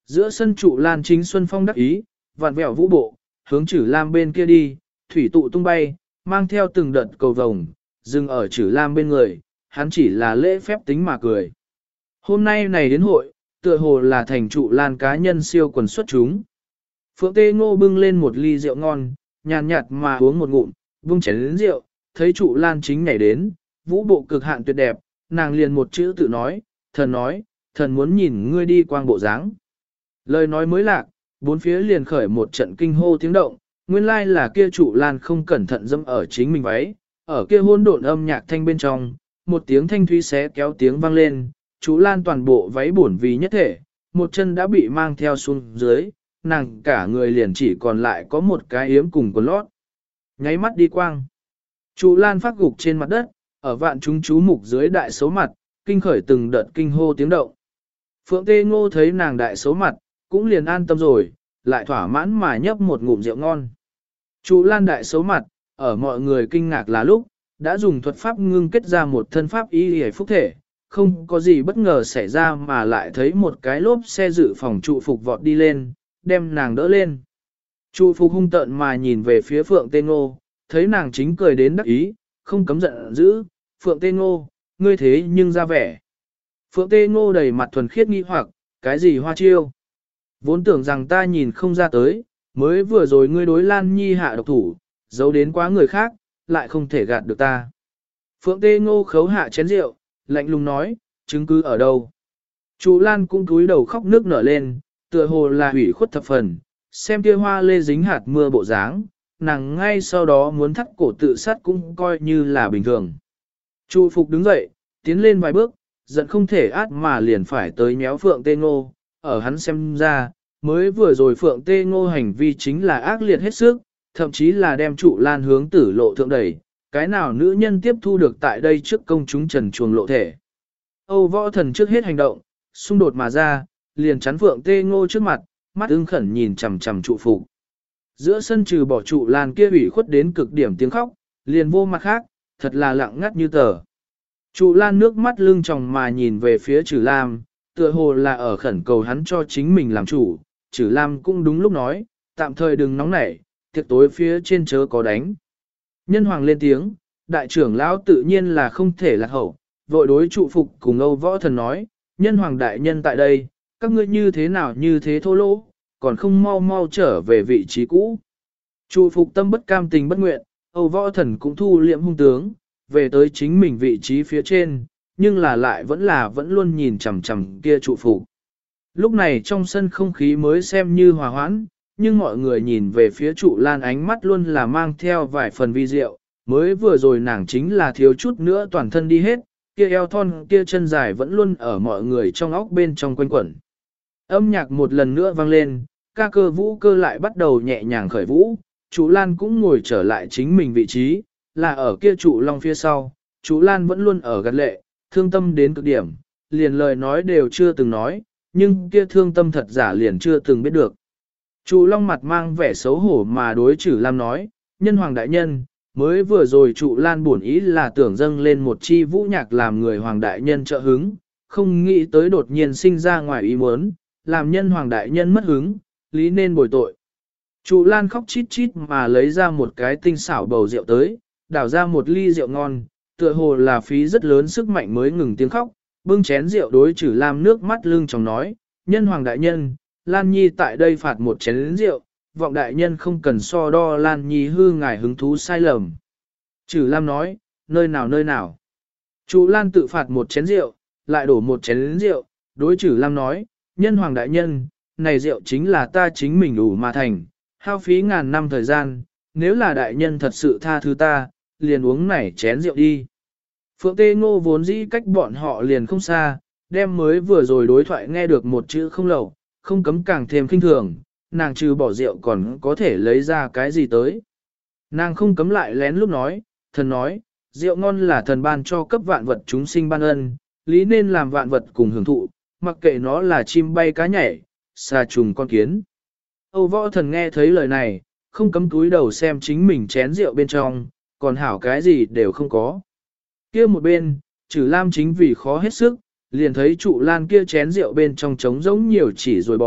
Giữa sân trụ lan chính Xuân Phong đắc ý, vặn vẹo vũ bộ, hướng Trử Lam bên kia đi, thủy tụ tung bay, mang theo từng đợt cầu vồng, dừng ở Trử Lam bên người, hắn chỉ là lễ phép tính mà cười. Hôm nay này đến hội, tựa hồ là thành trụ lan cá nhân siêu quần xuất chúng. Phượng Tê Ngô bưng lên một ly rượu ngon, nhàn nhạt mà uống một ngụm, vung chén đến rượu, thấy trụ lan chính nhảy đến, vũ bộ cực hạn tuyệt đẹp, nàng liền một chữ tự nói, thần muốn nhìn ngươi đi quang bộ dáng. Lời nói mới lạc, bốn phía liền khởi một trận kinh hô tiếng động, nguyên lai là kia trụ lan không cẩn thận dâm ở chính mình váy, ở kia hỗn độn âm nhạc thanh bên trong, một tiếng thanh thúy xé kéo tiếng vang lên, trụ lan toàn bộ váy bổn vì nhất thể, một chân đã bị mang theo xuống dưới, nàng cả người liền chỉ còn lại có một cái yếm cùng quần lót. Nháy mắt đi quang. Trụ lan phát gục trên mặt đất, ở vạn chúng chú mục dưới đại xấu mặt, kinh khởi từng đợt kinh hô tiếng động. Phượng Tê Ngô thấy nàng đại xấu mặt, cũng liền an tâm rồi, lại thỏa mãn mà nhấp một ngụm rượu ngon. Trụ lan đại xấu mặt, ở mọi người kinh ngạc là lúc, đã dùng thuật pháp ngưng kết ra một thân pháp y hề phúc thể, không có gì bất ngờ xảy ra mà lại thấy một cái lốp xe dự phòng trụ phục vọt đi lên, đem nàng đỡ lên. Trụ phục hung tợn mà nhìn về phía Phượng Tê Ngô, thấy nàng chính cười đến đắc ý, không cấm giận dữ, Phượng Tê Ngô, ngươi thế nhưng ra vẻ. Phượng Tê Ngô đầy mặt thuần khiết nghi hoặc, cái gì hoa chiêu? Vốn tưởng rằng ta nhìn không ra tới, mới vừa rồi ngươi đối Lan Nhi hạ độc thủ, giấu đến quá người khác, lại không thể gạt được ta. Phượng Tê Ngô khấu hạ chén rượu, lạnh lùng nói, chứng cứ ở đâu? Trụ Lan cũng cúi đầu khóc nước nở lên, tựa hồ là hủy khuất thập phần, xem kia hoa lê dính hạt mưa bộ dáng, nàng ngay sau đó muốn thắt cổ tự sát cũng coi như là bình thường. Trụ Phục đứng dậy, tiến lên vài bước, giận không thể át mà liền phải tới nhéo Phượng Tê Ngô, ở hắn xem ra, mới vừa rồi Phượng Tê Ngô hành vi chính là ác liệt hết sức, thậm chí là đem Trụ Lan hướng tử lộ thượng đẩy, cái nào nữ nhân tiếp thu được tại đây trước công chúng trần chuồng lộ thể. Âu Võ Thần trước hết hành động, xung đột mà ra, liền chắn Phượng Tê Ngô trước mặt, mắt ưng khẩn nhìn chằm chằm Trụ Phục. Giữa sân trừ bỏ Trụ Lan kia ủy khuất đến cực điểm tiếng khóc, liền vô mặt khác, thật là lặng ngắt như tờ. Trụ Lan nước mắt lưng tròng mà nhìn về phía Trử Lam, tựa hồ là ở khẩn cầu hắn cho chính mình làm chủ. Trử Lam cũng đúng lúc nói, tạm thời đừng nóng nảy, tiệc tối phía trên chớ có đánh. Nhân Hoàng lên tiếng, đại trưởng lão tự nhiên là không thể lạc hậu, vội đối Trụ Phục cùng Âu Võ Thần nói, Nhân Hoàng đại nhân tại đây, các ngươi như thế nào như thế thô lỗ, còn không mau mau trở về vị trí cũ. Trụ Phục tâm bất cam tình bất nguyện, Âu Võ Thần cũng thu liệm hung tướng, về tới chính mình vị trí phía trên, nhưng là lại vẫn luôn nhìn chằm chằm kia Trụ Phục. Lúc này trong sân không khí mới xem như hòa hoãn, nhưng mọi người nhìn về phía Trụ Lan ánh mắt luôn là mang theo vài phần vi diệu, mới vừa rồi nàng chính là thiếu chút nữa toàn thân đi hết, kia eo thon kia chân dài vẫn luôn ở mọi người trong óc bên trong quanh quẩn. Âm nhạc một lần nữa vang lên, ca cơ vũ cơ lại bắt đầu nhẹ nhàng khởi vũ, Trụ Lan cũng ngồi trở lại chính mình vị trí, là ở kia Trụ Long phía sau, Trụ Lan vẫn luôn ở gật lệ, thương tâm đến cực điểm, liền lời nói đều chưa từng nói, nhưng kia thương tâm thật giả liền chưa từng biết được. Trụ Long mặt mang vẻ xấu hổ mà đối Trử Lam nói, Nhân Hoàng đại nhân, mới vừa rồi Trụ Lan bổn ý là tưởng dâng lên một chi vũ nhạc làm người Hoàng đại nhân trợ hứng, không nghĩ tới đột nhiên sinh ra ngoài ý muốn, làm Nhân Hoàng đại nhân mất hứng, lý nên bồi tội. Trụ Lan khóc chít chít mà lấy ra một cái tinh xảo bầu rượu tới, đảo ra một ly rượu ngon, tựa hồ là phí rất lớn sức mạnh mới ngừng tiếng khóc, bưng chén rượu đối Trử Lam nước mắt lưng trong nói, Nhân Hoàng đại nhân, Lan Nhi tại đây phạt một chén rượu, vọng đại nhân không cần so đo Lan Nhi hư ngài hứng thú sai lầm. Trử Lam nói, nơi nào. Trụ Lan tự phạt một chén rượu, lại đổ một chén rượu, đối Trử Lam nói, Nhân Hoàng đại nhân, này rượu chính là ta chính mình đủ mà thành, hao phí ngàn năm thời gian, nếu là đại nhân thật sự tha thứ ta, liền uống này chén rượu đi. Phượng Tê Ngô vốn dĩ cách bọn họ liền không xa, đem mới vừa rồi đối thoại nghe được một chữ không lậu, không cấm càng thêm kinh thường, nàng trừ bỏ rượu còn có thể lấy ra cái gì tới. Nàng không cấm lại lén lúc nói, thần nói, rượu ngon là thần ban cho cấp vạn vật chúng sinh ban ân, lý nên làm vạn vật cùng hưởng thụ, mặc kệ nó là chim bay cá nhảy, xà trùng con kiến. Âu Võ Thần nghe thấy lời này, không cấm túi đầu xem chính mình chén rượu bên trong, còn hảo cái gì đều không có. Kia một bên, Trử Lam chính vì khó hết sức, liền thấy Trụ Lan kia chén rượu bên trong trống giống nhiều chỉ rồi bỏ,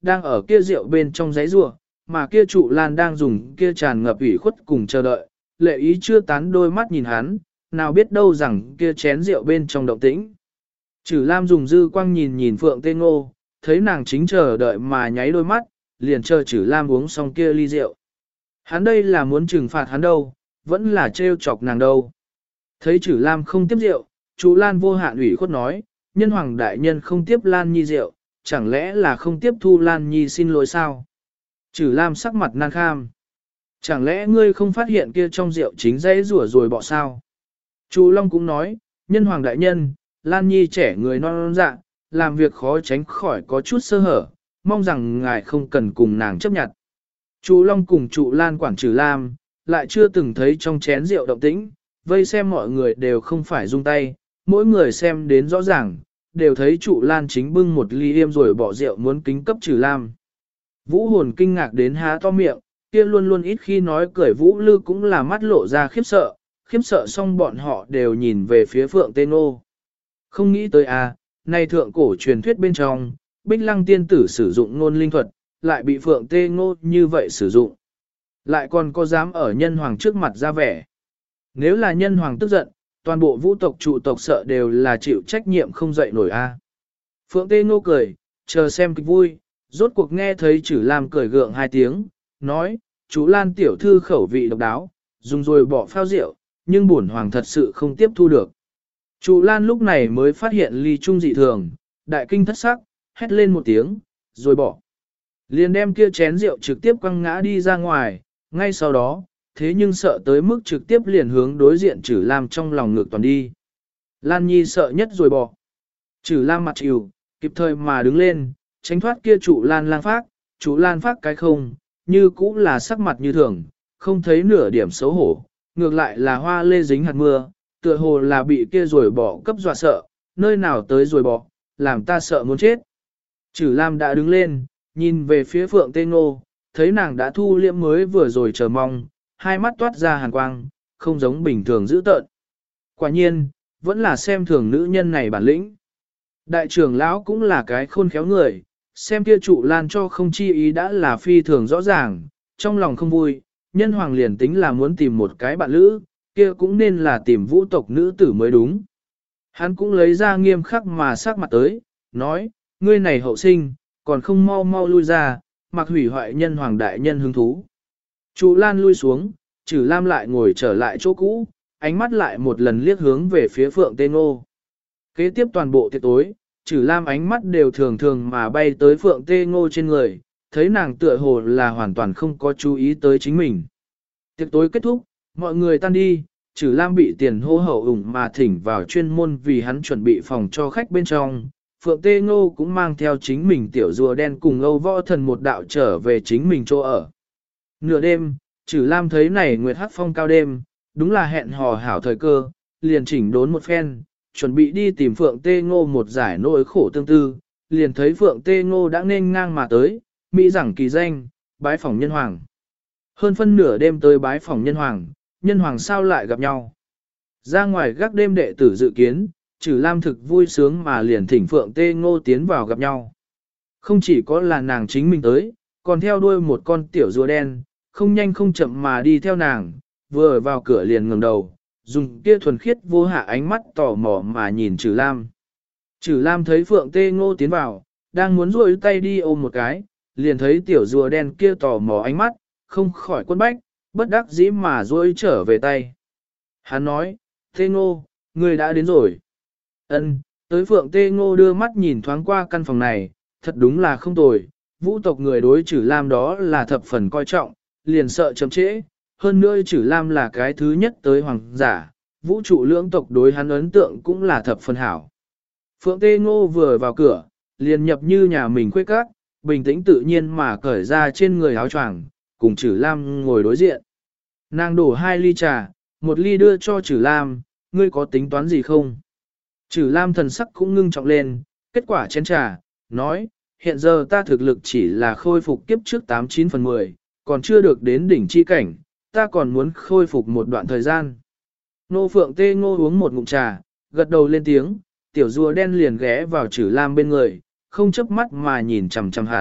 đang ở kia rượu bên trong giấy rùa, mà kia trụ lan đang dùng kia tràn ngập ủy khuất cùng chờ đợi, lệ ý chưa tán đôi mắt nhìn hắn, nào biết đâu rằng kia chén rượu bên trong động tĩnh. Chử Lam dùng dư quang nhìn nhìn Phượng Tê Ngô, thấy nàng chính chờ đợi mà nháy đôi mắt, liền chờ Chử Lam uống xong kia ly rượu. Hắn đây là muốn trừng phạt hắn đâu, vẫn là trêu chọc nàng đâu. Thấy Chử Lam không tiếp rượu, chú Lan vô hạn ủy khuất nói, nhân hoàng đại nhân không tiếp Lan Nhi rượu, chẳng lẽ là không tiếp thu Lan Nhi xin lỗi sao? Chử Lam sắc mặt nan kham. Chẳng lẽ ngươi không phát hiện kia trong rượu chính dãy rủa rồi bỏ sao? Chu Long cũng nói, nhân hoàng đại nhân, Lan Nhi trẻ người non dạ, làm việc khó tránh khỏi có chút sơ hở, mong rằng ngài không cần cùng nàng chấp nhận. Chu Long cùng Chu Lan quản Chử Lam, lại chưa từng thấy trong chén rượu động tĩnh, vây xem mọi người đều không phải rung tay, mỗi người xem đến rõ ràng, đều thấy Chu Lan chính bưng một ly yêm rồi bỏ rượu muốn kính cấp Chử Lam. Vũ Hồn kinh ngạc đến há to miệng, kia luôn luôn ít khi nói cười Vũ Lư cũng là mắt lộ ra khiếp sợ xong bọn họ đều nhìn về phía Phượng Tê Ngô. Không nghĩ tới này thượng cổ truyền thuyết bên trong, Bích Lăng tiên tử sử dụng ngôn linh thuật, lại bị Phượng Tê Ngô như vậy sử dụng. Lại còn có dám ở nhân hoàng trước mặt ra vẻ. Nếu là nhân hoàng tức giận, toàn bộ vũ tộc trụ tộc sợ đều là chịu trách nhiệm không dậy nổi Phượng Tê Ngô cười, chờ xem kịch vui, rốt cuộc nghe thấy Chử Lam cười gượng hai tiếng, nói, chú Lan tiểu thư khẩu vị độc đáo, dùng rồi bỏ phao rượu, nhưng bổn hoàng thật sự không tiếp thu được. Chú Lan lúc này mới phát hiện ly trung dị thường, đại kinh thất sắc, hét lên một tiếng, rồi bỏ. Liền đem kia chén rượu trực tiếp quăng ngã đi ra ngoài, ngay sau đó, thế nhưng sợ tới mức trực tiếp liền hướng đối diện Chử Lam trong lòng ngược toàn đi. Lan Nhi sợ nhất rồi bỏ. Chử Lam mặt chịu, kịp thời mà đứng lên, tránh thoát kia trụ Lan lang phát, trụ Lan phát cái không, như cũng là sắc mặt như thường, không thấy nửa điểm xấu hổ, ngược lại là hoa lê dính hạt mưa, tựa hồ là bị kia rồi bỏ cấp dọa sợ, nơi nào tới rồi bỏ, làm ta sợ muốn chết. Chử Lam đã đứng lên, nhìn về phía Phượng Tê Ngô, thấy nàng đã thu liễm mới vừa rồi chờ mong, hai mắt toát ra hàn quang, không giống bình thường dữ tợn. Quả nhiên, vẫn là xem thường nữ nhân này bản lĩnh. Đại trưởng lão cũng là cái khôn khéo người, xem kia trụ Lan cho không chi ý đã là phi thường rõ ràng, trong lòng không vui, nhân hoàng liền tính là muốn tìm một cái bạn lữ, kia cũng nên là tìm vũ tộc nữ tử mới đúng. Hắn cũng lấy ra nghiêm khắc mà sắc mặt tới, nói, ngươi này hậu sinh, còn không mau mau lui ra, mặc hủy hoại nhân hoàng đại nhân hứng thú. Trụ Lan lui xuống, Chử Lam lại ngồi trở lại chỗ cũ, ánh mắt lại một lần liếc hướng về phía Phượng Tê Ngô. Kế tiếp toàn bộ tiệc tối, Chử Lam ánh mắt đều thường thường mà bay tới Phượng Tê Ngô trên người, thấy nàng tựa hồ là hoàn toàn không có chú ý tới chính mình. Tiệc tối kết thúc, mọi người tan đi, Chử Lam bị tiền hô hậu ủng mà thỉnh vào chuyên môn vì hắn chuẩn bị phòng cho khách bên trong. Phượng Tê Ngô cũng mang theo chính mình tiểu rùa đen cùng Âu Võ Thần một đạo trở về chính mình chỗ ở. Nửa đêm, Chử Lam thấy này nguyệt hắc phong cao đêm, đúng là hẹn hò hảo thời cơ, liền chỉnh đốn một phen, chuẩn bị đi tìm Phượng Tê Ngô một giải nỗi khổ tương tư, liền thấy Phượng Tê Ngô đã nên ngang mà tới, mỹ rằng kỳ danh, bái phỏng nhân hoàng. Hơn phân nửa đêm tới bái phỏng nhân hoàng sao lại gặp nhau. Ra ngoài gác đêm đệ tử dự kiến, Chử Lam thực vui sướng mà liền thỉnh Phượng Tê Ngô tiến vào gặp nhau. Không chỉ có là nàng chính mình tới, còn theo đuôi một con tiểu rùa đen, không nhanh không chậm mà đi theo nàng, vừa vào cửa liền ngẩng đầu, dùng kia thuần khiết vô hạ ánh mắt tò mò mà nhìn Chử Lam. Chử Lam thấy Phượng Tê Ngô tiến vào, đang muốn duỗi tay đi ôm một cái, liền thấy tiểu rùa đen kia tò mò ánh mắt, không khỏi quấn bách, bất đắc dĩ mà duỗi trở về tay. Hắn nói, Tê Ngô, ngươi đã đến rồi. Ân, tới Phượng Tê Ngô đưa mắt nhìn thoáng qua căn phòng này, thật đúng là không tồi, vũ tộc người đối Chử Lam đó là thập phần coi trọng, liền sợ chậm trễ, hơn nữa Chử Lam là cái thứ nhất tới hoàng giả, vũ trụ lưỡng tộc đối hắn ấn tượng cũng là thập phần hảo. Phượng Tê Ngô vừa vào cửa, liền nhập như nhà mình khuê các, bình tĩnh tự nhiên mà cởi ra trên người áo choàng, cùng Chử Lam ngồi đối diện. Nàng đổ 2 ly trà, một ly đưa cho Chử Lam, ngươi có tính toán gì không? Chử Lam thần sắc cũng ngưng trọng lên, kết quả chén trà, nói, hiện giờ ta thực lực chỉ là khôi phục kiếp trước 89 phần 10, còn chưa được đến đỉnh chi cảnh, ta còn muốn khôi phục một đoạn thời gian. Nô Phượng Tê Ngô uống một ngụm trà, gật đầu lên tiếng, tiểu rùa đen liền ghé vào Chử Lam bên người, không chớp mắt mà nhìn chằm chằm hắn,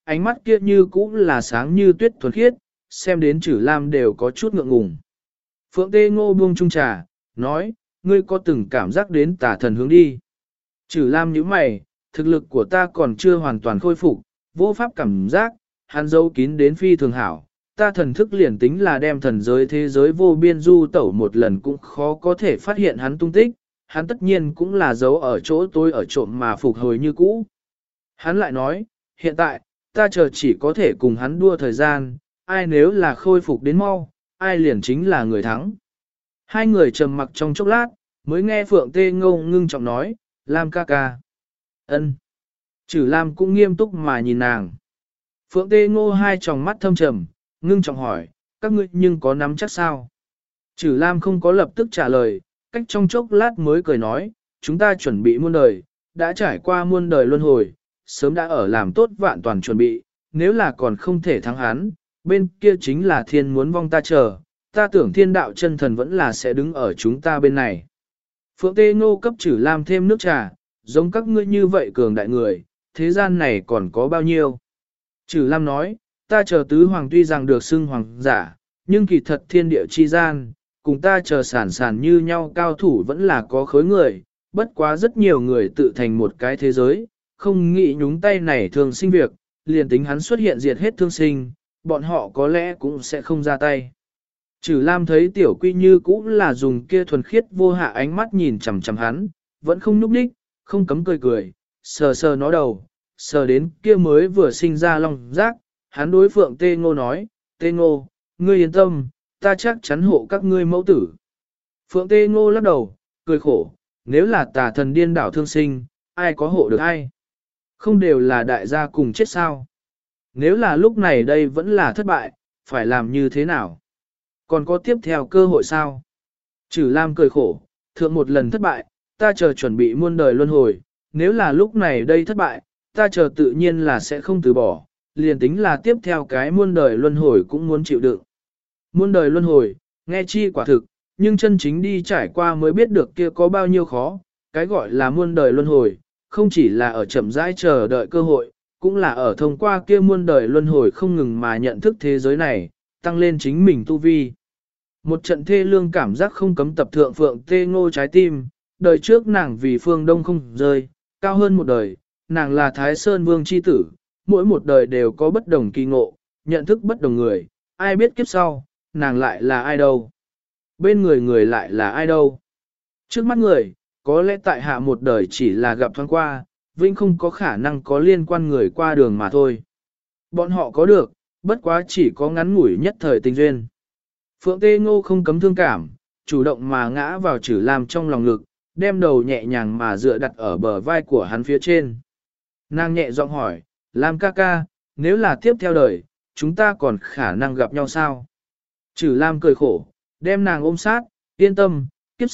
ánh mắt kia như cũ là sáng như tuyết thuần khiết, xem đến Trử Lam đều có chút ngượng ngùng. Phượng Tê Ngô buông chung trà, nói, ngươi có từng cảm giác đến tà thần hướng đi. Trử Lam nhíu mày, thực lực của ta còn chưa hoàn toàn khôi phục, vô pháp cảm giác, hắn giấu kín đến phi thường hảo. Ta thần thức liền tính là đem thần giới thế giới vô biên du tẩu một lần cũng khó có thể phát hiện hắn tung tích, hắn tất nhiên cũng là giấu ở chỗ tôi ở trộm mà phục hồi như cũ. Hắn lại nói, hiện tại, ta chờ chỉ có thể cùng hắn đua thời gian, ai nếu là khôi phục đến mau, ai liền chính là người thắng. Hai người trầm mặc trong chốc lát, mới nghe Phượng Tê Ngô ngưng trọng nói, Lam ca ca. Ân. Trử Lam cũng nghiêm túc mà nhìn nàng. Phượng Tê Ngô hai tròng mắt thâm trầm, ngưng trọng hỏi, các ngươi nhưng có nắm chắc sao? Trử Lam không có lập tức trả lời, cách trong chốc lát mới cười nói, chúng ta chuẩn bị muôn đời, đã trải qua muôn đời luân hồi, sớm đã ở làm tốt vạn toàn chuẩn bị, nếu là còn không thể thắng hắn, bên kia chính là thiên muốn vong ta chờ, ta tưởng thiên đạo chân thần vẫn là sẽ đứng ở chúng ta bên này. Phượng Tê Ngô cấp Trử Lam thêm nước trà, giống các ngươi như vậy cường đại người, thế gian này còn có bao nhiêu? Trử Lam nói, ta chờ tứ hoàng tuy rằng được xưng hoàng giả, nhưng kỳ thật thiên địa chi gian, cùng ta chờ sản sản như nhau cao thủ vẫn là có khối người, bất quá rất nhiều người tự thành một cái thế giới, không nghĩ nhúng tay này thường sinh việc, liền tính hắn xuất hiện diệt hết thương sinh, bọn họ có lẽ cũng sẽ không ra tay. Trử Lam thấy tiểu quy như cũng là dùng kia thuần khiết vô hạ ánh mắt nhìn chằm chằm hắn, vẫn không núp đích, không cấm cười cười, sờ sờ nó đầu, sờ đến kia mới vừa sinh ra long giác, hắn đối Phượng Tê Ngô nói, Tê Ngô, ngươi yên tâm, ta chắc chắn hộ các ngươi mẫu tử. Phượng Tê Ngô lắc đầu, cười khổ, nếu là tà thần điên đảo thương sinh, ai có hộ được ai? Không đều là đại gia cùng chết sao? Nếu là lúc này đây vẫn là thất bại, phải làm như thế nào? Còn có tiếp theo cơ hội sao? Trử Lam cười khổ, thượng một lần thất bại, ta chờ chuẩn bị muôn đời luân hồi, nếu là lúc này đây thất bại, ta chờ tự nhiên là sẽ không từ bỏ, liền tính là tiếp theo cái muôn đời luân hồi cũng muốn chịu đựng. Muôn đời luân hồi, nghe chi quả thực, nhưng chân chính đi trải qua mới biết được kia có bao nhiêu khó, cái gọi là muôn đời luân hồi, không chỉ là ở chậm rãi chờ đợi cơ hội, cũng là ở thông qua kia muôn đời luân hồi không ngừng mà nhận thức thế giới này, tăng lên chính mình tu vi. Một trận thê lương cảm giác không cấm tập thượng Phượng Tê Ngô trái tim, đời trước nàng vì phương đông không rơi, cao hơn một đời, nàng là Thái Sơn Vương chi tử, mỗi một đời đều có bất đồng kỳ ngộ, nhận thức bất đồng người, ai biết kiếp sau, nàng lại là ai đâu. Bên người người lại là ai đâu. Trước mắt người, có lẽ tại hạ một đời chỉ là gặp thoáng qua, vĩnh không có khả năng có liên quan người qua đường mà thôi. Bọn họ có được, bất quá chỉ có ngắn ngủi nhất thời tình duyên. Phượng Tê Ngô không cấm thương cảm, chủ động mà ngã vào Trử Lam trong lòng ngực, đem đầu nhẹ nhàng mà dựa đặt ở bờ vai của hắn phía trên. Nàng nhẹ giọng hỏi, Lam ca ca, nếu là tiếp theo đời, chúng ta còn khả năng gặp nhau sao? Trử Lam cười khổ, đem nàng ôm sát, yên tâm, kiếp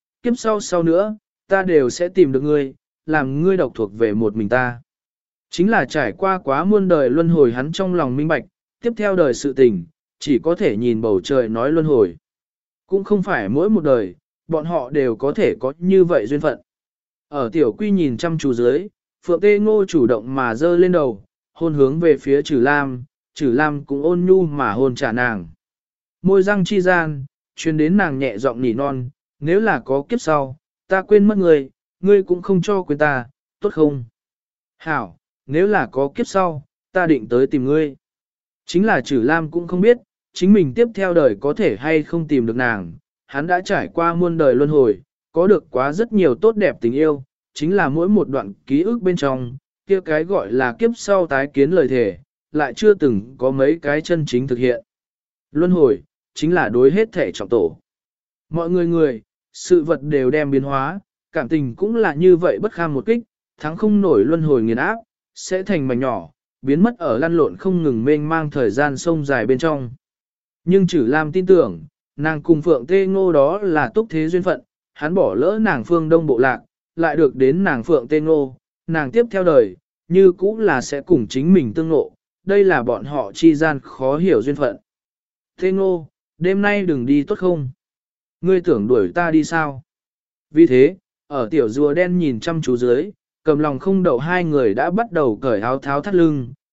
sau sau nữa, ta đều sẽ tìm được ngươi, làm ngươi độc thuộc về một mình ta. Chính là trải qua quá muôn đời luân hồi hắn trong lòng minh bạch, tiếp theo đời sự tình, chỉ có thể nhìn bầu trời nói luân hồi. Cũng không phải mỗi một đời, bọn họ đều có thể có như vậy duyên phận. Ở tiểu quy nhìn chăm chú dưới, Phượng Tê Ngô chủ động mà dơ lên đầu, hôn hướng về phía Trử Lam cũng ôn nhu mà hôn trả nàng. Môi răng chi gian, truyền đến nàng nhẹ giọng nỉ non, nếu là có kiếp sau, ta quên mất ngươi, ngươi cũng không cho quên ta, tốt không? Hảo, nếu là có kiếp sau, ta định tới tìm ngươi. Chính là Trử Lam cũng không biết, chính mình tiếp theo đời có thể hay không tìm được nàng, hắn đã trải qua muôn đời luân hồi, có được quá rất nhiều tốt đẹp tình yêu, chính là mỗi một đoạn ký ức bên trong, kia cái gọi là kiếp sau tái kiến lời thề, lại chưa từng có mấy cái chân chính thực hiện. Luân hồi, chính là đối hết thể trọng tổ. Mọi người, sự vật đều đem biến hóa, cảm tình cũng là như vậy bất kham một kích, thắng không nổi luân hồi nghiền áp, sẽ thành mảnh nhỏ, biến mất ở lăn lộn không ngừng mênh mang thời gian sông dài bên trong. Nhưng Trử Lam tin tưởng, nàng cùng Phượng Tê Ngô đó là túc thế duyên phận, hắn bỏ lỡ nàng phương đông bộ lạc, lại được đến nàng Phượng Tê Ngô, nàng tiếp theo đời, như cũng là sẽ cùng chính mình tương ngộ, đây là bọn họ chi gian khó hiểu duyên phận. Tê Ngô, đêm nay đừng đi tốt không? Ngươi tưởng đuổi ta đi sao? Vì thế, ở tiểu rùa đen nhìn chăm chú dưới, cầm lòng không đậu hai người đã bắt đầu cởi áo tháo thắt lưng,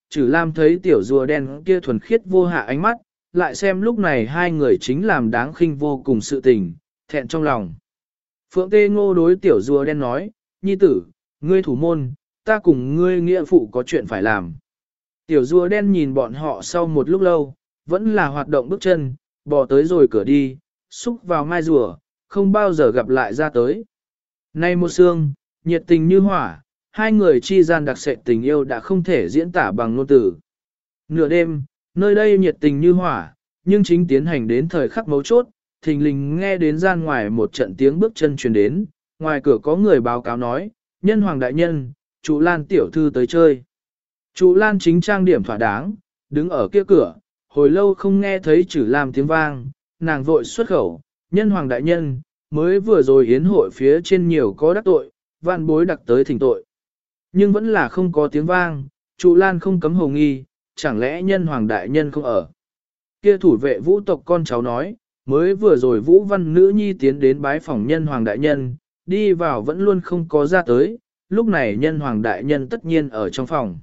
Trử Lam thấy tiểu rùa đen kia thuần khiết vô hạ ánh mắt, lại xem lúc này hai người chính làm đáng khinh vô cùng sự tình, thẹn trong lòng. Phượng Tê Ngô đối tiểu rùa đen nói, nhi tử, ngươi thủ môn, ta cùng ngươi nghĩa phụ có chuyện phải làm. Tiểu rùa đen nhìn bọn họ sau một lúc lâu, vẫn là hoạt động bước chân, bò tới rồi cửa đi, xúc vào mai rùa, không bao giờ gặp lại ra tới. Nay một sương, nhiệt tình như hỏa, hai người chi gian đặc sệt tình yêu đã không thể diễn tả bằng ngôn từ. Nửa đêm, nơi đây nhiệt tình như hỏa, nhưng chính tiến hành đến thời khắc mấu chốt, thình lình nghe đến gian ngoài một trận tiếng bước chân truyền đến, ngoài cửa có người báo cáo nói, nhân hoàng đại nhân, chủ Lan tiểu thư tới chơi. Chủ Lan chính trang điểm thỏa đáng, đứng ở kia cửa, hồi lâu không nghe thấy Trử Lam tiếng vang, nàng vội xuất khẩu, nhân hoàng đại nhân, mới vừa rồi yến hội phía trên nhiều có đắc tội, vạn bối đặc tới thỉnh tội. Nhưng vẫn là không có tiếng vang, Chủ Lan không cấm hồ nghi, chẳng lẽ nhân hoàng đại nhân không ở. Kia thủ vệ vũ tộc con cháu nói, mới vừa rồi vũ văn nữ nhi tiến đến bái phòng nhân hoàng đại nhân, đi vào vẫn luôn không có ra tới, lúc này nhân hoàng đại nhân tất nhiên ở trong phòng.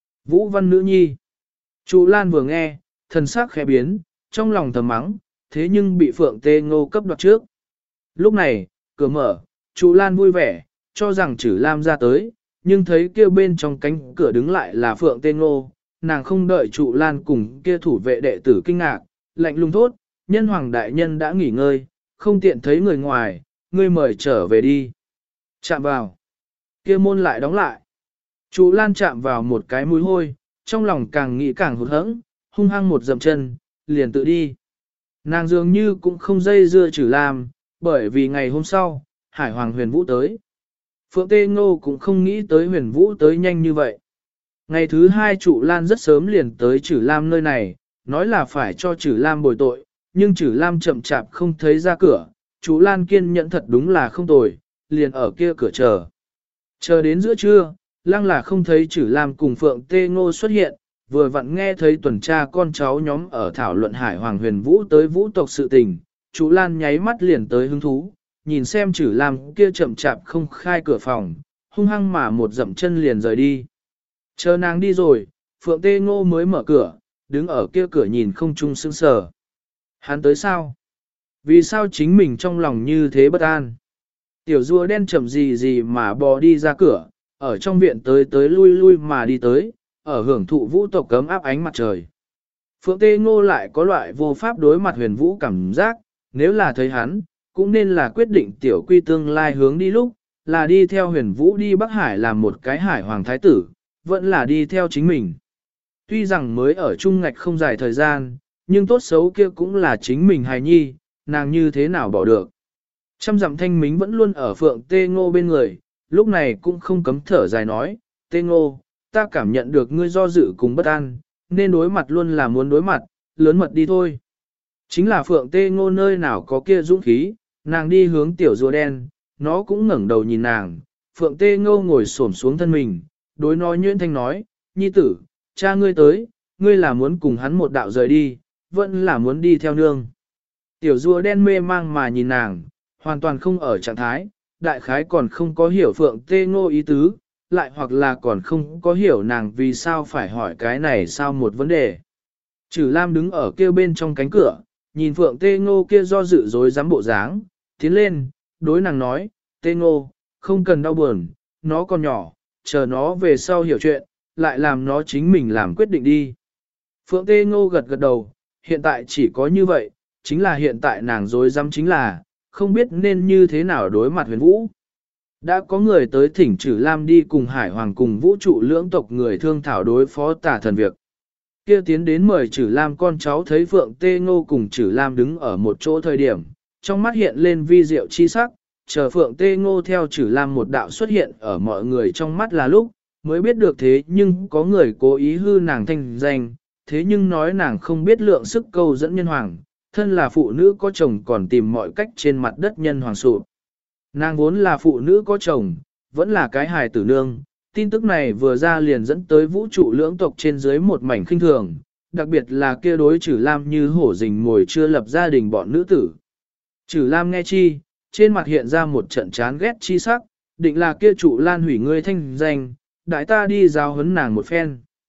Vũ văn nữ nhi. Chủ Lan vừa nghe, thần sắc khẽ biến, trong lòng thầm mắng, thế nhưng bị Phượng Tê Ngô cấp đoạt trước. Lúc này, cửa mở, Chủ Lan vui vẻ, cho rằng Trử Lam ra tới, nhưng thấy kia bên trong cánh cửa đứng lại là Phượng Tê Ngô, nàng không đợi Chủ Lan cùng kia thủ vệ đệ tử kinh ngạc, lạnh lùng thốt, nhân hoàng đại nhân đã nghỉ ngơi, không tiện thấy người ngoài, ngươi mời trở về đi. Chạm vào, kia môn lại đóng lại. Chủ Lan chạm vào một cái mũi hôi, trong lòng càng nghĩ càng hụt hẫng, hung hăng một dậm chân, liền tự đi. Nàng dường như cũng không dây dưa Trử Lam, bởi vì ngày hôm sau, Hải Hoàng Huyền Vũ tới. Phượng Tê Ngô cũng không nghĩ tới Huyền Vũ tới nhanh như vậy. Ngày thứ hai Chủ Lan rất sớm liền tới Trử Lam nơi này, nói là phải cho Trử Lam bồi tội, nhưng Trử Lam chậm chạp không thấy ra cửa, Chủ Lan kiên nhẫn thật đúng là không tồi, liền ở kia cửa chờ. Chờ đến giữa trưa, lăng là không thấy Trử Lam cùng Phượng Tê Ngô xuất hiện, vừa vặn nghe thấy tuần tra con cháu nhóm ở thảo luận Hải Hoàng Huyền Vũ tới vũ tộc sự tình, Chủ Lan nháy mắt liền tới hứng thú, nhìn xem Trử Lam kia chậm chạp không khai cửa phòng, hung hăng mà một dậm chân liền rời đi. Chờ nàng đi rồi, Phượng Tê Ngô mới mở cửa, đứng ở kia cửa nhìn không chung sững sờ. Hắn tới sao? Vì sao chính mình trong lòng như thế bất an? Tiểu rùa đen chậm gì gì mà bò đi ra cửa, ở trong viện tới tới lui lui mà đi tới, ở hưởng thụ vũ tộc cấm áp ánh mặt trời. Phượng Tê Ngô lại có loại vô pháp đối mặt Huyền Vũ cảm giác, nếu là thấy hắn, cũng nên là quyết định tiểu quy tương lai hướng đi lúc, là đi theo Huyền Vũ đi Bắc Hải làm một cái hải hoàng thái tử, vẫn là đi theo chính mình. Tuy rằng mới ở chung ngạch không dài thời gian, nhưng tốt xấu kia cũng là chính mình hài nhi, nàng như thế nào bỏ được. Trăm dặm thanh mính vẫn luôn ở Phượng Tê Ngô bên người, lúc này cũng không cấm thở dài nói, Tê Ngô, ta cảm nhận được ngươi do dự cùng bất an, nên đối mặt luôn là muốn đối mặt, lớn mật đi thôi. Chính là Phượng Tê Ngô nơi nào có kia dũng khí, nàng đi hướng tiểu rùa đen, nó cũng ngẩng đầu nhìn nàng, Phượng Tê Ngô ngồi xổm xuống thân mình, đối nó nhuyễn thanh nói, nhi tử, cha ngươi tới, ngươi là muốn cùng hắn một đạo rời đi, vẫn là muốn đi theo nương. Tiểu rùa đen mê mang mà nhìn nàng, hoàn toàn không ở trạng thái, đại khái còn không có hiểu Phượng Tê Ngô ý tứ, lại hoặc là còn không có hiểu nàng vì sao phải hỏi cái này sao một vấn đề. Trử Lam đứng ở kia bên trong cánh cửa, nhìn Phượng Tê Ngô kia do dự dối dám bộ dáng, tiến lên, đối nàng nói, Tê Ngô, không cần đau buồn, nó còn nhỏ, chờ nó về sau hiểu chuyện, lại làm nó chính mình làm quyết định đi. Phượng Tê Ngô gật gật đầu, hiện tại chỉ có như vậy, chính là hiện tại nàng dối dám chính là, không biết nên như thế nào đối mặt Huyền Vũ. Đã có người tới thỉnh Trử Lam đi cùng Hải Hoàng cùng vũ trụ lưỡng tộc người thương thảo đối phó tà thần việc. Kia tiến đến mời Trử Lam con cháu thấy Phượng Tê Ngô cùng Trử Lam đứng ở một chỗ thời điểm, trong mắt hiện lên vi diệu chi sắc, chờ Phượng Tê Ngô theo Trử Lam một đạo xuất hiện ở mọi người trong mắt là lúc, mới biết được thế nhưng có người cố ý hư nàng thanh danh, thế nhưng nói nàng không biết lượng sức câu dẫn nhân hoàng, thân là phụ nữ có chồng còn tìm mọi cách trên mặt đất nhân hoàng sụp. Nàng vốn là phụ nữ có chồng, vẫn là cái hài tử nương, tin tức này vừa ra liền dẫn tới vũ trụ lưỡng tộc trên dưới một mảnh khinh thường, đặc biệt là kia đối Trử Lam như hổ rình mồi chưa lập gia đình bọn nữ tử. Trử Lam nghe chi, trên mặt hiện ra một trận chán ghét chi sắc, định là kia trụ Lan hủy ngươi thanh danh, đại ta đi giao huấn nàng một phen.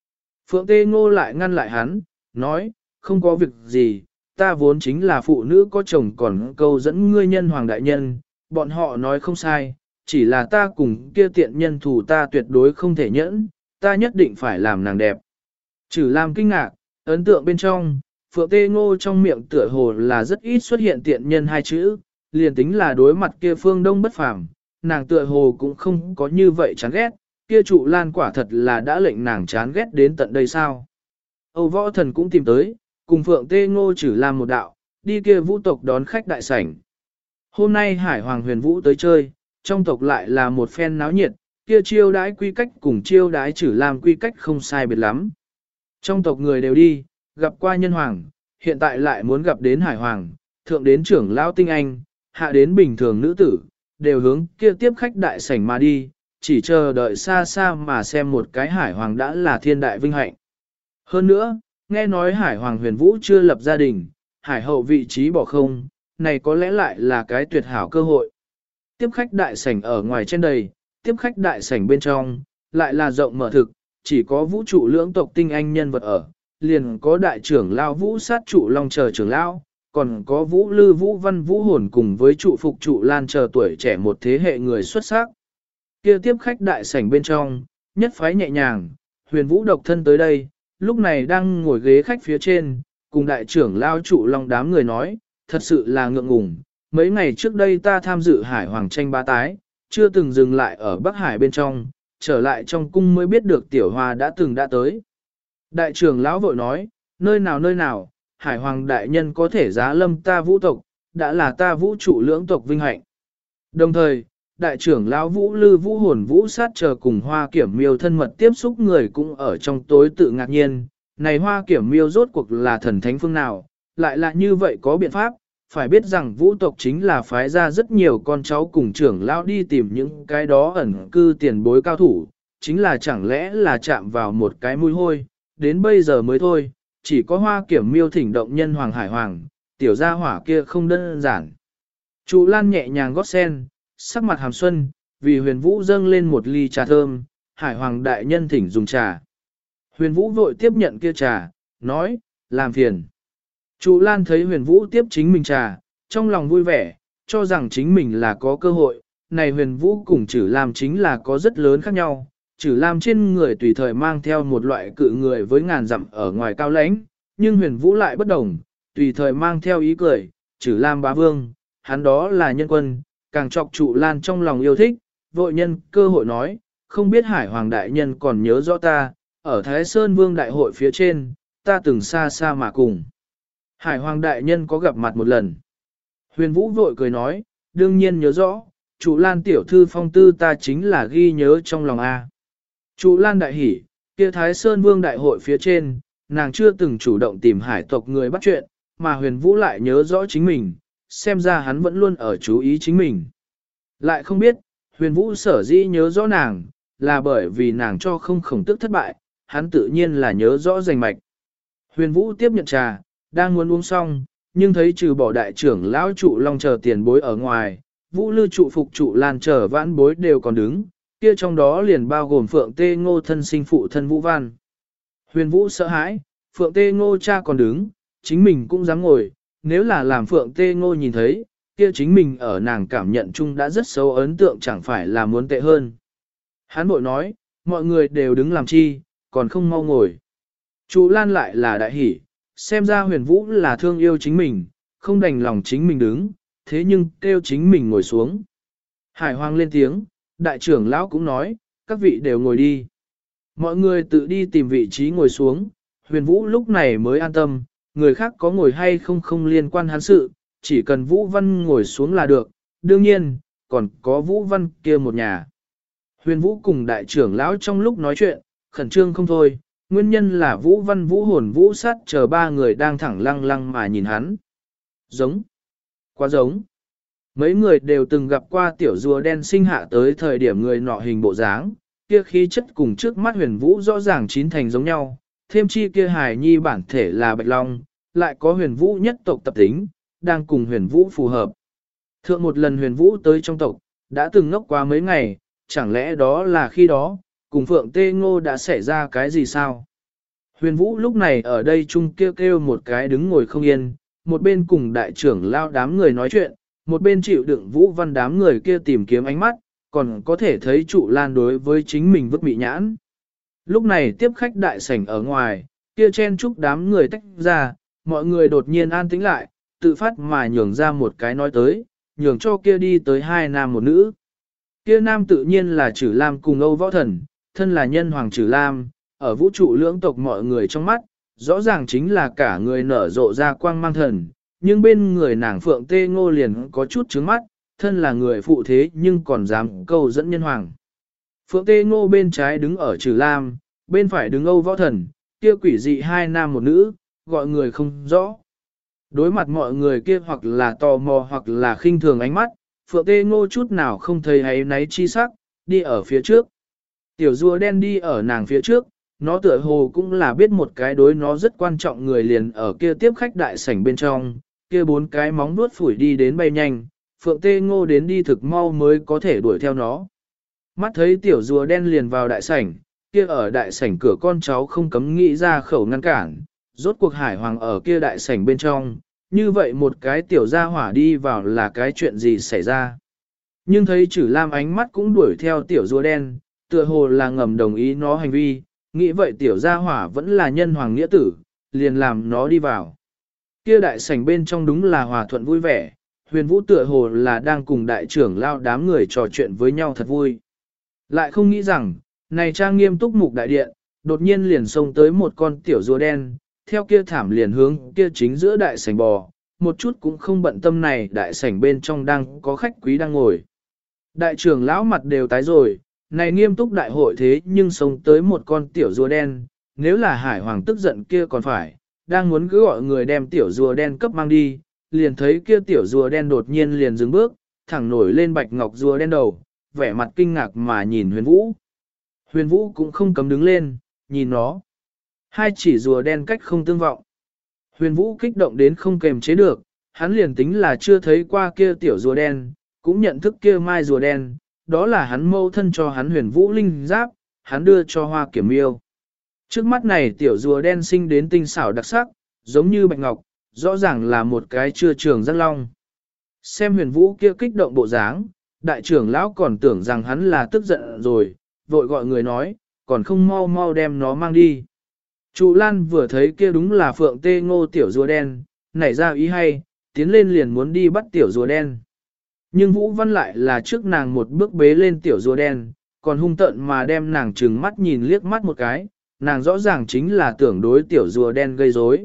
Phượng Tê Ngô lại ngăn lại hắn, nói, không có việc gì, ta vốn chính là phụ nữ có chồng còn câu dẫn ngươi nhân hoàng đại nhân, bọn họ nói không sai, chỉ là ta cùng kia tiện nhân thù ta tuyệt đối không thể nhẫn, ta nhất định phải làm nàng đẹp. Trừ Lam kinh ngạc, ấn tượng bên trong, Phượng Tê Ngô trong miệng tựa hồ là rất ít xuất hiện tiện nhân hai chữ, liền tính là đối mặt kia phương đông bất phàm, nàng tựa hồ cũng không có như vậy chán ghét, kia trụ lan quả thật là đã lệnh nàng chán ghét đến tận đây sao. Âu Võ Thần cũng tìm tới, cùng Phượng Tê Ngô Trử Lam một đạo, đi kia vũ tộc đón khách đại sảnh. Hôm nay Hải Hoàng Huyền Vũ tới chơi, trong tộc lại là một phen náo nhiệt, kia chiêu đái quy cách cùng chiêu đái Trử Lam quy cách không sai biệt lắm. Trong tộc người đều đi, gặp qua nhân hoàng, hiện tại lại muốn gặp đến Hải Hoàng, thượng đến trưởng lão tinh anh, hạ đến bình thường nữ tử, đều hướng kia tiếp khách đại sảnh mà đi, chỉ chờ đợi xa xa mà xem một cái Hải Hoàng đã là thiên đại vinh hạnh. Hơn nữa, nghe nói Hải Hoàng Huyền Vũ chưa lập gia đình, Hải hậu vị trí bỏ không, này có lẽ lại là cái tuyệt hảo cơ hội. Tiếp khách đại sảnh ở ngoài trên đầy, tiếp khách đại sảnh bên trong, lại là rộng mở thực, chỉ có vũ trụ lưỡng tộc tinh anh nhân vật ở, liền có đại trưởng lao vũ sát trụ long chờ trưởng lao, còn có vũ lư vũ văn vũ hồn cùng với trụ phục trụ lan chờ tuổi trẻ một thế hệ người xuất sắc. Kia tiếp khách đại sảnh bên trong, nhất phái nhẹ nhàng, Huyền Vũ độc thân tới đây, lúc này đang ngồi ghế khách phía trên, cùng đại trưởng lao trụ long đám người nói, thật sự là ngượng ngùng, mấy ngày trước đây ta tham dự Hải Hoàng tranh bá tái, chưa từng dừng lại ở Bắc Hải bên trong, trở lại trong cung mới biết được Tiểu Hoa đã từng đã tới. Đại trưởng lão vội nói, nơi nào, Hải Hoàng đại nhân có thể giá lâm ta vũ tộc, đã là ta vũ trụ lưỡng tộc vinh hạnh. Đồng thời, đại trưởng lão vũ lư vũ hồn vũ sát chờ cùng Hoa Kiểm Miêu thân mật tiếp xúc người cũng ở trong tối tự ngạc nhiên, này Hoa Kiểm Miêu rốt cuộc là thần thánh phương nào, lại là như vậy có biện pháp, phải biết rằng vũ tộc chính là phái ra rất nhiều con cháu cùng trưởng lão đi tìm những cái đó ẩn cư tiền bối cao thủ, chính là chẳng lẽ là chạm vào một cái mũi hôi, đến bây giờ mới thôi, chỉ có Hoa Kiểm Miêu thỉnh động nhân hoàng Hải Hoàng, tiểu gia hỏa kia không đơn giản. Trụ Lan nhẹ nhàng gót sen, sắc mặt hàm xuân, vì Huyền Vũ dâng lên một ly trà thơm, Hải Hoàng đại nhân thỉnh dùng trà. Huyền Vũ vội tiếp nhận kia trà, nói, làm phiền. Trụ Lan thấy Huyền Vũ tiếp chính mình trà, trong lòng vui vẻ, cho rằng chính mình là có cơ hội, này Huyền Vũ cùng Trử Lam chính là có rất lớn khác nhau. Trử Lam trên người tùy thời mang theo một loại cự người với ngàn dặm ở ngoài cao lãnh, nhưng Huyền Vũ lại bất đồng, tùy thời mang theo ý cười, Trử Lam bá vương, hắn đó là nhân quân, càng chọc Trụ Lan trong lòng yêu thích, vội nhân cơ hội nói, không biết Hải Hoàng đại nhân còn nhớ rõ ta, ở Thái Sơn Vương đại hội phía trên, ta từng xa xa mà cùng. Hải Hoàng đại nhân có gặp mặt một lần. Huyền Vũ vội cười nói, đương nhiên nhớ rõ, Trụ Lan tiểu thư phong tư ta chính là ghi nhớ trong lòng A. Trụ Lan đại hỉ, kia Thái Sơn Vương đại hội phía trên, nàng chưa từng chủ động tìm hải tộc người bắt chuyện, mà Huyền Vũ lại nhớ rõ chính mình, xem ra hắn vẫn luôn ở chú ý chính mình. Lại không biết, Huyền Vũ sở dĩ nhớ rõ nàng, là bởi vì nàng cho không khổng tức thất bại, hắn tự nhiên là nhớ rõ rành mạch. Huyền Vũ tiếp nhận trà, đang muốn uống xong, nhưng thấy trừ bỏ đại trưởng lão trụ long chờ tiền bối ở ngoài, Vũ lư trụ phục trụ lan chờ vãn bối đều còn đứng, kia trong đó liền bao gồm Phượng Tê Ngô thân sinh phụ thân Vũ Văn. Huyền Vũ sợ hãi, Phượng Tê Ngô cha còn đứng, chính mình cũng dám ngồi, nếu là làm Phượng Tê Ngô nhìn thấy, kia chính mình ở nàng cảm nhận chung đã rất xấu ấn tượng chẳng phải là muốn tệ hơn. Hắn bội nói, mọi người đều đứng làm chi, còn không mau ngồi. Trụ Lan lại là đại hỉ, xem ra Huyền Vũ là thương yêu chính mình, không đành lòng chính mình đứng, thế nhưng kêu chính mình ngồi xuống. Hải Hoàng lên tiếng, đại trưởng lão cũng nói, các vị đều ngồi đi. Mọi người tự đi tìm vị trí ngồi xuống, Huyền Vũ lúc này mới an tâm, người khác có ngồi hay không không liên quan hắn sự, chỉ cần Vũ Văn ngồi xuống là được, đương nhiên, còn có Vũ Văn kia một nhà. Huyền Vũ cùng đại trưởng lão trong lúc nói chuyện, khẩn trương không thôi, nguyên nhân là Vũ Văn Vũ hồn Vũ sát chờ ba người đang thẳng lăng lăng mà nhìn hắn. Giống. Quá giống. Mấy người đều từng gặp qua tiểu rùa đen sinh hạ tới thời điểm người nọ hình bộ dáng, kia khí chất cùng trước mắt Huyền Vũ rõ ràng chín thành giống nhau, thêm chi kia hài nhi bản thể là Bạch Long, lại có Huyền Vũ nhất tộc tập tính, đang cùng Huyền Vũ phù hợp. Thượng một lần Huyền Vũ tới trong tộc, đã từng ngốc qua mấy ngày, chẳng lẽ đó là khi đó, cùng Phượng Tê Ngô đã xảy ra cái gì sao? Huyền Vũ lúc này ở đây chung kêu một cái đứng ngồi không yên, một bên cùng đại trưởng lao đám người nói chuyện, một bên chịu đựng Vũ Văn đám người kia tìm kiếm ánh mắt, còn có thể thấy trụ lan đối với chính mình vứt bị nhãn. Lúc này tiếp khách đại sảnh ở ngoài, kia chen chúc đám người tách ra, mọi người đột nhiên an tĩnh lại, tự phát mà nhường ra một cái nói tới, nhường cho kia đi tới hai nam một nữ. Kia nam tự nhiên là Trử Lam cùng Âu Võ Thần, thân là nhân hoàng Trử Lam, ở vũ trụ lưỡng tộc mọi người trong mắt, rõ ràng chính là cả người nở rộ ra quang mang thần, nhưng bên người nàng Phượng Tê Ngô liền có chút trướng mắt, thân là người phụ thế nhưng còn dám câu dẫn nhân hoàng. Phượng Tê Ngô bên trái đứng ở Trử Lam, bên phải đứng Âu Võ Thần, kia quỷ dị hai nam một nữ, gọi người không rõ. Đối mặt mọi người kia hoặc là tò mò hoặc là khinh thường ánh mắt, Phượng Tê Ngô chút nào không thấy áy náy chi sắc, đi ở phía trước. Tiểu rùa đen đi ở nàng phía trước, nó tựa hồ cũng là biết một cái đối nó rất quan trọng người liền ở kia tiếp khách đại sảnh bên trong, kia bốn cái móng vuốt phủi đi đến bay nhanh, Phượng Tê Ngô đến đi thực mau mới có thể đuổi theo nó. Mắt thấy tiểu rùa đen liền vào đại sảnh, kia ở đại sảnh cửa con cháu không cấm nghĩ ra khẩu ngăn cản, rốt cuộc hải hoàng ở kia đại sảnh bên trong, như vậy một cái tiểu gia hỏa đi vào là cái chuyện gì xảy ra. Nhưng thấy Trử Lam ánh mắt cũng đuổi theo tiểu rùa đen, tựa hồ là ngầm đồng ý nó hành vi, nghĩ vậy tiểu gia hỏa vẫn là nhân hoàng nghĩa tử, liền làm nó đi vào. Kia đại sảnh bên trong đúng là hòa thuận vui vẻ, Huyền Vũ tựa hồ là đang cùng đại trưởng lao đám người trò chuyện với nhau thật vui. Lại không nghĩ rằng, này trang nghiêm túc mục đại điện, đột nhiên liền xông tới một con tiểu rùa đen, theo kia thảm liền hướng kia chính giữa đại sảnh bò, một chút cũng không bận tâm này đại sảnh bên trong đang có khách quý đang ngồi. Đại trưởng lão mặt đều tái rồi, này nghiêm túc đại hội thế nhưng xông tới một con tiểu rùa đen, nếu là hải hoàng tức giận kia còn phải, đang muốn cứ gọi người đem tiểu rùa đen cấp mang đi, liền thấy kia tiểu rùa đen đột nhiên liền dừng bước, thẳng nổi lên bạch ngọc rùa đen đầu, vẻ mặt kinh ngạc mà nhìn Huyền Vũ. Huyền Vũ cũng không cấm đứng lên, nhìn nó. Hai chỉ rùa đen cách không tương vọng. Huyền Vũ kích động đến không kềm chế được, hắn liền tính là chưa thấy qua kia tiểu rùa đen, cũng nhận thức kia mai rùa đen, đó là hắn mâu thân cho hắn Huyền Vũ linh giáp, hắn đưa cho Hoa Kiểm Miêu. Trước mắt này tiểu rùa đen sinh đến tinh xảo đặc sắc, giống như bạch ngọc, rõ ràng là một cái chưa trường giác long. Xem Huyền Vũ kia kích động bộ dáng, đại trưởng lão còn tưởng rằng hắn là tức giận rồi, vội gọi người nói, còn không mau mau đem nó mang đi. Trụ Lan vừa thấy kia đúng là Phượng Tê Ngô tiểu rùa đen, nảy ra ý hay, tiến lên liền muốn đi bắt tiểu rùa đen. Nhưng Vũ Văn lại là trước nàng một bước bế lên tiểu rùa đen, còn hung tợn mà đem nàng trừng mắt nhìn liếc mắt một cái, nàng rõ ràng chính là tưởng đối tiểu rùa đen gây rối.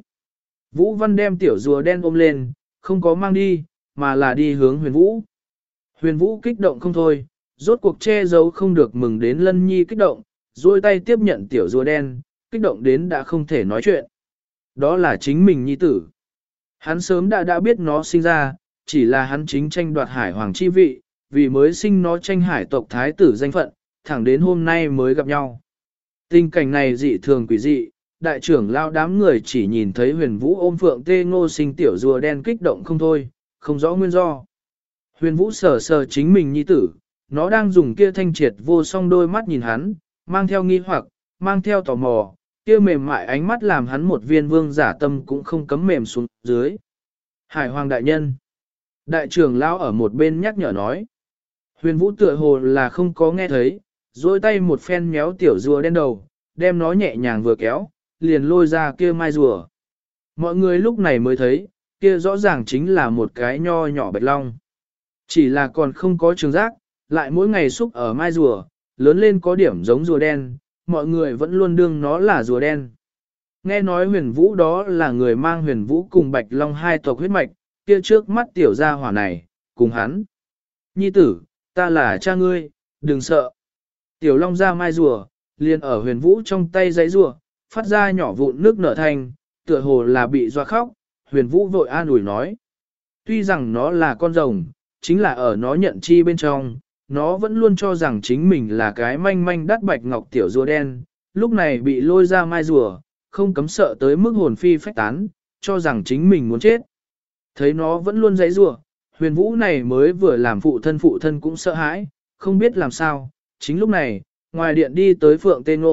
Vũ Văn đem tiểu rùa đen ôm lên, không có mang đi, mà là đi hướng Huyền Vũ. Huyền Vũ kích động không thôi, rốt cuộc che giấu không được mừng đến Lân Nhi kích động, duỗi tay tiếp nhận tiểu rùa đen, kích động đến đã không thể nói chuyện. Đó là chính mình nhi tử. Hắn sớm đã biết nó sinh ra, chỉ là hắn chính tranh đoạt hải hoàng chi vị, vì mới sinh nó tranh hải tộc thái tử danh phận, thẳng đến hôm nay mới gặp nhau. Tình cảnh này dị thường quỷ dị, đại trưởng lao đám người chỉ nhìn thấy Huyền Vũ ôm Phượng Tê Ngô sinh tiểu rùa đen kích động không thôi, không rõ nguyên do. Huyền Vũ sờ sờ chính mình nhi tử, nó đang dùng kia thanh triệt vô song đôi mắt nhìn hắn, mang theo nghi hoặc, mang theo tò mò, kia mềm mại ánh mắt làm hắn một viên vương giả tâm cũng không cấm mềm xuống dưới. Hải hoàng đại nhân. Đại trưởng lão ở một bên nhắc nhở nói. Huyền Vũ tựa hồ là không có nghe thấy, duỗi tay một phen méo tiểu rùa đen đầu, đem nó nhẹ nhàng vừa kéo, liền lôi ra kia mai rùa. Mọi người lúc này mới thấy, kia rõ ràng chính là một cái nho nhỏ bạch long. Chỉ là còn không có trường giác, lại mỗi ngày xúc ở mai rùa, lớn lên có điểm giống rùa đen, mọi người vẫn luôn đương nó là rùa đen. Nghe nói Huyền Vũ đó là người mang Huyền Vũ cùng bạch long hai tộc huyết mạch, kia trước mắt tiểu gia hỏa này, cùng hắn. Nhi tử, ta là cha ngươi, đừng sợ. Tiểu long ra mai rùa, liền ở Huyền Vũ trong tay giấy rùa, phát ra nhỏ vụn nước nở thành, tựa hồ là bị doa khóc, Huyền Vũ vội an ủi nói. Tuy rằng nó là con rồng, chính là ở nó nhận chi bên trong, nó vẫn luôn cho rằng chính mình là cái manh manh đắt bạch ngọc tiểu rùa đen, lúc này bị lôi ra mai rùa, không cấm sợ tới mức hồn phi phách tán, cho rằng chính mình muốn chết. Thấy nó vẫn luôn giãy rùa, Huyền Vũ này mới vừa làm phụ thân cũng sợ hãi, không biết làm sao, chính lúc này, ngoài điện đi tới Phượng Tê Ngô,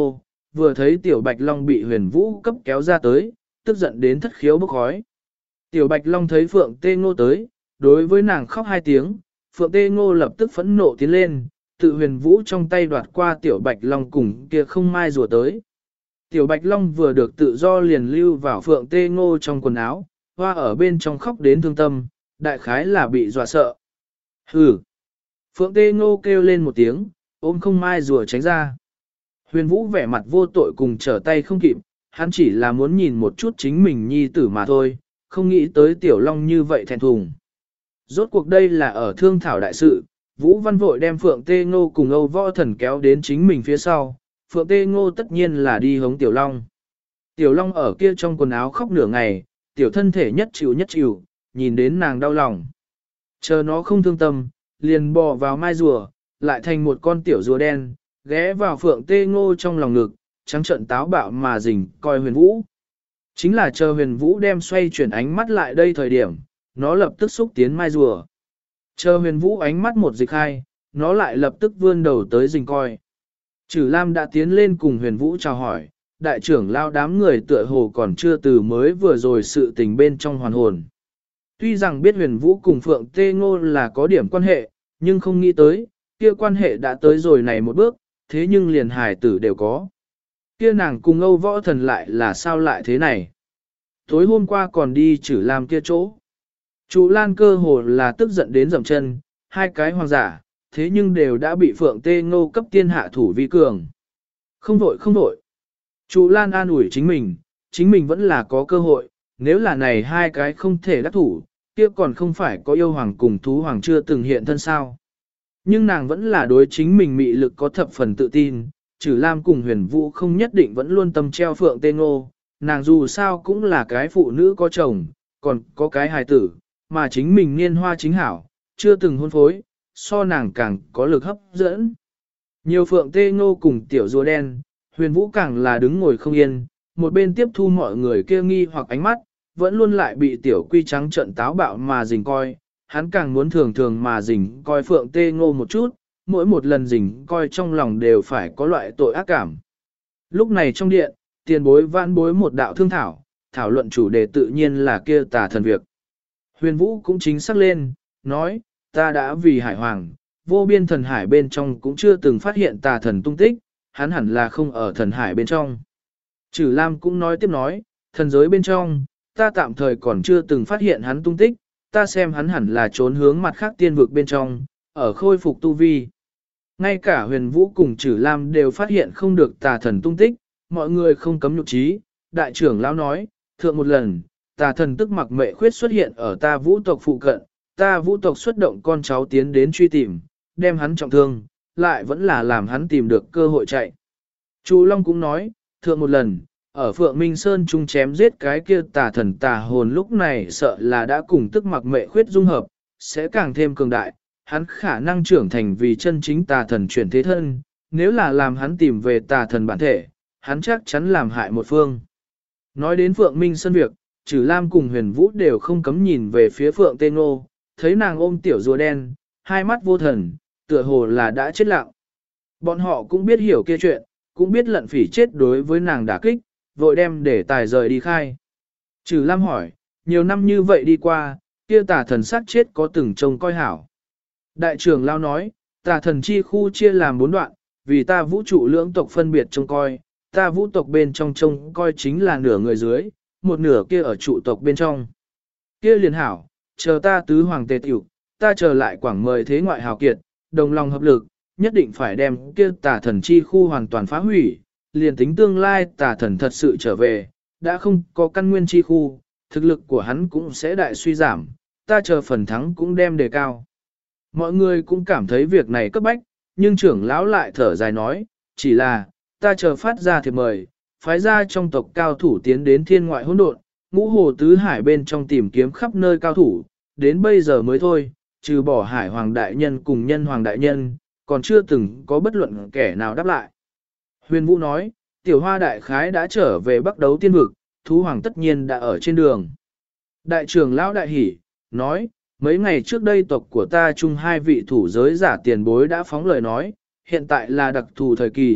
vừa thấy tiểu bạch long bị huyền vũ cấp kéo ra tới, tức giận đến thất khiếu bốc khói. Tiểu bạch long thấy Phượng Tê Ngô tới, đối với nàng khóc 2 tiếng, Phượng Tê Ngô lập tức phẫn nộ tiến lên, tự huyền vũ trong tay đoạt qua tiểu bạch long cùng kia không mai rùa tới. Tiểu bạch long vừa được tự do liền lưu vào Phượng Tê Ngô trong quần áo, hoa ở bên trong khóc đến thương tâm, đại khái là bị dọa sợ. Hừ! Phượng Tê Ngô kêu lên một tiếng, ôm không mai rùa tránh ra. Huyền vũ vẻ mặt vô tội cùng trở tay không kịp, hắn chỉ là muốn nhìn một chút chính mình nhi tử mà thôi, không nghĩ tới tiểu long như vậy thẹn thùng. Rốt cuộc đây là ở thương thảo đại sự, Vũ Văn vội đem Phượng Tê Ngô cùng Âu Võ Thần kéo đến chính mình phía sau, Phượng Tê Ngô tất nhiên là đi hống tiểu long. Tiểu long ở kia trong quần áo khóc nửa ngày, tiểu thân thể nhất chịu, nhìn đến nàng đau lòng. Chờ nó không thương tâm, liền bò vào mai rùa, lại thành một con tiểu rùa đen, ghé vào Phượng Tê Ngô trong lòng ngực, trắng trợn táo bạo mà rình coi huyền vũ. Chính là chờ huyền vũ đem xoay chuyển ánh mắt lại đây thời điểm, nó lập tức xúc tiến mai rùa. Chờ huyền vũ ánh mắt một dịch hai, nó lại lập tức vươn đầu tới rình coi. Chử Lam đã tiến lên cùng huyền vũ chào hỏi, đại trưởng lao đám người tựa hồ còn chưa từ mới vừa rồi sự tình bên trong hoàn hồn. Tuy rằng biết huyền vũ cùng Phượng Tê Ngô là có điểm quan hệ, nhưng không nghĩ tới, kia quan hệ đã tới rồi này một bước, thế nhưng liền hài tử đều có. Kia nàng cùng Âu Võ Thần lại là sao lại thế này? Tối hôm qua còn đi Chử Lam kia chỗ. Trụ Lan cơ hồ là tức giận đến dậm chân, 2 cái hoàng giả, thế nhưng đều đã bị Phượng Tê Ngô cấp tiên hạ thủ vi cường. Không vội. Trụ Lan an ủi chính mình vẫn là có cơ hội, nếu là này 2 cái không thể đắc thủ, kia còn không phải có yêu hoàng cùng thú hoàng chưa từng hiện thân sao. Nhưng nàng vẫn là đối chính mình mị lực có thập phần tự tin, Chử Lam cùng huyền vũ không nhất định vẫn luôn tâm treo Phượng Tê Ngô, nàng dù sao cũng là cái phụ nữ có chồng, còn có cái hài tử, mà chính mình niên hoa chính hảo, chưa từng hôn phối, so nàng càng có lực hấp dẫn. Nhiều Phượng Tê Ngô cùng tiểu rùa đen, huyền vũ càng là đứng ngồi không yên, một bên tiếp thu mọi người kia nghi hoặc ánh mắt, vẫn luôn lại bị tiểu quy trắng trận táo bạo mà rình coi, hắn càng muốn thường mà rình coi Phượng Tê Ngô một chút, mỗi một lần rình coi trong lòng đều phải có loại tội ác cảm. Lúc này trong điện, tiền bối vãn bối một đạo thương thảo luận chủ đề tự nhiên là kia tà thần việc. Huyền Vũ cũng chính xác lên, nói, ta đã vì hải hoàng, vô biên thần hải bên trong cũng chưa từng phát hiện tà thần tung tích, hắn hẳn là không ở thần hải bên trong. Chử Lam cũng nói tiếp nói, thần giới bên trong, ta tạm thời còn chưa từng phát hiện hắn tung tích, ta xem hắn hẳn là trốn hướng mặt khác tiên vực bên trong, ở khôi phục tu vi. Ngay cả huyền vũ cùng Chử Lam đều phát hiện không được tà thần tung tích, mọi người không cấm nhục trí. Đại trưởng lão nói, thượng một lần, tà thần tức mặc mệ khuyết xuất hiện ở ta vũ tộc phụ cận, ta vũ tộc xuất động con cháu tiến đến truy tìm, đem hắn trọng thương, lại vẫn là làm hắn tìm được cơ hội chạy. Chu Long cũng nói, thượng một lần, ở Phượng Minh Sơn chung chém giết cái kia tà thần tà hồn lúc này sợ là đã cùng tức mặc mệ khuyết dung hợp, sẽ càng thêm cường đại, hắn khả năng trưởng thành vì chân chính tà thần chuyển thế thân, nếu là làm hắn tìm về tà thần bản thể, hắn chắc chắn làm hại một phương. Nói đến Phượng Minh Sơn việc, Chử Lam cùng Huyền Vũ đều không cấm nhìn về phía Phượng Tê Ngô, thấy nàng ôm tiểu rùa đen, hai mắt vô thần, tựa hồ là đã chết lặng. Bọn họ cũng biết hiểu kia chuyện, cũng biết lận phỉ chết đối với nàng đả kích, vội đem để tài rời đi khai. Chử Lam hỏi, nhiều năm như vậy đi qua, kia tà thần sát chết có từng trông coi hảo. Đại trưởng lao nói, tà thần chi khu chia làm 4 đoạn, vì ta vũ trụ lưỡng tộc phân biệt trông coi, ta vũ tộc bên trong trông coi chính là nửa người dưới, một nửa kia ở trụ tộc bên trong. Kia liền hảo, chờ ta tứ hoàng tề tiểu, ta chờ lại quảng mời thế ngoại hào kiệt, đồng lòng hợp lực, nhất định phải đem kia tà thần chi khu hoàn toàn phá hủy, liền tính tương lai tà thần thật sự trở về, đã không có căn nguyên chi khu, thực lực của hắn cũng sẽ đại suy giảm, ta chờ phần thắng cũng đem đề cao. Mọi người cũng cảm thấy việc này cấp bách, nhưng trưởng lão lại thở dài nói, chỉ là, ta chờ phát ra thiệp mời, phái ra trong tộc cao thủ tiến đến thiên ngoại hỗn độn, ngũ hồ tứ hải bên trong tìm kiếm khắp nơi cao thủ, đến bây giờ mới thôi, trừ bỏ hải hoàng đại nhân cùng nhân hoàng đại nhân, còn chưa từng có bất luận kẻ nào đáp lại. Huyền Vũ nói, tiểu hoa đại khái đã trở về Bắc Đấu tiên vực, thú hoàng tất nhiên đã ở trên đường. Đại trưởng lão đại hỉ, nói, mấy ngày trước đây tộc của ta chung 2 vị thủ giới giả tiền bối đã phóng lời nói, hiện tại là đặc thù thời kỳ,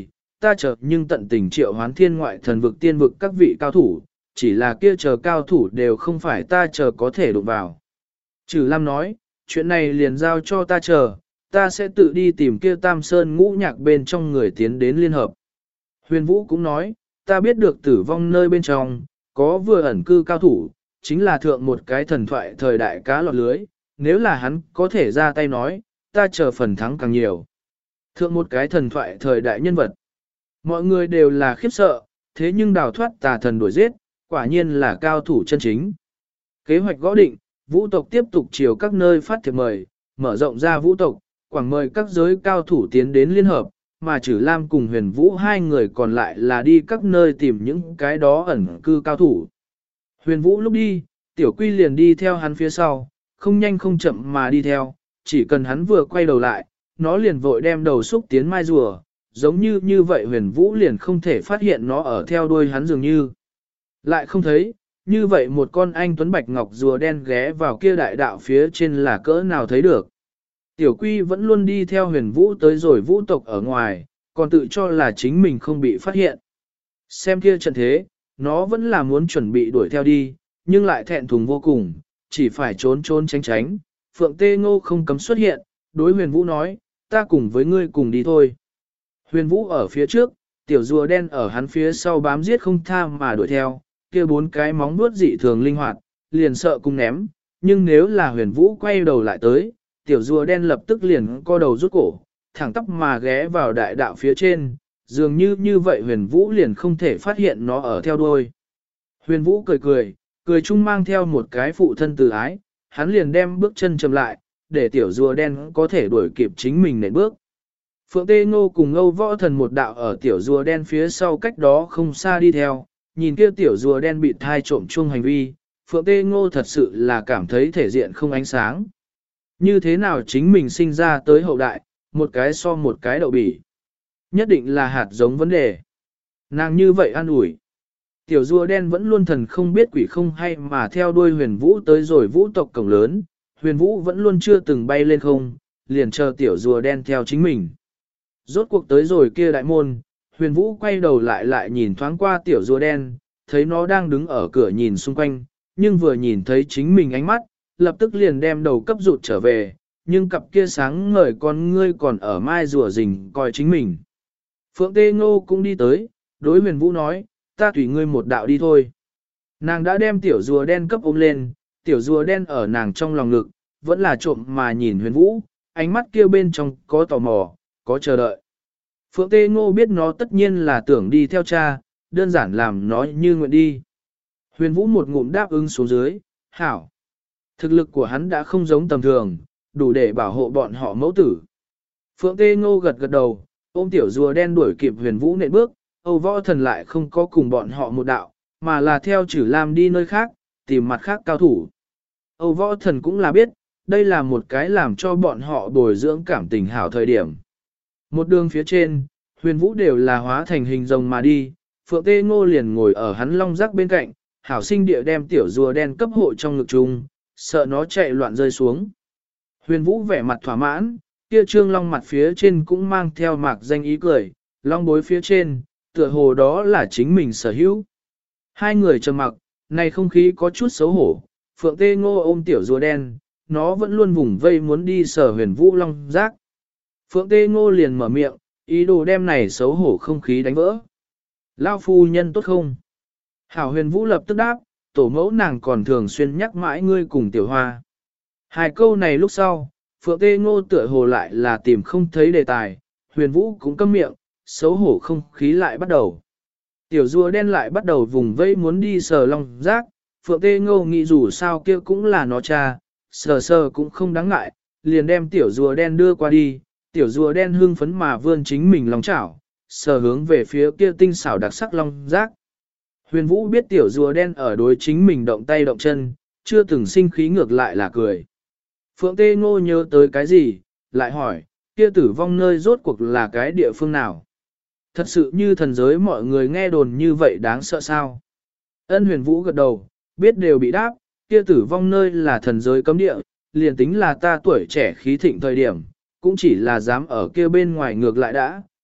ta chờ nhưng tận tình triệu hoán thiên ngoại thần vực tiên vực các vị cao thủ, chỉ là kia chờ cao thủ đều không phải ta chờ có thể đụng vào. Trừ Lam nói, chuyện này liền giao cho ta chờ, ta sẽ tự đi tìm kia Tam Sơn ngũ nhạc bên trong người tiến đến liên hợp. Huyền Vũ cũng nói, ta biết được tử vong nơi bên trong, có vừa ẩn cư cao thủ, chính là thượng một cái thần thoại thời đại cá lọt lưới, nếu là hắn có thể ra tay nói, ta chờ phần thắng càng nhiều. Thượng một cái thần thoại thời đại nhân vật. Mọi người đều là khiếp sợ, thế nhưng đào thoát tà thần đuổi giết, quả nhiên là cao thủ chân chính. Kế hoạch gõ định, vũ tộc tiếp tục chiều các nơi phát thiệp mời, mở rộng ra vũ tộc, quảng mời các giới cao thủ tiến đến liên hợp, mà Trử Lam cùng Huyền Vũ hai người còn lại là đi các nơi tìm những cái đó ẩn cư cao thủ. Huyền Vũ lúc đi, Tiểu Quy liền đi theo hắn phía sau, không nhanh không chậm mà đi theo, chỉ cần hắn vừa quay đầu lại, nó liền vội đem đầu xúc tiến mai rùa, giống như vậy Huyền Vũ liền không thể phát hiện nó ở theo đuôi hắn dường như. Lại không thấy, như vậy một con anh tuấn bạch ngọc rùa đen ghé vào kia đại đạo phía trên là cỡ nào thấy được. Tiểu Quy vẫn luôn đi theo Huyền Vũ tới rồi vũ tộc ở ngoài, còn tự cho là chính mình không bị phát hiện. Xem kia trận thế, nó vẫn là muốn chuẩn bị đuổi theo đi, nhưng lại thẹn thùng vô cùng, chỉ phải trốn trốn tránh tránh. Phượng Tê Ngô không cấm xuất hiện, đối Huyền Vũ nói, ta cùng với ngươi cùng đi thôi. Huyền Vũ ở phía trước, tiểu rùa đen ở hắn phía sau bám giết không tha mà đuổi theo, kia bốn cái móng vuốt dị thường linh hoạt, liền sợ cùng ném, nhưng nếu là Huyền Vũ quay đầu lại tới, tiểu rùa đen lập tức liền co đầu rút cổ, thẳng tắp mà ghé vào đại đạo phía trên, dường như vậy Huyền Vũ liền không thể phát hiện nó ở theo đuôi. Huyền Vũ cười chung mang theo một cái phụ thân từ ái, hắn liền đem bước chân chậm lại, để tiểu rùa đen có thể đuổi kịp chính mình nện bước. Phượng Tê Ngô cùng Âu Võ Thần một đạo ở tiểu rùa đen phía sau cách đó không xa đi theo, nhìn kia tiểu rùa đen bị thai trộm chuông hành vi, Phượng Tê Ngô thật sự là cảm thấy thể diện không ánh sáng. Như thế nào chính mình sinh ra tới hậu đại, một cái so một cái đậu bỉ. Nhất định là hạt giống vấn đề. Nàng như vậy an ủi. Tiểu rùa đen vẫn luôn thần không biết quỷ không hay mà theo đuôi Huyền Vũ tới rồi vũ tộc cổng lớn, Huyền Vũ vẫn luôn chưa từng bay lên không, liền chờ tiểu rùa đen theo chính mình. Rốt cuộc tới rồi kia đại môn, Huyền Vũ quay đầu lại nhìn thoáng qua tiểu rùa đen, thấy nó đang đứng ở cửa nhìn xung quanh, nhưng vừa nhìn thấy chính mình ánh mắt, lập tức liền đem đầu cấp rụt trở về, nhưng cặp kia sáng ngời con ngươi còn ở mai rùa rình coi chính mình. Phượng Tê Ngô cũng đi tới, đối Huyền Vũ nói, ta tùy ngươi một đạo đi thôi. Nàng đã đem tiểu rùa đen cấp ôm lên, tiểu rùa đen ở nàng trong lòng ngực, vẫn là trộm mà nhìn Huyền Vũ, ánh mắt kia bên trong có tò mò, có chờ đợi. Phượng Tê Ngô biết nó tất nhiên là tưởng đi theo cha, đơn giản làm nó như nguyện đi. Huyền Vũ một ngụm đáp ứng xuống dưới, hảo. Thực lực của hắn đã không giống tầm thường, đủ để bảo hộ bọn họ mẫu tử. Phượng Tê Ngô gật gật đầu, ôm tiểu rùa đen đuổi kịp Huyền Vũ nện bước, Âu Võ Thần lại không có cùng bọn họ một đạo, mà là theo Trử Lam đi nơi khác, tìm mặt khác cao thủ. Âu Võ Thần cũng là biết, đây là một cái làm cho bọn họ bồi dưỡng cảm tình hảo thời điểm. Một đường phía trên, Huyền Vũ đều là hóa thành hình rồng mà đi, Phượng Tê Ngô liền ngồi ở hắn long rắc bên cạnh, hảo sinh địa đem tiểu rùa đen cấp hộ trong ngực chung, sợ nó chạy loạn rơi xuống. Huyền Vũ vẻ mặt thỏa mãn, kia trương long mặt phía trên cũng mang theo mạc danh ý cười, long bối phía trên, tựa hồ đó là chính mình sở hữu. Hai người trầm mặc, này không khí có chút xấu hổ, Phượng Tê Ngô ôm tiểu rùa đen, nó vẫn luôn vùng vây muốn đi sở Huyền Vũ long giác. Phượng Tê Ngô liền mở miệng, ý đồ đem này xấu hổ không khí đánh vỡ. Lao phu nhân tốt không? Hảo Huyền Vũ lập tức đáp, tổ mẫu nàng còn thường xuyên nhắc mãi ngươi cùng tiểu hoa. Hai câu này lúc sau, Phượng Tê Ngô tựa hồ lại là tìm không thấy đề tài, Huyền Vũ cũng câm miệng, xấu hổ không khí lại bắt đầu. Tiểu rùa đen lại bắt đầu vùng vây muốn đi sờ long giác, Phượng Tê Ngô nghĩ dù sao kia cũng là nó cha, sờ cũng không đáng ngại, liền đem tiểu rùa đen đưa qua đi, tiểu rùa đen hưng phấn mà vươn chính mình lòng chảo, sờ hướng về phía kia tinh xảo đặc sắc long giác. Huyền Vũ biết tiểu rùa đen ở đối chính mình động tay động chân, chưa từng sinh khí ngược lại là cười. Phượng Tê Ngô nhớ tới cái gì, lại hỏi, kia tử vong nơi rốt cuộc là cái địa phương nào? Thật sự như thần giới mọi người nghe đồn như vậy đáng sợ sao? Ân Huyền Vũ gật đầu, biết đều bị đáp, kia tử vong nơi là thần giới cấm địa, liền tính là ta tuổi trẻ khí thịnh thời điểm, cũng chỉ là dám ở kia bên ngoài ngược lại đã,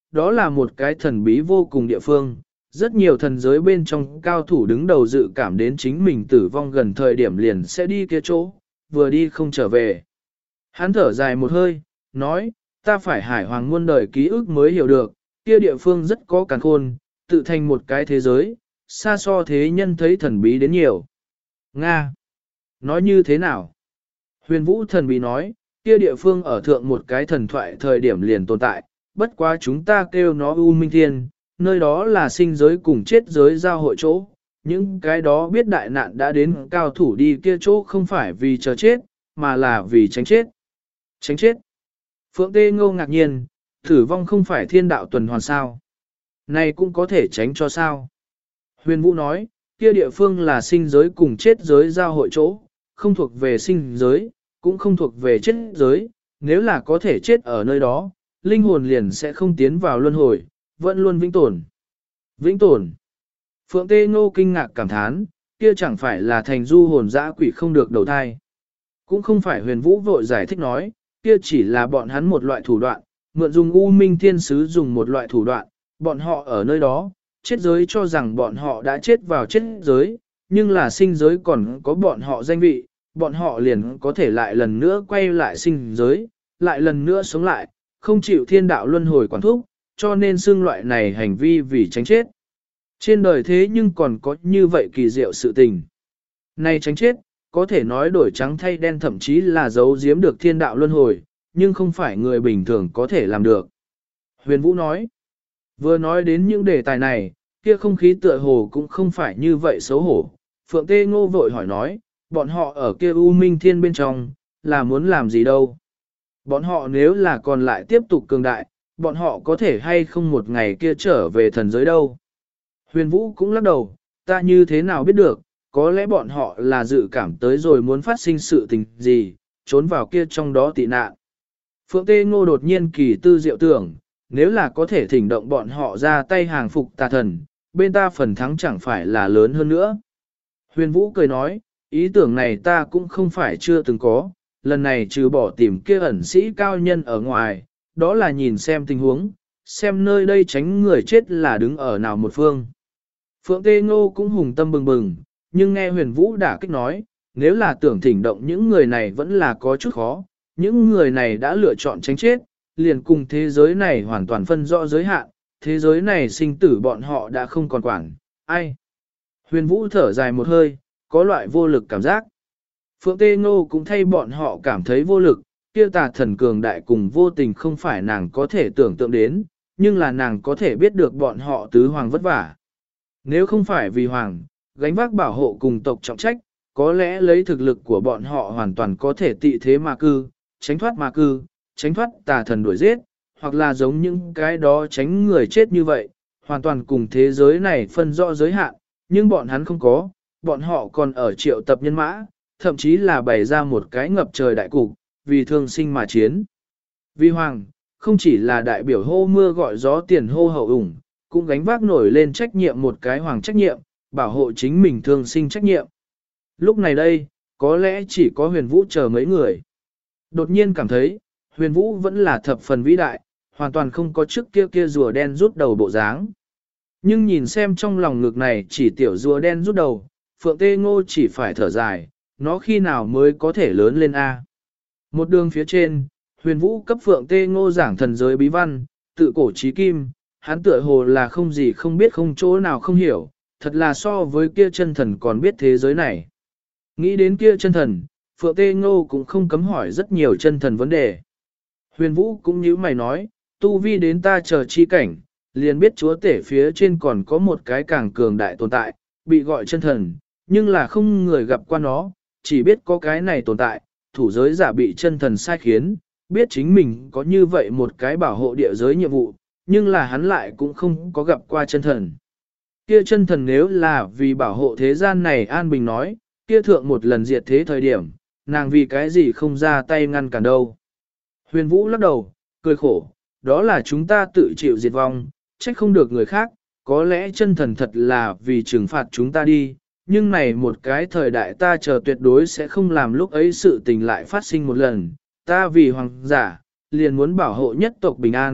đó là một cái thần bí vô cùng địa phương. Rất nhiều thần giới bên trong cao thủ đứng đầu dự cảm đến chính mình tử vong gần thời điểm liền sẽ đi kia chỗ, vừa đi không trở về. Hắn thở dài một hơi, nói, ta phải hải hoàng muôn đời ký ức mới hiểu được, kia địa phương rất có càn khôn, tự thành một cái thế giới, xa so thế nhân thấy thần bí đến nhiều. Nga! Nói như thế nào? Huyền vũ thần bí nói, kia địa phương ở thượng một cái thần thoại thời điểm liền tồn tại, bất quá chúng ta kêu nó U Minh Thiên, nơi đó là sinh giới cùng chết giới giao hội chỗ. Những cái đó biết đại nạn đã đến cao thủ đi kia chỗ không phải vì chờ chết, mà là vì tránh chết. Tránh chết. Phượng Tê Ngô ngạc nhiên, tử vong không phải thiên đạo tuần hoàn sao. Này cũng có thể tránh cho sao. Huyền Vũ nói, kia địa phương là sinh giới cùng chết giới giao hội chỗ, không thuộc về sinh giới, cũng không thuộc về chết giới, nếu là có thể chết ở nơi đó, linh hồn liền sẽ không tiến vào luân hồi, vẫn luôn vĩnh tồn. Vĩnh tồn. Phượng Tê Ngô kinh ngạc cảm thán, kia chẳng phải là thành du hồn dã quỷ không được đầu thai. Cũng không phải Huyền Vũ vội giải thích nói, kia chỉ là bọn hắn một loại thủ đoạn, mượn dùng U Minh Thiên Sứ dùng một loại thủ đoạn, bọn họ ở nơi đó, chết giới cho rằng bọn họ đã chết vào chết giới, nhưng là sinh giới còn có bọn họ danh vị, bọn họ liền có thể lại lần nữa quay lại sinh giới, lại lần nữa sống lại, không chịu thiên đạo luân hồi quản thúc, cho nên xương loại này hành vi vì tránh chết. Trên đời thế nhưng còn có như vậy kỳ diệu sự tình. Này tránh chết, có thể nói đổi trắng thay đen thậm chí là giấu giếm được thiên đạo luân hồi, nhưng không phải người bình thường có thể làm được. Huyền Vũ nói, vừa nói đến những đề tài này, kia không khí tựa hồ cũng không phải như vậy xấu hổ. Phượng Tê Ngô vội hỏi nói, bọn họ ở kia U Minh Thiên bên trong, là muốn làm gì đâu? Bọn họ nếu là còn lại tiếp tục cường đại, bọn họ có thể hay không một ngày kia trở về thần giới đâu? Huyền Vũ cũng lắc đầu, ta như thế nào biết được, có lẽ bọn họ là dự cảm tới rồi muốn phát sinh sự tình gì, trốn vào kia trong đó tị nạn. Phượng Tê Ngô đột nhiên kỳ tư diệu tưởng, nếu là có thể thỉnh động bọn họ ra tay hàng phục tà thần, bên ta phần thắng chẳng phải là lớn hơn nữa. Huyền Vũ cười nói, ý tưởng này ta cũng không phải chưa từng có, lần này trừ bỏ tìm kia ẩn sĩ cao nhân ở ngoài, đó là nhìn xem tình huống, xem nơi đây tránh người chết là đứng ở nào một phương. Phượng Tê Ngô cũng hùng tâm bừng bừng, nhưng nghe Huyền Vũ đả kích nói, nếu là tưởng thỉnh động những người này vẫn là có chút khó, những người này đã lựa chọn tránh chết, liền cùng thế giới này hoàn toàn phân rõ giới hạn, thế giới này sinh tử bọn họ đã không còn quản, ai. Huyền Vũ thở dài một hơi, có loại vô lực cảm giác. Phượng Tê Ngô cũng thay bọn họ cảm thấy vô lực, kia tà thần cường đại cùng vô tình không phải nàng có thể tưởng tượng đến, nhưng là nàng có thể biết được bọn họ tứ hoàng vất vả. Nếu không phải vì hoàng, gánh vác bảo hộ cùng tộc trọng trách, có lẽ lấy thực lực của bọn họ hoàn toàn có thể tị thế mà cư, tránh thoát mà cư, tránh thoát tà thần đuổi giết, hoặc là giống những cái đó tránh người chết như vậy, hoàn toàn cùng thế giới này phân rõ giới hạn, nhưng bọn hắn không có, bọn họ còn ở triệu tập nhân mã, thậm chí là bày ra một cái ngập trời đại cục, vì thương sinh mà chiến. Vì hoàng, không chỉ là đại biểu hô mưa gọi gió tiền hô hậu ủng, cũng gánh vác nổi lên trách nhiệm một cái hoàng trách nhiệm, bảo hộ chính mình thương sinh trách nhiệm. Lúc này đây, có lẽ chỉ có Huyền Vũ chờ mấy người. Đột nhiên cảm thấy, Huyền Vũ vẫn là thập phần vĩ đại, hoàn toàn không có trước kia rùa đen rút đầu bộ dáng. Nhưng nhìn xem trong lòng ngực này chỉ tiểu rùa đen rút đầu, Phượng Tê Ngô chỉ phải thở dài, nó khi nào mới có thể lớn lên A. Một đường phía trên, Huyền Vũ cấp Phượng Tê Ngô giảng thần giới bí văn, tự cổ trí kim, hắn tựa hồ là không gì không biết không chỗ nào không hiểu, thật là so với kia chân thần còn biết thế giới này. Nghĩ đến kia chân thần, Phượng Tê Ngô cũng không cấm hỏi rất nhiều chân thần vấn đề. Huyền Vũ cũng như mày nói, tu vi đến ta chờ chi cảnh, liền biết chúa tể phía trên còn có một cái càng cường đại tồn tại, bị gọi chân thần, nhưng là không người gặp qua nó, chỉ biết có cái này tồn tại, thủ giới giả bị chân thần sai khiến, biết chính mình có như vậy một cái bảo hộ địa giới nhiệm vụ, nhưng là hắn lại cũng không có gặp qua chân thần. Kia chân thần nếu là vì bảo hộ thế gian này an bình nói, kia thượng một lần diệt thế thời điểm, nàng vì cái gì không ra tay ngăn cản đâu. Huyền Vũ lắc đầu, cười khổ, đó là chúng ta tự chịu diệt vong, trách không được người khác, có lẽ chân thần thật là vì trừng phạt chúng ta đi, nhưng này một cái thời đại ta chờ tuyệt đối sẽ không làm lúc ấy sự tình lại phát sinh một lần, ta vì hoàng giả, liền muốn bảo hộ nhất tộc bình an,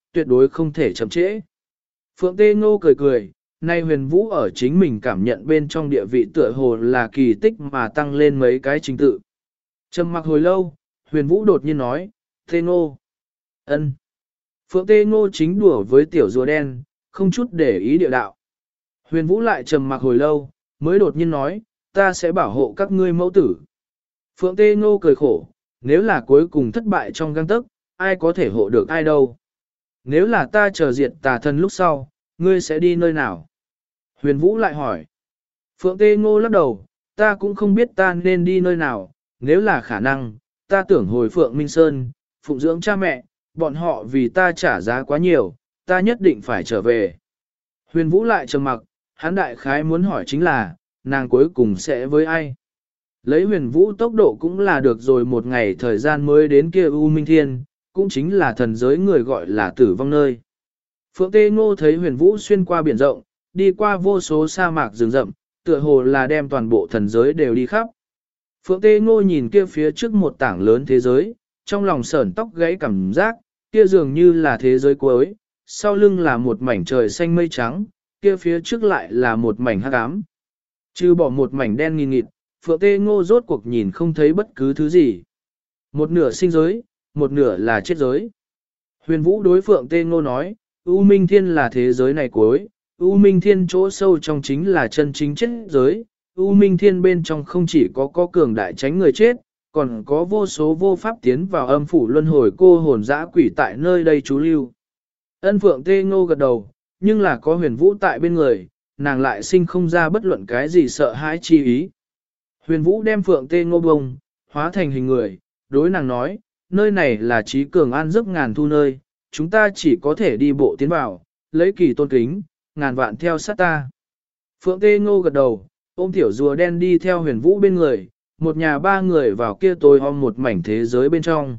tuyệt đối không thể chậm trễ. Phượng Tê Ngô cười cười, nay huyền vũ ở chính mình cảm nhận bên trong địa vị tựa hồ là kỳ tích mà tăng lên mấy cái trình tự. Trầm mặc hồi lâu, huyền vũ đột nhiên nói, Tê Ngô. Ân. Phượng Tê Ngô chính đùa với tiểu rùa đen, không chút để ý địa đạo. Huyền vũ lại trầm mặc hồi lâu, mới đột nhiên nói, ta sẽ bảo hộ các ngươi mẫu tử. Phượng Tê Ngô cười khổ, nếu là cuối cùng thất bại trong găng tấc, ai có thể hộ được ai đâu. Nếu là ta chờ diệt tà thần lúc sau, ngươi sẽ đi nơi nào? Huyền Vũ lại hỏi. Phượng Tê Ngô lắc đầu, ta cũng không biết ta nên đi nơi nào, nếu là khả năng, ta tưởng hồi Phượng Minh Sơn, phụng dưỡng cha mẹ, bọn họ vì ta trả giá quá nhiều, ta nhất định phải trở về. Huyền Vũ lại trầm mặc, hắn đại khái muốn hỏi chính là, nàng cuối cùng sẽ với ai? Lấy Huyền Vũ tốc độ cũng là được rồi một ngày thời gian mới đến kia U Minh Thiên, cũng chính là thần giới người gọi là tử vong nơi. Phượng Tê Ngô thấy Huyền Vũ xuyên qua biển rộng, đi qua vô số sa mạc rừng rậm, tựa hồ là đem toàn bộ thần giới đều đi khắp. Phượng Tê Ngô nhìn kia phía trước một tảng lớn thế giới, trong lòng sởn tóc gãy cảm giác, kia dường như là thế giới cuối, sau lưng là một mảnh trời xanh mây trắng, kia phía trước lại là một mảnh hắc ám. Trừ bỏ một mảnh đen nghìn nghịt, Phượng Tê Ngô rốt cuộc nhìn không thấy bất cứ thứ gì. Một nửa sinh giới, một nửa là chết giới. Huyền Vũ đối Phượng Tê Ngô nói, U Minh Thiên là thế giới này cuối, U Minh Thiên chỗ sâu trong chính là chân chính chết giới. U Minh Thiên bên trong không chỉ có cường đại tránh người chết, còn có vô số vô pháp tiến vào âm phủ luân hồi cô hồn dã quỷ tại nơi đây trú lưu. Ân Phượng Tê Ngô gật đầu, nhưng là có Huyền Vũ tại bên người, nàng lại sinh không ra bất luận cái gì sợ hãi chi ý. Huyền Vũ đem Phượng Tê Ngô bông, hóa thành hình người, đối nàng nói, nơi này là trí cường an giấc ngàn thu nơi, chúng ta chỉ có thể đi bộ tiến vào, lấy kỳ tôn kính, ngàn vạn theo sát ta. Phượng Tê Ngô gật đầu, ôm tiểu rùa đen đi theo Huyền Vũ bên người, một nhà ba người vào kia tối om một mảnh thế giới bên trong.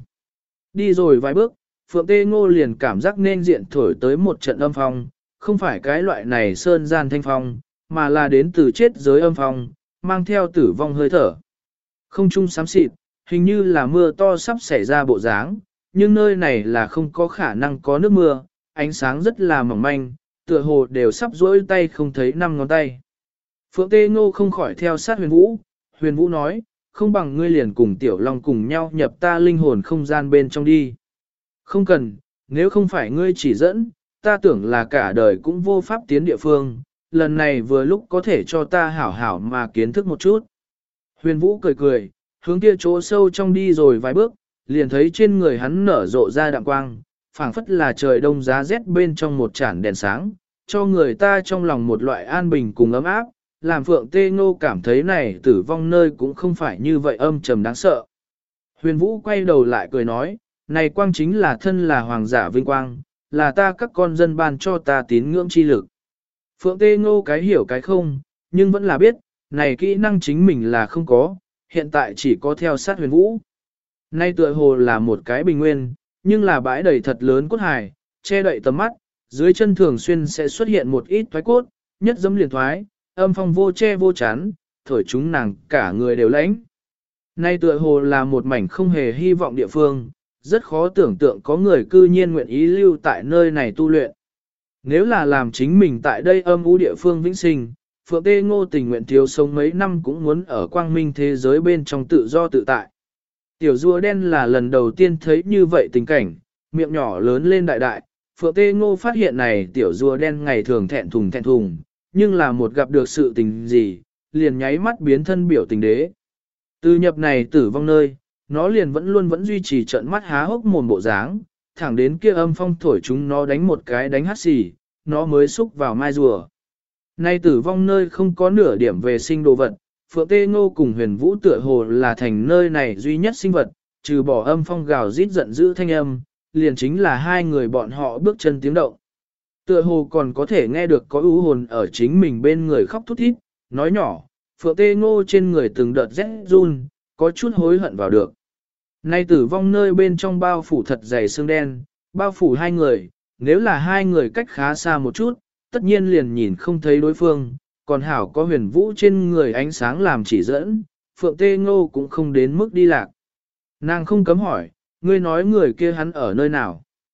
Đi rồi vài bước, Phượng Tê Ngô liền cảm giác nên diện thổi tới một trận âm phong, không phải cái loại này sơn gian thanh phong, mà là đến từ chết giới âm phong, mang theo tử vong hơi thở. Không trung xám xịt, hình như là mưa to sắp xảy ra bộ dáng, nhưng nơi này là không có khả năng có nước mưa, ánh sáng rất là mỏng manh, tựa hồ đều sắp rỗi tay không thấy 5 ngón tay. Phượng Tê Ngô không khỏi theo sát Huyền Vũ nói, không bằng ngươi liền cùng Tiểu Long cùng nhau nhập ta linh hồn không gian bên trong đi. Không cần, nếu không phải ngươi chỉ dẫn, ta tưởng là cả đời cũng vô pháp tiến địa phương, lần này vừa lúc có thể cho ta hảo hảo mà kiến thức một chút. Huyền Vũ cười cười, hướng kia chỗ sâu trong đi rồi vài bước, liền thấy trên người hắn nở rộ ra đạm quang, phảng phất là trời đông giá rét bên trong một chản đèn sáng, cho người ta trong lòng một loại an bình cùng ấm áp, làm Phượng Tê Ngô cảm thấy này tử vong nơi cũng không phải như vậy âm trầm đáng sợ. Huyền Vũ quay đầu lại cười nói, này quang chính là thân là hoàng giả vinh quang, là ta các con dân ban cho ta tín ngưỡng chi lực. Phượng Tê Ngô cái hiểu cái không, nhưng vẫn là biết, này kỹ năng chính mình là không có, hiện tại chỉ có theo sát Huyền Vũ. Nay tựa hồ là một cái bình nguyên, nhưng là bãi đầy thật lớn cốt hài, che đậy tầm mắt, dưới chân thường xuyên sẽ xuất hiện một ít thoái cốt, nhất dẫm liền thoái, âm phong vô che vô chắn, thổi chúng nàng cả người đều lãnh. Nay tựa hồ là một mảnh không hề hy vọng địa phương, rất khó tưởng tượng có người cư nhiên nguyện ý lưu tại nơi này tu luyện. Nếu là làm chính mình tại đây âm u địa phương vĩnh sinh, Phượng Tê Ngô tình nguyện thiếu sống mấy năm cũng muốn ở quang minh thế giới bên trong tự do tự tại. Tiểu rùa đen là lần đầu tiên thấy như vậy tình cảnh, miệng nhỏ lớn lên đại đại, Phượng Tê Ngô phát hiện này tiểu rùa đen ngày thường thẹn thùng, nhưng là một gặp được sự tình gì, liền nháy mắt biến thân biểu tình đế. Từ nhập này tử vong nơi, nó liền vẫn duy trì trận mắt há hốc mồm bộ dáng, thẳng đến kia âm phong thổi chúng nó đánh một cái đánh hắt xì, nó mới xúc vào mai rùa. Nay tử vong nơi không có nửa điểm về sinh đồ vật, Phượng Tê Ngô cùng Huyền Vũ tựa hồ là thành nơi này duy nhất sinh vật, trừ bỏ âm phong gào rít giận dữ thanh âm, liền chính là hai người bọn họ bước chân tiếng động. Tựa hồ còn có thể nghe được có ưu hồn ở chính mình bên người khóc thút thít, nói nhỏ, Phượng Tê Ngô trên người từng đợt rét run, có chút hối hận vào được. Nay tử vong nơi bên trong bao phủ thật dày xương đen, bao phủ hai người, nếu là hai người cách khá xa một chút, tất nhiên liền nhìn không thấy đối phương, còn hảo có Huyền Vũ trên người ánh sáng làm chỉ dẫn, Phượng Tê Ngô cũng không đến mức đi lạc. Nàng không cấm hỏi, ngươi nói người kia hắn ở nơi nào?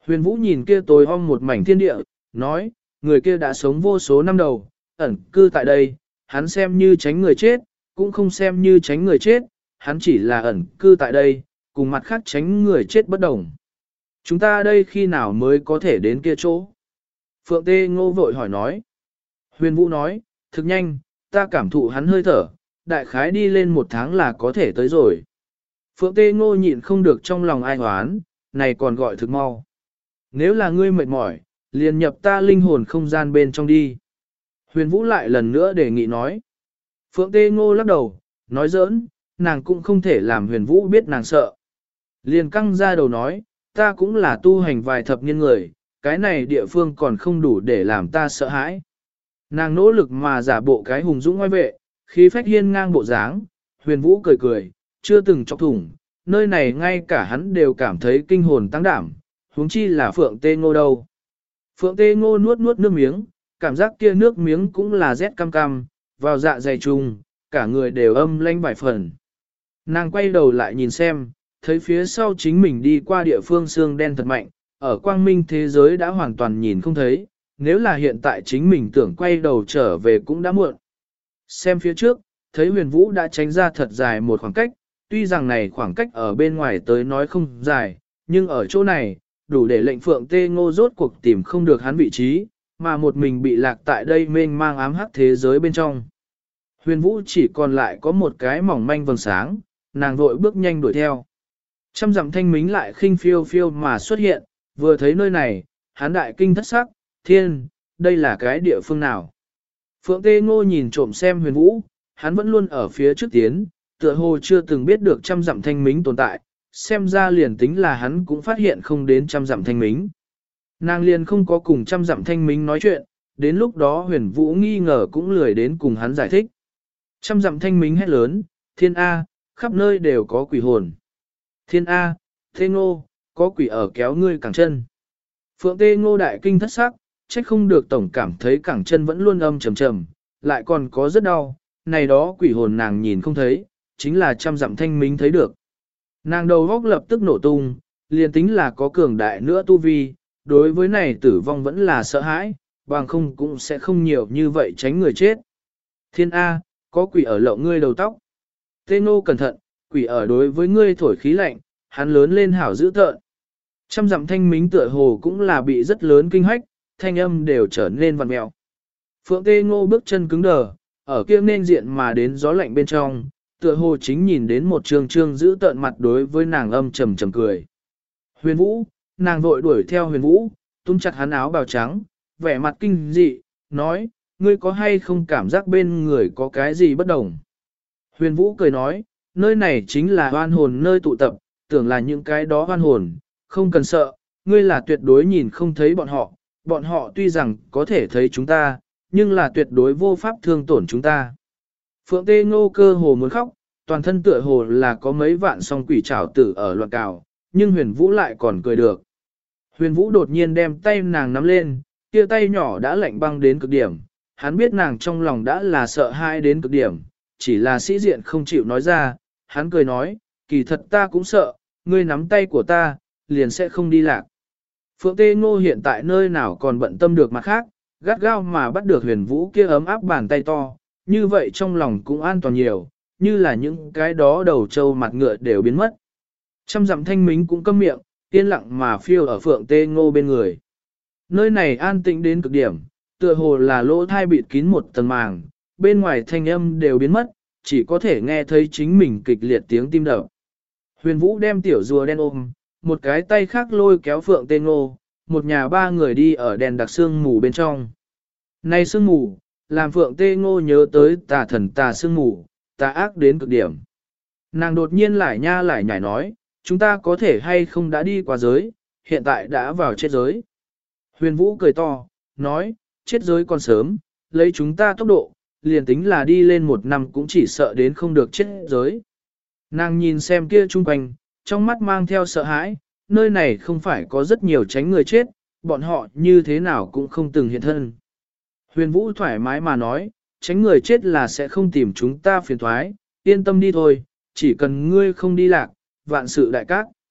Huyền Vũ nhìn kia tối om một mảnh thiên địa, nói, người kia đã sống vô số năm đầu, ẩn cư tại đây, hắn xem như tránh người chết, cũng không xem như tránh người chết, hắn chỉ là ẩn cư tại đây, cùng mặt khác tránh người chết bất đồng. Chúng ta đây khi nào mới có thể đến kia chỗ? Phượng Tê Ngô vội hỏi nói. Huyền Vũ nói, thực nhanh, ta cảm thụ hắn hơi thở, đại khái đi lên 1 tháng là có thể tới rồi. Phượng Tê Ngô nhịn không được trong lòng ai hoán, này còn gọi thực mau. Nếu là ngươi mệt mỏi, liền nhập ta linh hồn không gian bên trong đi. Huyền Vũ lại lần nữa đề nghị nói. Phượng Tê Ngô lắc đầu, nói giỡn, nàng cũng không thể làm Huyền Vũ biết nàng sợ. Liền căng ra đầu nói, ta cũng là tu hành vài thập niên người, cái này địa phương còn không đủ để làm ta sợ hãi. Nàng nỗ lực mà giả bộ cái hùng dũng ngoại vệ, khí phách hiên ngang bộ dáng, Huyền Vũ cười cười, chưa từng chọc thủng, nơi này ngay cả hắn đều cảm thấy kinh hồn tăng đảm, huống chi là Phượng Tê Ngô đâu. Phượng Tê Ngô nuốt nuốt nước miếng, cảm giác kia nước miếng cũng là rét cam cam, vào dạ dày trùng, cả người đều âm lanh vài phần. Nàng quay đầu lại nhìn xem, thấy phía sau chính mình đi qua địa phương xương đen thật mạnh, ở quang minh thế giới đã hoàn toàn nhìn không thấy, nếu là hiện tại chính mình tưởng quay đầu trở về cũng đã muộn. Xem phía trước, thấy Huyền Vũ đã tránh ra thật dài một khoảng cách, tuy rằng này khoảng cách ở bên ngoài tới nói không dài, nhưng ở chỗ này, đủ để lệnh Phượng Tê Ngô rốt cuộc tìm không được hắn vị trí, mà một mình bị lạc tại đây mênh mang ám hắc thế giới bên trong. Huyền Vũ chỉ còn lại có một cái mỏng manh vầng sáng, nàng vội bước nhanh đuổi theo. Trăm dặm thanh mính lại khinh phiêu phiêu mà xuất hiện, vừa thấy nơi này, hắn đại kinh thất sắc, thiên, đây là cái địa phương nào. Phượng Tê Ngô nhìn trộm xem Huyền Vũ, hắn vẫn luôn ở phía trước tiến, tựa hồ chưa từng biết được trăm dặm thanh mính tồn tại, xem ra liền tính là hắn cũng phát hiện không đến trăm dặm thanh mính. Nàng liền không có cùng trăm dặm thanh mính nói chuyện, đến lúc đó Huyền Vũ nghi ngờ cũng lười đến cùng hắn giải thích. Trăm dặm thanh mính hét lớn, thiên A, khắp nơi đều có quỷ hồn. Thiên A, Tê Ngô, có quỷ ở kéo ngươi cẳng chân. Phượng Tê Ngô đại kinh thất sắc, trách không được tổng cảm thấy cẳng chân vẫn luôn âm trầm trầm, lại còn có rất đau, này đó quỷ hồn nàng nhìn không thấy, chính là trăm dặm thanh mính thấy được. Nàng đầu góc lập tức nổ tung, liền tính là có cường đại nữa tu vi, đối với này tử vong vẫn là sợ hãi, bằng không cũng sẽ không nhiều như vậy tránh người chết. Thiên A, có quỷ ở lậu ngươi đầu tóc. Tê Ngô cẩn thận, quỷ ở đối với ngươi thổi khí lạnh, hắn lớn lên hảo dữ tợn. Trăm dặm thanh mính tựa hồ cũng là bị rất lớn kinh hách, thanh âm đều trở nên vặn mẹo. Phượng Tê Ngô bước chân cứng đờ, ở kia nên diện mà đến gió lạnh bên trong, tựa hồ chính nhìn đến một trường trương giữ tợn mặt đối với nàng âm trầm trầm cười. Huyền Vũ, nàng vội đuổi theo Huyền Vũ, túm chặt hắn áo bào trắng, vẻ mặt kinh dị, nói, ngươi có hay không cảm giác bên người có cái gì bất đồng? Huyền Vũ cười nói, nơi này chính là hoan hồn nơi tụ tập, tưởng là những cái đó hoan hồn, không cần sợ, ngươi là tuyệt đối nhìn không thấy bọn họ tuy rằng có thể thấy chúng ta, nhưng là tuyệt đối vô pháp thương tổn chúng ta. Phượng Tê Ngô cơ hồ muốn khóc, toàn thân tựa hồ là có mấy vạn song quỷ trảo tử ở loạn cào, nhưng Huyền Vũ lại còn cười được. Huyền Vũ đột nhiên đem tay nàng nắm lên, kia tay nhỏ đã lạnh băng đến cực điểm, hắn biết nàng trong lòng đã là sợ hãi đến cực điểm, chỉ là sĩ diện không chịu nói ra, hắn cười nói, kỳ thật ta cũng sợ, ngươi nắm tay của ta, liền sẽ không đi lạc. Phượng Tê Ngô hiện tại nơi nào còn bận tâm được mặt khác, gắt gao mà bắt được Huyền Vũ kia ấm áp bàn tay to, như vậy trong lòng cũng an toàn nhiều, như là những cái đó đầu trâu mặt ngựa đều biến mất. Trăm dặm thanh mính cũng câm miệng, yên lặng mà phiêu ở Phượng Tê Ngô bên người. Nơi này an tĩnh đến cực điểm, tựa hồ là lỗ thai bịt kín một tầng màng, bên ngoài thanh âm đều biến mất, chỉ có thể nghe thấy chính mình kịch liệt tiếng tim đập. Huyền Vũ đem tiểu rùa đen ôm, một cái tay khác lôi kéo Phượng Tê Ngô, một nhà ba người đi ở đèn đặc sương mù bên trong. Này sương mù, làm Phượng Tê Ngô nhớ tới tà thần tà sương mù, tà ác đến cực điểm. Nàng đột nhiên lại nha lại nhảy nói, chúng ta có thể hay không đã đi qua giới, hiện tại đã vào chết giới. Huyền Vũ cười to, nói, chết giới còn sớm, lấy chúng ta tốc độ, liền tính là đi lên 1 năm cũng chỉ sợ đến không được chết giới. Nàng nhìn xem kia chung quanh, trong mắt mang theo sợ hãi, nơi này không phải có rất nhiều tránh người chết, bọn họ như thế nào cũng không từng hiện thân. Huyền Vũ thoải mái mà nói, tránh người chết là sẽ không tìm chúng ta phiền thoái, yên tâm đi thôi, chỉ cần ngươi không đi lạc, vạn sự đại cát.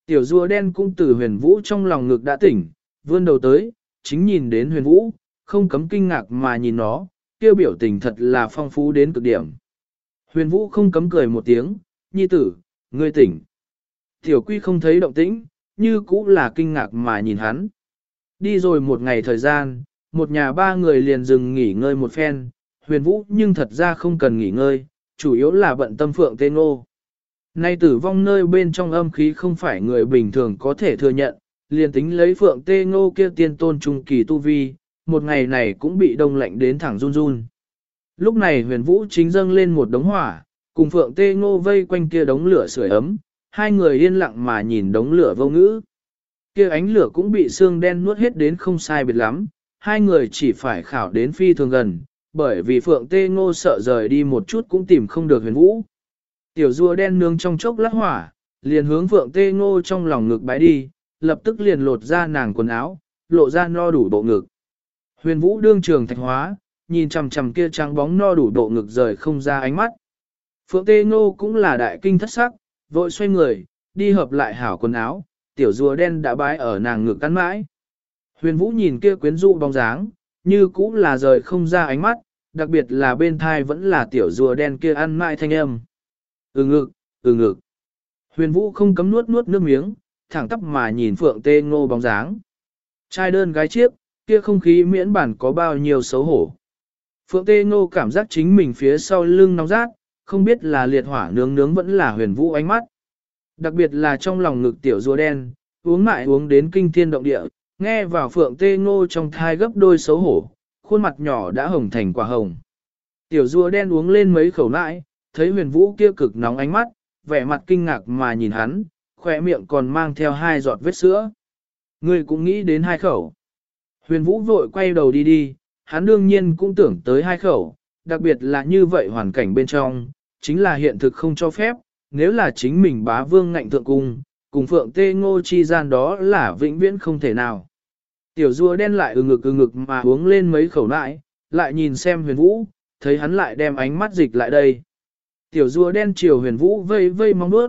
Tiểu rùa đen cũng từ huyền vũ trong lòng ngực đã tỉnh, vươn đầu tới, chính nhìn đến huyền vũ, không cấm kinh ngạc mà nhìn nó, kêu biểu tình thật là phong phú đến cực điểm. Huyền vũ không cấm cười một tiếng, nhi tử, ngươi tỉnh. Tiểu quy không thấy động tĩnh, như cũ là kinh ngạc mà nhìn hắn. Đi rồi một ngày thời gian, một nhà ba người liền dừng nghỉ ngơi một phen, huyền vũ nhưng thật ra không cần nghỉ ngơi, chủ yếu là bận tâm Phượng Tê Ngô. Nay tử vong nơi bên trong âm khí không phải người bình thường có thể thừa nhận, liền tính lấy Phượng Tê Ngô kia tiên tôn trung kỳ tu vi, một ngày này cũng bị đông lạnh đến thẳng run run. Lúc này huyền vũ chính dâng lên một đống hỏa, cùng Phượng Tê Ngô vây quanh kia đống lửa sưởi ấm, hai người yên lặng mà nhìn đống lửa vô ngữ. Kia ánh lửa cũng bị xương đen nuốt hết đến không sai biệt lắm, hai người chỉ phải khảo đến phi thường gần, bởi vì Phượng Tê Ngô sợ rời đi một chút cũng tìm không được huyền vũ. Tiểu rùa đen nướng trong chốc lát hỏa, liền hướng Phượng Tê Ngô trong lòng ngực bái đi, lập tức liền lột ra nàng quần áo, lộ ra no đủ bộ ngực. Huyền vũ đương trường thạch hóa, nhìn chằm chằm kia trắng bóng no đủ độ ngực rời không ra ánh mắt. Phượng Tê Ngô cũng là đại kinh thất sắc, vội xoay người, đi hợp lại hảo quần áo, tiểu rùa đen đã bái ở nàng ngực cắn mãi. Huyền vũ nhìn kia quyến rũ bóng dáng, như cũng là rời không ra ánh mắt, đặc biệt là bên thai vẫn là tiểu rùa đen kia ăn mãi thanh âm. Ngực. Huyền vũ không cấm nuốt nước miếng, thẳng tắp mà nhìn Phượng Tê Ngô bóng dáng. Trai đơn gái chiếc, kia không khí miễn bản có bao nhiêu xấu hổ. Phượng Tê Ngô cảm giác chính mình phía sau lưng nóng rát, không biết là liệt hỏa nướng vẫn là huyền vũ ánh mắt. Đặc biệt là trong lòng ngực tiểu rùa đen, uống mãi uống đến kinh thiên động địa, nghe vào Phượng Tê Ngô trong thai gấp đôi xấu hổ, khuôn mặt nhỏ đã hồng thành quả hồng. Tiểu rùa đen uống lên mấy khẩu nãi, thấy huyền vũ kia cực nóng ánh mắt, vẻ mặt kinh ngạc mà nhìn hắn, khỏe miệng còn mang theo 2 giọt vết sữa. Ngươi cũng nghĩ đến 2 khẩu. Huyền vũ vội quay đầu đi, hắn đương nhiên cũng tưởng tới 2 khẩu, đặc biệt là như vậy hoàn cảnh bên trong, chính là hiện thực không cho phép, nếu là chính mình bá vương ngạnh thượng cung, cùng Phượng Tê Ngô chi gian đó là vĩnh viễn không thể nào. Tiểu rùa đen lại ngực mà uống lên mấy khẩu nãi, lại nhìn xem huyền vũ, thấy hắn lại đem ánh mắt dịch lại đây. Tiểu rùa đen chiều huyền vũ vây mong nuốt,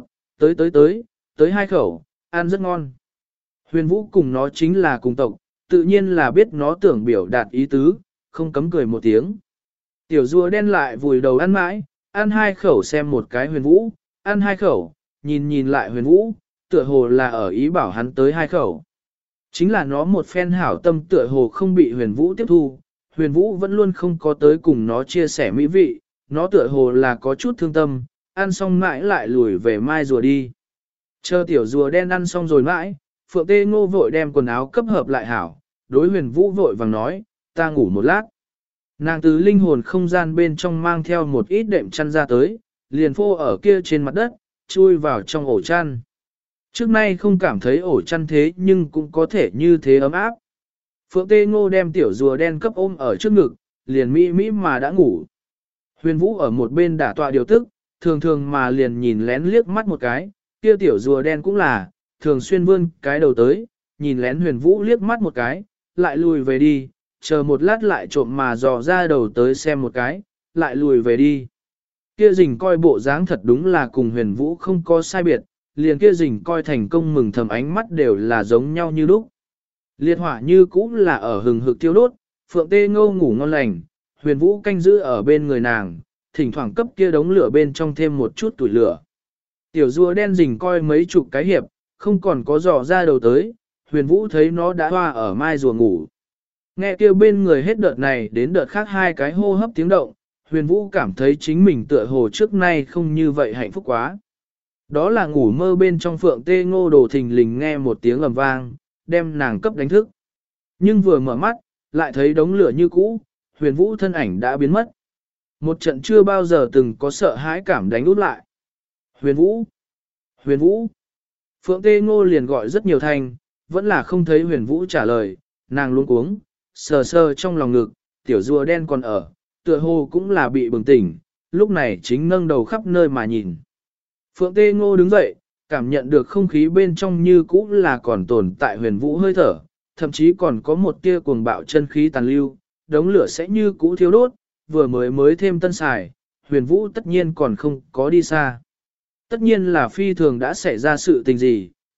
tới 2 khẩu, ăn rất ngon. Huyền vũ cùng nó chính là cùng tộc, tự nhiên là biết nó tưởng biểu đạt ý tứ, không cấm cười một tiếng. Tiểu rùa đen lại vùi đầu ăn mãi, ăn 2 khẩu xem một cái huyền vũ, ăn 2 khẩu, nhìn lại huyền vũ, tựa hồ là ở ý bảo hắn tới 2 khẩu. Chính là nó một phen hảo tâm tựa hồ không bị huyền vũ tiếp thu, huyền vũ vẫn luôn không có tới cùng nó chia sẻ mỹ vị, nó tựa hồ là có chút thương tâm, ăn xong mãi lại lùi về mai rùa đi. Chờ tiểu rùa đen ăn xong rồi mãi, Phượng Tê Ngô vội đem quần áo cấp hợp lại hảo, đối huyền vũ vội vàng nói, ta ngủ một lát. Nàng từ linh hồn không gian bên trong mang theo một ít đệm chăn ra tới, liền phô ở kia trên mặt đất, chui vào trong ổ chăn. Trước nay không cảm thấy ổ chăn thế nhưng cũng có thể như thế ấm áp. Phượng Tê Ngô đem tiểu rùa đen cấp ôm ở trước ngực, liền mỹ mà đã ngủ. Huyền Vũ ở một bên đả tọa điều tức, thường mà liền nhìn lén liếc mắt một cái, kia tiểu rùa đen cũng là, thường xuyên vươn cái đầu tới, nhìn lén Huyền Vũ liếc mắt một cái, lại lùi về đi, chờ một lát lại trộm mà dò ra đầu tới xem một cái, lại lùi về đi. Kia rình coi bộ dáng thật đúng là cùng Huyền Vũ không có sai biệt, liền kia rình coi thành công mừng thầm ánh mắt đều là giống nhau như lúc. Liệt hỏa như cũ là ở hừng hực tiêu đốt, Phượng Tê Ngô ngủ ngon lành, Huyền Vũ canh giữ ở bên người nàng, thỉnh thoảng cấp kia đống lửa bên trong thêm một chút tuổi lửa. Tiểu rùa đen rình coi mấy chục cái hiệp, không còn có dò ra đầu tới, Huyền Vũ thấy nó đã hoa ở mai rùa ngủ. Nghe kêu bên người hết đợt này đến đợt khác 2 cái hô hấp tiếng động, Huyền Vũ cảm thấy chính mình tựa hồ trước nay không như vậy hạnh phúc quá. Đó là ngủ mơ bên trong Phượng Tê Ngô đồ thình lình nghe một tiếng ầm vang, đem nàng cấp đánh thức. Nhưng vừa mở mắt, lại thấy đống lửa như cũ, Huyền Vũ thân ảnh đã biến mất. Một trận chưa bao giờ từng có sợ hãi cảm đánh út lại. Huyền Vũ! Huyền Vũ! Phượng Tê Ngô liền gọi rất nhiều thanh, vẫn là không thấy Huyền Vũ trả lời, nàng luống cuống, sờ trong lòng ngực, tiểu rùa đen còn ở, tựa hồ cũng là bị bừng tỉnh, lúc này chính nâng đầu khắp nơi mà nhìn. Phượng Tê Ngô đứng dậy, cảm nhận được không khí bên trong như cũ là còn tồn tại Huyền Vũ hơi thở, thậm chí còn có một tia cuồng bạo chân khí tàn lưu, đống lửa sẽ như cũ thiêu đốt, vừa mới thêm tân xài, Huyền Vũ tất nhiên còn không có đi xa. Tất nhiên là phi thường đã xảy ra sự tình gì,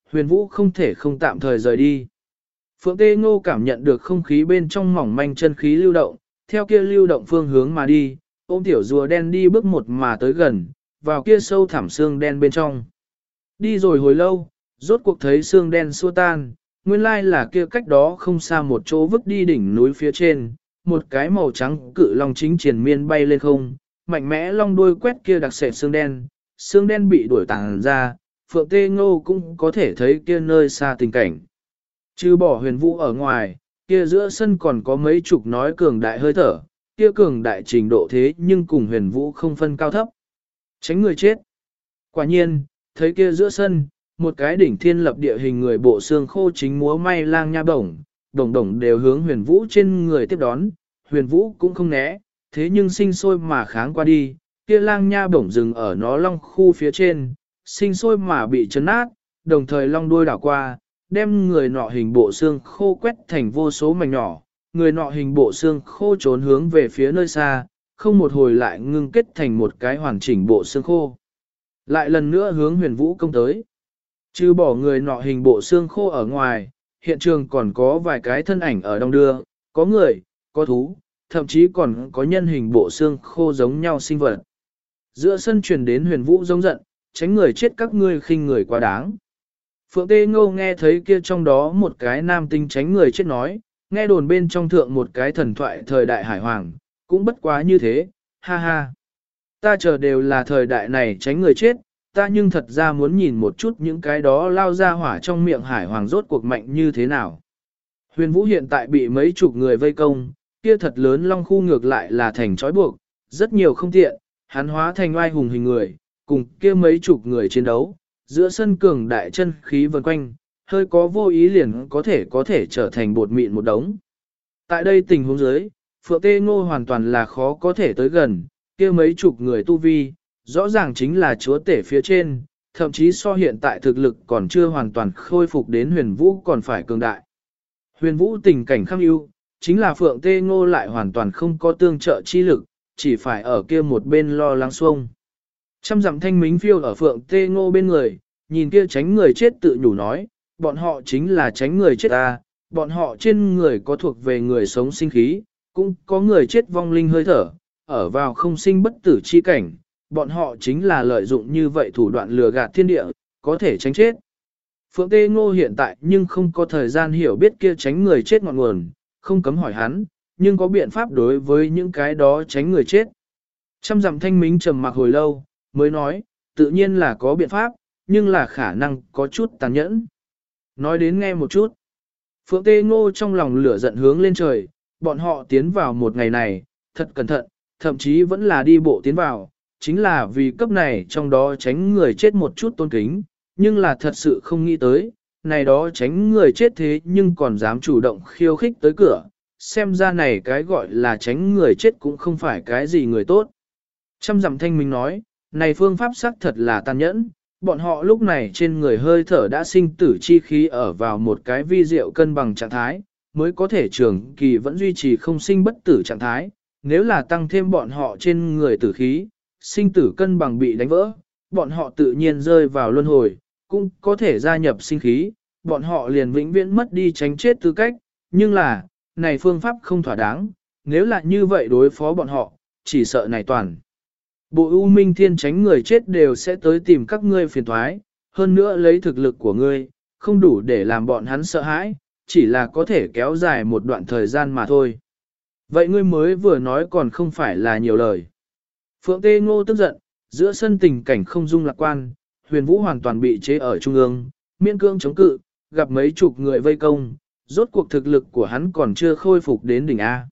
Huyền Vũ không thể không tạm thời rời đi. Phượng Tê Ngô cảm nhận được không khí bên trong mỏng manh chân khí lưu động, theo kia lưu động phương hướng mà đi, ôm tiểu rùa đen đi bước một mà tới gần, vào kia sâu thẳm xương đen bên trong. Đi rồi hồi lâu, rốt cuộc thấy xương đen xua tan, nguyên lai là kia cách đó không xa một chỗ vứt đi đỉnh núi phía trên, một cái màu trắng cự long chính triển miên bay lên không, mạnh mẽ long đuôi quét kia đặc sệt xương đen bị đuổi tàng ra, Phượng Tê Ngô cũng có thể thấy kia nơi xa tình cảnh. Trừ bỏ Huyền Vũ ở ngoài, kia giữa sân còn có mấy chục nói cường đại hơi thở, kia cường đại trình độ thế nhưng cùng Huyền Vũ không phân cao thấp. Tránh người chết. Quả nhiên, thấy kia giữa sân, một cái đỉnh thiên lập địa hình người bộ xương khô chính múa may lang nha bổng, đồng đồng đều hướng Huyền Vũ trên người tiếp đón, Huyền Vũ cũng không né, thế nhưng sinh sôi mà kháng qua đi, kia lang nha bổng dừng ở nó long khu phía trên, sinh sôi mà bị chấn nát, đồng thời long đuôi đảo qua, đem người nọ hình bộ xương khô quét thành vô số mảnh nhỏ, người nọ hình bộ xương khô trốn hướng về phía nơi xa, không một hồi lại ngưng kết thành một cái hoàn chỉnh bộ xương khô. Lại lần nữa hướng Huyền Vũ công tới. Trừ bỏ người nọ hình bộ xương khô ở ngoài, hiện trường còn có vài cái thân ảnh ở đông đưa, có người, có thú, thậm chí còn có nhân hình bộ xương khô giống nhau sinh vật. Giữa sân truyền đến Huyền Vũ giống giận, tránh người chết các ngươi khinh người quá đáng. Phượng Tê Ngô nghe thấy kia trong đó một cái nam tinh tránh người chết nói, nghe đồn bên trong thượng một cái thần thoại thời đại hải hoàng, cũng bất quá như thế, ha ha. Ta chờ đều là thời đại này tránh người chết, ta nhưng thật ra muốn nhìn một chút những cái đó lao ra hỏa trong miệng hải hoàng rốt cuộc mạnh như thế nào. Huyền Vũ hiện tại bị mấy chục người vây công, kia thật lớn long khu ngược lại là thành trói buộc, rất nhiều không tiện, hắn hóa thành oai hùng hình người, cùng kia mấy chục người chiến đấu, giữa sân cường đại chân khí vần quanh, hơi có vô ý liền có thể trở thành bột mịn một đống. Tại đây tình huống dưới, Phượng Tê Ngô hoàn toàn là khó có thể tới gần, kia mấy chục người tu vi, rõ ràng chính là chúa tể phía trên, thậm chí so hiện tại thực lực còn chưa hoàn toàn khôi phục đến Huyền Vũ còn phải cường đại. Huyền Vũ tình cảnh kham ưu, chính là Phượng Tê Ngô lại hoàn toàn không có tương trợ chi lực, chỉ phải ở kia một bên lo lắng xuông. Trăm dặm thanh mính phiêu ở Phượng Tê Ngô bên người, nhìn kia tránh người chết tự nhủ nói, bọn họ chính là tránh người chết ta, bọn họ trên người có thuộc về người sống sinh khí, cũng có người chết vong linh hơi thở, ở vào không sinh bất tử chi cảnh, bọn họ chính là lợi dụng như vậy thủ đoạn lừa gạt thiên địa, có thể tránh chết. Phượng Tê Ngô hiện tại nhưng không có thời gian hiểu biết kia tránh người chết ngọn nguồn, không cấm hỏi hắn, nhưng có biện pháp đối với những cái đó tránh người chết. Trăm dặm thanh mính trầm mặc hồi lâu, mới nói, tự nhiên là có biện pháp, nhưng là khả năng có chút tàn nhẫn. Nói đến nghe một chút. Phượng Tê Ngô trong lòng lửa giận hướng lên trời, bọn họ tiến vào một ngày này, thật cẩn thận, thậm chí vẫn là đi bộ tiến vào, chính là vì cấp này trong đó tránh người chết một chút tôn kính, nhưng là thật sự không nghĩ tới, này đó tránh người chết thế nhưng còn dám chủ động khiêu khích tới cửa, xem ra này cái gọi là tránh người chết cũng không phải cái gì người tốt. Trăm dặm thanh minh nói, này phương pháp sắc thật là tàn nhẫn, bọn họ lúc này trên người hơi thở đã sinh tử chi khí ở vào một cái vi diệu cân bằng trạng thái, mới có thể trường kỳ vẫn duy trì không sinh bất tử trạng thái, nếu là tăng thêm bọn họ trên người tử khí, sinh tử cân bằng bị đánh vỡ, bọn họ tự nhiên rơi vào luân hồi, cũng có thể gia nhập sinh khí, bọn họ liền vĩnh viễn mất đi tránh chết tư cách, nhưng là, này phương pháp không thỏa đáng, nếu là như vậy đối phó bọn họ, chỉ sợ này toàn. Bộ U Minh Thiên tránh người chết đều sẽ tới tìm các ngươi phiền thoái, hơn nữa lấy thực lực của ngươi, không đủ để làm bọn hắn sợ hãi, chỉ là có thể kéo dài một đoạn thời gian mà thôi. Vậy ngươi mới vừa nói còn không phải là nhiều lời. Phượng Tê Ngô tức giận, giữa sân tình cảnh không dung lạc quan, Huyền Vũ hoàn toàn bị chế ở trung ương, miễn cương chống cự, gặp mấy chục người vây công, rốt cuộc thực lực của hắn còn chưa khôi phục đến đỉnh A.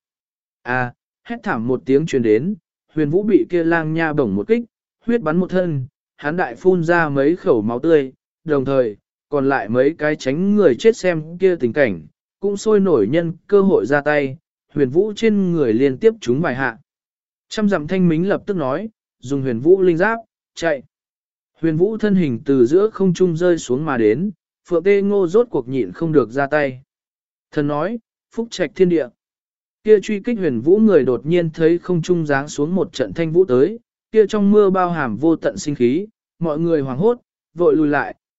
Hét thảm một tiếng truyền đến, Huyền Vũ bị kia lang nha bổng một kích, huyết bắn một thân, hắn đại phun ra mấy khẩu máu tươi, đồng thời, còn lại mấy cái tránh người chết xem kia tình cảnh, cũng sôi nổi nhân cơ hội ra tay, Huyền Vũ trên người liên tiếp trúng vài hạ. Trăm dặm thanh mính lập tức nói, dùng Huyền Vũ linh giáp, chạy. Huyền Vũ thân hình từ giữa không trung rơi xuống mà đến, Phượng Tê Ngô rốt cuộc nhịn không được ra tay. Thần nói, phúc trạch thiên địa. Kia truy kích Huyền Vũ người đột nhiên thấy không trung giáng xuống một trận thanh vũ tới, kia trong mưa bao hàm vô tận sinh khí, mọi người hoảng hốt, vội lùi lại,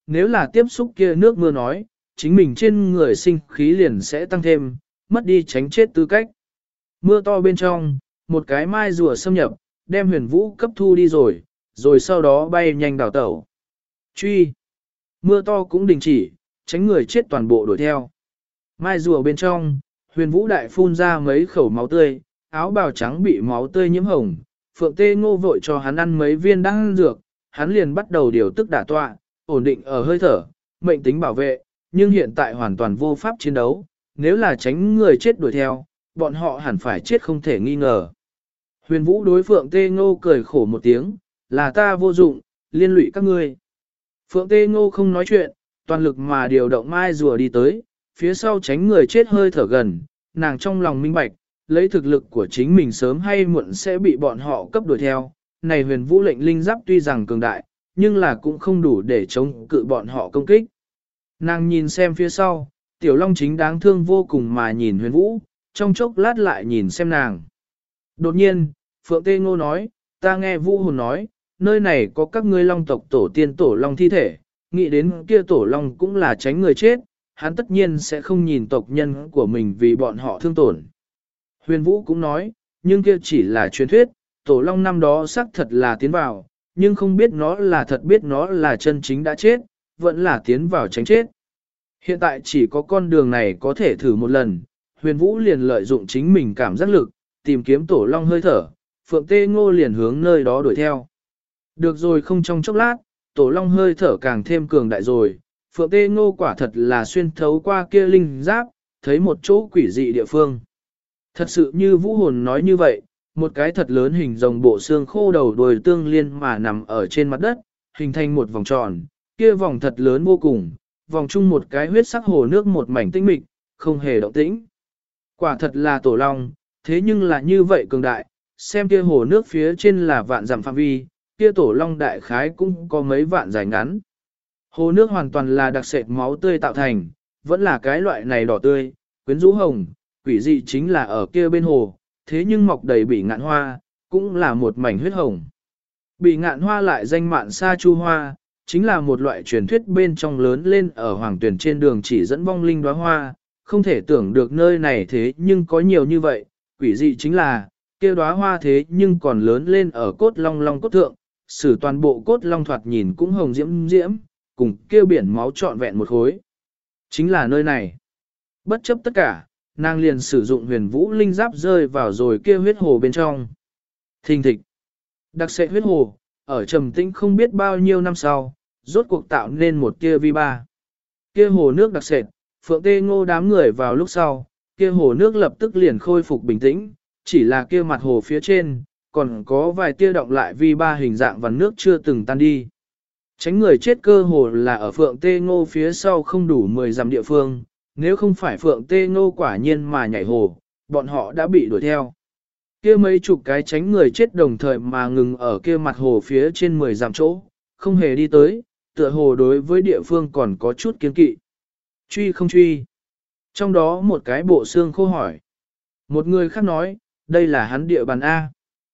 nếu là tiếp xúc kia nước mưa nói, chính mình trên người sinh khí liền sẽ tăng thêm, mất đi tránh chết tư cách. Mưa to bên trong, một cái mai rùa xâm nhập, đem Huyền Vũ cấp thu đi rồi sau đó bay nhanh đào tẩu. Truy! Mưa to cũng đình chỉ, tránh người chết toàn bộ đuổi theo. Mai rùa bên trong, Huyền Vũ đại phun ra mấy khẩu máu tươi, áo bào trắng bị máu tươi nhiễm hồng, Phượng Tê Ngô vội cho hắn ăn mấy viên đan dược, hắn liền bắt đầu điều tức đả tọa, ổn định ở hơi thở, mệnh tính bảo vệ, nhưng hiện tại hoàn toàn vô pháp chiến đấu, nếu là tránh người chết đuổi theo, bọn họ hẳn phải chết không thể nghi ngờ. Huyền Vũ đối Phượng Tê Ngô cười khổ một tiếng, là ta vô dụng, liên lụy các ngươi. Phượng Tê Ngô không nói chuyện, toàn lực mà điều động mai rùa đi tới, phía sau tránh người chết hơi thở gần, nàng trong lòng minh bạch, lấy thực lực của chính mình sớm hay muộn sẽ bị bọn họ cấp đuổi theo. Này Huyền Vũ lệnh linh giáp tuy rằng cường đại, nhưng là cũng không đủ để chống cự bọn họ công kích. Nàng nhìn xem phía sau, Tiểu Long chính đáng thương vô cùng mà nhìn Huyền Vũ, trong chốc lát lại nhìn xem nàng. Đột nhiên, Phượng Tê Ngô nói, ta nghe Vũ Hồn nói, nơi này có các ngươi Long tộc tổ tiên tổ Long thi thể, nghĩ đến kia tổ Long cũng là tránh người chết, hắn tất nhiên sẽ không nhìn tộc nhân của mình vì bọn họ thương tổn. Huyền Vũ cũng nói, nhưng kia chỉ là truyền thuyết, tổ Long năm đó xác thật là tiến vào, nhưng không biết nó là thật biết nó là chân chính đã chết, vẫn là tiến vào tránh chết. Hiện tại chỉ có con đường này có thể thử một lần, Huyền Vũ liền lợi dụng chính mình cảm giác lực, tìm kiếm tổ Long hơi thở, Phượng Tê Ngô liền hướng nơi đó đuổi theo. Được rồi, không trong chốc lát, tổ Long hơi thở càng thêm cường đại rồi, Phượng Tê Ngô quả thật là xuyên thấu qua kia linh giáp, thấy một chỗ quỷ dị địa phương. Thật sự như Vũ Hồn nói như vậy, một cái thật lớn hình rồng bộ xương khô đầu đuôi tương liên mà nằm ở trên mặt đất, hình thành một vòng tròn, kia vòng thật lớn vô cùng, vòng chung một cái huyết sắc hồ nước một mảnh tinh mịch, không hề động tĩnh. Quả thật là tổ Long, thế nhưng là như vậy cường đại, xem kia hồ nước phía trên là vạn dặm phạm vi, kia tổ Long đại khái cũng có mấy vạn dài ngắn. Hồ nước hoàn toàn là đặc sệt máu tươi tạo thành, vẫn là cái loại này đỏ tươi, quyến rũ hồng, quỷ dị chính là ở kia bên hồ, thế nhưng mọc đầy bỉ ngạn hoa, cũng là một mảnh huyết hồng. Bỉ ngạn hoa lại danh mạn sa chu hoa, chính là một loại truyền thuyết bên trong lớn lên ở hoàng tuyển trên đường chỉ dẫn vong linh đóa hoa, không thể tưởng được nơi này thế nhưng có nhiều như vậy, quỷ dị chính là, kia đóa hoa thế nhưng còn lớn lên ở cốt long cốt thượng, sử toàn bộ cốt long thoạt nhìn cũng hồng diễm diễm, cùng kia biển máu trọn vẹn một khối. Chính là nơi này. Bất chấp tất cả, nàng liền sử dụng huyền vũ linh giáp rơi vào rồi kia huyết hồ bên trong. Thình thịch. Đặc sệ huyết hồ, ở trầm tĩnh không biết bao nhiêu năm sau, rốt cuộc tạo nên một kia vi ba. Kia hồ nước đặc sệt, Phượng Tê Ngô đám người vào lúc sau, kia hồ nước lập tức liền khôi phục bình tĩnh, chỉ là kia mặt hồ phía trên, còn có vài tia động lại vi ba hình dạng và nước chưa từng tan đi. Tránh người chết cơ hồ là ở Phượng Tê Ngô phía sau không đủ 10 dặm địa phương, nếu không phải Phượng Tê Ngô quả nhiên mà nhảy hồ, bọn họ đã bị đuổi theo. Kia mấy chục cái tránh người chết đồng thời mà ngừng ở kia mặt hồ phía trên 10 dặm chỗ, không hề đi tới, tựa hồ đối với địa phương còn có chút kiên kỵ. Truy không truy. Trong đó một cái bộ xương khô hỏi. Một người khác nói, đây là hắn địa bàn A.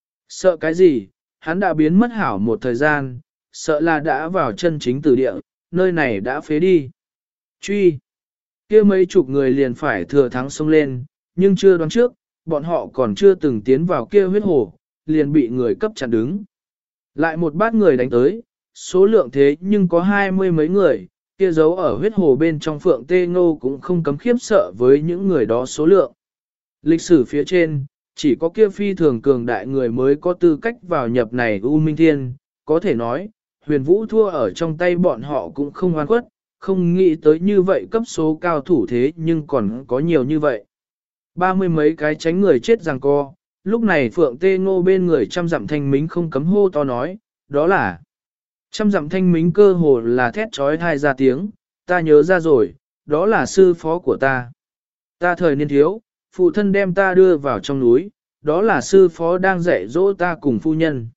Sợ cái gì, hắn đã biến mất hảo một thời gian, sợ là đã vào chân chính từ địa, nơi này đã phế đi. Truy. Kia mấy chục người liền phải thừa thắng xông lên, nhưng chưa đoán trước, bọn họ còn chưa từng tiến vào kia huyết hồ, liền bị người cấp chặn đứng. Lại một bát người đánh tới, số lượng thế nhưng có 20 mấy người, kia giấu ở huyết hồ bên trong Phượng Tê Ngô cũng không cấm khiếp sợ với những người đó số lượng. Lịch sử phía trên, chỉ có kia phi thường cường đại người mới có tư cách vào nhập này U Minh Thiên, có thể nói, huyền vũ thua ở trong tay bọn họ cũng không hoan khuất, không nghĩ tới như vậy cấp số cao thủ thế nhưng còn có nhiều như vậy. 30 mấy cái tránh người chết giằng co, lúc này Phượng Tê Ngô bên người trăm dặm thanh mính không cấm hô to nói, đó là trăm dặm thanh mính cơ hồ là thét trói thai ra tiếng, ta nhớ ra rồi, đó là sư phó của ta. Ta thời niên thiếu, phụ thân đem ta đưa vào trong núi, đó là sư phó đang dạy dỗ ta cùng phu nhân.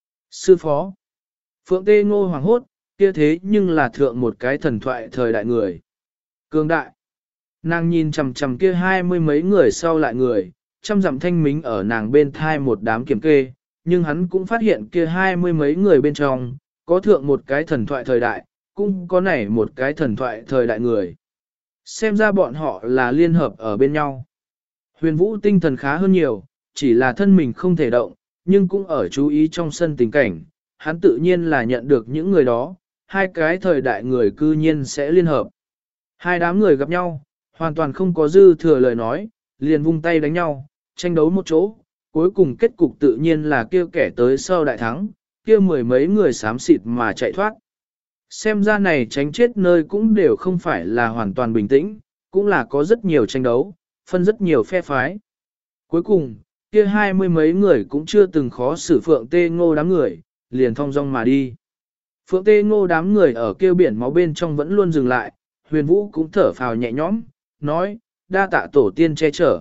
Sư phó. Phượng Tê Ngô hoảng hốt, kia thế nhưng là thượng một cái thần thoại thời đại người. Cường đại. Nàng nhìn chằm chằm kia 20 mấy người sau lại người, trăm dặm thanh mính ở nàng bên thai một đám kiểm kê, nhưng hắn cũng phát hiện kia 20 mấy người bên trong, có thượng một cái thần thoại thời đại, cũng có nảy một cái thần thoại thời đại người. Xem ra bọn họ là liên hợp ở bên nhau. Huyền Vũ tinh thần khá hơn nhiều, chỉ là thân mình không thể động, nhưng cũng ở chú ý trong sân tình cảnh, hắn tự nhiên là nhận được những người đó, hai cái thời đại người cư nhiên sẽ liên hợp. Hai đám người gặp nhau, hoàn toàn không có dư thừa lời nói, liền vung tay đánh nhau, tranh đấu một chỗ, cuối cùng kết cục tự nhiên là kêu kẻ tới sau đại thắng, kia mười mấy người xám xịt mà chạy thoát. Xem ra này tránh chết nơi cũng đều không phải là hoàn toàn bình tĩnh, cũng là có rất nhiều tranh đấu, phân rất nhiều phe phái. Cuối cùng, kia hai mươi mấy người cũng chưa từng khó xử Phượng Tê Ngô đám người, liền thong dong mà đi. Phượng Tê Ngô đám người ở kêu biển máu bên trong vẫn luôn dừng lại, Huyền Vũ cũng thở phào nhẹ nhõm, nói, đa tạ tổ tiên che chở.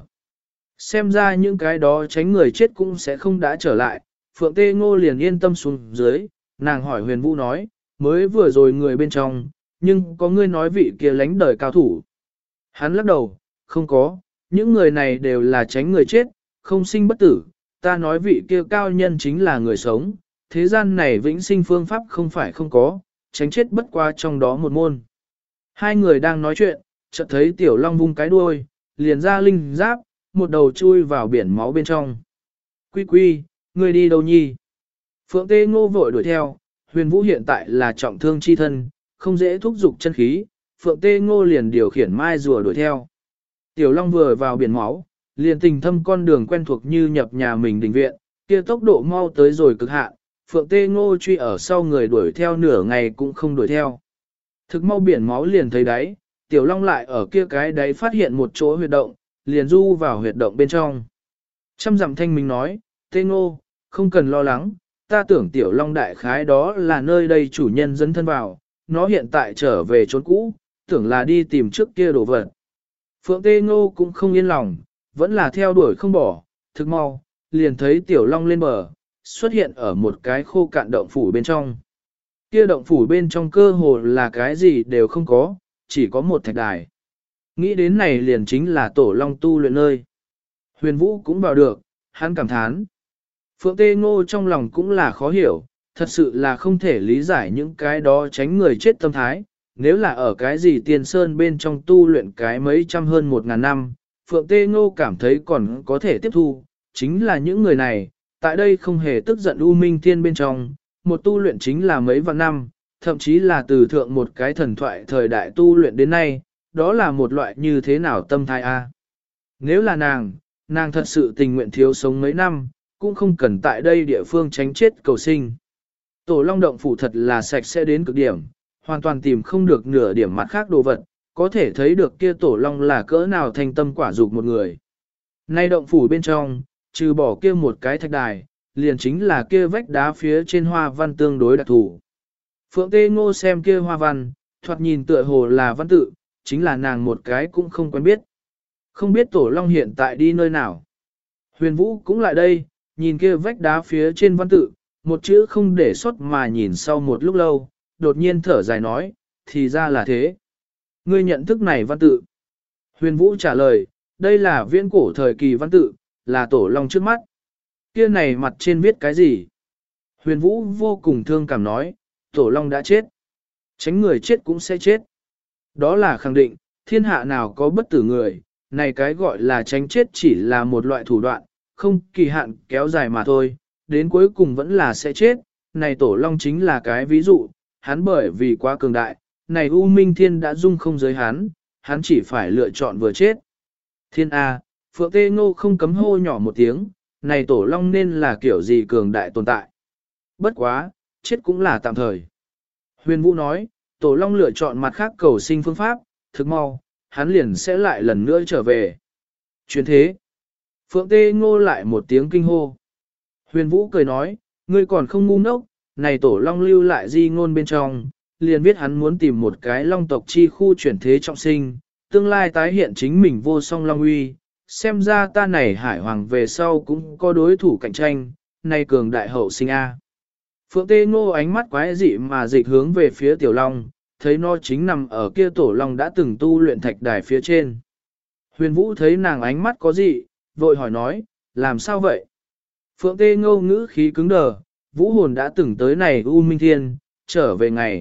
Xem ra những cái đó tránh người chết cũng sẽ không đã trở lại, Phượng Tê Ngô liền yên tâm xuống dưới, nàng hỏi Huyền Vũ nói, mới vừa rồi người bên trong, nhưng có người nói vị kia lánh đời cao thủ. Hắn lắc đầu, không có, những người này đều là tránh người chết, không sinh bất tử, ta nói vị kia cao nhân chính là người sống, thế gian này vĩnh sinh phương pháp không phải không có, tránh chết bất qua trong đó một môn. Hai người đang nói chuyện, chợt thấy Tiểu Long vung cái đuôi, liền ra linh giáp, một đầu chui vào biển máu bên trong. Quy quy, người đi đâu nhi? Phượng Tê Ngô vội đuổi theo, Huyền Vũ hiện tại là trọng thương chi thân, không dễ thúc giục chân khí, Phượng Tê Ngô liền điều khiển mai rùa đuổi theo. Tiểu Long vừa vào biển máu, liền tình thâm con đường quen thuộc như nhập nhà mình đình viện, kia tốc độ mau tới rồi cực hạn, Phượng Tê Ngô truy ở sau người đuổi theo nửa ngày cũng không đuổi theo. Thực mau biển máu liền thấy đáy, Tiểu Long lại ở kia cái đáy phát hiện một chỗ huyệt động, liền du vào huyệt động bên trong. Trăm dặm thanh minh nói, Tê Ngô, không cần lo lắng, ta tưởng Tiểu Long đại khái đó là nơi đây chủ nhân dẫn thân vào, nó hiện tại trở về trốn cũ, tưởng là đi tìm trước kia đồ vật. Phượng Tê Ngô cũng không yên lòng, vẫn là theo đuổi không bỏ, thực mau, liền thấy Tiểu Long lên bờ, xuất hiện ở một cái khô cạn động phủ bên trong. Kia động phủ bên trong cơ hồ là cái gì đều không có, chỉ có một thạch đài. Nghĩ đến này liền chính là Tổ Long tu luyện nơi. Huyền Vũ cũng vào được, hắn cảm thán. Phượng Tê Ngô trong lòng cũng là khó hiểu, thật sự là không thể lý giải những cái đó tránh người chết tâm thái. Nếu là ở cái gì tiền sơn bên trong tu luyện cái mấy trăm hơn 1.000 năm, Phượng Tê Ngô cảm thấy còn có thể tiếp thu, chính là những người này, tại đây không hề tức giận U Minh Thiên bên trong, một tu luyện chính là mấy vạn năm, thậm chí là từ thượng một cái thần thoại thời đại tu luyện đến nay, đó là một loại như thế nào tâm thái a? Nếu là nàng thật sự tình nguyện thiếu sống mấy năm, cũng không cần tại đây địa phương tránh chết cầu sinh. Tổ Long động phủ thật là sạch sẽ đến cực điểm, hoàn toàn tìm không được nửa điểm mặt khác đồ vật, có thể thấy được kia Tổ Long là cỡ nào thành tâm quả dục một người. Nay động phủ bên trong, trừ bỏ kia một cái thạch đài, liền chính là kia vách đá phía trên hoa văn tương đối đặc thù. Phượng Tê Ngô xem kia hoa văn, thoạt nhìn tựa hồ là văn tự, chính là nàng một cái cũng không quen biết. Không biết Tổ Long hiện tại đi nơi nào. Huyền Vũ cũng lại đây, nhìn kia vách đá phía trên văn tự, một chữ không để sót mà nhìn sau một lúc lâu, đột nhiên thở dài nói, thì ra là thế. Ngươi nhận thức này văn tự. Huyền Vũ trả lời, đây là viễn cổ thời kỳ văn tự, là Tổ Long trước mắt. Kia này mặt trên viết cái gì? Huyền Vũ vô cùng thương cảm nói, Tổ Long đã chết. Tránh người chết cũng sẽ chết. Đó là khẳng định, thiên hạ nào có bất tử người, này cái gọi là tránh chết chỉ là một loại thủ đoạn, không kỳ hạn kéo dài mà thôi, đến cuối cùng vẫn là sẽ chết. Này Tổ Long chính là cái ví dụ, hắn bởi vì quá cường đại, này U Minh Thiên đã dung không giới hắn chỉ phải lựa chọn vừa chết. Thiên A, Phượng Tê Ngô không cấm hô nhỏ một tiếng, này Tổ Long nên là kiểu gì cường đại tồn tại. Bất quá, chết cũng là tạm thời. Huyền Vũ nói, Tổ Long lựa chọn mặt khác cầu sinh phương pháp, thực mau, hắn liền sẽ lại lần nữa trở về. Chuyến thế. Phượng Tê Ngô lại một tiếng kinh hô. Huyền Vũ cười nói, ngươi còn không ngu ngốc, này Tổ Long lưu lại di ngôn bên trong, liền biết hắn muốn tìm một cái long tộc chi khu chuyển thế trọng sinh, tương lai tái hiện chính mình vô song long uy. Xem ra ta này hải hoàng về sau cũng có đối thủ cạnh tranh, này cường đại hậu sinh A. Phượng Tê Ngô ánh mắt quái dị mà dịch hướng về phía Tiểu Long, thấy nó chính nằm ở kia Tổ Long đã từng tu luyện thạch đài phía trên. Huyền Vũ thấy nàng ánh mắt có dị, vội hỏi nói, làm sao vậy? Phượng Tê Ngô ngữ khí cứng đờ, Vũ hồn đã từng tới này U Minh Thiên, trở về ngày,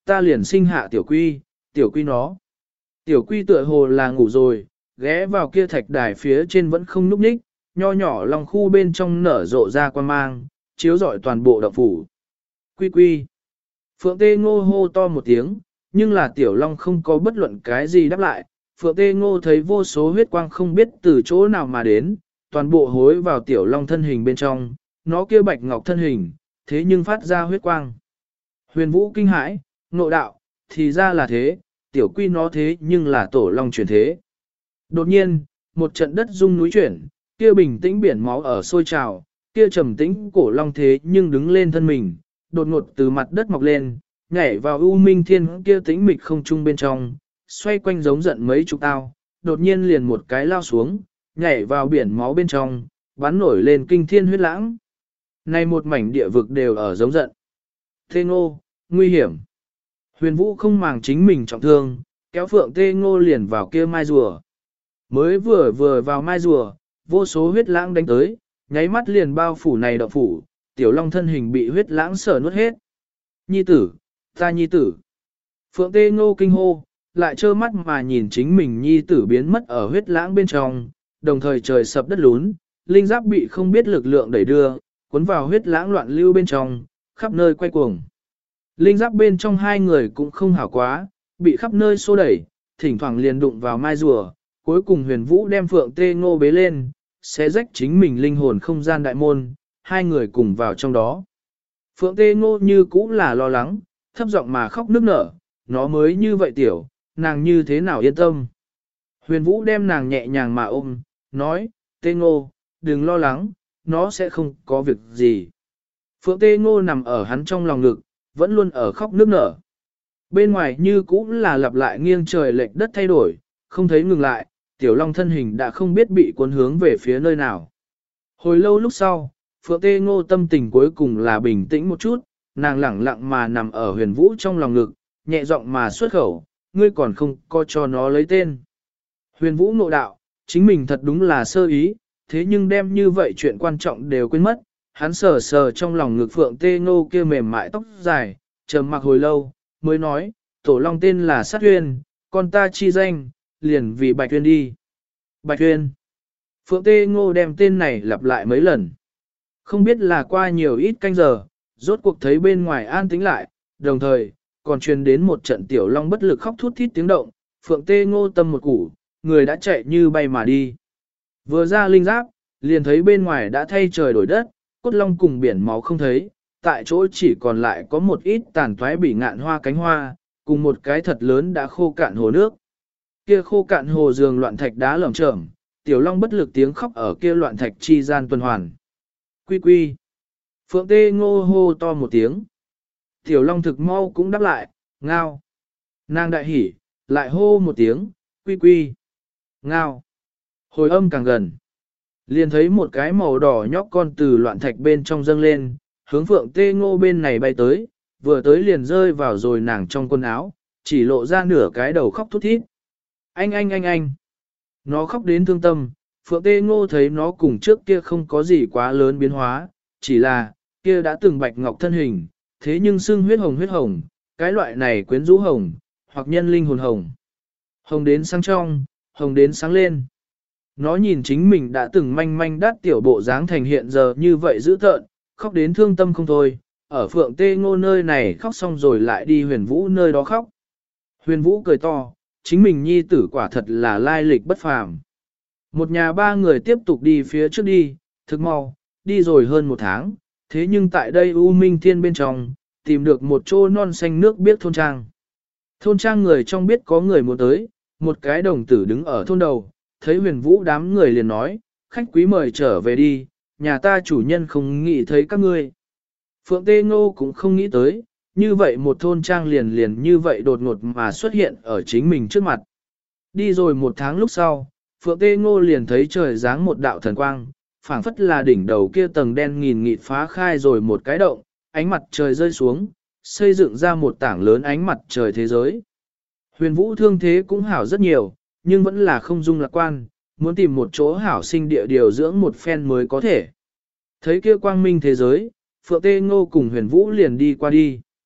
ta liền sinh hạ tiểu quy nó. Tiểu quy tựa hồ là ngủ rồi, ghé vào kia thạch đài phía trên vẫn không núp ních, nho nhỏ lòng khu bên trong nở rộ ra quan mang, chiếu rọi toàn bộ động phủ. Quy quy. Phượng Tê Ngô hô to một tiếng, nhưng là tiểu long không có bất luận cái gì đáp lại. Phượng Tê Ngô thấy vô số huyết quang không biết từ chỗ nào mà đến, toàn bộ hối vào tiểu long thân hình bên trong, nó kia bạch ngọc thân hình, thế nhưng phát ra huyết quang. Huyền Vũ kinh hãi, nộ đạo, thì ra là thế, tiểu quy nó thế nhưng là tổ long chuyển thế. Đột nhiên, một trận đất rung núi chuyển, kia bình tĩnh biển máu ở sôi trào, kia trầm tĩnh cổ long thế nhưng đứng lên thân mình, đột ngột từ mặt đất mọc lên, nhảy vào u minh thiên kia tĩnh mịch không trung bên trong, xoay quanh giống giận mấy chục tao, đột nhiên liền một cái lao xuống, nhảy vào biển máu bên trong, bắn nổi lên kinh thiên huyết lãng. Này một mảnh địa vực đều ở giống giận. Tê Ngô, nguy hiểm. Huyền Vũ không màng chính mình trọng thương, kéo Phượng Tê Ngô liền vào kia mai rùa. Mới vừa vào mai rùa, vô số huyết lãng đánh tới, nháy mắt liền bao phủ này động phủ, tiểu long thân hình bị huyết lãng sở nuốt hết. Nhi tử, ta nhi tử. Phượng Tê Ngô kinh hô, lại trơ mắt mà nhìn chính mình nhi tử biến mất ở huyết lãng bên trong, đồng thời trời sập đất lún, linh giáp bị không biết lực lượng đẩy đưa, cuốn vào huyết lãng loạn lưu bên trong, khắp nơi quay cuồng. Linh giáp bên trong hai người cũng không hảo quá, bị khắp nơi xô đẩy, thỉnh thoảng liền đụng vào mai rùa, cuối cùng Huyền Vũ đem Phượng Tê Ngô bế lên, xé rách chính mình linh hồn không gian đại môn, hai người cùng vào trong đó. Phượng Tê Ngô như cũ là lo lắng, thấp giọng mà khóc nức nở, nó mới như vậy tiểu, nàng như thế nào yên tâm. Huyền Vũ đem nàng nhẹ nhàng mà ôm, nói, Tê Ngô, đừng lo lắng, nó sẽ không có việc gì. Phượng Tê Ngô nằm ở hắn trong lòng ngực, vẫn luôn ở khóc nức nở. Bên ngoài như cũ là lặp lại nghiêng trời lệch đất thay đổi, không thấy ngừng lại, tiểu long thân hình đã không biết bị cuốn hướng về phía nơi nào. Hồi lâu lúc sau, Phượng Tê Ngô tâm tình cuối cùng là bình tĩnh một chút, nàng lẳng lặng mà nằm ở Huyền Vũ trong lòng ngực, nhẹ giọng mà xuất khẩu, ngươi còn không có cho nó lấy tên. Huyền Vũ ngộ đạo, chính mình thật đúng là sơ ý, thế nhưng đem như vậy chuyện quan trọng đều quên mất, hắn sờ sờ trong lòng ngực Phượng Tê Ngô kia mềm mại tóc dài, trầm mặc hồi lâu, mới nói, tổ long tên là Sát Huyên, con ta chi danh, liền vì Bạch Huyên đi. Bạch Huyên. Phượng Tê Ngô đem tên này lặp lại mấy lần. Không biết là qua nhiều ít canh giờ, rốt cuộc thấy bên ngoài an tĩnh lại, đồng thời, còn truyền đến một trận tiểu long bất lực khóc thút thít tiếng động, Phượng Tê Ngô tâm một củ, người đã chạy như bay mà đi. Vừa ra linh giáp, liền thấy bên ngoài đã thay trời đổi đất, cốt long cùng biển máu không thấy, tại chỗ chỉ còn lại có một ít tàn toái bị ngạn hoa cánh hoa, cùng một cái thật lớn đã khô cạn hồ nước. Kia khô cạn hồ giường loạn thạch đá lởm chởm, tiểu long bất lực tiếng khóc ở kia loạn thạch chi gian tuần hoàn. Quy quy. Phượng Tê Ngô hô to một tiếng. Tiểu long thực mau cũng đáp lại, ngao. Nàng đại hỉ, lại hô một tiếng, quy quy. Ngao. Hồi âm càng gần. Liền thấy một cái màu đỏ nhóc con từ loạn thạch bên trong dâng lên, hướng Phượng Tê Ngô bên này bay tới, vừa tới liền rơi vào rồi nàng trong quần áo, chỉ lộ ra nửa cái đầu khóc thút thít. Anh. Nó khóc đến thương tâm, Phượng Tê Ngô thấy nó cùng trước kia không có gì quá lớn biến hóa, chỉ là, kia đã từng bạch ngọc thân hình, thế nhưng xương huyết hồng, cái loại này quyến rũ hồng, hoặc nhân linh hồn hồng. Hồng đến sáng trong, hồng đến sáng lên. Nó nhìn chính mình đã từng manh đắt tiểu bộ dáng thành hiện giờ như vậy dữ tợn, khóc đến thương tâm không thôi, ở Phượng Tê Ngô nơi này khóc xong rồi lại đi Huyền Vũ nơi đó khóc. Huyền Vũ cười to, chính mình nhi tử quả thật là lai lịch bất phàm. Một nhà ba người tiếp tục đi phía trước đi, thực mau, đi rồi hơn một tháng, thế nhưng tại đây U Minh Thiên bên trong, tìm được một chỗ non xanh nước biếc thôn trang. Thôn trang người trong biết có người muốn tới, một cái đồng tử đứng ở thôn đầu, thấy Huyền Vũ đám người liền nói, khách quý mời trở về đi, nhà ta chủ nhân không nghĩ thấy các ngươi. Phượng Tê Ngô cũng không nghĩ tới, như vậy một thôn trang liền như vậy đột ngột mà xuất hiện ở chính mình trước mặt. Đi rồi một tháng lúc sau, Phượng Tê Ngô liền thấy trời giáng một đạo thần quang, phảng phất là đỉnh đầu kia tầng đen nghìn nghịt phá khai rồi một cái động, ánh mặt trời rơi xuống, xây dựng ra một tảng lớn ánh mặt trời thế giới. Huyền Vũ thương thế cũng hảo rất nhiều, nhưng vẫn là không dung lạc quan, muốn tìm một chỗ hảo sinh địa điều dưỡng một phen mới có thể. Thấy kia quang minh thế giới, Phượng Tê Ngô cùng Huyền Vũ liền đi qua đi.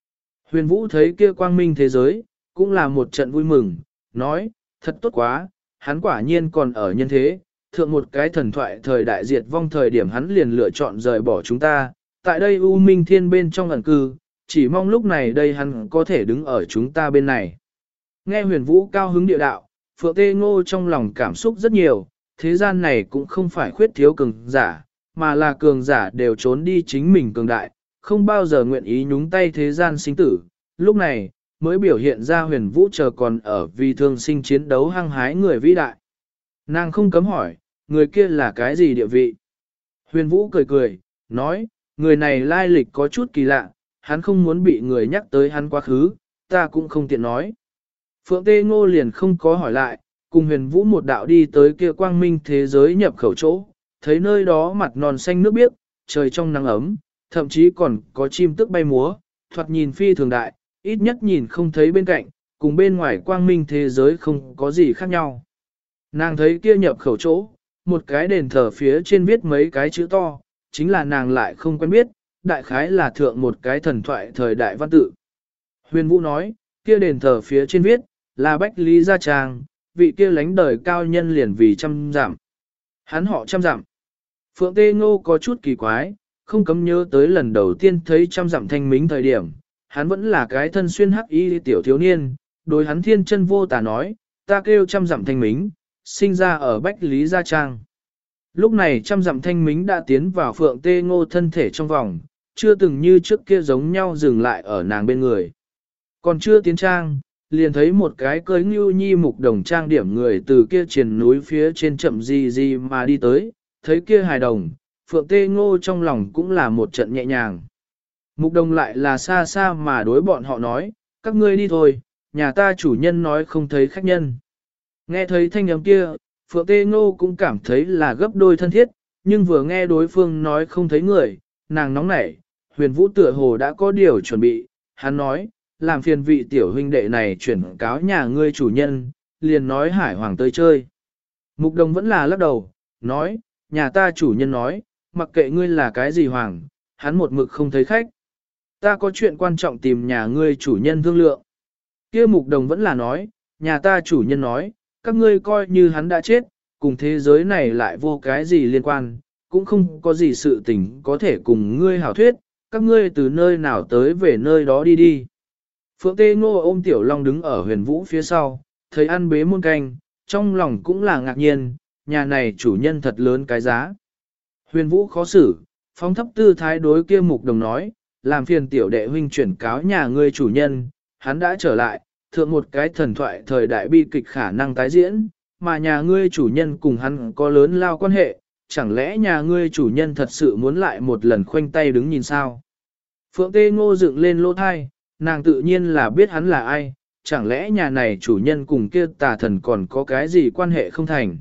Huyền Vũ thấy kia quang minh thế giới, cũng là một trận vui mừng, nói, thật tốt quá, hắn quả nhiên còn ở nhân thế, thượng một cái thần thoại thời đại diệt vong thời điểm hắn liền lựa chọn rời bỏ chúng ta, tại đây U Minh Thiên bên trong ẩn cư, chỉ mong lúc này đây hắn có thể đứng ở chúng ta bên này. Nghe Huyền Vũ cao hứng địa đạo, Phượng Tê Ngô trong lòng cảm xúc rất nhiều, thế gian này cũng không phải khuyết thiếu cường giả, mà là cường giả đều trốn đi chính mình cường đại, không bao giờ nguyện ý nhúng tay thế gian sinh tử. Lúc này, mới biểu hiện ra Huyền Vũ chờ còn ở vì thương sinh chiến đấu hăng hái người vĩ đại. Nàng không cấm hỏi, người kia là cái gì địa vị? Huyền Vũ cười cười, nói, người này lai lịch có chút kỳ lạ, hắn không muốn bị người nhắc tới hắn quá khứ, ta cũng không tiện nói. Phượng Tê Ngô liền không có hỏi lại, cùng Huyền Vũ một đạo đi tới kia quang minh thế giới nhập khẩu chỗ, thấy nơi đó mặt non xanh nước biếc, trời trong nắng ấm, thậm chí còn có chim tức bay múa, thoạt nhìn phi thường đại, ít nhất nhìn không thấy bên cạnh, cùng bên ngoài quang minh thế giới không có gì khác nhau. Nàng thấy kia nhập khẩu chỗ, một cái đền thờ phía trên viết mấy cái chữ to, chính là nàng lại không quen biết, đại khái là thượng một cái thần thoại thời đại văn tự. Huyền Vũ nói, kia đền thờ phía trên viết, là Bách Lý Gia Trang, vị kia lánh đời cao nhân liền vì trăm giảm. Hắn họ trăm giảm. Phượng Tê Ngô có chút kỳ quái, không cấm nhớ tới lần đầu tiên thấy trăm giảm thanh mính thời điểm, hắn vẫn là cái thân xuyên hắc y tiểu thiếu niên, đối hắn thiên chân vô tà nói, ta kêu trăm giảm thanh mính, sinh ra ở Bách Lý Gia Trang. Lúc này trăm dặm thanh mính đã tiến vào Phượng Tê Ngô thân thể trong vòng, chưa từng như trước kia giống nhau dừng lại ở nàng bên người. Còn chưa tiến trang, liền thấy một cái cưới ngưu nhi mục đồng trang điểm người từ kia triền núi phía trên chậm gì mà đi tới, thấy kia hài đồng, Phượng Tê Ngô trong lòng cũng là một trận nhẹ nhàng. Mục đồng lại là xa xa mà đối bọn họ nói, các ngươi đi thôi, nhà ta chủ nhân nói không thấy khách nhân. Nghe thấy thanh âm kia, Phượng Tê Ngô cũng cảm thấy là gấp đôi thân thiết, nhưng vừa nghe đối phương nói không thấy người, nàng nóng nảy, Huyền Vũ tựa hồ đã có điều chuẩn bị, hắn nói, làm phiền vị tiểu huynh đệ này chuyển cáo nhà ngươi chủ nhân, liền nói Hải Hoàng tới chơi. Mục Đồng vẫn là lắc đầu, nói, nhà ta chủ nhân nói, mặc kệ ngươi là cái gì Hoàng, hắn một mực không thấy khách. Ta có chuyện quan trọng tìm nhà ngươi chủ nhân thương lượng. Kia Mục Đồng vẫn là nói, nhà ta chủ nhân nói, các ngươi coi như hắn đã chết, cùng thế giới này lại vô cái gì liên quan, cũng không có gì sự tình có thể cùng ngươi hảo thuyết, các ngươi từ nơi nào tới về nơi đó đi đi. Phượng Tê Ngô ôm Tiểu Long đứng ở Huyền Vũ phía sau, thấy ăn bế muôn canh, trong lòng cũng là ngạc nhiên, nhà này chủ nhân thật lớn cái giá. Huyền Vũ khó xử, phóng thấp tư thái đối kia Mục Đồng nói, làm phiền tiểu đệ huynh chuyển cáo nhà ngươi chủ nhân, hắn đã trở lại, thượng một cái thần thoại thời đại bi kịch khả năng tái diễn, mà nhà ngươi chủ nhân cùng hắn có lớn lao quan hệ, chẳng lẽ nhà ngươi chủ nhân thật sự muốn lại một lần khoanh tay đứng nhìn sao? Phượng Tê Ngô dựng lên lỗ thai, nàng tự nhiên là biết hắn là ai, chẳng lẽ nhà này chủ nhân cùng kia tà thần còn có cái gì quan hệ không thành?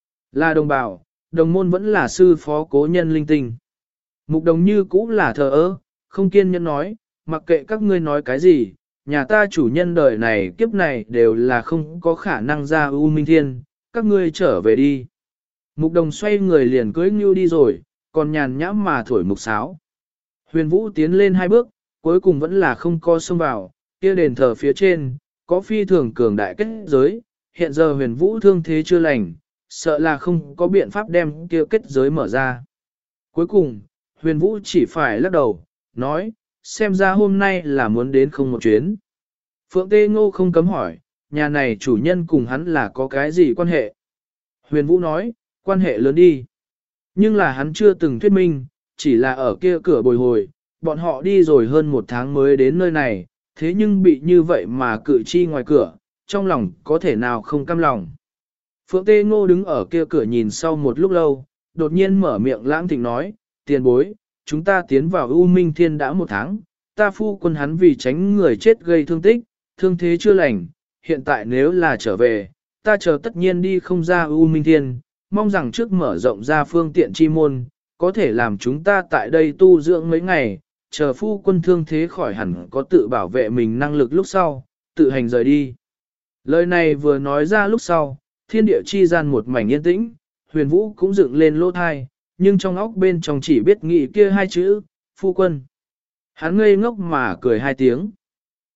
Là đồng bào, đồng môn vẫn là sư phó cố nhân linh tinh. Mục Đồng như cũ là thờ ơ, không kiên nhẫn nói, mặc kệ các ngươi nói cái gì, nhà ta chủ nhân đời này kiếp này đều là không có khả năng ra U Minh Thiên, các ngươi trở về đi. Mục Đồng xoay người liền cưỡi ngưu đi rồi, còn nhàn nhãm mà thổi mục sáo. Huyền Vũ tiến lên hai bước, cuối cùng vẫn là không có xông vào, kia đền thờ phía trên, có phi thường cường đại kết giới, hiện giờ Huyền Vũ thương thế chưa lành, sợ là không có biện pháp đem kia kết giới mở ra. Cuối cùng, Huyền Vũ chỉ phải lắc đầu, nói, xem ra hôm nay là muốn đến không một chuyến. Phượng Tê Ngô không cấm hỏi, nhà này chủ nhân cùng hắn là có cái gì quan hệ? Huyền Vũ nói, quan hệ lớn đi. Nhưng là hắn chưa từng thuyết minh, chỉ là ở kia cửa bồi hồi, bọn họ đi rồi hơn một tháng mới đến nơi này, thế nhưng bị như vậy mà cự chi ngoài cửa, trong lòng có thể nào không căm lòng. Phượng Tê Ngô đứng ở kia cửa nhìn sau một lúc lâu, đột nhiên mở miệng lãng thịnh nói, tiền bối, chúng ta tiến vào U Minh Thiên đã một tháng, ta phu quân hắn vì tránh người chết gây thương tích, thương thế chưa lành, hiện tại nếu là trở về, ta chờ tất nhiên đi không ra U Minh Thiên, mong rằng trước mở rộng ra phương tiện chi môn, có thể làm chúng ta tại đây tu dưỡng mấy ngày, chờ phu quân thương thế khỏi hẳn có tự bảo vệ mình năng lực lúc sau, tự hành rời đi. Lời này vừa nói ra lúc sau, thiên địa chi gian một mảnh yên tĩnh, Huyền Vũ cũng dựng lên lỗ thai, nhưng trong óc bên trong chỉ biết nghĩ kia hai chữ, phu quân. Hắn ngây ngốc mà cười hai tiếng.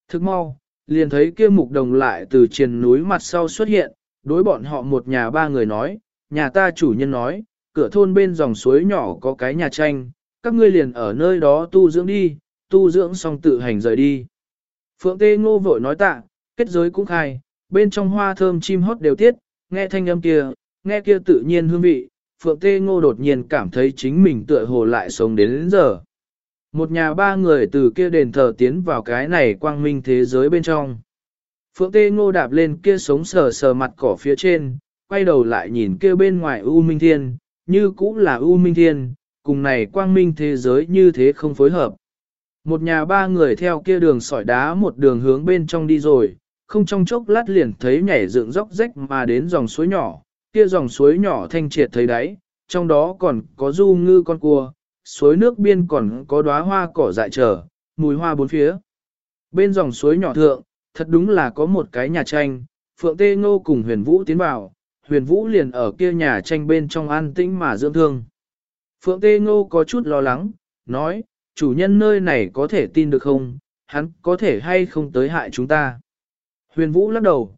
Thức mau, liền thấy kia mục đồng lại từ triền núi mặt sau xuất hiện, đối bọn họ một nhà ba người nói, nhà ta chủ nhân nói, cửa thôn bên dòng suối nhỏ có cái nhà tranh, các ngươi liền ở nơi đó tu dưỡng đi, tu dưỡng xong tự hành rời đi. Phượng Tê Ngô vội nói tạ, kết giới cũng khai, bên trong hoa thơm chim hót đều tiết, nghe thanh âm kia, nghe kia tự nhiên hương vị, Phượng Tê Ngô đột nhiên cảm thấy chính mình tựa hồ lại sống đến giờ. Một nhà ba người từ kia đền thờ tiến vào cái này quang minh thế giới bên trong. Phượng Tê Ngô đạp lên kia sống sờ sờ mặt cỏ phía trên, quay đầu lại nhìn kia bên ngoài U Minh Thiên, như cũng là U Minh Thiên, cùng này quang minh thế giới như thế không phối hợp. Một nhà ba người theo kia đường sỏi đá một đường hướng bên trong đi rồi, không trong chốc lát liền thấy nhảy dựng róc rách mà đến dòng suối nhỏ, kia dòng suối nhỏ thanh triệt thấy đáy, trong đó còn có du ngư con cua, suối nước biên còn có đóa hoa cỏ dại trở, mùi hoa bốn phía. Bên dòng suối nhỏ thượng, thật đúng là có một cái nhà tranh, Phượng Tê Ngô cùng Huyền Vũ tiến vào, Huyền Vũ liền ở kia nhà tranh bên trong an tĩnh mà dưỡng thương. Phượng Tê Ngô có chút lo lắng, nói, chủ nhân nơi này có thể tin được không, hắn có thể hay không tới hại chúng ta. Huyền Vũ lắc đầu,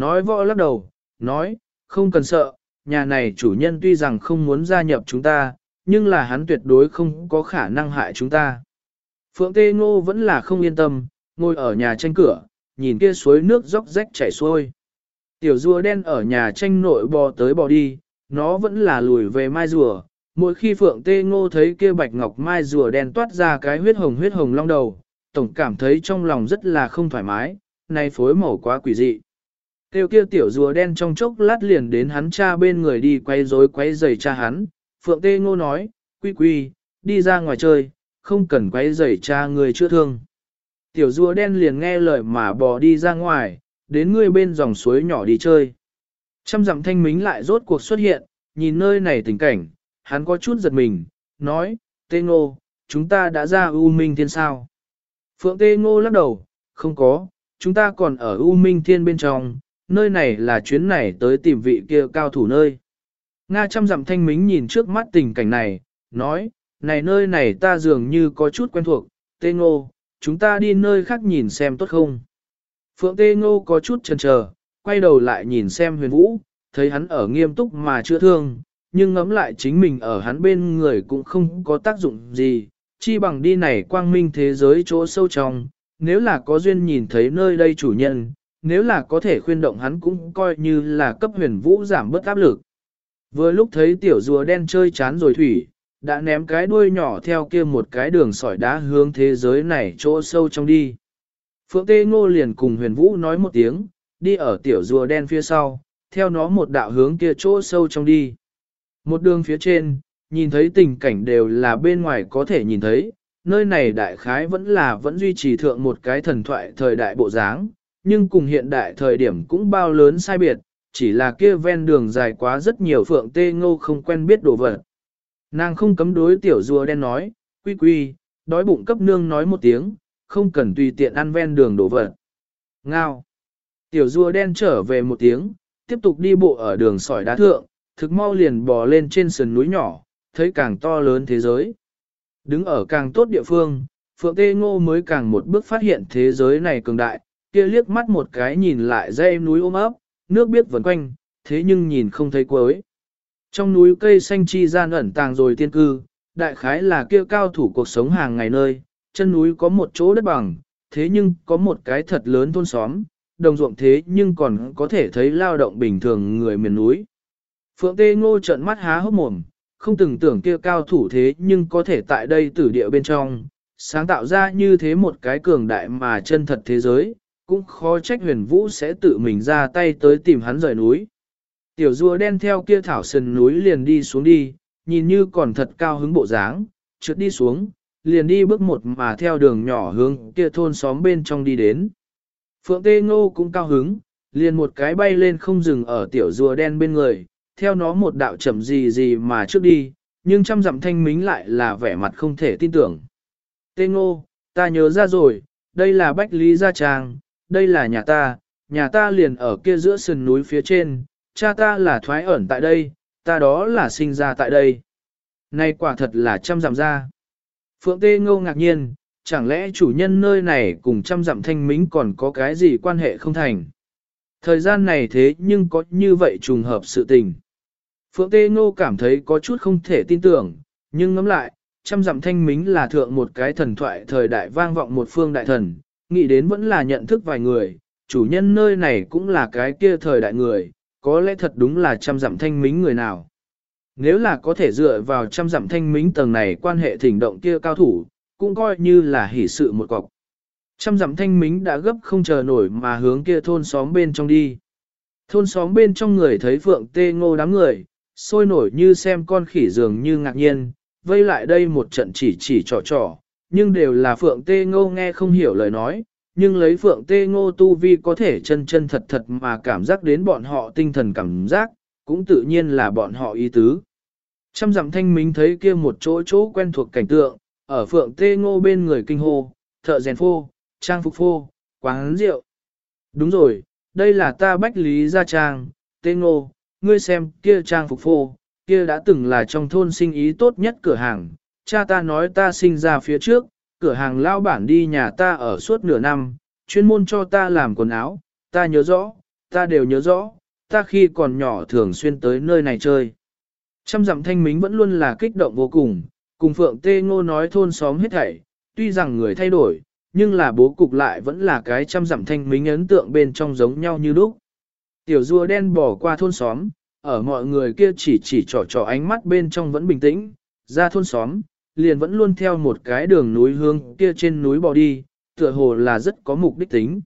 nói, không cần sợ, nhà này chủ nhân tuy rằng không muốn gia nhập chúng ta, nhưng là hắn tuyệt đối không có khả năng hại chúng ta. Phượng Tê Ngô vẫn là không yên tâm, ngồi ở nhà tranh cửa, nhìn kia suối nước róc rách chảy xuôi. Tiểu rùa đen ở nhà tranh nội bò tới bò đi, nó vẫn là lùi về mai rùa. Mỗi khi Phượng Tê Ngô thấy kia bạch ngọc mai rùa đen toát ra cái huyết hồng long đầu, tổng cảm thấy trong lòng rất là không thoải mái, này phối màu quá quỷ dị. Kêu kia tiểu rùa đen trong chốc lát liền đến hắn cha bên người đi quay giày cha hắn. Phượng Tê Ngô nói, quy, đi ra ngoài chơi, không cần quay giày cha người chữa thương. Tiểu rùa đen liền nghe lời mà bò đi ra ngoài, đến ngươi bên dòng suối nhỏ đi chơi. Trăm dặm thanh mính lại rốt cuộc xuất hiện, nhìn nơi này tình cảnh, hắn có chút giật mình, nói, Tê Ngô, chúng ta đã ra U Minh Thiên sao? Phượng Tê Ngô lắc đầu, không có, chúng ta còn ở U Minh Thiên bên trong, nơi này là chuyến này tới tìm vị kia cao thủ nơi. Nga trăm dặm thanh mính nhìn trước mắt tình cảnh này, nói, này nơi này ta dường như có chút quen thuộc, Tê Ngô, chúng ta đi nơi khác nhìn xem tốt không? Phượng Tê Ngô có chút chần chờ, quay đầu lại nhìn xem Huyền Vũ, thấy hắn ở nghiêm túc mà chữa thương, nhưng ngẫm lại chính mình ở hắn bên người cũng không có tác dụng gì, chi bằng đi này quang minh thế giới chỗ sâu trong, nếu là có duyên nhìn thấy nơi đây chủ nhân, nếu là có thể khuyên động hắn cũng coi như là cấp Huyền Vũ giảm bớt áp lực. Vừa lúc thấy tiểu rùa đen chơi chán rồi thủy, đã ném cái đuôi nhỏ theo kia một cái đường sỏi đá hướng thế giới này chỗ sâu trong đi. Phượng Tê Ngô liền cùng Huyền Vũ nói một tiếng, đi ở tiểu rùa đen phía sau, theo nó một đạo hướng kia chỗ sâu trong đi. Một đường phía trên, nhìn thấy tình cảnh đều là bên ngoài có thể nhìn thấy, nơi này đại khái vẫn duy trì thượng một cái thần thoại thời đại bộ dáng, nhưng cùng hiện đại thời điểm cũng bao lớn sai biệt, chỉ là kia ven đường dài quá rất nhiều Phượng Tê Ngô không quen biết đồ vật. Nàng không cấm đối tiểu rùa đen nói, quy, đói bụng cấp nương nói một tiếng, không cần tùy tiện ăn ven đường đồ vật. Ngao. Tiểu rùa đen trở về một tiếng, tiếp tục đi bộ ở đường sỏi đá thượng, thực mau liền bò lên trên sườn núi nhỏ, thấy càng to lớn thế giới. Đứng ở càng tốt địa phương, Phượng Tê Ngô mới càng một bước phát hiện thế giới này cường đại, kia liếc mắt một cái nhìn lại dãy núi ôm ấp, nước biết vần quanh, thế nhưng nhìn không thấy cuối. Trong núi cây xanh chi gian ẩn tàng rồi tiên cư, đại khái là kia cao thủ cuộc sống hàng ngày nơi, chân núi có một chỗ đất bằng, thế nhưng có một cái thật lớn thôn xóm, đồng ruộng thế nhưng còn có thể thấy lao động bình thường người miền núi. Phượng Tê Ngô trợn mắt há hốc mồm, không từng tưởng kia cao thủ thế nhưng có thể tại đây tử địa bên trong, sáng tạo ra như thế một cái cường đại mà chân thật thế giới, cũng khó trách Huyền Vũ sẽ tự mình ra tay tới tìm hắn rời núi. Tiểu rùa đen theo kia thảo sườn núi liền đi xuống đi, nhìn như còn thật cao hứng bộ dáng, trượt đi xuống, liền đi bước một mà theo đường nhỏ hướng kia thôn xóm bên trong đi đến. Phượng Tê Ngô cũng cao hứng, liền một cái bay lên không dừng ở tiểu rùa đen bên người, theo nó một đạo chậm gì mà trước đi, nhưng trăm dặm thanh mính lại là vẻ mặt không thể tin tưởng. Tê Ngô, ta nhớ ra rồi, đây là Bách Lý Gia Trang, đây là nhà ta liền ở kia giữa sườn núi phía trên, cha ta là thoái ẩn tại đây, ta đó là sinh ra tại đây. Này quả thật là trăm dặm ra. Phượng Tê Ngô ngạc nhiên, chẳng lẽ chủ nhân nơi này cùng trăm dặm thanh mính còn có cái gì quan hệ không thành. Thời gian này thế nhưng có như vậy trùng hợp sự tình. Phượng Tê Ngô cảm thấy có chút không thể tin tưởng, nhưng ngẫm lại, trăm dặm thanh mính là thượng một cái thần thoại thời đại vang vọng một phương đại thần, nghĩ đến vẫn là nhận thức vài người, chủ nhân nơi này cũng là cái kia thời đại người, có lẽ thật đúng là trăm dặm thanh mính người nào. Nếu là có thể dựa vào trăm dặm thanh mính tầng này quan hệ thỉnh động kia cao thủ, cũng coi như là hỷ sự một cọc. Trăm dặm thanh mính đã gấp không chờ nổi mà hướng kia thôn xóm bên trong đi. Thôn xóm bên trong người thấy Phượng Tê Ngô đám người, sôi nổi như xem con khỉ dường như ngạc nhiên, vây lại đây một trận chỉ trò, nhưng đều là Phượng Tê Ngô nghe không hiểu lời nói, nhưng lấy Phượng Tê Ngô tu vi có thể chân thật mà cảm giác đến bọn họ tinh thần cảm giác, cũng tự nhiên là bọn họ ý tứ. Trăm dặm thanh mính thấy kia một chỗ quen thuộc cảnh tượng, ở Phượng Tê Ngô bên người kinh hô, thợ rèn phô, trang phục phô, quán rượu. Đúng rồi, đây là ta Bách Lý Gia Trang, Tê Ngô, ngươi xem kia trang phục phô, kia đã từng là trong thôn sinh ý tốt nhất cửa hàng. Cha ta nói ta sinh ra phía trước, cửa hàng lao bản đi nhà ta ở suốt nửa năm, chuyên môn cho ta làm quần áo, ta nhớ rõ, ta đều nhớ rõ, ta khi còn nhỏ thường xuyên tới nơi này chơi. Trăm dặm thanh mính vẫn luôn là kích động vô cùng Phượng Tê Ngô nói thôn xóm hết thảy, tuy rằng người thay đổi, nhưng là bố cục lại vẫn là cái trăm dặm thanh mính ấn tượng bên trong giống nhau như lúc. Tiểu rùa đen bỏ qua thôn xóm, ở mọi người kia chỉ trò ánh mắt bên trong vẫn bình tĩnh, ra thôn xóm, liền vẫn luôn theo một cái đường núi hương kia trên núi bò đi, tựa hồ là rất có mục đích tính.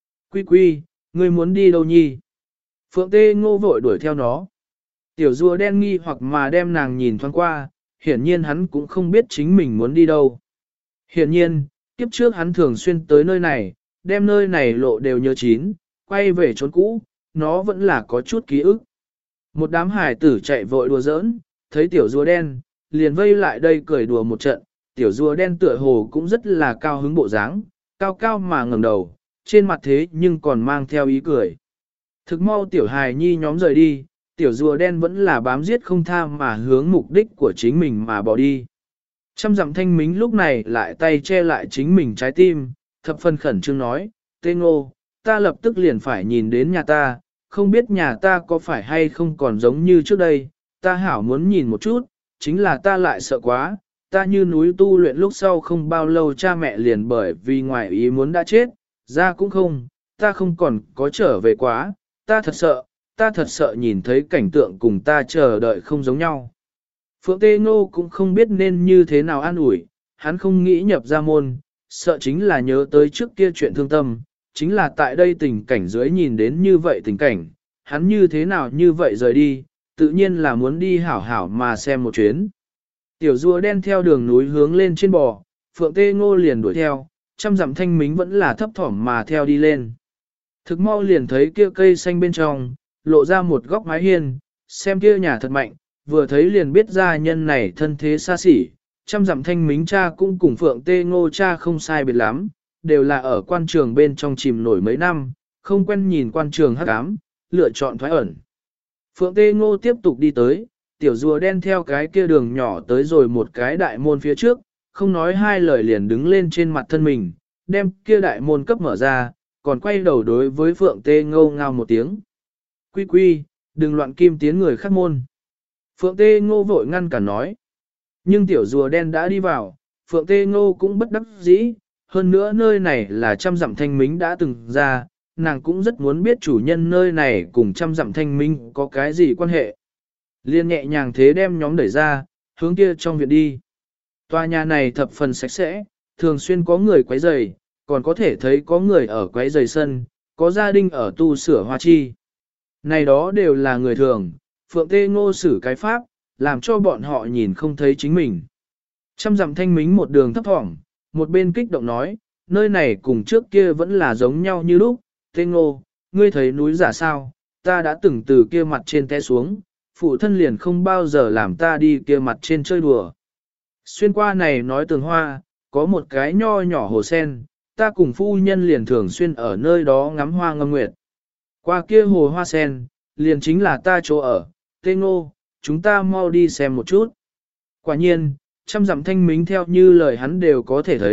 Quy, ngươi muốn đi đâu nhi? Phượng Tê Ngô vội đuổi theo nó. Tiểu rùa đen nghi hoặc mà đem nàng nhìn thoáng qua, hiển nhiên hắn cũng không biết chính mình muốn đi đâu. Hiển nhiên, kiếp trước hắn thường xuyên tới nơi này, đem nơi này lộ đều nhớ chín, quay về trốn cũ, nó vẫn là có chút ký ức. Một đám hải tử chạy vội đùa giỡn, thấy tiểu rùa đen, liền vây lại đây cười đùa một trận, tiểu rùa đen tựa hồ cũng rất là cao hứng bộ dáng, cao mà ngẩng đầu, trên mặt thế nhưng còn mang theo ý cười. Thực mau tiểu hài nhi nhóm rời đi, tiểu rùa đen vẫn là bám giết không tha mà hướng mục đích của chính mình mà bỏ đi. Trăm dặm thanh mính lúc này lại tay che lại chính mình trái tim, thập phân khẩn trương nói, Tê Ngô, ta lập tức liền phải nhìn đến nhà ta, không biết nhà ta có phải hay không còn giống như trước đây, ta hảo muốn nhìn một chút, chính là ta lại sợ quá, ta như núi tu luyện lúc sau không bao lâu cha mẹ liền bởi vì ngoài ý muốn đã chết, ra cũng không, ta không còn có trở về quá, ta thật sợ nhìn thấy cảnh tượng cùng ta chờ đợi không giống nhau. Phượng Tê Ngô cũng không biết nên như thế nào an ủi, hắn không nghĩ nhập ra môn, sợ chính là nhớ tới trước kia chuyện thương tâm, chính là tại đây tình cảnh dưới nhìn đến như vậy tình cảnh, hắn như thế nào như vậy rời đi, tự nhiên là muốn đi hảo hảo mà xem một chuyến. Tiểu rùa đen theo đường núi hướng lên trên bò, Phượng Tê Ngô liền đuổi theo, trăm dặm thanh mính vẫn là thấp thỏm mà theo đi lên. Thực mau liền thấy kia cây xanh bên trong, lộ ra một góc mái hiên, xem kia nhà thật mạnh, vừa thấy liền biết gia nhân này thân thế xa xỉ, trăm dặm thanh mính cha cũng cùng Phượng Tê Ngô cha không sai biệt lắm, đều là ở quan trường bên trong chìm nổi mấy năm, không quen nhìn quan trường hắc ám, lựa chọn thoái ẩn. Phượng Tê Ngô tiếp tục đi tới, tiểu rùa đen theo cái kia đường nhỏ tới rồi một cái đại môn phía trước, không nói hai lời liền đứng lên trên mặt thân mình, đem kia đại môn cấp mở ra, còn quay đầu đối với Phượng Tê Ngô ngao một tiếng. Quy, đừng loạn kim tiến người khác môn. Phượng Tê Ngô vội ngăn cản nói. Nhưng tiểu rùa đen đã đi vào, Phượng Tê Ngô cũng bất đắc dĩ, hơn nữa nơi này là trăm dặm thanh mính đã từng ra, nàng cũng rất muốn biết chủ nhân nơi này cùng trăm dặm thanh mính có cái gì quan hệ. Liên nhẹ nhàng thế đem nhóm đẩy ra, hướng kia trong viện đi. Tòa nhà này thập phần sạch sẽ, thường xuyên có người quấy rầy, còn có thể thấy có người ở quấy rầy sân, có gia đình ở tu sửa hoa chi. Này đó đều là người thường, Phượng Tê Ngô xử cái pháp, làm cho bọn họ nhìn không thấy chính mình. Trăm dặm thanh mính một đường thấp thỏm, một bên kích động nói, nơi này cùng trước kia vẫn là giống nhau như lúc, Tê Ngô, ngươi thấy núi giả sao, ta đã từng từ kia mặt trên té xuống, phụ thân liền không bao giờ làm ta đi kia mặt trên chơi đùa. Xuyên qua này nói tường hoa, có một cái nho nhỏ hồ sen, ta cùng phu nhân liền thường xuyên ở nơi đó ngắm hoa ngâm nguyệt. Qua kia hồ hoa sen, liền chính là ta chỗ ở, Tê Ngô, chúng ta mau đi xem một chút. Quả nhiên, trăm dặm thanh mính theo như lời hắn đều có thể thấy,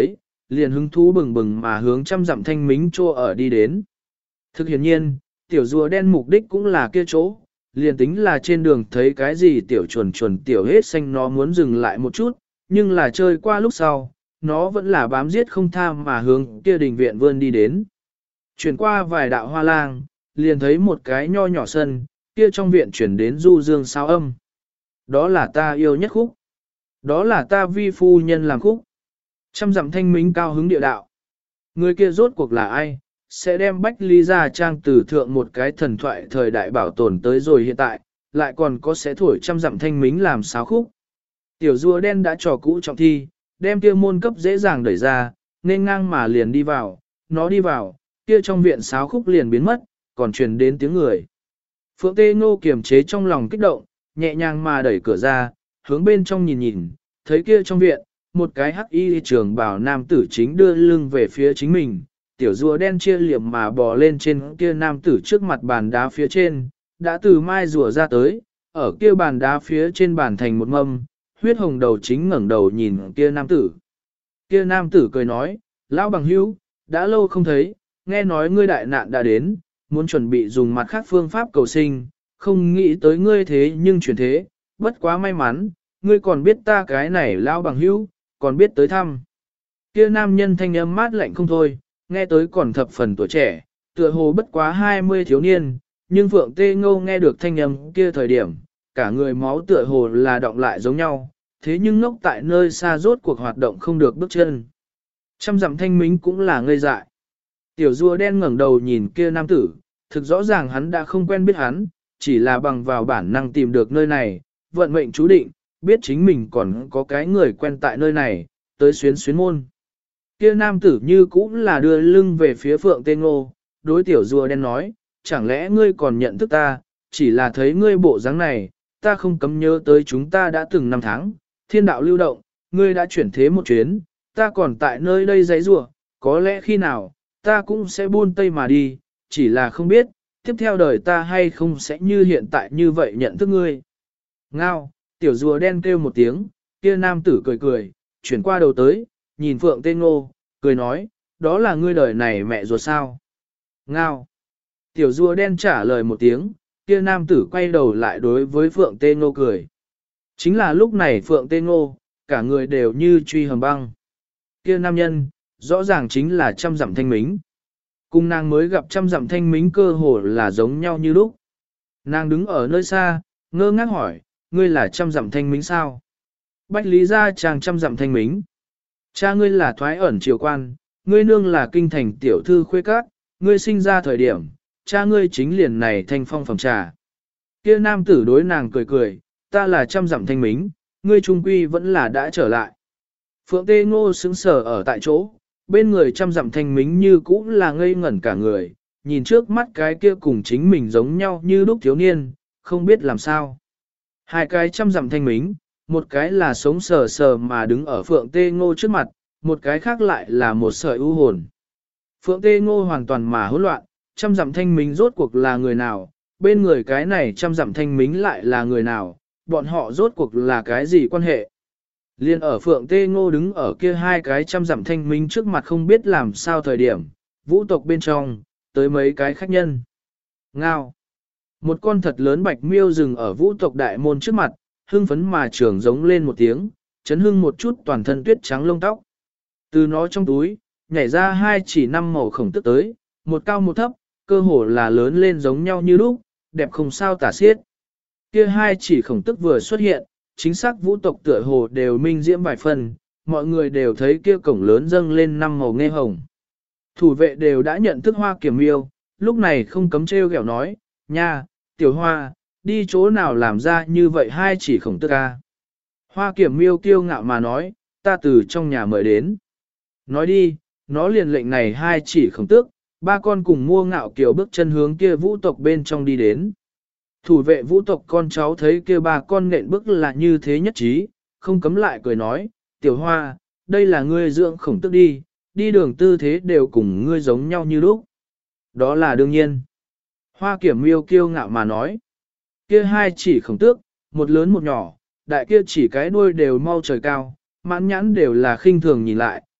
liền hứng thú bừng bừng mà hướng trăm dặm thanh mính chỗ ở đi đến. Thực hiện nhiên, tiểu rùa đen mục đích cũng là kia chỗ, liền tính là trên đường thấy cái gì tiểu chuồn chuồn tiểu hết xanh nó muốn dừng lại một chút, nhưng là chơi qua lúc sau, nó vẫn là bám giết không tha mà hướng kia đình viện vươn đi đến. Chuyển qua vài đạo hoa lang, liền thấy một cái nho nhỏ sân, kia trong viện chuyển đến du dương sao âm. Đó là ta yêu nhất khúc. Đó là ta vi phu nhân làm khúc. Trăm dặm thanh mính cao hứng địa đạo. Người kia rốt cuộc là ai? Sẽ đem Bách Lý Gia Trang từ thượng một cái thần thoại thời đại bảo tồn tới rồi hiện tại, lại còn có sẽ thổi trăm dặm thanh mính làm sáo khúc. Tiểu rùa đen đã trò cũ trọng thi, đem kia môn cấp dễ dàng đẩy ra, nên ngang mà liền đi vào, nó đi vào, kia trong viện sáo khúc liền biến mất, còn truyền đến tiếng người. Phượng Tê Ngô kiềm chế trong lòng kích động, nhẹ nhàng mà đẩy cửa ra, hướng bên trong nhìn nhìn, thấy kia trong viện, một cái hắc y trường bào nam tử chính đưa lưng về phía chính mình, tiểu rùa đen chia liệm mà bò lên trên kia nam tử trước mặt bàn đá phía trên, đã từ mai rùa ra tới, ở kia bàn đá phía trên bàn thành một mâm, huyết hồng đầu chính ngẩng đầu nhìn kia nam tử. Kia nam tử cười nói, lão bằng hữu, đã lâu không thấy, nghe nói ngươi đại nạn đã đến, muốn chuẩn bị dùng mặt khác phương pháp cầu sinh, không nghĩ tới ngươi thế nhưng chuyển thế, bất quá may mắn, ngươi còn biết ta cái này lão bằng hữu, còn biết tới thăm. Kia nam nhân thanh âm mát lạnh không thôi, nghe tới còn thập phần tuổi trẻ, tựa hồ bất quá 20 thiếu niên, nhưng Phượng Tê Ngô nghe được thanh âm kia thời điểm, cả người máu tựa hồ là động lại giống nhau, thế nhưng ngốc tại nơi xa rốt cuộc hoạt động không được bước chân. Trăm dặm thanh mính cũng là ngây dại. Tiểu rùa đen ngẩng đầu nhìn kia nam tử, thực rõ ràng hắn đã không quen biết hắn, chỉ là bằng vào bản năng tìm được nơi này, vận mệnh chú định, biết chính mình còn có cái người quen tại nơi này, tới xuyến xuyến môn. Kia nam tử như cũng là đưa lưng về phía Phượng Tê Ngô, đối tiểu rùa đen nói, chẳng lẽ ngươi còn nhận thức ta, chỉ là thấy ngươi bộ dáng này, ta không cấm nhớ tới chúng ta đã từng năm tháng, thiên đạo lưu động, ngươi đã chuyển thế một chuyến, ta còn tại nơi đây giấy rùa, có lẽ khi nào, ta cũng sẽ buôn tây mà đi, chỉ là không biết, tiếp theo đời ta hay không sẽ như hiện tại như vậy nhận thức ngươi. Ngao, tiểu rùa đen kêu một tiếng, kia nam tử cười cười, chuyển qua đầu tới, nhìn Phượng Tê Ngô, cười nói, đó là ngươi đời này mẹ ruột sao? Ngao. Tiểu rùa đen trả lời một tiếng, kia nam tử quay đầu lại đối với Phượng Tê Ngô cười. Chính là lúc này Phượng Tê Ngô, cả người đều như truy hầm băng. Kia nam nhân, rõ ràng chính là trăm dặm thanh mính. Cùng nàng mới gặp trăm dặm thanh mính cơ hồ là giống nhau như lúc. Nàng đứng ở nơi xa, ngơ ngác hỏi, ngươi là trăm dặm thanh mính sao? Bách Lý Gia Trang trăm dặm thanh mính. Cha ngươi là thoái ẩn triều quan, ngươi nương là kinh thành tiểu thư khuê các, ngươi sinh ra thời điểm, cha ngươi chính liền này thanh phong phẩm trà. Kia nam tử đối nàng cười cười, ta là trăm dặm thanh mính, ngươi trung quy vẫn là đã trở lại. Phượng Tê Ngô sững sờ ở tại chỗ, bên người trăm dặm thanh mính như cũ là ngây ngẩn cả người, nhìn trước mắt cái kia cùng chính mình giống nhau như lúc thiếu niên, không biết làm sao. Hai cái trăm dặm thanh mính, một cái là sống sờ sờ mà đứng ở Phượng Tê Ngô trước mặt, một cái khác lại là một sợi u hồn. Phượng Tê Ngô hoàn toàn mà hỗn loạn, trăm dặm thanh mính rốt cuộc là người nào, bên người cái này trăm dặm thanh mính lại là người nào, bọn họ rốt cuộc là cái gì quan hệ. Liên ở Phượng Tê Ngô đứng ở kia hai cái trăm dặm thanh mính trước mặt không biết làm sao thời điểm, vũ tộc bên trong, tới mấy cái khách nhân. Ngao. Một con thật lớn bạch miêu dừng ở vũ tộc đại môn trước mặt, hưng phấn mà trường giống lên một tiếng, chấn hưng một chút toàn thân tuyết trắng lông tóc. Từ nó trong túi, nhảy ra hai chỉ năm màu khổng tức tới, một cao một thấp, cơ hồ là lớn lên giống nhau như lúc, đẹp không sao tả xiết. Kia hai chỉ khổng tức vừa xuất hiện, chính xác vũ tộc tựa hồ đều minh diễm vài phần, mọi người đều thấy kia cổng lớn dâng lên năm màu nghe hồng. Thủ vệ đều đã nhận thức Hoa Kiểm Miêu, lúc này không cấm trêu ghẹo nói, nha, tiểu hoa, đi chỗ nào làm ra như vậy hai chỉ khổng tức ca. Hoa Kiểm Miêu kiêu ngạo mà nói, ta từ trong nhà mời đến. Nói đi, nó liền lệnh này hai chỉ khổng tước, ba con cùng mua ngạo kiểu bước chân hướng kia vũ tộc bên trong đi đến. Thủ vệ vũ tộc con cháu thấy kia ba con nện bước là như thế nhất trí, không cấm lại cười nói, tiểu hoa, đây là ngươi dưỡng khổng tước đi, đi đường tư thế đều cùng ngươi giống nhau như lúc. Đó là đương nhiên. Hoa Kiểm Miêu kiêu ngạo mà nói, kia hai chỉ khổng tước, một lớn một nhỏ, đại kia chỉ cái đuôi đều mau trời cao, mãn nhãn đều là khinh thường nhìn lại,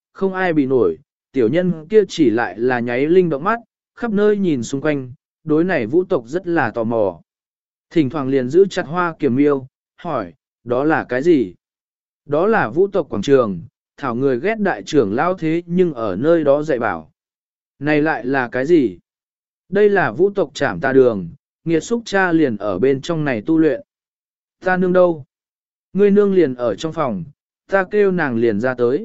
không ai bị nổi, tiểu nhân kia chỉ lại là nháy linh động mắt, khắp nơi nhìn xung quanh, đối này vũ tộc rất là tò mò. Thỉnh thoảng liền giữ chặt Hoa Kiểm Miêu, hỏi, đó là cái gì? Đó là vũ tộc quảng trường, thảo người ghét đại trưởng lao thế nhưng ở nơi đó dạy bảo. Này lại là cái gì? Đây là vũ tộc Trảm Ta Đường, nghiệt xúc cha liền ở bên trong này tu luyện. Ta nương đâu? Ngươi nương liền ở trong phòng, ta kêu nàng liền ra tới.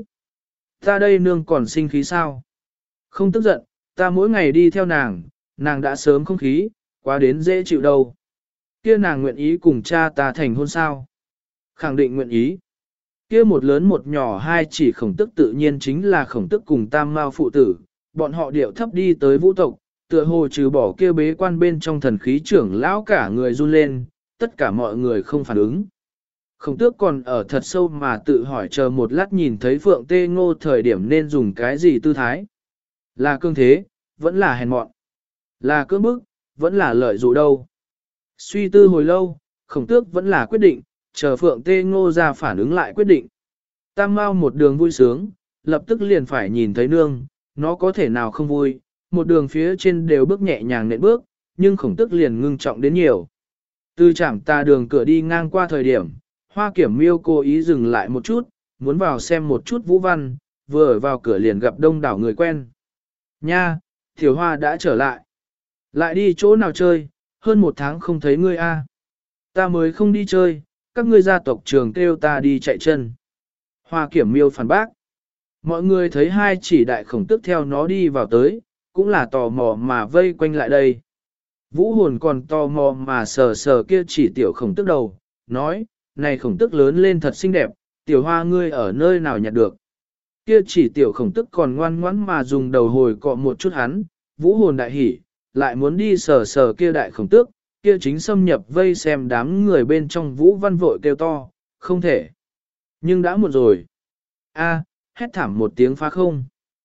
Ta đây nương còn sinh khí sao? Không tức giận, ta mỗi ngày đi theo nàng, nàng đã sớm không khí, quá đến dễ chịu đâu. Kia nàng nguyện ý cùng cha ta thành hôn sao? Khẳng định nguyện ý. Kia một lớn một nhỏ hai chỉ khổng tức tự nhiên chính là khổng tức cùng tam mao phụ tử, bọn họ điệu thấp đi tới vũ tộc, tựa hồ trừ bỏ kia bế quan bên trong thần khí trưởng lão cả người run lên, tất cả mọi người không phản ứng. Khổng tước còn ở thật sâu mà tự hỏi chờ một lát nhìn thấy Phượng Tê Ngô thời điểm nên dùng cái gì tư thái. Là cương thế, vẫn là hèn mọn. Là cưỡng bức, vẫn là lợi dụ đâu. Suy tư hồi lâu, khổng tước vẫn là quyết định, chờ Phượng Tê Ngô ra phản ứng lại quyết định. Tam Mao một đường vui sướng, lập tức liền phải nhìn thấy nương, nó có thể nào không vui, một đường phía trên đều bước nhẹ nhàng nện bước, nhưng khổng tước liền ngưng trọng đến nhiều. Từ Trảm Ta Đường cửa đi ngang qua thời điểm, Hoa Kiểm Miêu cố ý dừng lại một chút, muốn vào xem một chút Vũ Văn, vừa ở vào cửa liền gặp đông đảo người quen. Nha, Tiểu Hoa đã trở lại. Lại đi chỗ nào chơi, hơn một tháng không thấy ngươi a. Ta mới không đi chơi, các ngươi gia tộc trường kêu ta đi chạy chân. Hoa Kiểm Miêu phản bác. Mọi người thấy hai chỉ đại khổng tức theo nó đi vào tới, cũng là tò mò mà vây quanh lại đây. Vũ Hồn còn tò mò mà sờ sờ kia chỉ tiểu khổng tức đầu, nói, này khổng tức lớn lên thật xinh đẹp, tiểu Hoa ngươi ở nơi nào nhặt được. Kia chỉ tiểu khổng tức còn ngoan ngoãn mà dùng đầu hồi cọ một chút hắn, Vũ Hồn đại hỉ, lại muốn đi sờ sờ kia đại khổng tước, kia chính xâm nhập vây xem đám người bên trong Vũ Văn vội kêu to, không thể. Nhưng đã muộn rồi. A, hét thảm một tiếng phá không.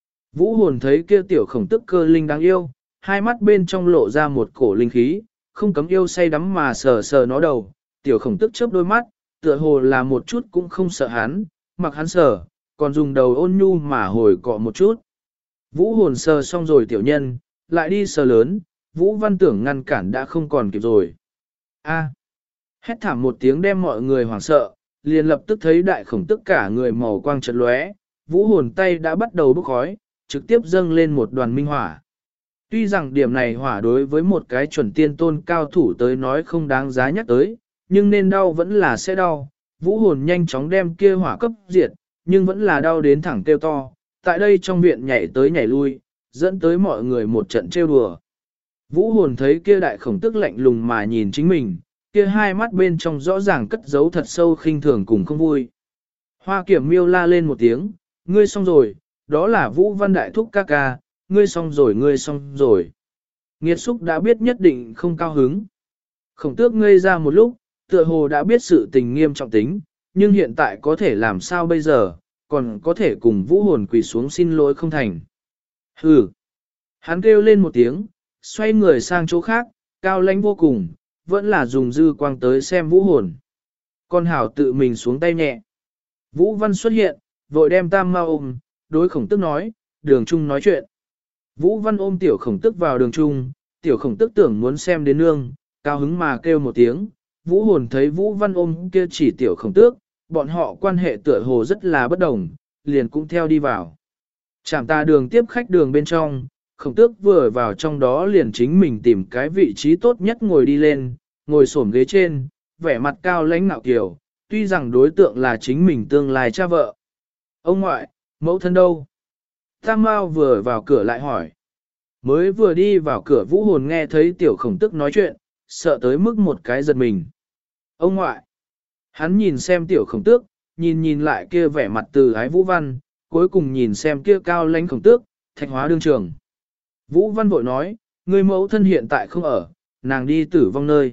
Vũ Hồn thấy kia tiểu khổng tức cơ linh đáng yêu, hai mắt bên trong lộ ra một cổ linh khí, không cấm yêu say đắm mà sờ sờ nó đầu, tiểu khổng tức chớp đôi mắt, tựa hồ là một chút cũng không sợ hắn, mặc hắn sờ, còn dùng đầu ôn nhu mà hồi cọ một chút. Vũ Hồn sờ xong rồi tiểu nhân, lại đi sờ lớn, Vũ Văn tưởng ngăn cản đã không còn kịp rồi. A, hét thảm một tiếng đem mọi người hoảng sợ, liền lập tức thấy đại khổng tức cả người màu quang chợt lóe, Vũ Hồn tay đã bắt đầu bốc khói, trực tiếp dâng lên một đoàn minh hỏa. Tuy rằng điểm này hỏa đối với một cái chuẩn tiên tôn cao thủ tới nói không đáng giá nhắc tới, nhưng nên đau vẫn là sẽ đau. Vũ Hồn nhanh chóng đem kia hỏa cấp diệt, nhưng vẫn là đau đến thẳng kêu to. Tại đây trong viện nhảy tới nhảy lui, dẫn tới mọi người một trận trêu đùa. Vũ Hồn thấy kia đại khổng tức lạnh lùng mà nhìn chính mình, kia hai mắt bên trong rõ ràng cất giấu thật sâu khinh thường cùng không vui. Hoa Kiểm Miêu la lên một tiếng, ngươi xong rồi, đó là Vũ Văn đại thúc ca ca, ngươi xong rồi ngươi xong rồi. Nghiệt xúc đã biết nhất định không cao hứng. Khổng tước ngây ra một lúc, tựa hồ đã biết sự tình nghiêm trọng tính, nhưng hiện tại có thể làm sao bây giờ, còn có thể cùng Vũ Hồn quỳ xuống xin lỗi không thành. Hừ. Hắn kêu lên một tiếng, xoay người sang chỗ khác, cao lãnh vô cùng, vẫn là dùng dư quang tới xem Vũ Hồn. Con hảo tự mình xuống tay nhẹ. Vũ Văn xuất hiện, vội đem Tam Mao ôm, đối khổng tức nói, đường trung nói chuyện. Vũ Văn ôm tiểu khổng tức vào đường trung, tiểu khổng tức tưởng muốn xem đến nương, cao hứng mà kêu một tiếng. Vũ Hồn thấy Vũ Văn ôm kia chỉ tiểu khổng tước, bọn họ quan hệ tựa hồ rất là bất đồng, liền cũng theo đi vào. Trảm Ta Đường tiếp khách đường bên trong, khổng tước vừa vào trong đó liền chính mình tìm cái vị trí tốt nhất ngồi đi lên, ngồi xổm ghế trên, vẻ mặt cao lãnh nạo kiều, tuy rằng đối tượng là chính mình tương lai cha vợ. Ông ngoại, mẫu thân đâu? Tam Mao vừa vào cửa lại hỏi. Mới vừa đi vào cửa Vũ Hồn nghe thấy tiểu khổng tức nói chuyện, sợ tới mức một cái giật mình. Ông ngoại. Hắn nhìn xem tiểu khổng tước, nhìn lại kia vẻ mặt từ ái Vũ Văn, cuối cùng nhìn xem kia cao lãnh khổng tước, Thạch Hóa đương trường. Vũ Văn vội nói, người mẫu thân hiện tại không ở, nàng đi tử vong nơi.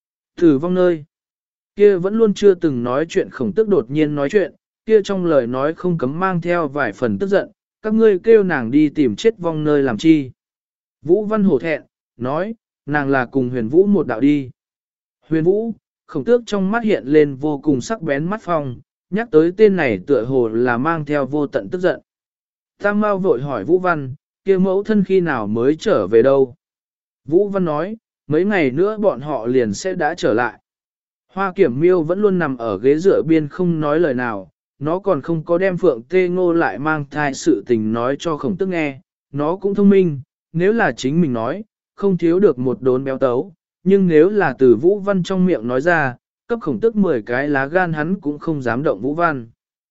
Tử vong nơi. Kia vẫn luôn chưa từng nói chuyện khổng tước đột nhiên nói chuyện, kia trong lời nói không cấm mang theo vài phần tức giận, các ngươi kêu nàng đi tìm chết vong nơi làm chi. Vũ Văn hổ thẹn, nói, nàng là cùng Huyền Vũ một đạo đi. Huyền Vũ, khổng tước trong mắt hiện lên vô cùng sắc bén mắt phong, nhắc tới tên này tựa hồ là mang theo vô tận tức giận. Tam Mao vội hỏi Vũ Văn, kia mẫu thân khi nào mới trở về đâu? Vũ Văn nói, mấy ngày nữa bọn họ liền sẽ đã trở lại. Hoa Kiểm Miêu vẫn luôn nằm ở ghế dựa biên không nói lời nào, nó còn không có đem Phượng Tê Ngô lại mang thai sự tình nói cho Khổng Tước nghe, nó cũng thông minh, nếu là chính mình nói, không thiếu được một đốn béo tấu, nhưng nếu là từ Vũ Văn trong miệng nói ra, cấp Khổng Tước 10 cái lá gan hắn cũng không dám động Vũ Văn.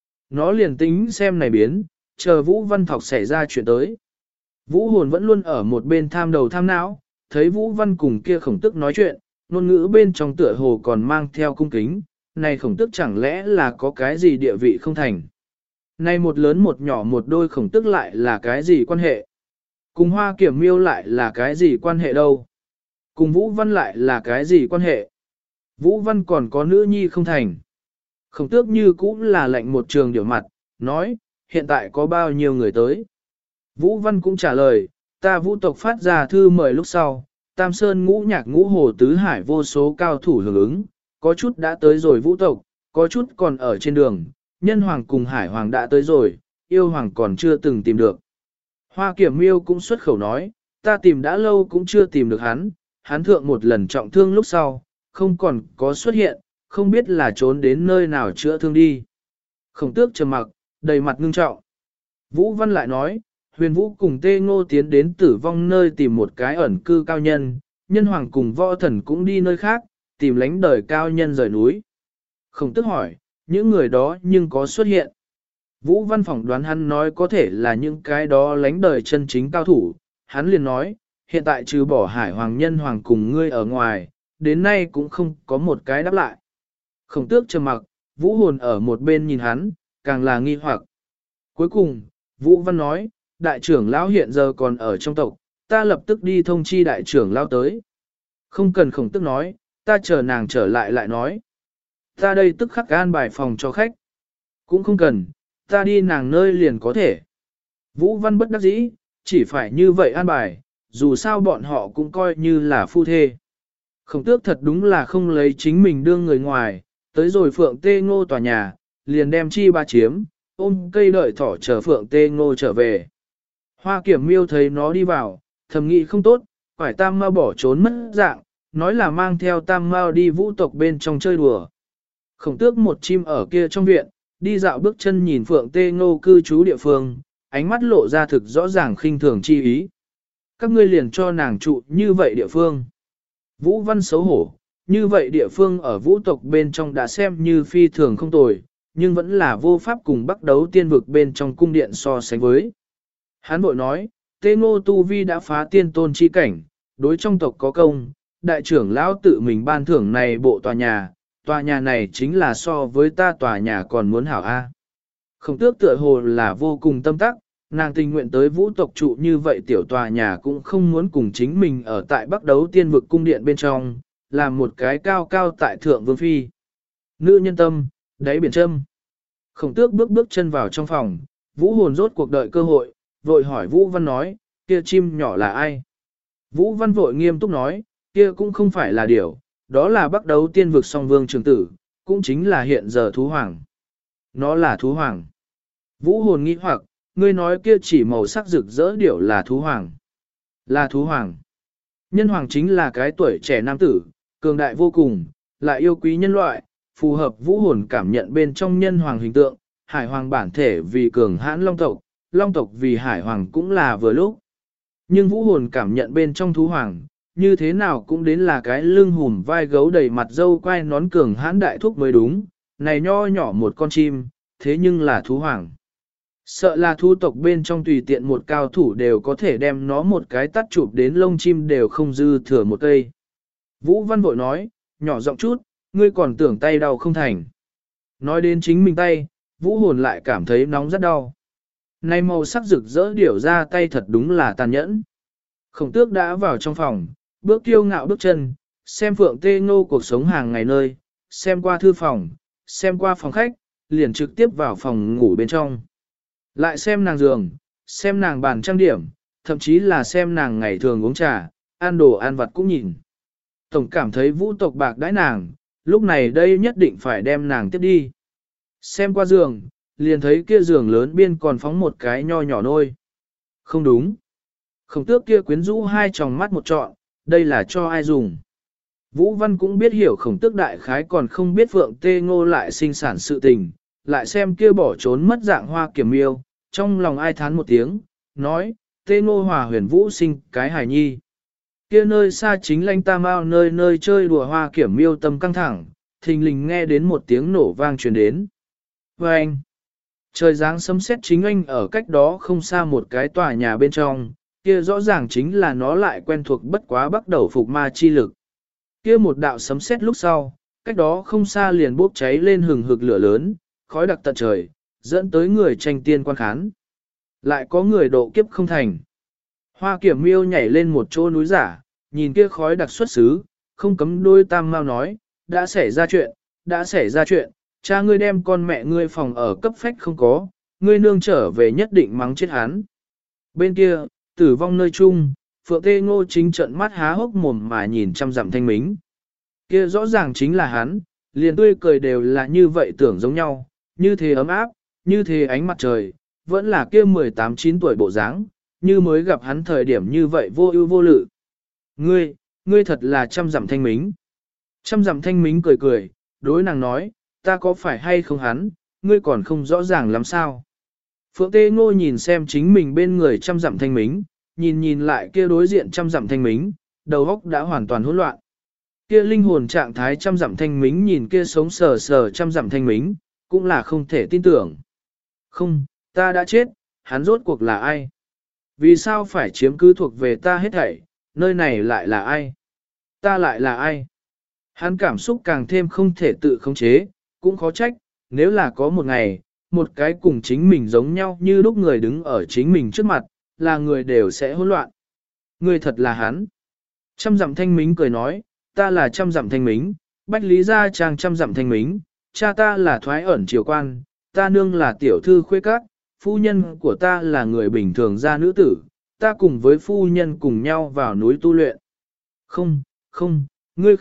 Nó liền tính xem này biến, chờ Vũ Văn Thọc xảy ra chuyện tới. Vũ Hồn vẫn luôn ở một bên tham đầu tham não, thấy Vũ Văn cùng kia Khổng Tước nói chuyện, ngôn ngữ bên trong tựa hồ còn mang theo cung kính, này Khổng Tước chẳng lẽ là có cái gì địa vị không thành. Này một lớn một nhỏ một đôi Khổng Tước lại là cái gì quan hệ? Cùng Hoa Kiểm Miêu lại là cái gì quan hệ đâu? Cùng Vũ Văn lại là cái gì quan hệ? Vũ Văn còn có nữ nhi không thành. Khổng Tước như cũng là lệnh một trường điều mặt, nói, hiện tại có bao nhiêu người tới. Vũ Văn cũng trả lời, ta Vũ tộc phát ra thư mời lúc sau, Tam Sơn Ngũ Nhạc Ngũ Hồ Tứ Hải vô số cao thủ hưởng ứng, có chút đã tới rồi Vũ tộc, có chút còn ở trên đường, Nhân Hoàng cùng Hải Hoàng đã tới rồi, Yêu Hoàng còn chưa từng tìm được. Hoa Kiểm Miêu cũng xuất khẩu nói, ta tìm đã lâu cũng chưa tìm được hắn, hắn thượng một lần trọng thương lúc sau, không còn có xuất hiện, không biết là trốn đến nơi nào chữa thương đi. Khổng Tước trầm mặc, đầy mặt ngưng trọng. Vũ Văn lại nói, Huyền Vũ cùng Tê Ngô tiến đến Tử Vong nơi tìm một cái ẩn cư cao nhân, Nhân Hoàng cùng Võ Thần cũng đi nơi khác, tìm lánh đời cao nhân rời núi. Khổng Tước hỏi, những người đó nhưng có xuất hiện. Vũ Văn phỏng đoán hắn nói có thể là những cái đó lánh đời chân chính cao thủ, hắn liền nói, hiện tại trừ bỏ Hải Hoàng Nhân Hoàng cùng ngươi ở ngoài, đến nay cũng không có một cái đáp lại. Khổng Tước trầm mặc, Vũ Hồn ở một bên nhìn hắn, càng là nghi hoặc. Cuối cùng, Vũ Văn nói, đại trưởng lão hiện giờ còn ở trong tộc, ta lập tức đi thông chi đại trưởng lão tới. Không cần Khổng Tước nói, ta chờ nàng trở lại lại nói. Ta đây tức khắc an bài phòng cho khách. Cũng không cần, ta đi nàng nơi liền có thể. Vũ Văn bất đắc dĩ, chỉ phải như vậy an bài, dù sao bọn họ cũng coi như là phu thê. Khổng Tước thật đúng là không lấy chính mình đương người ngoài, tới rồi Phượng Tê Ngô tòa nhà, liền đem chi ba chiếm, ôm cây đợi thỏ chờ Phượng Tê Ngô trở về. Hoa Kiểm Miêu thấy nó đi vào, thầm nghĩ không tốt, phải Tam Mao bỏ trốn mất dạng, nói là mang theo Tam Mao đi Vũ tộc bên trong chơi đùa. Khổng Tước một chim ở kia trong viện, đi dạo bước chân nhìn Phượng Tê Ngô cư trú địa phương, ánh mắt lộ ra thực rõ ràng khinh thường chi ý. Các ngươi liền cho nàng trụ như vậy địa phương. Vũ Văn xấu hổ, như vậy địa phương ở vũ tộc bên trong đã xem như phi thường không tồi, nhưng vẫn là vô pháp cùng Bắc Đấu tiên vực bên trong cung điện so sánh với. Hán bội nói, Tê Ngô Tu Vi đã phá tiên tôn chi cảnh, đối trong tộc có công, đại trưởng lão tự mình ban thưởng này bộ tòa nhà này chính là so với ta tòa nhà còn muốn hảo A. Khổng Tước tựa hồ là vô cùng tâm tắc, nàng tình nguyện tới vũ tộc trụ như vậy tiểu tòa nhà cũng không muốn cùng chính mình ở tại Bắc Đấu tiên vực cung điện bên trong, làm một cái cao cao tại thượng vương phi. Nữ nhân tâm, đáy biển châm. Khổng Tước bước bước chân vào trong phòng, Vũ Hồn rốt cuộc đợi cơ hội, vội hỏi Vũ Văn nói, kia chim nhỏ là ai? Vũ Văn vội nghiêm túc nói, kia cũng không phải là điểu, đó là Bắc Đấu tiên vực song vương trường tử, cũng chính là hiện giờ thú hoàng. Nó là thú hoàng. Vũ Hồn nghĩ hoặc, ngươi nói kia chỉ màu sắc rực rỡ điểu là thú hoàng. Là thú hoàng. Nhân hoàng chính là cái tuổi trẻ nam tử, cường đại vô cùng, lại yêu quý nhân loại, phù hợp Vũ Hồn cảm nhận bên trong nhân hoàng hình tượng, hải hoàng bản thể vì cường hãn long tộc vì hải hoàng cũng là vừa lúc. Nhưng Vũ Hồn cảm nhận bên trong thú hoàng, như thế nào cũng đến là cái lưng hùm vai gấu đầy mặt dâu quai nón cường hãn đại thúc mới đúng, này nho nhỏ một con chim, thế nhưng là thú hoàng. Sợ là thu tộc bên trong tùy tiện một cao thủ đều có thể đem nó một cái tắt chụp đến lông chim đều không dư thừa một cây. Vũ Văn vội nói, nhỏ giọng chút, ngươi còn tưởng tay đau không thành. Nói đến chính mình tay, Vũ Hồn lại cảm thấy nóng rất đau. Này màu sắc rực rỡ điểu ra tay thật đúng là tàn nhẫn. Khổng Tước đã vào trong phòng, bước kiêu ngạo bước chân, xem Phượng Tê Ngô cuộc sống hàng ngày nơi, xem qua thư phòng, xem qua phòng khách, liền trực tiếp vào phòng ngủ bên trong. Lại xem nàng giường, xem nàng bàn trang điểm, thậm chí là xem nàng ngày thường uống trà, ăn đồ ăn vặt cũng nhìn. Tổng cảm thấy vũ tộc bạc đãi nàng, lúc này đây nhất định phải đem nàng tiếp đi. Xem qua giường, liền thấy kia giường lớn biên còn phóng một cái nho nhỏ nôi. Không đúng. Khổng tước kia quyến rũ hai tròng mắt một trọn, đây là cho ai dùng. Vũ Văn cũng biết hiểu khổng tước đại khái còn không biết Phượng Tê Ngô lại sinh sản sự tình, lại xem kia bỏ trốn mất dạng hoa kiểm miêu, trong lòng ai thán một tiếng, nói, Tê Ngô hòa huyền vũ sinh cái hài nhi. Kia nơi xa chính lanh ta mau nơi nơi chơi đùa hoa kiểm miêu tâm căng thẳng, thình lình nghe đến một tiếng nổ vang truyền đến. Và anh, trời giáng sấm sét chính anh ở cách đó không xa một cái tòa nhà bên trong, kia rõ ràng chính là nó lại quen thuộc bất quá bắt đầu phục ma chi lực. Kia một đạo sấm sét lúc sau, cách đó không xa liền bốc cháy lên hừng hực lửa lớn, khói đặc tận trời, dẫn tới người tranh tiên quan khán. Lại có người độ kiếp không thành. Hoa kiểm miêu nhảy lên một chỗ núi giả, nhìn kia khói đặc xuất xứ, không cấm đôi tam mau nói, đã xảy ra chuyện, cha ngươi đem con mẹ ngươi phòng ở cấp phách không có, ngươi nương trở về nhất định mắng chết hắn. Bên kia, tử vong nơi chung, Phượng Tê Ngô chính trận mắt há hốc mồm mà nhìn chăm dặm thanh mính. Kia rõ ràng chính là hắn, liền tươi cười đều là như vậy tưởng giống nhau, như thế ấm áp, như thế ánh mặt trời, vẫn là kia 18-9 tuổi bộ dáng, như mới gặp hắn thời điểm như vậy vô ưu vô lự. Ngươi thật là chăm dặm thanh mính. Chăm dặm thanh mính cười cười, đối nàng nói, ta có phải hay không hắn, ngươi còn không rõ ràng lắm sao. Phượng Tê Ngô nhìn xem chính mình bên người chăm dặm thanh mính, nhìn lại kia đối diện chăm dặm thanh mính, đầu óc đã hoàn toàn hỗn loạn. Kia linh hồn trạng thái chăm dặm thanh mính nhìn kia sống sờ sờ chăm dặm thanh mính, cũng là không thể tin tưởng. Không, ta đã chết, hắn rốt cuộc là ai? Vì sao phải chiếm cứ thuộc về ta hết thảy, nơi này lại là ai? Ta lại là ai? Hắn cảm xúc càng thêm không thể tự khống chế, cũng khó trách, nếu là có một ngày, một cái cùng chính mình giống nhau như lúc người đứng ở chính mình trước mặt, là người đều sẽ hỗn loạn. Người thật là hắn. Trăm dặm thanh mính cười nói, ta là trăm dặm thanh mính, bách lý gia trang trăm dặm thanh mính, cha ta là thoái ẩn triều quan, ta nương là tiểu thư khuê các, phu nhân của ta là người bình thường gia nữ tử, ta cùng với phu nhân cùng nhau vào núi tu luyện. Không, ngươi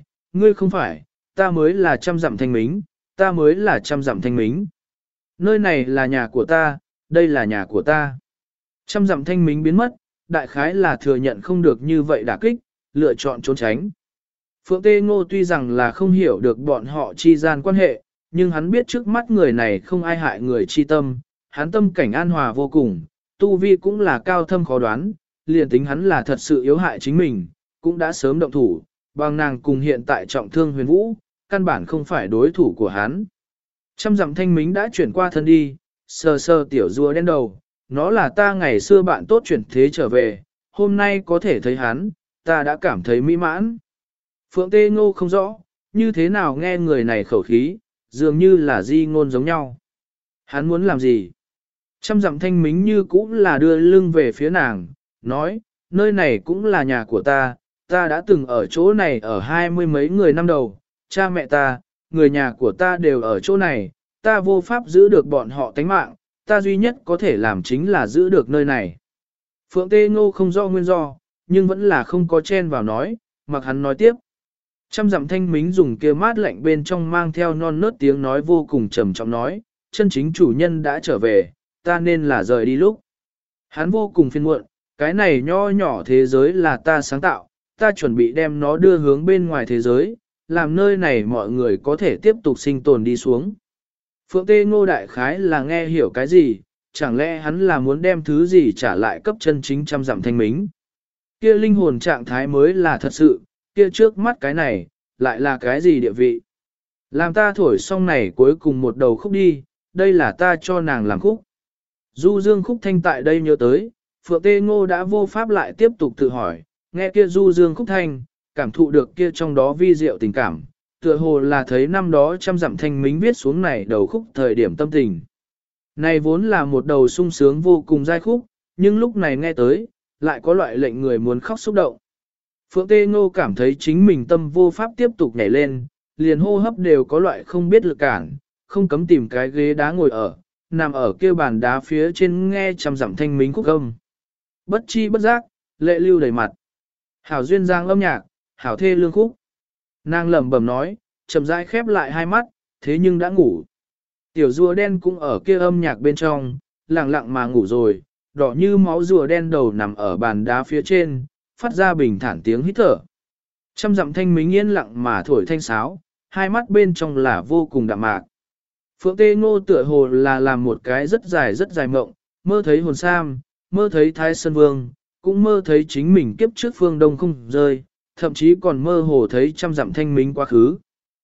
không phải, ta mới là trăm dặm thanh mính, ta mới là trăm dặm thanh mính. Nơi này là nhà của ta, đây là nhà của ta. Trăm dặm thanh mính biến mất, đại khái là thừa nhận không được như vậy đả kích, lựa chọn trốn tránh. Phượng Tê Ngô tuy rằng là không hiểu được bọn họ chi gian quan hệ, nhưng hắn biết trước mắt người này không ai hại người chi tâm, hắn tâm cảnh an hòa vô cùng, tu vi cũng là cao thâm khó đoán, liền tính hắn là thật sự yếu hại chính mình, cũng đã sớm động thủ, bằng nàng cùng hiện tại trọng thương huyền vũ, căn bản không phải đối thủ của hắn. Trăm dặm thanh mính đã chuyển qua thân đi, sờ sờ tiểu rùa đen đầu, nó là ta ngày xưa bạn tốt chuyển thế trở về, hôm nay có thể thấy hắn, ta đã cảm thấy mỹ mãn. Phượng Tê Ngô không rõ, như thế nào nghe người này khẩu khí, dường như là di ngôn giống nhau. Hắn muốn làm gì? Trăm dặm thanh mính như cũng là đưa lưng về phía nàng, nói, nơi này cũng là nhà của ta đã từng ở chỗ này ở 20 mấy người năm đầu, cha mẹ ta, người nhà của ta đều ở chỗ này, ta vô pháp giữ được bọn họ tánh mạng, ta duy nhất có thể làm chính là giữ được nơi này. Phượng Tê Ngô không rõ nguyên do, nhưng vẫn là không có chen vào nói, mặc hắn nói tiếp. Trăm dặm thanh mính dùng kia mát lạnh bên trong mang theo non nớt tiếng nói vô cùng trầm trọng nói, chân chính chủ nhân đã trở về, ta nên là rời đi lúc. Hắn vô cùng phiền muộn, cái này nho nhỏ thế giới là ta sáng tạo, ta chuẩn bị đem nó đưa hướng bên ngoài thế giới, làm nơi này mọi người có thể tiếp tục sinh tồn đi xuống. Phượng Tê Ngô đại khái là nghe hiểu cái gì, chẳng lẽ hắn là muốn đem thứ gì trả lại cấp chân chính trăm dặm thanh mính. Kia linh hồn trạng thái mới là thật sự, kia trước mắt cái này, lại là cái gì địa vị. Làm ta thổi xong này cuối cùng một đầu khúc đi, đây là ta cho nàng làm khúc. Du dương khúc thanh tại đây nhớ tới, Phượng Tê Ngô đã vô pháp lại tiếp tục tự hỏi, nghe kia du dương khúc thanh, cảm thụ được kia trong đó vi diệu tình cảm, tựa hồ là thấy năm đó trăm dặm thanh mính viết xuống này đầu khúc thời điểm tâm tình. Này vốn là một đầu sung sướng vô cùng giai khúc, nhưng lúc này nghe tới, lại có loại lệnh người muốn khóc xúc động. Phượng Tê Ngô cảm thấy chính mình tâm vô pháp tiếp tục nhảy lên, liền hô hấp đều có loại không biết lực cản, không cấm tìm cái ghế đá ngồi ở, nằm ở kia bàn đá phía trên nghe trăm dặm thanh mính khúc âm. Bất chi bất giác, lệ lưu đầy mặt. Hảo duyên giang âm nhạc, hảo thê lương khúc. Nàng lẩm bẩm nói, chậm rãi khép lại hai mắt, thế nhưng đã ngủ. Tiểu rùa đen cũng ở kia âm nhạc bên trong, lặng lặng mà ngủ rồi, đỏ như máu rùa đen đầu nằm ở bàn đá phía trên, phát ra bình thản tiếng hít thở. Trăm dặm thanh mính yên lặng mà thổi thanh sáo, hai mắt bên trong là vô cùng đạm mạc. Phượng Tê Ngô tựa hồ là làm một cái rất dài mộng, mơ thấy hồn sam, mơ thấy Thái Sơn Vương, cũng mơ thấy chính mình kiếp trước phương đông không rơi, thậm chí còn mơ hồ thấy trăm dặm thanh mính quá khứ.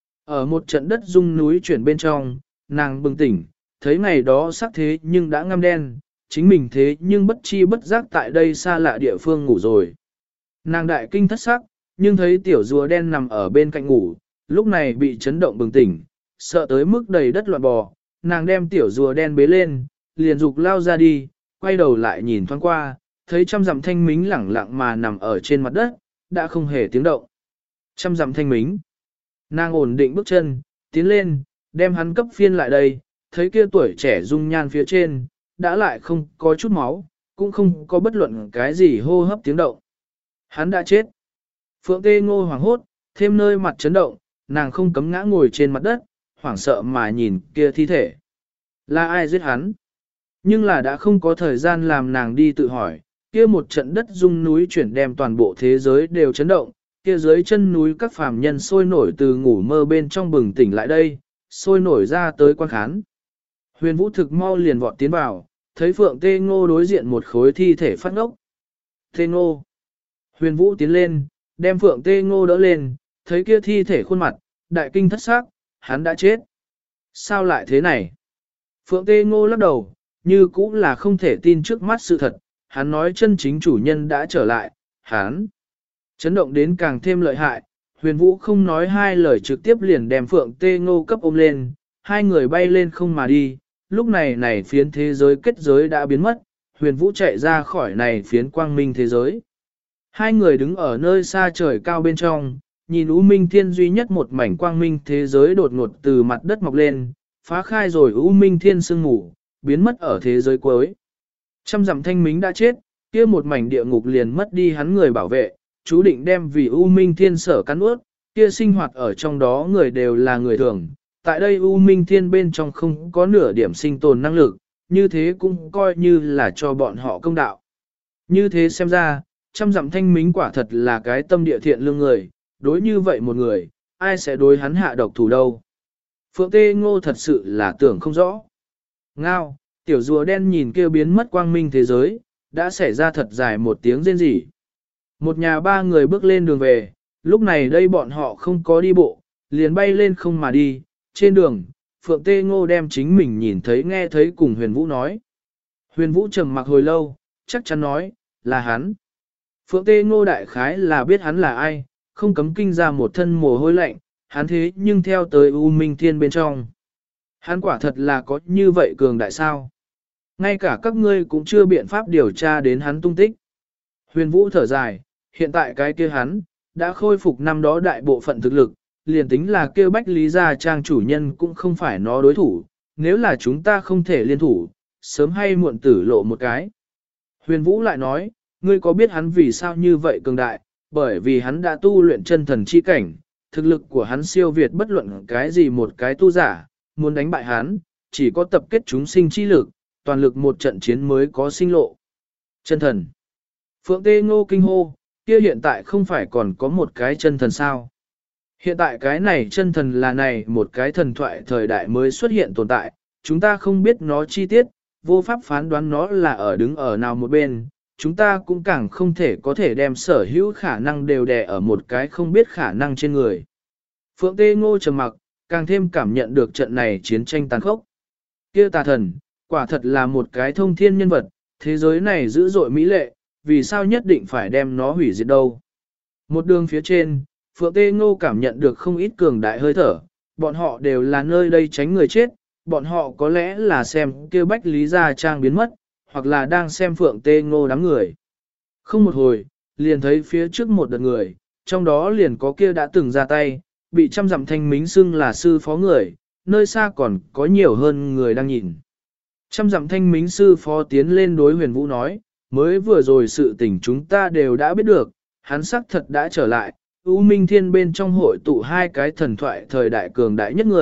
Ở một trận đất rung núi chuyển bên trong, nàng bừng tỉnh, thấy ngày đó sắc thế nhưng đã ngăm đen, chính mình thế nhưng bất chi bất giác tại đây xa lạ địa phương ngủ rồi. Nàng đại kinh thất sắc, nhưng thấy tiểu rùa đen nằm ở bên cạnh ngủ, lúc này bị chấn động bừng tỉnh, sợ tới mức đầy đất loạn bò, nàng đem tiểu rùa đen bế lên, liền dục lao ra đi, quay đầu lại nhìn thoáng qua, thấy trăm dặm thanh mính lẳng lặng mà nằm ở trên mặt đất, đã không hề tiếng động. Trăm dặm thanh mính, nàng ổn định bước chân, tiến lên, đem hắn cấp phiên lại đây, thấy kia tuổi trẻ dung nhan phía trên, đã lại không có chút máu, cũng không có bất luận cái gì hô hấp tiếng động. Hắn đã chết. Phượng Tê Ngô hoảng hốt, thêm nơi mặt chấn động, nàng không cấm ngã ngồi trên mặt đất, hoảng sợ mà nhìn kia thi thể. Là ai giết hắn? Nhưng là đã không có thời gian làm nàng đi tự hỏi, kia một trận đất rung núi chuyển đem toàn bộ thế giới đều chấn động, kia dưới chân núi các phàm nhân sôi nổi từ ngủ mơ bên trong bừng tỉnh lại đây, sôi nổi ra tới quan khán. Huyền Vũ thực mau liền vọt tiến vào, thấy Phượng Tê Ngô đối diện một khối thi thể phát ngốc. Tê Ngô. Huyền Vũ tiến lên, đem Phượng Tê Ngô đỡ lên, thấy kia thi thể khuôn mặt, đại kinh thất xác, hắn đã chết. Sao lại thế này? Phượng Tê Ngô lắc đầu, như cũng là không thể tin trước mắt sự thật, hắn nói chân chính chủ nhân đã trở lại, hắn. Chấn động đến càng thêm lợi hại, Huyền Vũ không nói hai lời trực tiếp liền đem Phượng Tê Ngô cấp ôm lên, hai người bay lên không mà đi, lúc này phiến thế giới kết giới đã biến mất, Huyền Vũ chạy ra khỏi này phiến quang minh thế giới. Hai người đứng ở nơi xa trời cao bên trong, nhìn U Minh Thiên duy nhất một mảnh quang minh thế giới đột ngột từ mặt đất mọc lên, phá khai rồi U Minh Thiên sương ngủ, biến mất ở thế giới cuối. Trăm dặm thanh mính đã chết, kia một mảnh địa ngục liền mất đi hắn người bảo vệ, chú định đem vì U Minh Thiên sở cắn ướt, kia sinh hoạt ở trong đó người đều là người thường. Tại đây U Minh Thiên bên trong không có nửa điểm sinh tồn năng lực, như thế cũng coi như là cho bọn họ công đạo. Như thế xem ra, trăm dặm thanh mính quả thật là cái tâm địa thiện lương người, đối như vậy một người, ai sẽ đối hắn hạ độc thủ đâu. Phượng Tê Ngô thật sự là tưởng không rõ. Ngao, tiểu rùa đen nhìn kêu biến mất quang minh thế giới, đã xảy ra thật dài một tiếng rên rỉ. Một nhà ba người bước lên đường về, lúc này đây bọn họ không có đi bộ, liền bay lên không mà đi, trên đường, Phượng Tê Ngô đem chính mình nhìn thấy nghe thấy cùng Huyền Vũ nói. Huyền Vũ trầm mặc hồi lâu, chắc chắn nói, là hắn. Phượng Tê Ngô đại khái là biết hắn là ai, không cấm kinh ra một thân mồ hôi lạnh, hắn thế nhưng theo tới U Minh Thiên bên trong. Hắn quả thật là có như vậy cường đại sao. Ngay cả các ngươi cũng chưa biện pháp điều tra đến hắn tung tích. Huyền Vũ thở dài, hiện tại cái kia hắn, đã khôi phục năm đó đại bộ phận thực lực, liền tính là kêu Bách Lý Gia Trang chủ nhân cũng không phải nó đối thủ, nếu là chúng ta không thể liên thủ, sớm hay muộn tử lộ một cái. Huyền Vũ lại nói, ngươi có biết hắn vì sao như vậy cường đại, bởi vì hắn đã tu luyện chân thần chi cảnh, thực lực của hắn siêu việt bất luận cái gì một cái tu giả, muốn đánh bại hắn, chỉ có tập kết chúng sinh chi lực, toàn lực một trận chiến mới có sinh lộ. Chân thần. Phượng Tê Ngô kinh hô, kia hiện tại không phải còn có một cái chân thần sao? Hiện tại cái này chân thần là này một cái thần thoại thời đại mới xuất hiện tồn tại, chúng ta không biết nó chi tiết, vô pháp phán đoán nó là ở đứng ở nào một bên, chúng ta cũng càng không thể có thể đem sở hữu khả năng đều đè ở một cái không biết khả năng trên người. Phượng Tê Ngô trầm mặc, càng thêm cảm nhận được trận này chiến tranh tàn khốc. Kia tà thần, quả thật là một cái thông thiên nhân vật, thế giới này dữ dội mỹ lệ, vì sao nhất định phải đem nó hủy diệt đâu. Một đường phía trên, Phượng Tê Ngô cảm nhận được không ít cường đại hơi thở, bọn họ đều là nơi đây tránh người chết, bọn họ có lẽ là xem kia Bách Lý Gia Trang biến mất, hoặc là đang xem Phượng Tê Ngô đám người. Không một hồi, liền thấy phía trước một đợt người, trong đó liền có kia đã từng ra tay, bị trăm dặm thanh mính xưng là sư phó người, nơi xa còn có nhiều hơn người đang nhìn. Trăm dặm thanh mính sư phó tiến lên đối Huyền Vũ nói, mới vừa rồi sự tình chúng ta đều đã biết được, hắn xác thật đã trở lại, U Minh Thiên bên trong hội tụ hai cái thần thoại thời đại cường đại nhất người,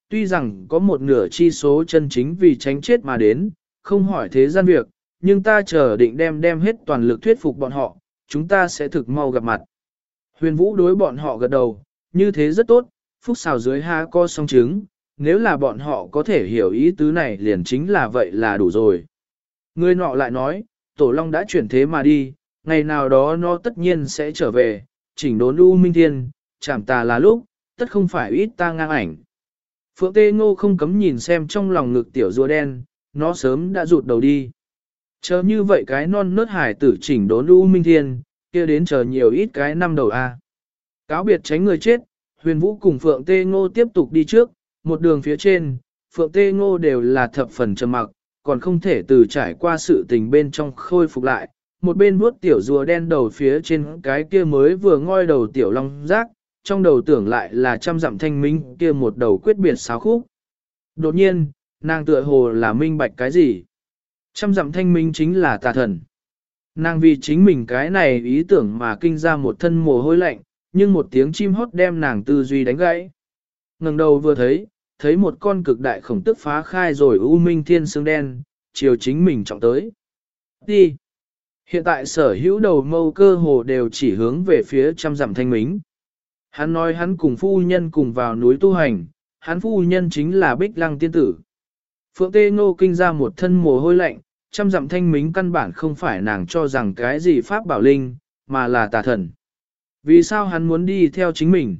tuy rằng có một nửa chi số chân chính vì tránh chết mà đến, không hỏi thế gian việc, nhưng ta chờ định đem hết toàn lực thuyết phục bọn họ, chúng ta sẽ thực mau gặp mặt. Huyền Vũ đối bọn họ gật đầu, như thế rất tốt, phúc xào dưới há co song trứng, nếu là bọn họ có thể hiểu ý tứ này liền chính là vậy là đủ rồi. Người nọ lại nói, Tổ Long đã chuyển thế mà đi, ngày nào đó nó tất nhiên sẽ trở về, chỉnh đốn U Minh Thiên, chảm tà là lúc, tất không phải ít ta ngang ảnh. Phượng Tê Ngô không cấm nhìn xem trong lòng ngực tiểu rùa đen, nó sớm đã rụt đầu đi. Chờ như vậy cái non nớt hải tử chỉnh đốn U Minh Thiên, kia đến chờ nhiều ít cái năm đầu a. Cáo biệt tránh người chết, Huyền Vũ cùng Phượng Tê Ngô tiếp tục đi trước, một đường phía trên, Phượng Tê Ngô đều là thập phần trầm mặc, còn không thể từ trải qua sự tình bên trong khôi phục lại. Một bên vuốt tiểu rùa đen đầu phía trên cái kia mới vừa ngoi đầu tiểu long giác, trong đầu tưởng lại là trăm dặm thanh minh kia một đầu quyết biệt sáo khúc. Đột nhiên, nàng tựa hồ là minh bạch cái gì? Trăm dặm thanh minh chính là tà thần. Nàng vì chính mình cái này ý tưởng mà kinh ra một thân mồ hôi lạnh, nhưng một tiếng chim hót đem nàng tư duy đánh gãy. Ngẩng đầu vừa thấy một con cực đại khổng tức phá khai rồi u minh thiên sương đen, chiều chính mình trọng tới. Đi! Hiện tại sở hữu đầu mâu cơ hồ đều chỉ hướng về phía trăm dặm thanh mính. Hắn nói hắn cùng phu nhân cùng vào núi tu hành, hắn phu nhân chính là Bích Lăng tiên tử. Phượng Tê Ngô kinh ra một thân mồ hôi lạnh, trăm dặm thanh mính căn bản không phải nàng cho rằng cái gì pháp bảo linh, mà là tà thần. Vì sao hắn muốn đi theo chính mình?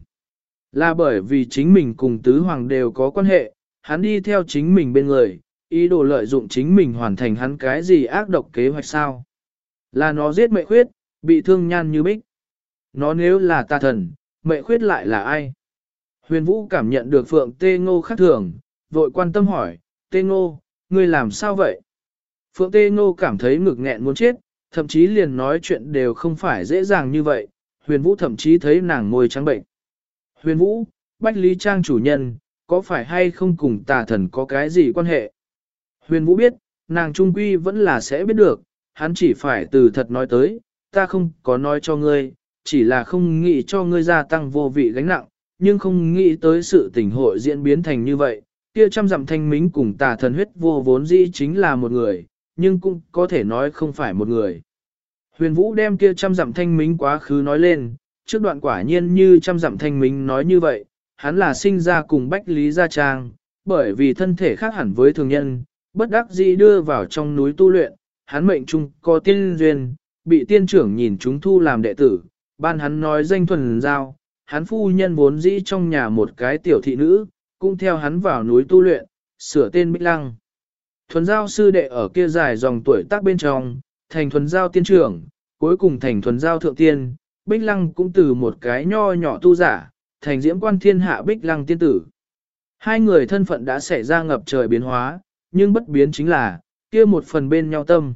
Là bởi vì chính mình cùng tứ hoàng đều có quan hệ, hắn đi theo chính mình bên người, ý đồ lợi dụng chính mình hoàn thành hắn cái gì ác độc kế hoạch sao? Là nó giết Mệ Khuyết, bị thương Nhan Như Bích. Nó nếu là tà thần, Mệ Khuyết lại là ai? Huyền Vũ cảm nhận được Phượng Tê Ngô khác thường, vội quan tâm hỏi, Tê Ngô, ngươi làm sao vậy? Phượng Tê Ngô cảm thấy ngực nghẹn muốn chết, thậm chí liền nói chuyện đều không phải dễ dàng như vậy, Huyền Vũ thậm chí thấy nàng môi trắng bệnh. Huyền Vũ, Bách Lý Trang chủ nhân, có phải hay không cùng tà thần có cái gì quan hệ? Huyền Vũ biết, nàng trung quy vẫn là sẽ biết được, hắn chỉ phải từ thật nói tới, ta không có nói cho ngươi, chỉ là không nghĩ cho ngươi gia tăng vô vị gánh nặng, nhưng không nghĩ tới sự tình hội diễn biến thành như vậy. Kia trăm dặm thanh mính cùng tà thần huyết vô vốn dĩ chính là một người, nhưng cũng có thể nói không phải một người. Huyền Vũ đem kia trăm dặm thanh mính quá khứ nói lên, trước đoạn quả nhiên như trăm dặm thanh mính nói như vậy, hắn là sinh ra cùng Bách Lý Gia Trang, bởi vì thân thể khác hẳn với thường nhân, bất đắc dĩ đưa vào trong núi tu luyện, hắn mệnh trung có tiên duyên, bị tiên trưởng nhìn chúng thu làm đệ tử, ban hắn nói danh thuần giao, hắn phu nhân vốn dĩ trong nhà một cái tiểu thị nữ, cũng theo hắn vào núi tu luyện, sửa tên Bích Lăng. Thuần giao sư đệ ở kia dài dòng tuổi tác bên trong, thành thuần giao tiên trưởng, cuối cùng thành thuần giao thượng tiên, Bích Lăng cũng từ một cái nho nhỏ tu giả, thành diễm quan thiên hạ Bích Lăng tiên tử. Hai người thân phận đã xảy ra ngập trời biến hóa, nhưng bất biến chính là, kia một phần bên nhau tâm.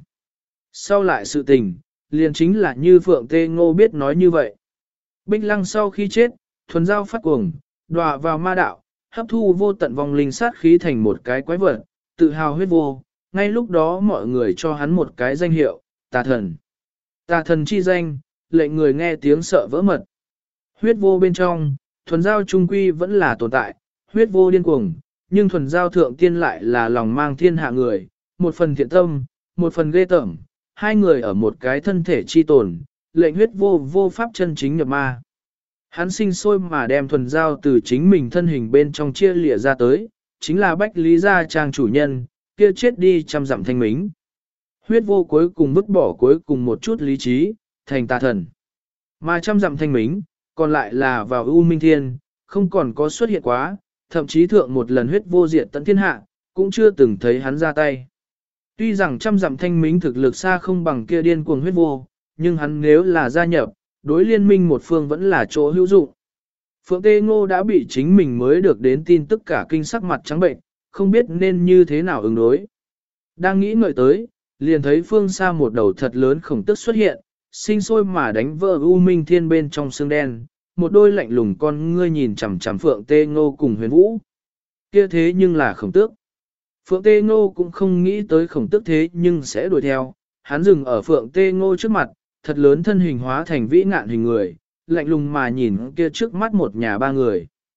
Sau lại sự tình, liền chính là như Phượng Tê Ngô biết nói như vậy. Bích Lăng sau khi chết, thuần giao phát cuồng, đọa vào ma đạo, hấp thu vô tận vong linh sát khí thành một cái quái vật, tự hào huyết vô, ngay lúc đó mọi người cho hắn một cái danh hiệu, tà thần. Tà thần chi danh, lệnh người nghe tiếng sợ vỡ mật. Huyết vô bên trong, thuần giao trung quy vẫn là tồn tại, huyết vô điên cuồng, nhưng thuần giao thượng tiên lại là lòng mang thiên hạ người, một phần thiện tâm, một phần ghê tởm, hai người ở một cái thân thể chi tồn, lệnh huyết vô vô pháp chân chính nhập ma. Hắn sinh sôi mà đem thuần giao từ chính mình thân hình bên trong chia lịa ra tới, chính là Bách Lý Gia Trang chủ nhân, kia chết đi trăm dặm thanh mính. Huyết vô cuối cùng vứt bỏ cuối cùng một chút lý trí, thành tà thần. Mà trăm dặm thanh mính, còn lại là vào U Minh Thiên, không còn có xuất hiện quá, thậm chí thượng một lần huyết vô diệt tận thiên hạ, cũng chưa từng thấy hắn ra tay. Tuy rằng trăm dặm thanh mính thực lực xa không bằng kia điên cuồng huyết vô, nhưng hắn nếu là gia nhập, đối liên minh một phương vẫn là chỗ hữu dụng. Phượng Tê Ngô đã bị chính mình mới được đến tin tức cả kinh sắc mặt trắng bệnh, không biết nên như thế nào ứng đối. Đang nghĩ ngợi tới, liền thấy phương xa một đầu thật lớn khổng tức xuất hiện, sinh sôi mà đánh vỡ U Minh Thiên bên trong xương đen, một đôi lạnh lùng con ngươi nhìn chằm chằm Phượng Tê Ngô cùng Huyền Vũ. Kia thế nhưng là khổng tước. Phượng Tê Ngô cũng không nghĩ tới khổng tước thế nhưng sẽ đuổi theo, hắn dừng ở Phượng Tê Ngô trước mặt, thật lớn thân hình hóa thành vĩ ngạn hình người, lạnh lùng mà nhìn kia trước mắt một nhà ba người.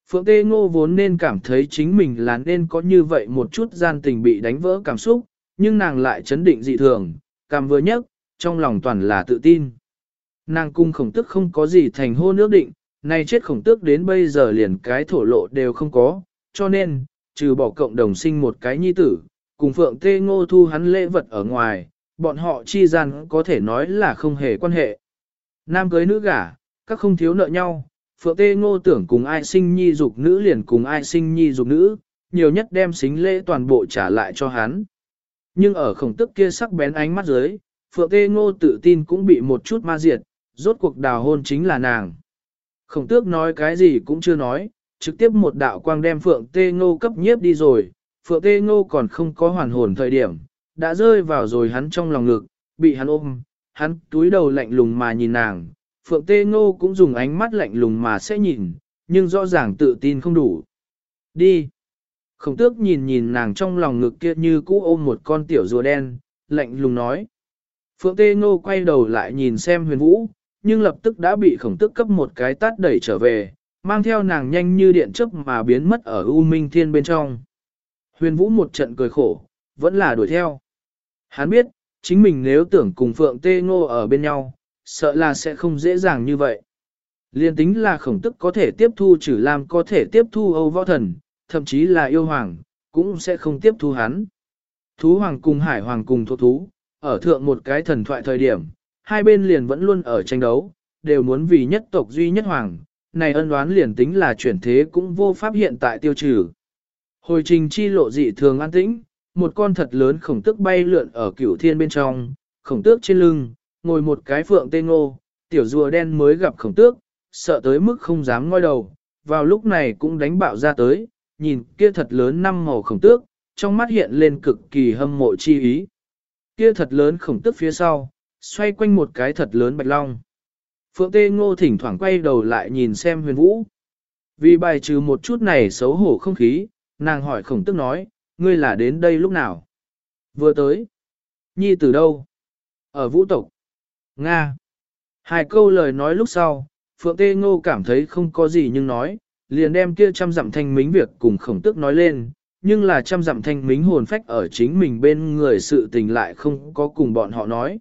Phượng Tê Ngô vốn nên cảm thấy chính mình là nên có như vậy một chút gian tình bị đánh vỡ cảm xúc, nhưng nàng lại chấn định dị thường, cảm vừa nhấc, trong lòng toàn là tự tin. Nàng cung khổng tức không có gì thành hôn ước định, nay chết khổng tước đến bây giờ liền cái thổ lộ đều không có, cho nên, trừ bỏ cộng đồng sinh một cái nhi tử, cùng Phượng Tê Ngô thu hắn lễ vật ở ngoài, bọn họ chi gian có thể nói là không hề quan hệ. Nam cưới nữ gả, các không thiếu nợ nhau, Phượng Tê Ngô tưởng cùng ai sinh nhi dục nữ liền cùng ai sinh nhi dục nữ, nhiều nhất đem xính lễ toàn bộ trả lại cho hắn. Nhưng ở khổng tức kia sắc bén ánh mắt dưới, Phượng Tê Ngô tự tin cũng bị một chút ma diệt, rốt cuộc đào hôn chính là nàng. Khổng tước nói cái gì cũng chưa nói, trực tiếp một đạo quang đem Phượng Tê Ngô cấp nhiếp đi rồi, Phượng Tê Ngô còn không có hoàn hồn thời điểm, đã rơi vào rồi hắn trong lòng ngực, bị hắn ôm, hắn túi đầu lạnh lùng mà nhìn nàng, Phượng Tê Ngô cũng dùng ánh mắt lạnh lùng mà sẽ nhìn, nhưng rõ ràng tự tin không đủ. Đi! Khổng tước nhìn nhìn nàng trong lòng ngực kia như cũ ôm một con tiểu rùa đen, lạnh lùng nói. Phượng Tê Ngô quay đầu lại nhìn xem Huyền Vũ, nhưng lập tức đã bị khổng tước cấp một cái tát đẩy trở về, mang theo nàng nhanh như điện chớp mà biến mất ở U Minh Thiên bên trong. Huyền Vũ một trận cười khổ, vẫn là đuổi theo. Hắn biết, chính mình nếu tưởng cùng Phượng Tê Ngô ở bên nhau, sợ là sẽ không dễ dàng như vậy. Liên tính là khổng tức có thể tiếp thu Trử Lam có thể tiếp thu Âu Võ Thần, thậm chí là yêu hoàng, cũng sẽ không tiếp thu hắn. Thú hoàng cùng hải hoàng cùng thuộc thú, ở thượng một cái thần thoại thời điểm, hai bên liền vẫn luôn ở tranh đấu, đều muốn vì nhất tộc duy nhất hoàng, này ân oán liền tính là chuyển thế cũng vô pháp hiện tại tiêu trừ. Hồi trình chi lộ dị thường an tĩnh, một con thật lớn khổng tước bay lượn ở cửu thiên bên trong, khổng tước trên lưng, ngồi một cái Phượng Tê Ngô, tiểu rùa đen mới gặp khổng tước, sợ tới mức không dám ngoi đầu, vào lúc này cũng đánh bạo ra tới, nhìn kia thật lớn năm màu khổng tước, trong mắt hiện lên cực kỳ hâm mộ chi ý. Kia thật lớn khổng tước phía sau, xoay quanh một cái thật lớn bạch long. Phượng Tê Ngô thỉnh thoảng quay đầu lại nhìn xem Huyền Vũ. Vì bài trừ một chút này xấu hổ không khí, nàng hỏi khổng tước nói, ngươi là đến đây lúc nào? Vừa tới. Nhi từ đâu? Ở Vũ tộc. Nga. Hai câu lời nói lúc sau, Phượng Tê Ngô cảm thấy không có gì nhưng nói, liền đem kia trăm dặm thanh mính việc cùng khổng tước nói lên, nhưng là trăm dặm thanh mính hồn phách ở chính mình bên người sự tình lại không có cùng bọn họ nói.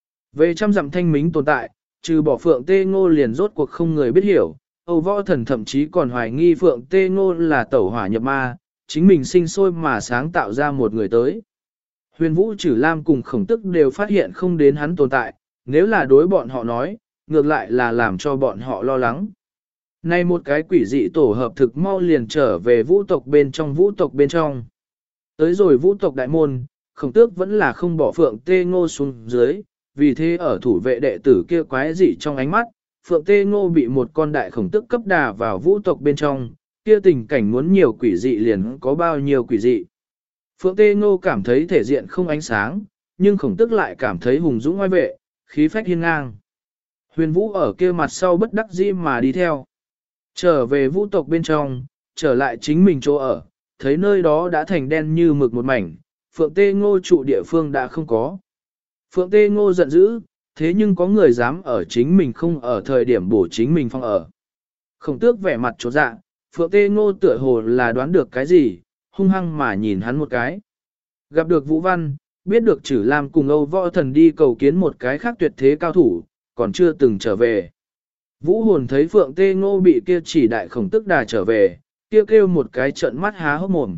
Về trăm dặm thanh mính tồn tại, trừ bỏ Phượng Tê Ngô liền rốt cuộc không người biết hiểu, Âu Võ Thần thậm chí còn hoài nghi Phượng Tê Ngô là tẩu hỏa nhập ma, chính mình sinh sôi mà sáng tạo ra một người tới. Huyền Vũ Trử Lam cùng khổng tức đều phát hiện không đến hắn tồn tại, nếu là đối bọn họ nói, ngược lại là làm cho bọn họ lo lắng. Nay một cái quỷ dị tổ hợp thực mau liền trở về vũ tộc bên trong. Tới rồi vũ tộc đại môn, khổng tước vẫn là không bỏ Phượng Tê Ngô xuống dưới, vì thế ở thủ vệ đệ tử kia quái dị trong ánh mắt, Phượng Tê Ngô bị một con đại khổng tước cấp đà vào vũ tộc bên trong, kia tình cảnh muốn nhiều quỷ dị liền có bao nhiêu quỷ dị. Phượng Tê Ngô cảm thấy thể diện không ánh sáng, nhưng khổng tước lại cảm thấy hùng dũng oai vệ, khí phách hiên ngang. Huyền Vũ ở kia mặt sau bất đắc dĩ mà đi theo. Trở về vũ tộc bên trong, trở lại chính mình chỗ ở, thấy nơi đó đã thành đen như mực một mảnh, Phượng Tê Ngô trụ địa phương đã không có. Phượng Tê Ngô giận dữ, thế nhưng có người dám ở chính mình không ở thời điểm bổ chính mình phong ở. Khổng tước vẻ mặt chột dạ, Phượng Tê Ngô tựa hồ là đoán được cái gì, hung hăng mà nhìn hắn một cái. Gặp được Vũ Văn, biết được Trử Lam cùng Âu Võ Thần đi cầu kiến một cái khác tuyệt thế cao thủ, còn chưa từng trở về. Vũ hồn thấy Phượng Tê Ngô bị kia chỉ đại khổng tức đà trở về, kia kêu một cái trận mắt há hốc mồm.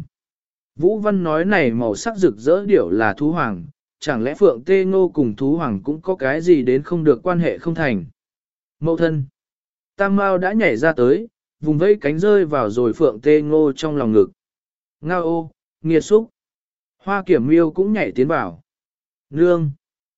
Vũ Văn nói này màu sắc rực rỡ điểu là thú hoàng, chẳng lẽ Phượng Tê Ngô cùng thú hoàng cũng có cái gì đến không được quan hệ không thành. Mậu thân. Tam Mao đã nhảy ra tới, vùng vây cánh rơi vào rồi Phượng Tê Ngô trong lòng ngực. Ngao ô, nghiệt xúc. Hoa Kiểm Miêu cũng nhảy tiến vào. Nương.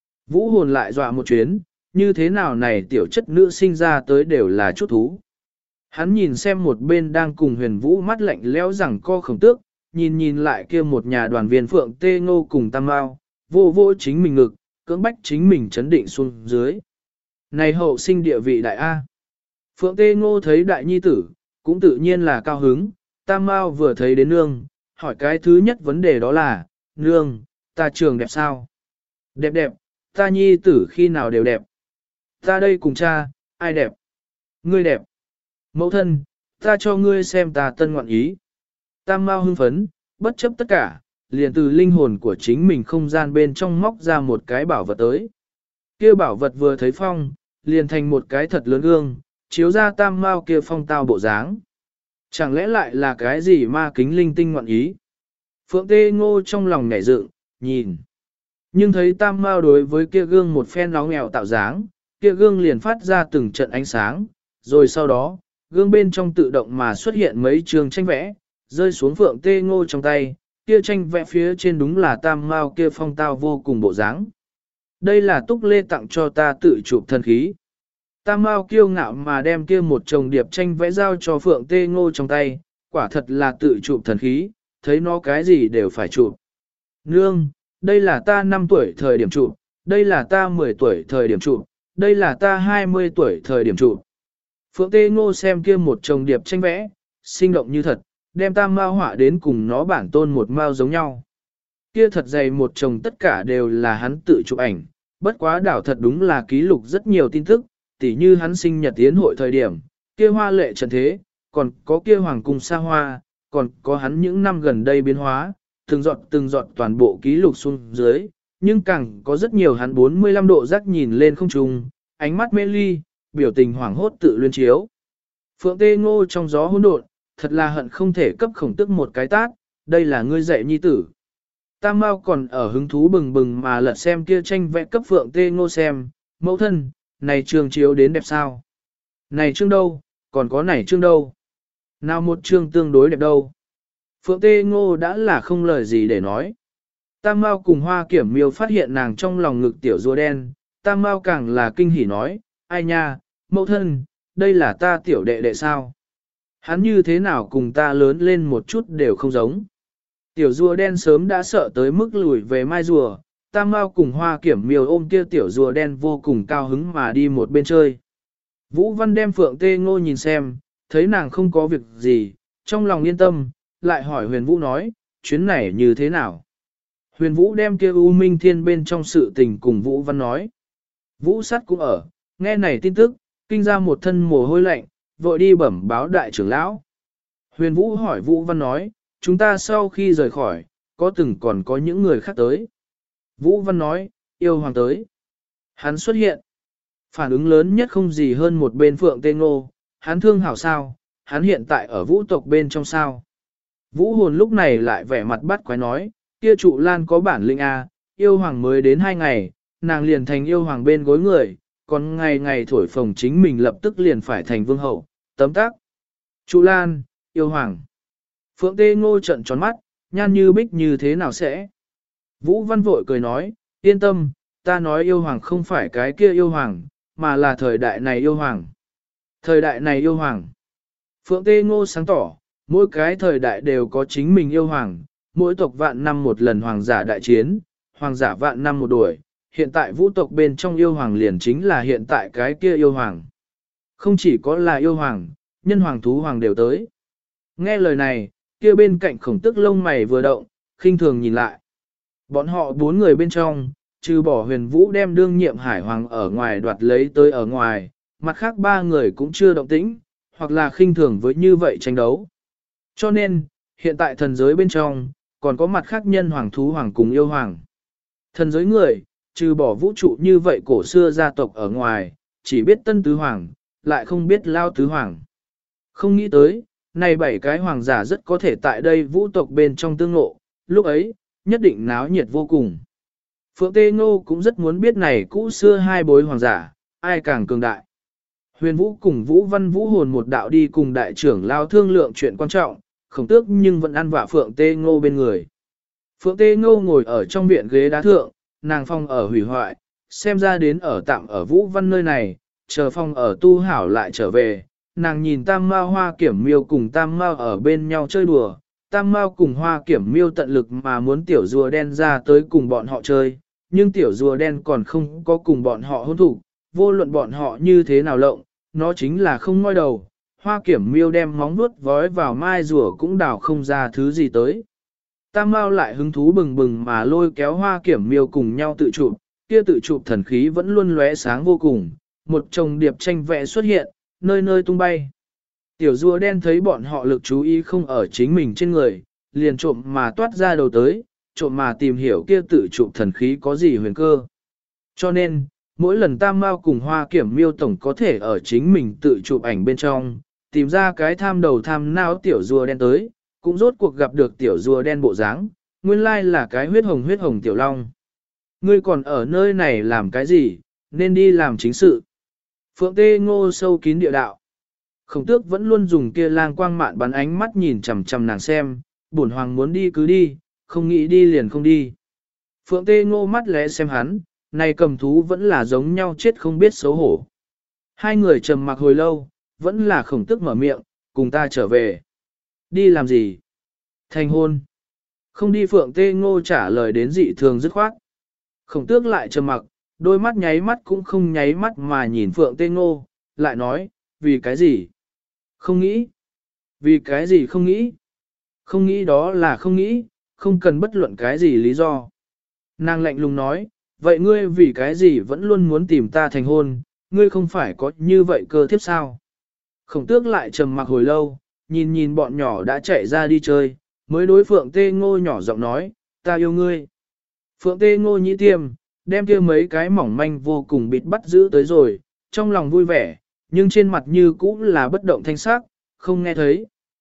Vũ hồn lại dọa một chuyến, như thế nào này tiểu chất nữ sinh ra tới đều là chút thú. Hắn nhìn xem một bên đang cùng Huyền Vũ mắt lạnh lẽo rằng co khổng tước, nhìn nhìn lại kia một nhà đoàn viên Phượng Tê Ngô cùng Tam Mao, vô vô chính mình ngực, cưỡng bách chính mình chấn định xuống dưới. Này hậu sinh địa vị đại A. Phượng Tê Ngô thấy đại nhi tử, cũng tự nhiên là cao hứng, Tam Mao vừa thấy đến nương, hỏi cái thứ nhất vấn đề đó là, nương, ta trường đẹp sao? Đẹp đẹp, ta nhi tử khi nào đều đẹp. Ta đây cùng cha, ai đẹp? Ngươi đẹp. Mẫu thân, Ta cho ngươi xem ta tân ngoạn ý. Tam Mao hưng phấn, bất chấp tất cả, liền từ linh hồn của chính mình không gian bên trong móc ra một cái bảo vật tới. Kia bảo vật vừa thấy phong, liền thành một cái thật lớn gương, chiếu ra Tam Mao kia phong tao bộ dáng. Chẳng lẽ lại là cái gì ma kính linh tinh ngoạn ý? Phượng Tê Ngô trong lòng nhảy dựng, nhìn. Nhưng thấy Tam Mao đối với kia gương một phen lóng nghèo tạo dáng, kia gương liền phát ra từng trận ánh sáng, rồi sau đó, gương bên trong tự động mà xuất hiện mấy trường tranh vẽ, rơi xuống Phượng Tê Ngô trong tay, kia tranh vẽ phía trên đúng là Tam Mao kia phong tao vô cùng bộ dáng. Đây là Túc Lê tặng cho ta tự chụp thần khí. Tam Mao kiêu ngạo mà đem kia một chồng điệp tranh vẽ giao cho Phượng Tê Ngô trong tay, quả thật là tự chụp thần khí, thấy nó cái gì đều phải chụp. Nương, đây là ta 5 tuổi thời điểm chụp, đây là ta 10 tuổi thời điểm chụp, đây là ta 20 tuổi thời điểm chụp. Phượng Tê Ngô xem kia một chồng điệp tranh vẽ, sinh động như thật, đem Tam Mao họa đến cùng nó bản tôn một mao giống nhau. Kia thật dày một chồng tất cả đều là hắn tự chụp ảnh, bất quá đảo thật đúng là ký lục rất nhiều tin tức, tỉ như hắn sinh nhật tiến hội thời điểm, kia hoa lệ trần thế, còn có kia hoàng cung xa hoa, còn có hắn những năm gần đây biến hóa, từng giọt toàn bộ ký lục xuống dưới, nhưng càng có rất nhiều hắn 45 độ rắc nhìn lên không trung, ánh mắt mê ly, biểu tình hoảng hốt tự luyên chiếu. Phượng Tê Ngô trong gió hỗn độn, thật là hận không thể cấp Khổng Tước một cái tát, đây là ngươi dạy nhi tử. Tam Mao còn ở hứng thú bừng bừng mà lật xem kia tranh vẽ cấp Phượng Tê Ngô xem, mẫu thân, này trường chiếu đến đẹp sao? Này chương đâu, còn có này chương đâu? Nào một chương tương đối đẹp đâu? Phượng Tê Ngô đã là không lời gì để nói. Tam Mao cùng Hoa Kiểm Miêu phát hiện nàng trong lòng ngực tiểu rùa đen, Tam Mao càng là kinh hỉ nói, ai nha, mẫu thân, đây là ta tiểu đệ đệ sao? Hắn như thế nào cùng ta lớn lên một chút đều không giống. Tiểu rùa đen sớm đã sợ tới mức lùi về mai rùa, Tam Mao cùng Hoa Kiểm Miêu ôm kia tiểu rùa đen vô cùng cao hứng mà đi một bên chơi. Vũ Văn đem Phượng Tê Ngô nhìn xem, thấy nàng không có việc gì, trong lòng yên tâm, lại hỏi Huyền Vũ nói, chuyến này như thế nào? Huyền Vũ đem kia U Minh Thiên bên trong sự tình cùng Vũ Văn nói. Vũ Sắt cũng ở, nghe này tin tức, kinh ra một thân mồ hôi lạnh, vội đi bẩm báo đại trưởng lão. Huyền Vũ hỏi Vũ Văn nói, chúng ta sau khi rời khỏi, có từng còn có những người khác tới. Vũ Văn nói, yêu hoàng tới. Hắn xuất hiện. Phản ứng lớn nhất không gì hơn một bên Phượng Tê Ngô, hắn thương hảo sao, hắn hiện tại ở vũ tộc bên trong sao. Vũ hồn lúc này lại vẻ mặt bắt quái nói, kia trụ lan có bản lĩnh A, yêu hoàng mới đến 2 ngày, nàng liền thành yêu hoàng bên gối người, còn ngày ngày thổi phồng chính mình lập tức liền phải thành vương hậu, tấm tắc. Trụ lan, yêu hoàng. Phượng Tê Ngô trận tròn mắt, nhan như bích như thế nào sẽ? Vũ Văn vội cười nói, yên tâm, ta nói yêu hoàng không phải cái kia yêu hoàng, mà là thời đại này yêu hoàng. Thời đại này yêu hoàng. Phượng Tê Ngô sáng tỏ, mỗi cái thời đại đều có chính mình yêu hoàng, mỗi tộc vạn năm một lần hoàng giả đại chiến, hoàng giả vạn năm một đuổi, hiện tại vũ tộc bên trong yêu hoàng liền chính là hiện tại cái kia yêu hoàng. Không chỉ có là yêu hoàng, nhân hoàng thú hoàng đều tới. Nghe lời này, kia bên cạnh Khổng Tước lông mày vừa động, khinh thường nhìn lại. Bọn họ 4 người bên trong, trừ bỏ Huyền Vũ đem đương nhiệm hải hoàng ở ngoài đoạt lấy tới ở ngoài, mặt khác 3 người cũng chưa động tĩnh, hoặc là khinh thường với như vậy tranh đấu. Cho nên, hiện tại thần giới bên trong, còn có mặt khác nhân hoàng thú hoàng cùng yêu hoàng. Thần giới người, trừ bỏ vũ trụ như vậy cổ xưa gia tộc ở ngoài, chỉ biết tân tứ hoàng, lại không biết lao tứ hoàng. Không nghĩ tới, này 7 cái hoàng giả rất có thể tại đây vũ tộc bên trong tương ngộ, lúc ấy, nhất định náo nhiệt vô cùng. Phượng Tê Ngô cũng rất muốn biết này cũ xưa hai bối hoàng giả, ai càng cường đại. Huyền Vũ cùng Vũ Văn Vũ hồn một đạo đi cùng đại trưởng lao thương lượng chuyện quan trọng, Khổng Tước nhưng vẫn ăn vạ Phượng Tê Ngô bên người. Phượng Tê Ngô ngồi ở trong viện ghế đá thượng, nàng phong ở hủy hoại, xem ra đến ở tạm ở Vũ Văn nơi này, chờ phong ở tu hảo lại trở về. Nàng nhìn Tam Mao Hoa Kiểm Miêu cùng Tam Mao ở bên nhau chơi đùa, Tam Mao cùng Hoa Kiểm Miêu tận lực mà muốn tiểu rùa đen ra tới cùng bọn họ chơi, nhưng tiểu rùa đen còn không có cùng bọn họ hôn thủ, vô luận bọn họ như thế nào lộng, nó chính là không ngoi đầu. Hoa Kiểm Miêu đem móng vuốt vói vào mai rùa cũng đào không ra thứ gì tới. Tam Mao lại hứng thú bừng bừng mà lôi kéo Hoa Kiểm Miêu cùng nhau tự chụp, kia tự chụp thần khí vẫn luôn lóe sáng vô cùng, một chồng điệp tranh vẽ xuất hiện, nơi nơi tung bay. Tiểu rùa đen thấy bọn họ lực chú ý không ở chính mình trên người, liền trộm mà toát ra đầu tới, trộm mà tìm hiểu kia tự chụp thần khí có gì huyền cơ. Cho nên, mỗi lần Tam Mao cùng Hoa Kiểm Miêu tổng có thể ở chính mình tự chụp ảnh bên trong, tìm ra cái tham đầu tham não tiểu rùa đen tới, cũng rốt cuộc gặp được tiểu rùa đen bộ dáng, nguyên lai là cái huyết hồng tiểu long. Ngươi còn ở nơi này làm cái gì, nên đi làm chính sự. Phượng Tê Ngô sâu kín địa đạo. Khổng tước vẫn luôn dùng kia lang quang mạn bắn ánh mắt nhìn chằm chằm nàng xem, bổn hoàng muốn đi cứ đi, không nghĩ đi liền không đi. Phượng Tê Ngô mắt lẽ xem hắn, này cầm thú vẫn là giống nhau chết không biết xấu hổ. Hai người trầm mặc hồi lâu, vẫn là khổng tước mở miệng, cùng ta trở về. Đi làm gì? Thành hôn. Không đi Phượng Tê Ngô trả lời đến dị thường dứt khoát. Khổng tước lại trầm mặc, đôi mắt nháy mắt cũng không nháy mắt mà nhìn Phượng Tê Ngô, lại nói, vì cái gì? Không nghĩ. Vì cái gì không nghĩ? Không nghĩ đó là không nghĩ, không cần bất luận cái gì lý do. Nàng lạnh lùng nói, vậy ngươi vì cái gì vẫn luôn muốn tìm ta thành hôn, ngươi không phải có như vậy cơ thiếp sao? Khổng tước lại trầm mặc hồi lâu, nhìn nhìn bọn nhỏ đã chạy ra đi chơi, mới đối Phượng Tê Ngô nhỏ giọng nói, ta yêu ngươi. Phượng Tê Ngô nhĩ tiêm, đem kia mấy cái mỏng manh vô cùng bịt bắt giữ tới rồi, trong lòng vui vẻ, nhưng trên mặt như cũ là bất động thanh sắc, không nghe thấy.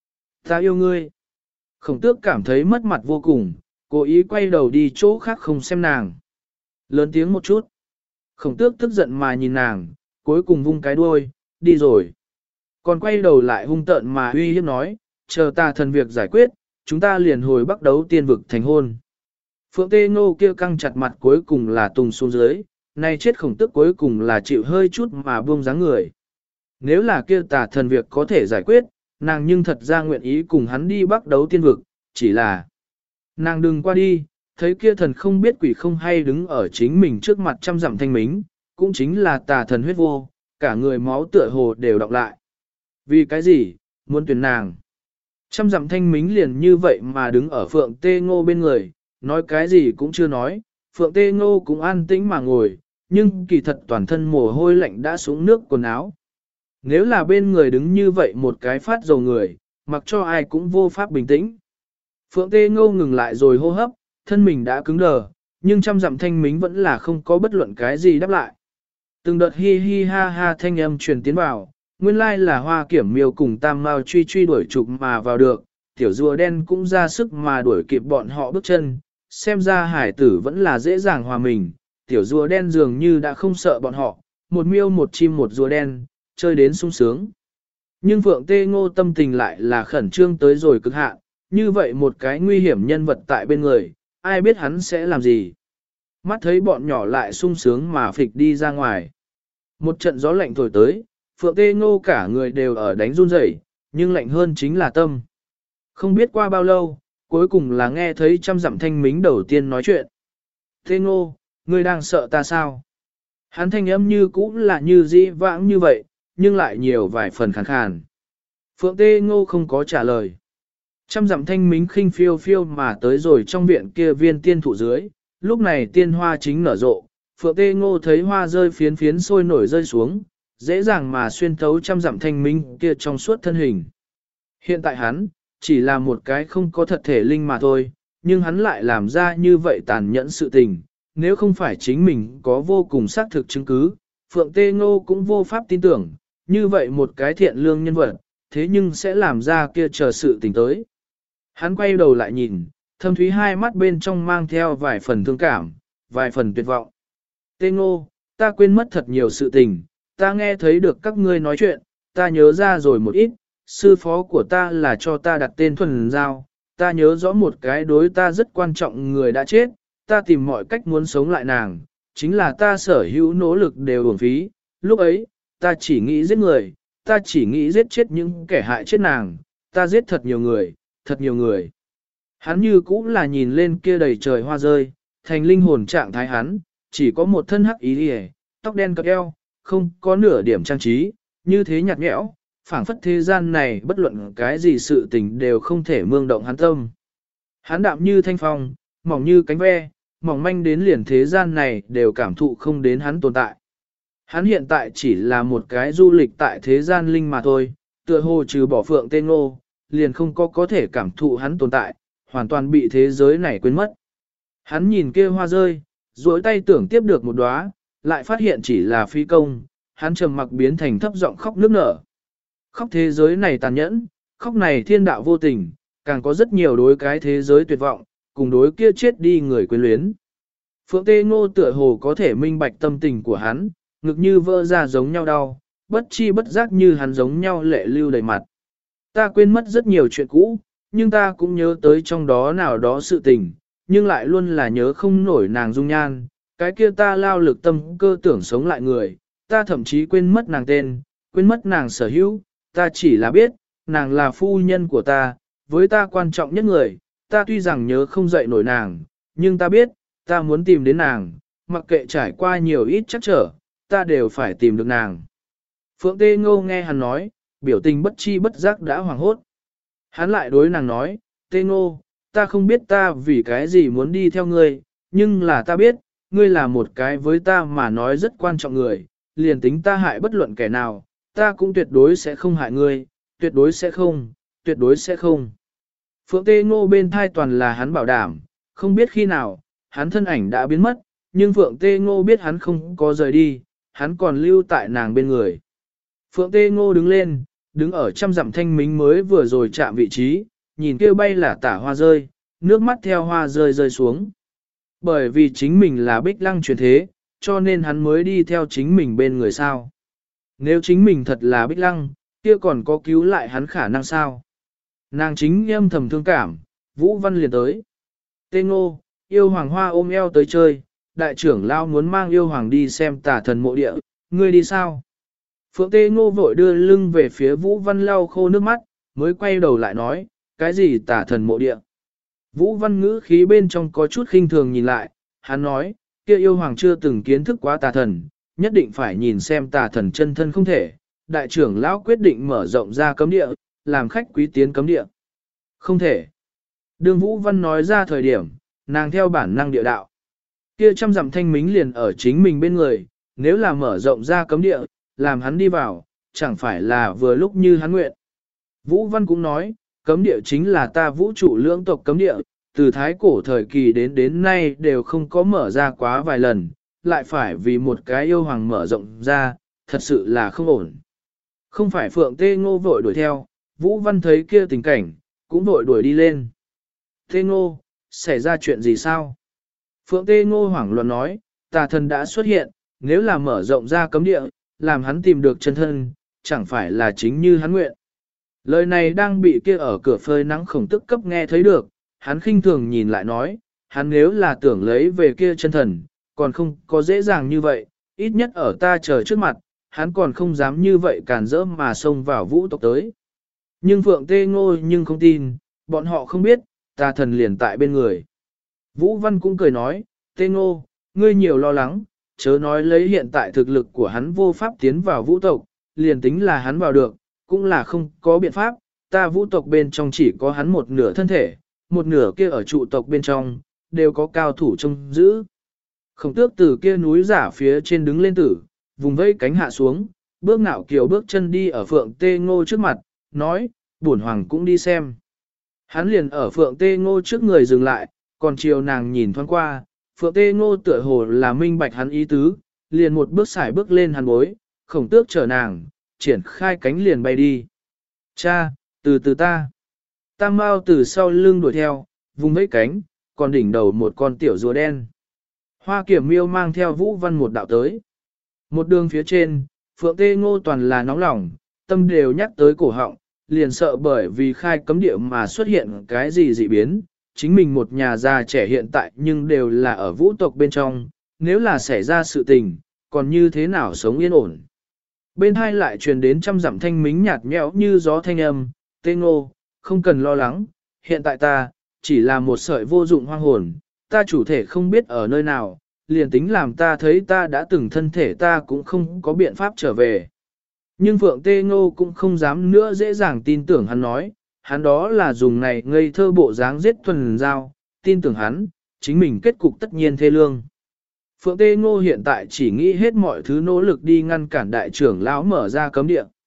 Ta yêu ngươi. Khổng tước cảm thấy mất mặt vô cùng, cố ý quay đầu đi chỗ khác không xem nàng. Lớn tiếng một chút. Khổng tước tức giận mà nhìn nàng, cuối cùng vung cái đuôi, đi rồi. Còn quay đầu lại hung tợn mà uy hiếp nói, chờ ta thần việc giải quyết, chúng ta liền hồi bắt đấu tiên vực thành hôn. Phượng Tê Ngô kia căng chặt mặt cuối cùng là tùng xuống dưới, nay chết khổng tước cuối cùng là chịu hơi chút mà buông dáng người. Nếu là kia tà thần việc có thể giải quyết, nàng nhưng thật ra nguyện ý cùng hắn đi bắt đấu tiên vực, chỉ là nàng đừng qua đi, thấy kia thần không biết quỷ không hay đứng ở chính mình trước mặt trăm dặm thanh mính, cũng chính là tà thần huyết vô, cả người máu tựa hồ đều đọng lại. Vì cái gì, muốn tuyển nàng? Trăm dặm thanh mính liền như vậy mà đứng ở Phượng Tê Ngô bên người, nói cái gì cũng chưa nói, Phượng Tê Ngô cũng an tĩnh mà ngồi, nhưng kỳ thật toàn thân mồ hôi lạnh đã xuống nước quần áo. Nếu là bên người đứng như vậy một cái phát dầu người, mặc cho ai cũng vô pháp bình tĩnh. Phượng Tê Ngô ngừng lại rồi hô hấp, thân mình đã cứng đờ, nhưng trăm dặm thanh mính vẫn là không có bất luận cái gì đáp lại. Từng đợt hi hi ha ha thanh âm truyền tiến vào, nguyên lai là Hoa Kiểm Miêu cùng Tam Mao truy đuổi trục mà vào được, tiểu rùa đen cũng ra sức mà đuổi kịp bọn họ bước chân, xem ra hải tử vẫn là dễ dàng hòa mình, tiểu rùa đen dường như đã không sợ bọn họ, một miêu một chim một rùa đen, chơi đến sung sướng. Nhưng Phượng Tê Ngô tâm tình lại là khẩn trương tới rồi cực hạn, như vậy một cái nguy hiểm nhân vật tại bên người, ai biết hắn sẽ làm gì. Mắt thấy bọn nhỏ lại sung sướng mà phịch đi ra ngoài. Một trận gió lạnh thổi tới, Phượng Tê Ngô cả người đều ở đánh run rẩy, nhưng lạnh hơn chính là tâm. Không biết qua bao lâu, cuối cùng là nghe thấy trăm dặm thanh mính đầu tiên nói chuyện. Tê Ngô, ngươi đang sợ ta sao? Hắn thanh âm như cũ là như dĩ vãng như vậy, nhưng lại nhiều vài phần khàn khàn. Phượng Tê Ngô không có trả lời. Trăm dặm thanh mính khinh phiêu phiêu mà tới rồi trong viện kia viên tiên thụ dưới, lúc này tiên hoa chính nở rộ, Phượng Tê Ngô thấy hoa rơi phiến phiến sôi nổi rơi xuống, dễ dàng mà xuyên thấu trăm dặm thanh mính kia trong suốt thân hình. Hiện tại hắn, chỉ là một cái không có thật thể linh mà thôi, nhưng hắn lại làm ra như vậy tàn nhẫn sự tình, nếu không phải chính mình có vô cùng xác thực chứng cứ, Phượng Tê Ngô cũng vô pháp tin tưởng, như vậy một cái thiện lương nhân vật, thế nhưng sẽ làm ra kia chờ sự tình tới. Hắn quay đầu lại nhìn, thâm thúy hai mắt bên trong mang theo vài phần thương cảm, vài phần tuyệt vọng. Tê Ngô, ta quên mất thật nhiều sự tình, ta nghe thấy được các ngươi nói chuyện, ta nhớ ra rồi một ít, sư phó của ta là cho ta đặt tên Thuần Giao, ta nhớ rõ một cái đối ta rất quan trọng người đã chết, ta tìm mọi cách muốn sống lại nàng, chính là ta sở hữu nỗ lực đều uổng phí, lúc ấy, ta chỉ nghĩ giết người, ta chỉ nghĩ giết chết những kẻ hại chết nàng, ta giết thật nhiều người, thật nhiều người. Hắn như cũng là nhìn lên kia đầy trời hoa rơi, thành linh hồn trạng thái hắn, chỉ có một thân hắc ý hề, tóc đen cặp eo, không có nửa điểm trang trí, như thế nhạt nhẽo, phảng phất thế gian này bất luận cái gì sự tình đều không thể mương động hắn tâm. Hắn đạm như thanh phong, mỏng như cánh ve, mỏng manh đến liền thế gian này đều cảm thụ không đến hắn tồn tại. Hắn hiện tại chỉ là một cái du lịch tại thế gian linh mà thôi, tựa hồ trừ bỏ Phượng Tê Ngô, liền không có thể cảm thụ hắn tồn tại, hoàn toàn bị thế giới này quên mất. Hắn nhìn kia hoa rơi, duỗi tay tưởng tiếp được một đóa, lại phát hiện chỉ là phi công, hắn trầm mặc biến thành thấp giọng khóc nức nở. Khóc thế giới này tàn nhẫn, khóc này thiên đạo vô tình, càng có rất nhiều đối cái thế giới tuyệt vọng, cùng đối kia chết đi người quyến luyến. Phượng Tê Ngô tựa hồ có thể minh bạch tâm tình của hắn, ngực như vỡ ra giống nhau đau, bất chi bất giác như hắn giống nhau lệ lưu đầy mặt. Ta quên mất rất nhiều chuyện cũ, nhưng ta cũng nhớ tới trong đó nào đó sự tình, nhưng lại luôn là nhớ không nổi nàng dung nhan, cái kia ta lao lực tâm cơ tưởng sống lại người, ta thậm chí quên mất nàng tên, quên mất nàng sở hữu, ta chỉ là biết, nàng là phu nhân của ta, với ta quan trọng nhất người, ta tuy rằng nhớ không dậy nổi nàng, nhưng ta biết, ta muốn tìm đến nàng, mặc kệ trải qua nhiều ít chắc trở, ta đều phải tìm được nàng. Phượng Tê Ngô nghe hắn nói, biểu tình bất chi bất giác đã hoảng hốt. Hắn lại đối nàng nói, Tê Ngô, ta không biết ta vì cái gì muốn đi theo ngươi, nhưng là ta biết, ngươi là một cái với ta mà nói rất quan trọng người, liền tính ta hại bất luận kẻ nào, ta cũng tuyệt đối sẽ không hại ngươi, tuyệt đối sẽ không, tuyệt đối sẽ không. Phượng Tê Ngô bên thai toàn là hắn bảo đảm, không biết khi nào, hắn thân ảnh đã biến mất, nhưng Phượng Tê Ngô biết hắn không có rời đi, hắn còn lưu tại nàng bên người. Phượng Tê Ngô đứng lên, đứng ở trăm dặm thanh mính mới vừa rồi chạm vị trí, nhìn kêu bay là tả hoa rơi, nước mắt theo hoa rơi rơi xuống. Bởi vì chính mình là Bích Lăng truyền thế, cho nên hắn mới đi theo chính mình bên người sao. Nếu chính mình thật là Bích Lăng, kia còn có cứu lại hắn khả năng sao? Nàng chính âm thầm thương cảm, Vũ Văn liền tới. Tê Ngô, yêu hoàng hoa ôm eo tới chơi, đại trưởng lao muốn mang yêu hoàng đi xem tả thần mộ địa, ngươi đi sao? Phượng Tê Ngô vội đưa lưng về phía Vũ Văn lau khô nước mắt, mới quay đầu lại nói, cái gì tả thần mộ địa? Vũ Văn ngữ khí bên trong có chút khinh thường nhìn lại, hắn nói, kia yêu hoàng chưa từng kiến thức quá tà thần, nhất định phải nhìn xem tà thần chân thân không thể. Đại trưởng lão quyết định mở rộng ra cấm địa, làm khách quý tiến cấm địa. Không thể. Đường Vũ Văn nói ra thời điểm, nàng theo bản năng địa đạo. Kia trăm dặm thanh mính liền ở chính mình bên người, nếu là mở rộng ra cấm địa, làm hắn đi vào, chẳng phải là vừa lúc như hắn nguyện. Vũ Văn cũng nói, cấm địa chính là ta vũ trụ lưỡng tộc cấm địa, từ thái cổ thời kỳ đến nay đều không có mở ra quá vài lần, lại phải vì một cái yêu hoàng mở rộng ra, thật sự là không ổn. Không phải Phượng Tê Ngô vội đuổi theo, Vũ Văn thấy kia tình cảnh, cũng vội đuổi đi lên. Tê Ngô, xảy ra chuyện gì sao? Phượng Tê Ngô hoảng loạn nói, tà thần đã xuất hiện, nếu là mở rộng ra cấm địa, làm hắn tìm được chân thân, chẳng phải là chính như hắn nguyện. Lời này đang bị kia ở cửa phơi nắng khổng tức cấp nghe thấy được, hắn khinh thường nhìn lại nói, hắn nếu là tưởng lấy về kia chân thần, còn không có dễ dàng như vậy, ít nhất ở ta chờ trước mặt, hắn còn không dám như vậy càn rỡ mà xông vào vũ tộc tới. Nhưng Phượng Tê Ngô nhưng không tin, bọn họ không biết, tà thần liền tại bên người. Vũ Văn cũng cười nói, Tê Ngô, ngươi nhiều lo lắng, chớ nói lấy hiện tại thực lực của hắn vô pháp tiến vào vũ tộc, liền tính là hắn vào được, cũng là không có biện pháp, ta vũ tộc bên trong chỉ có hắn một nửa thân thể, một nửa kia ở trụ tộc bên trong, đều có cao thủ trông giữ. Khổng tước từ kia núi giả phía trên đứng lên tử, vùng vây cánh hạ xuống, bước nạo kiều bước chân đi ở Phượng Tê Ngô trước mặt, nói, bổn hoàng cũng đi xem. Hắn liền ở Phượng Tê Ngô trước người dừng lại, còn chiều nàng nhìn thoáng qua, Phượng Tê Ngô tựa hồ là minh bạch hắn ý tứ, liền một bước xài bước lên hắn bối, khổng tước chờ nàng, triển khai cánh liền bay đi. Cha, từ từ ta. Tam Mao từ sau lưng đuổi theo, vùng vẫy cánh, còn đỉnh đầu một con tiểu rùa đen. Hoa Kiểm Miêu mang theo Vũ Văn một đạo tới. Một đường phía trên, Phượng Tê Ngô toàn là nóng lòng, tâm đều nhắc tới cổ họng, liền sợ bởi vì khai cấm địa mà xuất hiện cái gì dị biến. Chính mình một nhà già trẻ hiện tại nhưng đều là ở vũ tộc bên trong, nếu là xảy ra sự tình, còn như thế nào sống yên ổn. Bên hai lại truyền đến trăm dặm thanh mính nhạt nhẽo như gió thanh âm, Tê Ngô, không cần lo lắng, hiện tại ta, chỉ là một sợi vô dụng hoang hồn, ta chủ thể không biết ở nơi nào, liền tính làm ta thấy ta đã từng thân thể ta cũng không có biện pháp trở về. Nhưng Phượng Tê Ngô cũng không dám nữa dễ dàng tin tưởng hắn nói, hắn đó là dùng này ngây thơ bộ dáng giết thuần giao, tin tưởng hắn, chính mình kết cục tất nhiên thê lương. Phượng Tê Ngô hiện tại chỉ nghĩ hết mọi thứ nỗ lực đi ngăn cản đại trưởng lão mở ra cấm địa.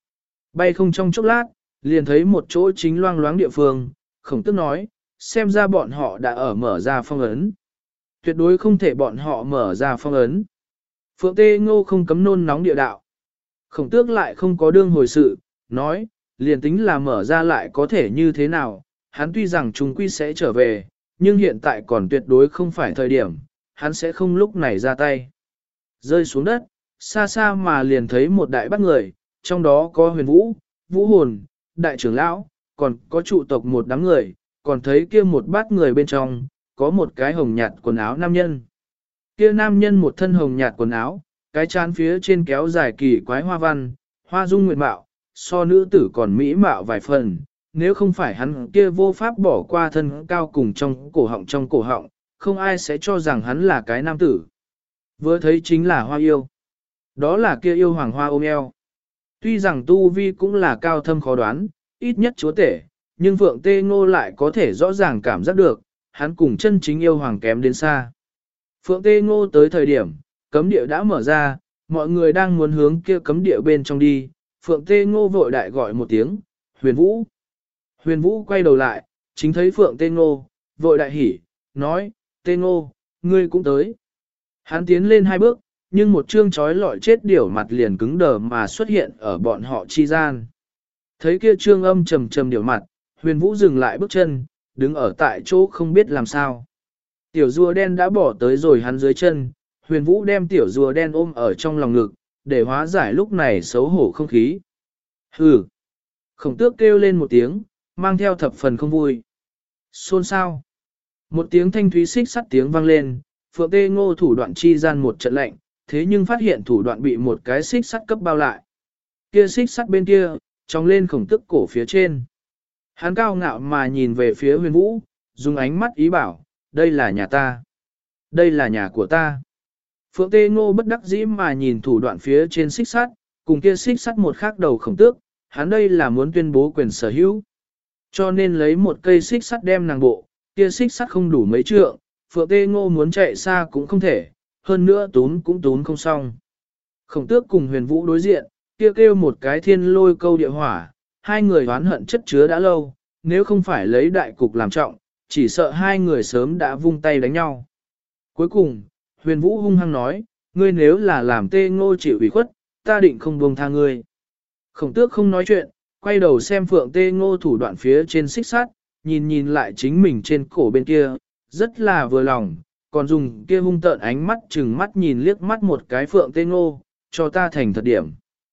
Bay không trong chốc lát, liền thấy một chỗ chính loang loáng địa phương, Khổng Tước nói, xem ra bọn họ đã ở mở ra phong ấn. Tuyệt đối không thể bọn họ mở ra phong ấn. Phượng Tê Ngô không cấm nôn nóng địa đạo. Khổng Tước lại không có đương hồi sự, nói, liền tính là mở ra lại có thể như thế nào, hắn tuy rằng chúng quy sẽ trở về, nhưng hiện tại còn tuyệt đối không phải thời điểm, hắn sẽ không lúc này ra tay. Rơi xuống đất, xa xa mà liền thấy một đại bát người, trong đó có Huyền Vũ, Vũ Hồn, đại trưởng lão, còn có trụ tộc một đám người, còn thấy kia một bát người bên trong, có một cái hồng nhạt quần áo nam nhân. Kia nam nhân một thân hồng nhạt quần áo, cái chán phía trên kéo dài kỳ quái hoa văn, hoa dung nguyệt mạo, so nữ tử còn mỹ mạo vài phần, nếu không phải hắn kia vô pháp bỏ qua thân cao cùng trong cổ họng, không ai sẽ cho rằng hắn là cái nam tử. Vừa thấy chính là hoa yêu. Đó là kia yêu hoàng hoa ôm eo. Tuy rằng tu vi cũng là cao thâm khó đoán, ít nhất chúa tể, nhưng Phượng Tê Ngô lại có thể rõ ràng cảm giác được, hắn cùng chân chính yêu hoàng kém đến xa. Phượng Tê Ngô tới thời điểm, cấm địa đã mở ra, mọi người đang muốn hướng kia cấm địa bên trong đi, Phượng Tê Ngô vội đại gọi một tiếng, Huyền Vũ. Huyền Vũ quay đầu lại, chính thấy Phượng Tê Ngô, vội đại hỉ, nói, Tê Ngô, ngươi cũng tới. Hắn tiến lên hai bước, nhưng một trương trói lọi chết điểu mặt liền cứng đờ mà xuất hiện ở bọn họ chi gian. Thấy kia trương âm trầm trầm điểu mặt, Huyền Vũ dừng lại bước chân, đứng ở tại chỗ không biết làm sao. Tiểu rùa đen đã bỏ tới rồi hắn dưới chân, Huyền Vũ đem tiểu rùa đen ôm ở trong lòng ngực, để hóa giải lúc này xấu hổ không khí. Hừ! Khổng Tước kêu lên một tiếng, mang theo thập phần không vui. Xôn xao! Một tiếng thanh thúy xích sắt tiếng vang lên, Phượng Tê Ngô thủ đoạn chi gian một trận lạnh, thế nhưng phát hiện thủ đoạn bị một cái xích sắt cấp bao lại. Kia xích sắt bên kia, tròng lên Khổng Tước cổ phía trên. Hắn cao ngạo mà nhìn về phía Huyền Vũ, dùng ánh mắt ý bảo, đây là nhà ta. Đây là nhà của ta. Phượng Tê Ngô bất đắc dĩ mà nhìn thủ đoạn phía trên xích sắt, cùng kia xích sắt một khác đầu Khổng Tước, hắn đây là muốn tuyên bố quyền sở hữu. Cho nên lấy một cây xích sắt đem nàng bộ, kia xích sắt không đủ mấy trượng, Phượng Tê Ngô muốn chạy xa cũng không thể, hơn nữa tún cũng tún không xong. Khổng Tước cùng Huyền Vũ đối diện, kia kêu một cái thiên lôi câu địa hỏa, hai người oán hận chất chứa đã lâu, nếu không phải lấy đại cục làm trọng, chỉ sợ hai người sớm đã vung tay đánh nhau. Cuối cùng, Huyền Vũ hung hăng nói, ngươi nếu là làm Tê Ngô chịu ủy khuất, ta định không buông tha ngươi. Khổng Tước không nói chuyện, quay đầu xem Phượng Tê Ngô thủ đoạn phía trên xích sắt, nhìn lại chính mình trên cổ bên kia, rất là vừa lòng, còn dùng kia hung tợn ánh mắt chừng mắt nhìn liếc mắt một cái Phượng Tê Ngô, cho ta thành thật điểm.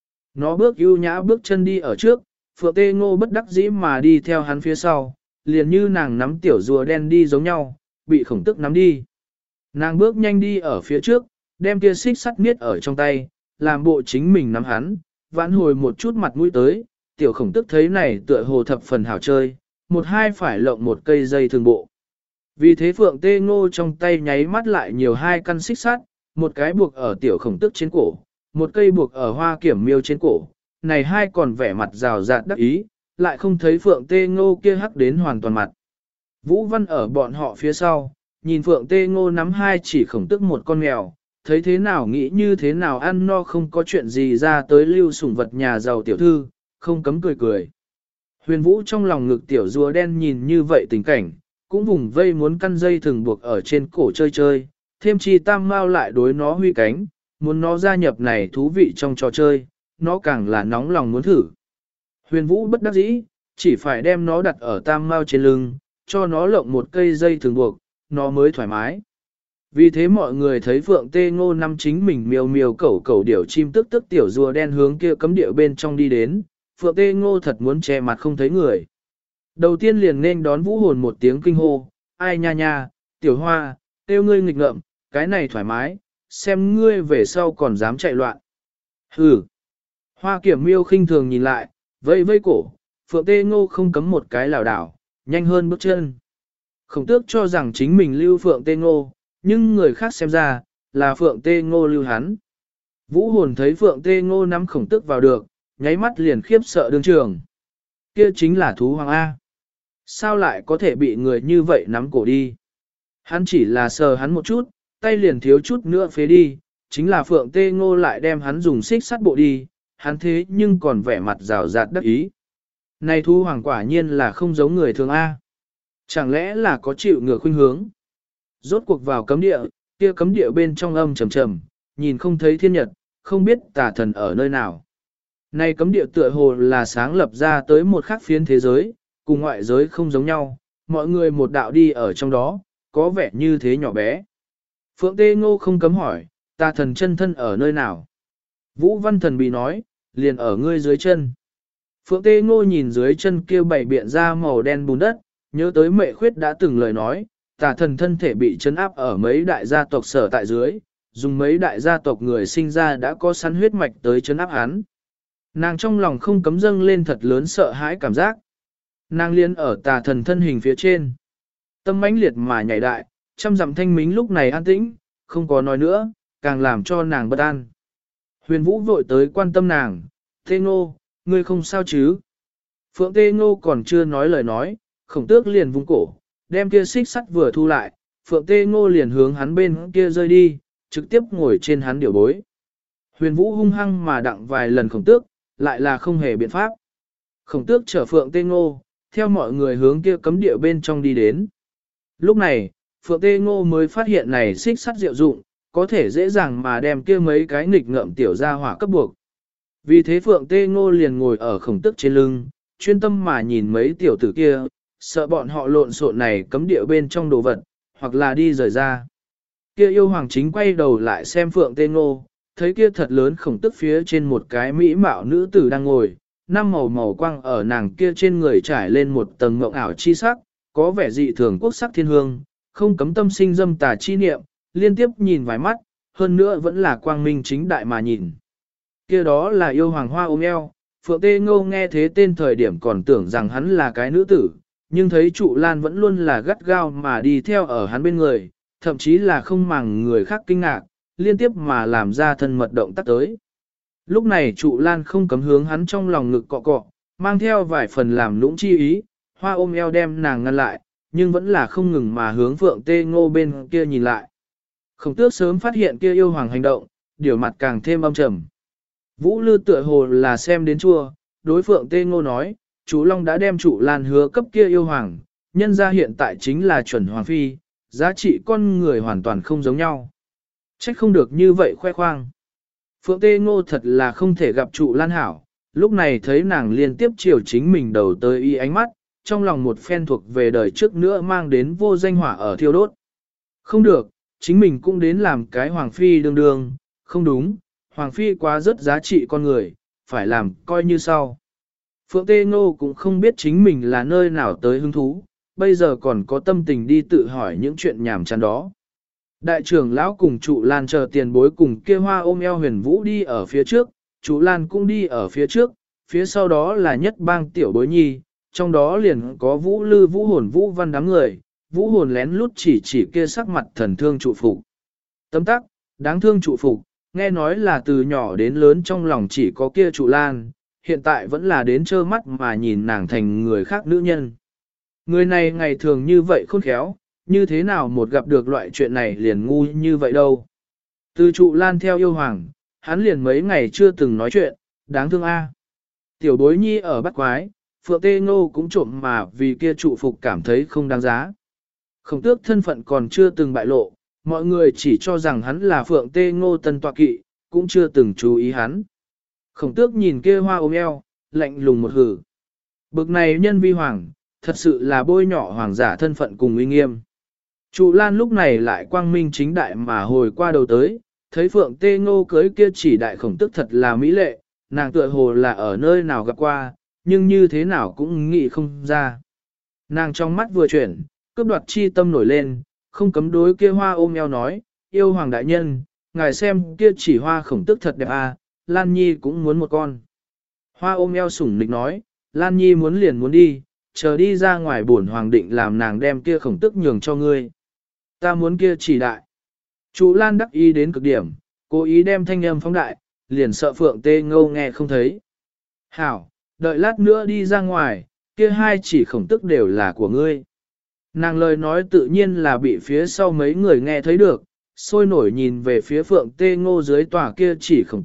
Nó bước ưu nhã bước chân đi ở trước, Phượng Tê Ngô bất đắc dĩ mà đi theo hắn phía sau, liền như nàng nắm tiểu rùa đen đi giống nhau, bị Khổng Tước nắm đi. Nàng bước nhanh đi ở phía trước, đem kia xích sắt niết ở trong tay, làm bộ chính mình nắm hắn, vãn hồi một chút mặt mũi tới, tiểu Khổng Tước thấy này tựa hồ thập phần hảo chơi, một hai phải lộng một cây dây thường bộ. Vì thế Phượng Tê Ngô trong tay nháy mắt lại nhiều hai căn xích sắt, một cái buộc ở tiểu Khổng Tước trên cổ, một cây buộc ở Hoa Kiểm Miêu trên cổ, này hai còn vẻ mặt rào rạt đắc ý, lại không thấy Phượng Tê Ngô kia hắc đến hoàn toàn mặt. Vũ Văn ở bọn họ phía sau, nhìn Phượng Tê Ngô nắm hai chỉ Khổng Tước một con mèo, thấy thế nào nghĩ như thế nào ăn no không có chuyện gì ra tới lưu sủng vật nhà giàu tiểu thư, không cấm cười cười. Huyền Vũ trong lòng ngực tiểu rùa đen nhìn như vậy tình cảnh, cũng vùng vây muốn căn dây thường buộc ở trên cổ chơi chơi, thêm chi tam mau lại đối nó huy cánh, muốn nó gia nhập này thú vị trong trò chơi, nó càng là nóng lòng muốn thử. Huyền Vũ bất đắc dĩ, chỉ phải đem nó đặt ở tam mau trên lưng, cho nó lộng một cây dây thường buộc, nó mới thoải mái. Vì thế mọi người thấy Phượng Tê Ngô năm chính mình miêu miêu cẩu cẩu điểu chim tức tức tiểu rùa đen hướng kia cấm địa bên trong đi đến, Phượng Tê Ngô thật muốn che mặt không thấy người. Đầu tiên liền nên đón Vũ Hồn một tiếng kinh hô, ai nha nha, tiểu hoa, tiêu ngươi nghịch ngợm, cái này thoải mái, xem ngươi về sau còn dám chạy loạn. Hừ. Hoa Kiểm Miêu khinh thường nhìn lại, vây vây cổ, Phượng Tê Ngô không cấm một cái lảo đảo, nhanh hơn bước chân. Khổng Tước cho rằng chính mình lưu Phượng Tê Ngô, nhưng người khác xem ra, là Phượng Tê Ngô lưu hắn. Vũ Hồn thấy Phượng Tê Ngô nắm Khổng Tước vào được, nháy mắt liền khiếp sợ đương trường. Kia chính là thú hoàng A. Sao lại có thể bị người như vậy nắm cổ đi? Hắn chỉ là sờ hắn một chút, tay liền thiếu chút nữa phế đi, chính là Phượng Tê Ngô lại đem hắn dùng xích sắt bộ đi, hắn thế nhưng còn vẻ mặt rào rạt đắc ý. Này thu hoàng quả nhiên là không giống người thường A. Chẳng lẽ là có chịu ngược khuynh hướng? Rốt cuộc vào cấm địa, kia cấm địa bên trong âm trầm trầm, nhìn không thấy thiên nhật, không biết tà thần ở nơi nào. Này cấm địa tựa hồ là sáng lập ra tới một khác phiến thế giới, cùng ngoại giới không giống nhau, mọi người một đạo đi ở trong đó, có vẻ như thế nhỏ bé. Phượng Tê Ngô không cấm hỏi, tà thần chân thân ở nơi nào? Vũ Văn Thần bị nói, liền ở ngươi dưới chân. Phượng Tê Ngô nhìn dưới chân kia bảy biện ra màu đen bùn đất, nhớ tới Mệ Khuyết đã từng lời nói, tà thần thân thể bị chấn áp ở mấy đại gia tộc sở tại dưới, dùng mấy đại gia tộc người sinh ra đã có sẵn huyết mạch tới chấn áp hắn. Nàng trong lòng không cấm dâng lên thật lớn sợ hãi cảm giác. Nàng liên ở tà thần thân hình phía trên. Tâm mãnh liệt mà nhảy đại, trăm dặm thanh mính lúc này an tĩnh, không có nói nữa, càng làm cho nàng bất an. Huyền Vũ vội tới quan tâm nàng, Tê Ngô, ngươi không sao chứ? Phượng Tê Ngô còn chưa nói lời nói, Khổng Tước liền vung cổ, đem kia xích sắt vừa thu lại, Phượng Tê Ngô liền hướng hắn bên kia rơi đi, trực tiếp ngồi trên hắn điểu bối. Huyền Vũ hung hăng mà đặng vài lần Khổng Tước, lại là không hề biện pháp. Khổng Tước chở Phượng Tê Ngô, theo mọi người hướng kia cấm địa bên trong đi đến. Lúc này, Phượng Tê Ngô mới phát hiện này xích sắt diệu dụng, có thể dễ dàng mà đem kia mấy cái nghịch ngợm tiểu ra hỏa cấp buộc. Vì thế Phượng Tê Ngô liền ngồi ở Khổng Tước trên lưng, chuyên tâm mà nhìn mấy tiểu tử kia, sợ bọn họ lộn xộn này cấm địa bên trong đồ vật, hoặc là đi rời ra. Kia yêu hoàng chính quay đầu lại xem Phượng Tê Ngô, thấy kia thật lớn Khổng Tước phía trên một cái mỹ mạo nữ tử đang ngồi, năm màu màu quang ở nàng kia trên người trải lên một tầng mộng ảo chi sắc, có vẻ dị thường quốc sắc thiên hương, không cấm tâm sinh dâm tà chi niệm, liên tiếp nhìn vài mắt, hơn nữa vẫn là quang minh chính đại mà nhìn. Kia đó là yêu hoàng Hoa ôm eo, Phượng Tê Ngô nghe thế tên thời điểm còn tưởng rằng hắn là cái nữ tử, nhưng thấy trụ lan vẫn luôn là gắt gao mà đi theo ở hắn bên người, thậm chí là không màng người khác kinh ngạc, liên tiếp mà làm ra thân mật động tác tới. Lúc này trụ lan không cấm hướng hắn trong lòng ngực cọ cọ, mang theo vài phần làm lũng chi ý, Hoa ôm eo đem nàng ngăn lại, nhưng vẫn là không ngừng mà hướng Phượng Tê Ngô bên kia nhìn lại. Khổng Tước sớm phát hiện kia yêu hoàng hành động, điều mặt càng thêm âm trầm. Vũ Lư tựa hồ là xem đến chua, đối Phượng Tê Ngô nói, chú Long đã đem trụ lan hứa cấp kia yêu hoàng, nhân ra hiện tại chính là chuẩn hoàng phi, giá trị con người hoàn toàn không giống nhau. Trách không được như vậy khoe khoang. Phượng Tê Ngô thật là không thể gặp trụ lan hảo, lúc này thấy nàng liên tiếp chiều chính mình đầu tới y ánh mắt, trong lòng một phen thuộc về đời trước nữa mang đến vô danh hỏa ở thiêu đốt. Không được, chính mình cũng đến làm cái hoàng phi đương đương, không đúng, hoàng phi quá rất giá trị con người, phải làm coi như sau. Phượng Tê Ngô cũng không biết chính mình là nơi nào tới hứng thú, bây giờ còn có tâm tình đi tự hỏi những chuyện nhảm chán đó. Đại trưởng lão cùng trụ lan chờ tiền bối cùng kia Hoa ôm eo Huyền Vũ đi ở phía trước, trụ lan cũng đi ở phía trước, phía sau đó là nhất bang tiểu bối nhi, trong đó liền có Vũ Lư Vũ Hồn Vũ Văn đám người, Vũ Hồn lén lút chỉ kia sắc mặt thần thương trụ phục. Tấm tắc, đáng thương trụ phục, nghe nói là từ nhỏ đến lớn trong lòng chỉ có kia trụ lan, hiện tại vẫn là đến trơ mắt mà nhìn nàng thành người khác nữ nhân. Người này ngày thường như vậy khôn khéo, như thế nào một gặp được loại chuyện này liền ngu như vậy đâu. Từ trụ lan theo yêu hoàng, hắn liền mấy ngày chưa từng nói chuyện, đáng thương a. Tiểu bối nhi ở bắt quái, Phượng Tê Ngô cũng trộm mà vì kia trụ phục cảm thấy không đáng giá. Khổng Tước thân phận còn chưa từng bại lộ, mọi người chỉ cho rằng hắn là Phượng Tê Ngô tân tọa kỵ, cũng chưa từng chú ý hắn. Khổng Tước nhìn kia Hoa ôm eo, lạnh lùng một hử. Bực này nhân vi hoàng, thật sự là bôi nhỏ hoàng giả thân phận cùng uy nghiêm. Trụ Lan lúc này lại quang minh chính đại mà hồi qua đầu tới, thấy Phượng Tê Ngô cưới kia chỉ đại Khổng Tước thật là mỹ lệ, nàng tựa hồ là ở nơi nào gặp qua, nhưng như thế nào cũng nghĩ không ra. Nàng trong mắt vừa chuyển, cướp đoạt chi tâm nổi lên, không cấm đối kia Hoa ôm eo nói, yêu hoàng đại nhân, ngài xem kia chỉ Hoa Khổng Tước thật đẹp à, Lan Nhi cũng muốn một con. Hoa ôm eo sủng nịch nói, Lan Nhi muốn liền muốn đi, chờ đi ra ngoài bổn hoàng định làm nàng đem kia Khổng Tước nhường cho ngươi. Ta muốn kia chỉ đại. Chú Lan đắc ý đến cực điểm, cố ý đem thanh âm phóng đại, liền sợ Phượng Tê Ngô nghe không thấy. Hảo, đợi lát nữa đi ra ngoài, kia hai chỉ Khổng Tước đều là của ngươi. Nàng lời nói tự nhiên là bị phía sau mấy người nghe thấy được, sôi nổi nhìn về phía Phượng Tê Ngô dưới tòa kia chỉ Khổng Tước,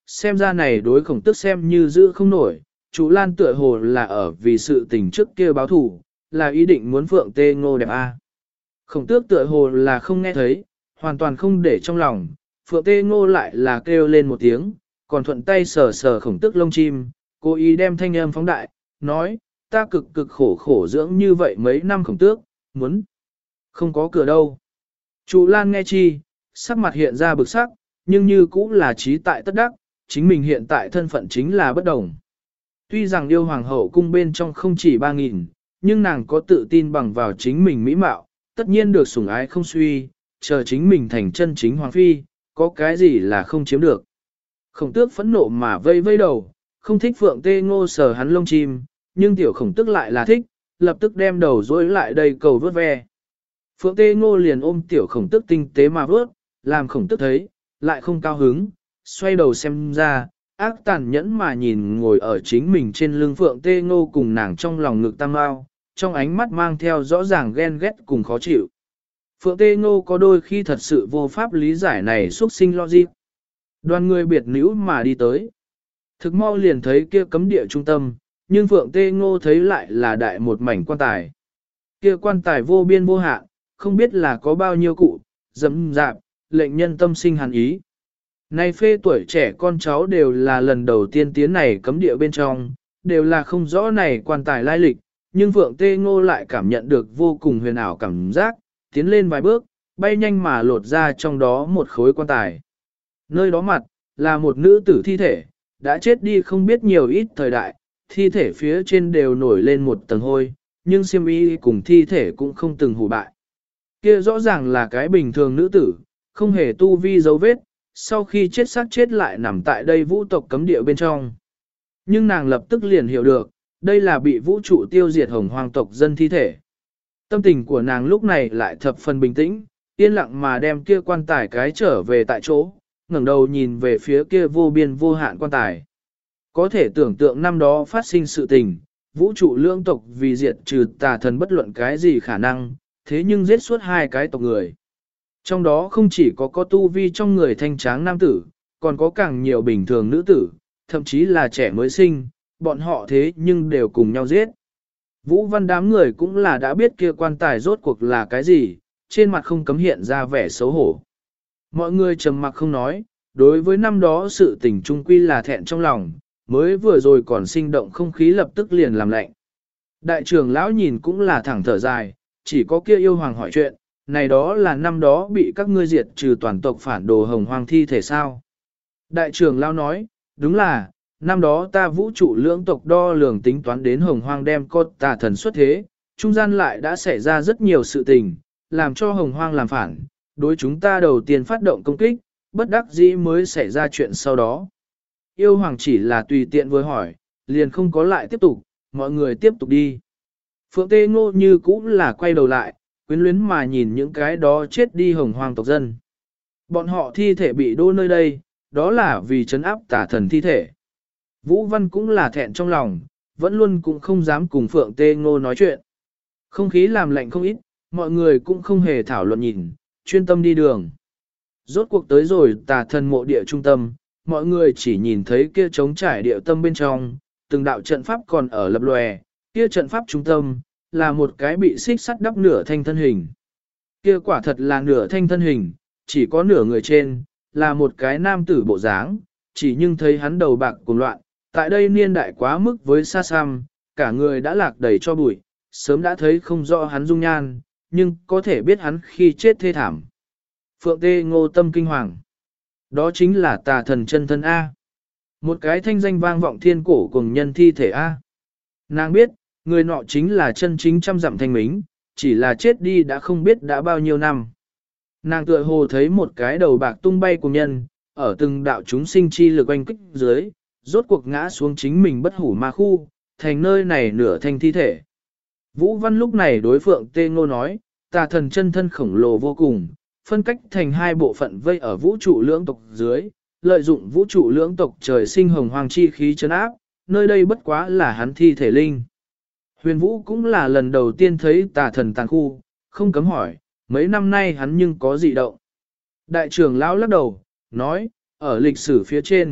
xem ra này đối khổng tức xem như giữ không nổi, Chu Lan tựa hồ là ở vì sự tình trước kia báo thù, là ý định muốn Phượng Tê Ngô đẹp a. Khổng tước tựa hồ là không nghe thấy, hoàn toàn không để trong lòng, Phượng Tê Ngô lại là kêu lên một tiếng, còn thuận tay sờ sờ khổng tước lông chim, cố ý đem thanh âm phóng đại, nói, ta cực cực khổ khổ dưỡng như vậy mấy năm khổng tước, muốn, không có cửa đâu. Chu Lan nghe chi, sắc mặt hiện ra bực sắc, nhưng như cũng là trí tại tất đắc, chính mình hiện tại thân phận chính là bất đồng. Tuy rằng yêu hoàng hậu cung bên trong không chỉ 3.000, nhưng nàng có tự tin bằng vào chính mình mỹ mạo, tất nhiên được sủng ái không suy, chờ chính mình thành chân chính hoàng phi, có cái gì là không chiếm được. Khổng tước phẫn nộ mà vây vây đầu, không thích Phượng Tê Ngô sờ hắn lông chim, nhưng tiểu khổng tước lại là thích, lập tức đem đầu dối lại đây cầu vớt ve. Phượng Tê Ngô liền ôm tiểu khổng tước tinh tế mà vớt, làm khổng tước thấy, lại không cao hứng, xoay đầu xem ra, ác tàn nhẫn mà nhìn ngồi ở chính mình trên lưng Phượng Tê Ngô cùng nàng trong lòng ngực tam ao, trong ánh mắt mang theo rõ ràng ghen ghét cùng khó chịu. Phượng Tê Ngô có đôi khi thật sự vô pháp lý giải này xuất sinh logic. Đoàn người biệt nữ mà đi tới. Thực mau liền thấy kia cấm địa trung tâm, nhưng Phượng Tê Ngô thấy lại là đại một mảnh quan tài. Kia quan tài vô biên vô hạn, không biết là có bao nhiêu cụ, dẫm dạp, lệnh nhân tâm sinh hàn ý. Này phê tuổi trẻ con cháu đều là lần đầu tiên tiến này cấm địa bên trong, đều là không rõ này quan tài lai lịch, nhưng Phượng Tê Ngô lại cảm nhận được vô cùng huyền ảo cảm giác, tiến lên vài bước, bay nhanh mà lột ra trong đó một khối quan tài. Nơi đó mặt, là một nữ tử thi thể, đã chết đi không biết nhiều ít thời đại, thi thể phía trên đều nổi lên một tầng hôi, nhưng xiêm y cùng thi thể cũng không từng hủ bại. Kia rõ ràng là cái bình thường nữ tử, không hề tu vi dấu vết, sau khi chết xác chết lại nằm tại đây vũ tộc cấm địa bên trong. Nhưng nàng lập tức liền hiểu được, đây là bị vũ trụ tiêu diệt hồng hoang tộc dân thi thể. Tâm tình của nàng lúc này lại thập phần bình tĩnh, yên lặng mà đem kia quan tài cái trở về tại chỗ, ngẩng đầu nhìn về phía kia vô biên vô hạn quan tài. Có thể tưởng tượng năm đó phát sinh sự tình, vũ trụ lưỡng tộc vì diệt trừ tà thần bất luận cái gì khả năng, thế nhưng giết suốt hai cái tộc người. Trong đó không chỉ có tu vi trong người thanh tráng nam tử, còn có càng nhiều bình thường nữ tử, thậm chí là trẻ mới sinh, bọn họ thế nhưng đều cùng nhau giết. Vũ Văn đám người cũng là đã biết kia quan tài rốt cuộc là cái gì, trên mặt không cấm hiện ra vẻ xấu hổ. Mọi người trầm mặc không nói, đối với năm đó sự tình trung quy là thẹn trong lòng, mới vừa rồi còn sinh động không khí lập tức liền làm lạnh. Đại trưởng lão nhìn cũng là thẳng thở dài, chỉ có kia yêu hoàng hỏi chuyện, này đó là năm đó bị các ngươi diệt trừ toàn tộc phản đồ hồng hoang thi thể sao. Đại trưởng lão nói, đúng là, năm đó ta vũ trụ lưỡng tộc đo lường tính toán đến hồng hoang đem con tà thần xuất thế, trung gian lại đã xảy ra rất nhiều sự tình, làm cho hồng hoang làm phản, đối chúng ta đầu tiên phát động công kích, bất đắc dĩ mới xảy ra chuyện sau đó. Yêu hoàng chỉ là tùy tiện với hỏi, liền không có lại tiếp tục, mọi người tiếp tục đi. Phượng Tê Ngô như cũng là quay đầu lại, quyến luyến mà nhìn những cái đó chết đi hồng hoang tộc dân. Bọn họ thi thể bị đô nơi đây, đó là vì trấn áp tà thần thi thể. Vũ Văn cũng là thẹn trong lòng, vẫn luôn cũng không dám cùng Phượng Tê Ngô nói chuyện. Không khí làm lạnh không ít, mọi người cũng không hề thảo luận nhìn, chuyên tâm đi đường. Rốt cuộc tới rồi tà thần mộ địa trung tâm, mọi người chỉ nhìn thấy kia trống trải địa tâm bên trong, từng đạo trận pháp còn ở lập lòe, kia trận pháp trung tâm, là một cái bị xích sắt đắp nửa thanh thân hình. Kia quả thật là nửa thanh thân hình, chỉ có nửa người trên, là một cái nam tử bộ dáng, chỉ nhưng thấy hắn đầu bạc cuồng loạn, tại đây niên đại quá mức với xa xăm, cả người đã lạc đầy cho bụi, sớm đã thấy không rõ hắn dung nhan, nhưng có thể biết hắn khi chết thê thảm. Phượng Tê Ngô tâm kinh hoàng. Đó chính là tà thần chân thân A. Một cái thanh danh vang vọng thiên cổ cùng nhân thi thể A. Nàng biết, người nọ chính là chân chính trăm dặm thanh mính, chỉ là chết đi đã không biết đã bao nhiêu năm. Nàng tựa hồ thấy một cái đầu bạc tung bay cùng nhân, ở từng đạo chúng sinh chi lực oanh kích dưới, rốt cuộc ngã xuống chính mình bất hủ ma khu, thành nơi này nửa thanh thi thể. Vũ Văn lúc này đối Phượng Tê Ngô nói, tà thần chân thân khổng lồ vô cùng, phân cách thành hai bộ phận vây ở vũ trụ lưỡng tộc dưới, lợi dụng vũ trụ lưỡng tộc trời sinh hồng hoàng chi khí chấn áp, nơi đây bất quá là hắn thi thể linh. Huyền Vũ cũng là lần đầu tiên thấy tà thần tàn khu, không cấm hỏi, mấy năm nay hắn nhưng có dị động. Đại trưởng lão lắc đầu, nói, ở lịch sử phía trên,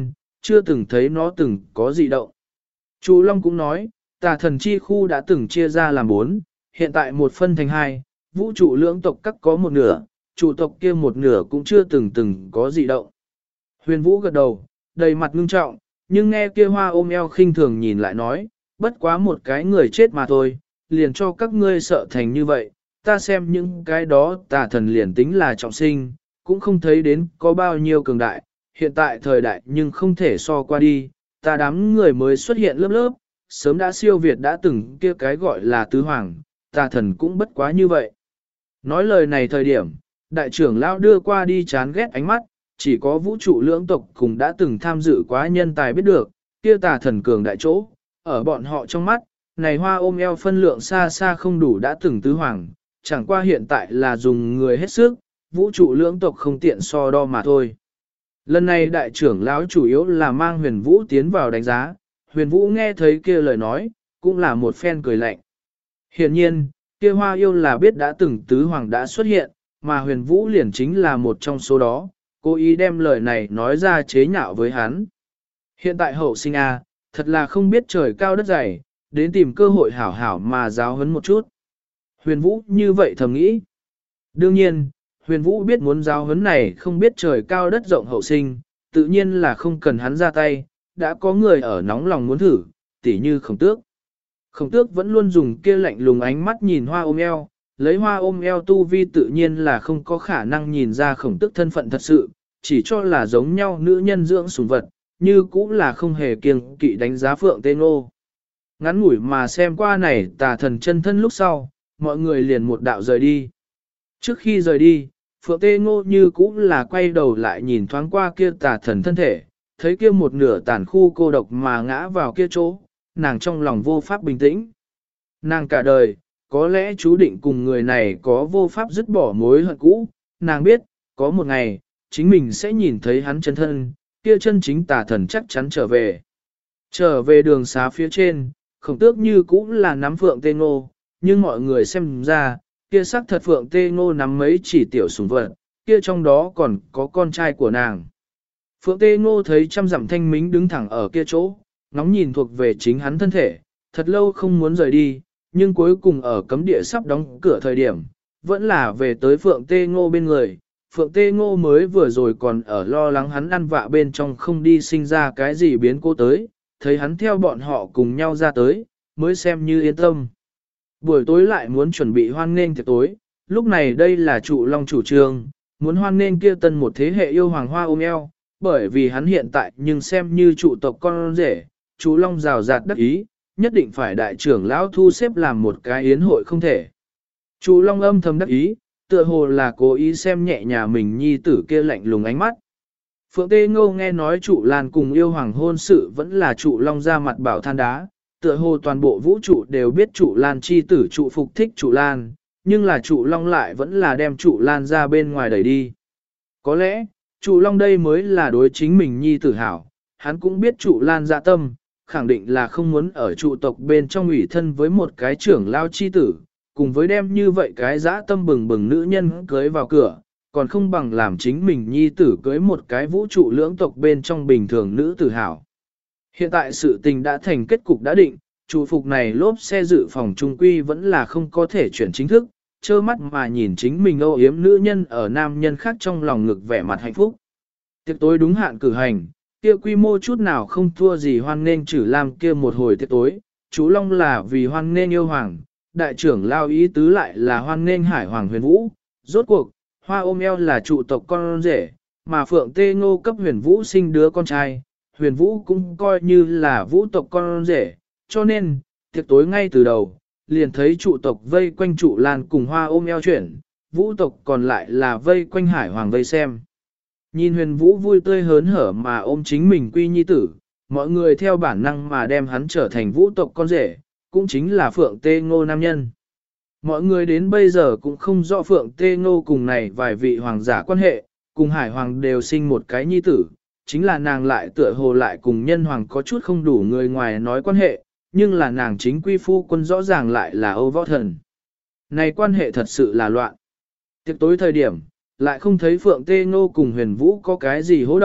chưa từng thấy nó từng có dị động. Chu Long cũng nói, tà thần chi khu đã từng chia ra làm 4, hiện tại một phân thành 2, vũ trụ lưỡng tộc các có một nửa, chủ tộc kia một nửa cũng chưa từng có dị động. Huyền Vũ gật đầu, đầy mặt ngưng trọng, nhưng nghe kia Hoa ôm eo khinh thường nhìn lại nói, bất quá một cái người chết mà thôi, liền cho các ngươi sợ thành như vậy, ta xem những cái đó tà thần liền tính là trọng sinh, cũng không thấy đến có bao nhiêu cường đại, hiện tại thời đại nhưng không thể so qua đi, ta đám người mới xuất hiện lớp lớp, sớm đã siêu việt đã từng kia cái gọi là tứ hoàng, tà thần cũng bất quá như vậy. Nói lời này thời điểm, đại trưởng lão đưa qua đi chán ghét ánh mắt, chỉ có vũ trụ lưỡng tộc cùng đã từng tham dự quá nhân tài biết được, kia tà thần cường đại chỗ, ở bọn họ trong mắt, này Hoa ôm eo phân lượng xa xa không đủ đã từng tứ hoàng, chẳng qua hiện tại là dùng người hết sức, vũ trụ lưỡng tộc không tiện so đo mà thôi. Lần này đại trưởng lão chủ yếu là mang huyền vũ tiến vào đánh giá, huyền vũ nghe thấy kia lời nói, cũng là một phen cười lạnh. Hiện nhiên, kia Hoa yêu là biết đã từng tứ hoàng đã xuất hiện, mà huyền vũ liền chính là một trong số đó, cố ý đem lời này nói ra chế nhạo với hắn. Hiện tại hậu sinh A, thật là không biết trời cao đất dày, đến tìm cơ hội hảo hảo mà giáo huấn một chút. Huyền vũ như vậy thầm nghĩ. Đương nhiên, huyền vũ biết muốn giáo huấn này không biết trời cao đất rộng hậu sinh, tự nhiên là không cần hắn ra tay, đã có người ở nóng lòng muốn thử, tỉ như Khổng Tước. Khổng Tước vẫn luôn dùng kia lạnh lùng ánh mắt nhìn Hoa ôm eo, lấy Hoa ôm eo tu vi tự nhiên là không có khả năng nhìn ra Khổng Tước thân phận thật sự, chỉ cho là giống nhau nữ nhân dưỡng sủng vật, như cũng là không hề kiêng kỵ đánh giá Phượng Tê Ngô. Ngắn ngủi mà xem qua này tà thần chân thân lúc sau, mọi người liền một đạo rời đi. Trước khi rời đi, Phượng Tê Ngô như cũng là quay đầu lại nhìn thoáng qua kia tà thần thân thể, thấy kia một nửa tàn khu cô độc mà ngã vào kia chỗ, nàng trong lòng vô pháp bình tĩnh. Nàng cả đời, có lẽ chú định cùng người này có vô pháp dứt bỏ mối hận cũ, nàng biết, có một ngày, chính mình sẽ nhìn thấy hắn chân thân, kia chân chính tà thần chắc chắn trở về. Trở về đường xá phía trên, Khổng Tước như cũng là nắm Phượng Tê Ngô, nhưng mọi người xem ra, kia sắc thật Phượng Tê Ngô nắm mấy chỉ tiểu sủng vật, kia trong đó còn có con trai của nàng. Phượng Tê Ngô thấy trăm dặm thanh mính đứng thẳng ở kia chỗ, ngóng nhìn thuộc về chính hắn thân thể, thật lâu không muốn rời đi, nhưng cuối cùng ở cấm địa sắp đóng cửa thời điểm, vẫn là về tới Phượng Tê Ngô bên người. Phượng Tê Ngô mới vừa rồi còn ở lo lắng hắn ăn vạ bên trong không đi sinh ra cái gì biến cố tới, thấy hắn theo bọn họ cùng nhau ra tới, mới xem như yên tâm. Buổi tối lại muốn chuẩn bị hoan nghênh tiệc tối, lúc này đây là trụ long chủ trương, muốn hoan nghênh kia tân một thế hệ yêu hoàng Hoa ôm eo, bởi vì hắn hiện tại nhưng xem như trụ tộc con rể, trụ long rào rạt đắc ý, nhất định phải đại trưởng lão thu xếp làm một cái yến hội không thể. Trụ long âm thầm đắc ý, tựa hồ là cố ý xem nhẹ nhà mình nhi tử kia lạnh lùng ánh mắt. Phượng Tê Ngô nghe nói trụ Lan cùng yêu hoàng hôn sự vẫn là trụ long ra mặt bảo than đá, tựa hồ toàn bộ vũ trụ đều biết trụ Lan chi tử trụ phục thích trụ Lan, nhưng là trụ long lại vẫn là đem trụ Lan ra bên ngoài đẩy đi. Có lẽ, trụ long đây mới là đối chính mình nhi tử hảo, hắn cũng biết trụ Lan dạ tâm, khẳng định là không muốn ở trụ tộc bên trong ủy thân với một cái trưởng lao chi tử, cùng với đem như vậy cái dã tâm bừng bừng nữ nhân cưới vào cửa, còn không bằng làm chính mình nhi tử cưới một cái vũ trụ lưỡng tộc bên trong bình thường nữ tử hảo. Hiện tại sự tình đã thành kết cục đã định, trụ phục này lốp xe dự phòng trung quy vẫn là không có thể chuyển chính thức, trơ mắt mà nhìn chính mình âu yếm nữ nhân ở nam nhân khác trong lòng ngực vẻ mặt hạnh phúc. Tiệc tối đúng hạn cử hành, kia quy mô chút nào không thua gì hoan nên Trử Lam kia một hồi tiệc tối, chú Long là vì hoan nên yêu hoàng, đại trưởng lao ý tứ lại là hoan nên hải hoàng huyền vũ, rốt cuộc, Hoa ôm eo là trụ tộc con rể, mà Phượng Tê Ngô cấp huyền vũ sinh đứa con trai, huyền vũ cũng coi như là vũ tộc con rể, cho nên, tiệc tối ngay từ đầu, liền thấy trụ tộc vây quanh trụ Lan cùng Hoa ôm eo chuyển, vũ tộc còn lại là vây quanh hải hoàng vây xem. Nhìn huyền vũ vui tươi hớn hở mà ôm chính mình quy nhi tử, mọi người theo bản năng mà đem hắn trở thành vũ tộc con rể, cũng chính là Phượng Tê Ngô nam nhân. Mọi người đến bây giờ cũng không rõ Phượng Tê Ngô cùng này vài vị hoàng giả quan hệ, cùng hải hoàng đều sinh một cái nhi tử, chính là nàng lại tựa hồ lại cùng nhân hoàng có chút không đủ người ngoài nói quan hệ, nhưng là nàng chính quy phu quân rõ ràng lại là Âu Võ Thần. Này quan hệ thật sự là loạn. Tiệc tối thời điểm, lại không thấy Phượng Tê Ngô cùng huyền vũ có cái gì hố động,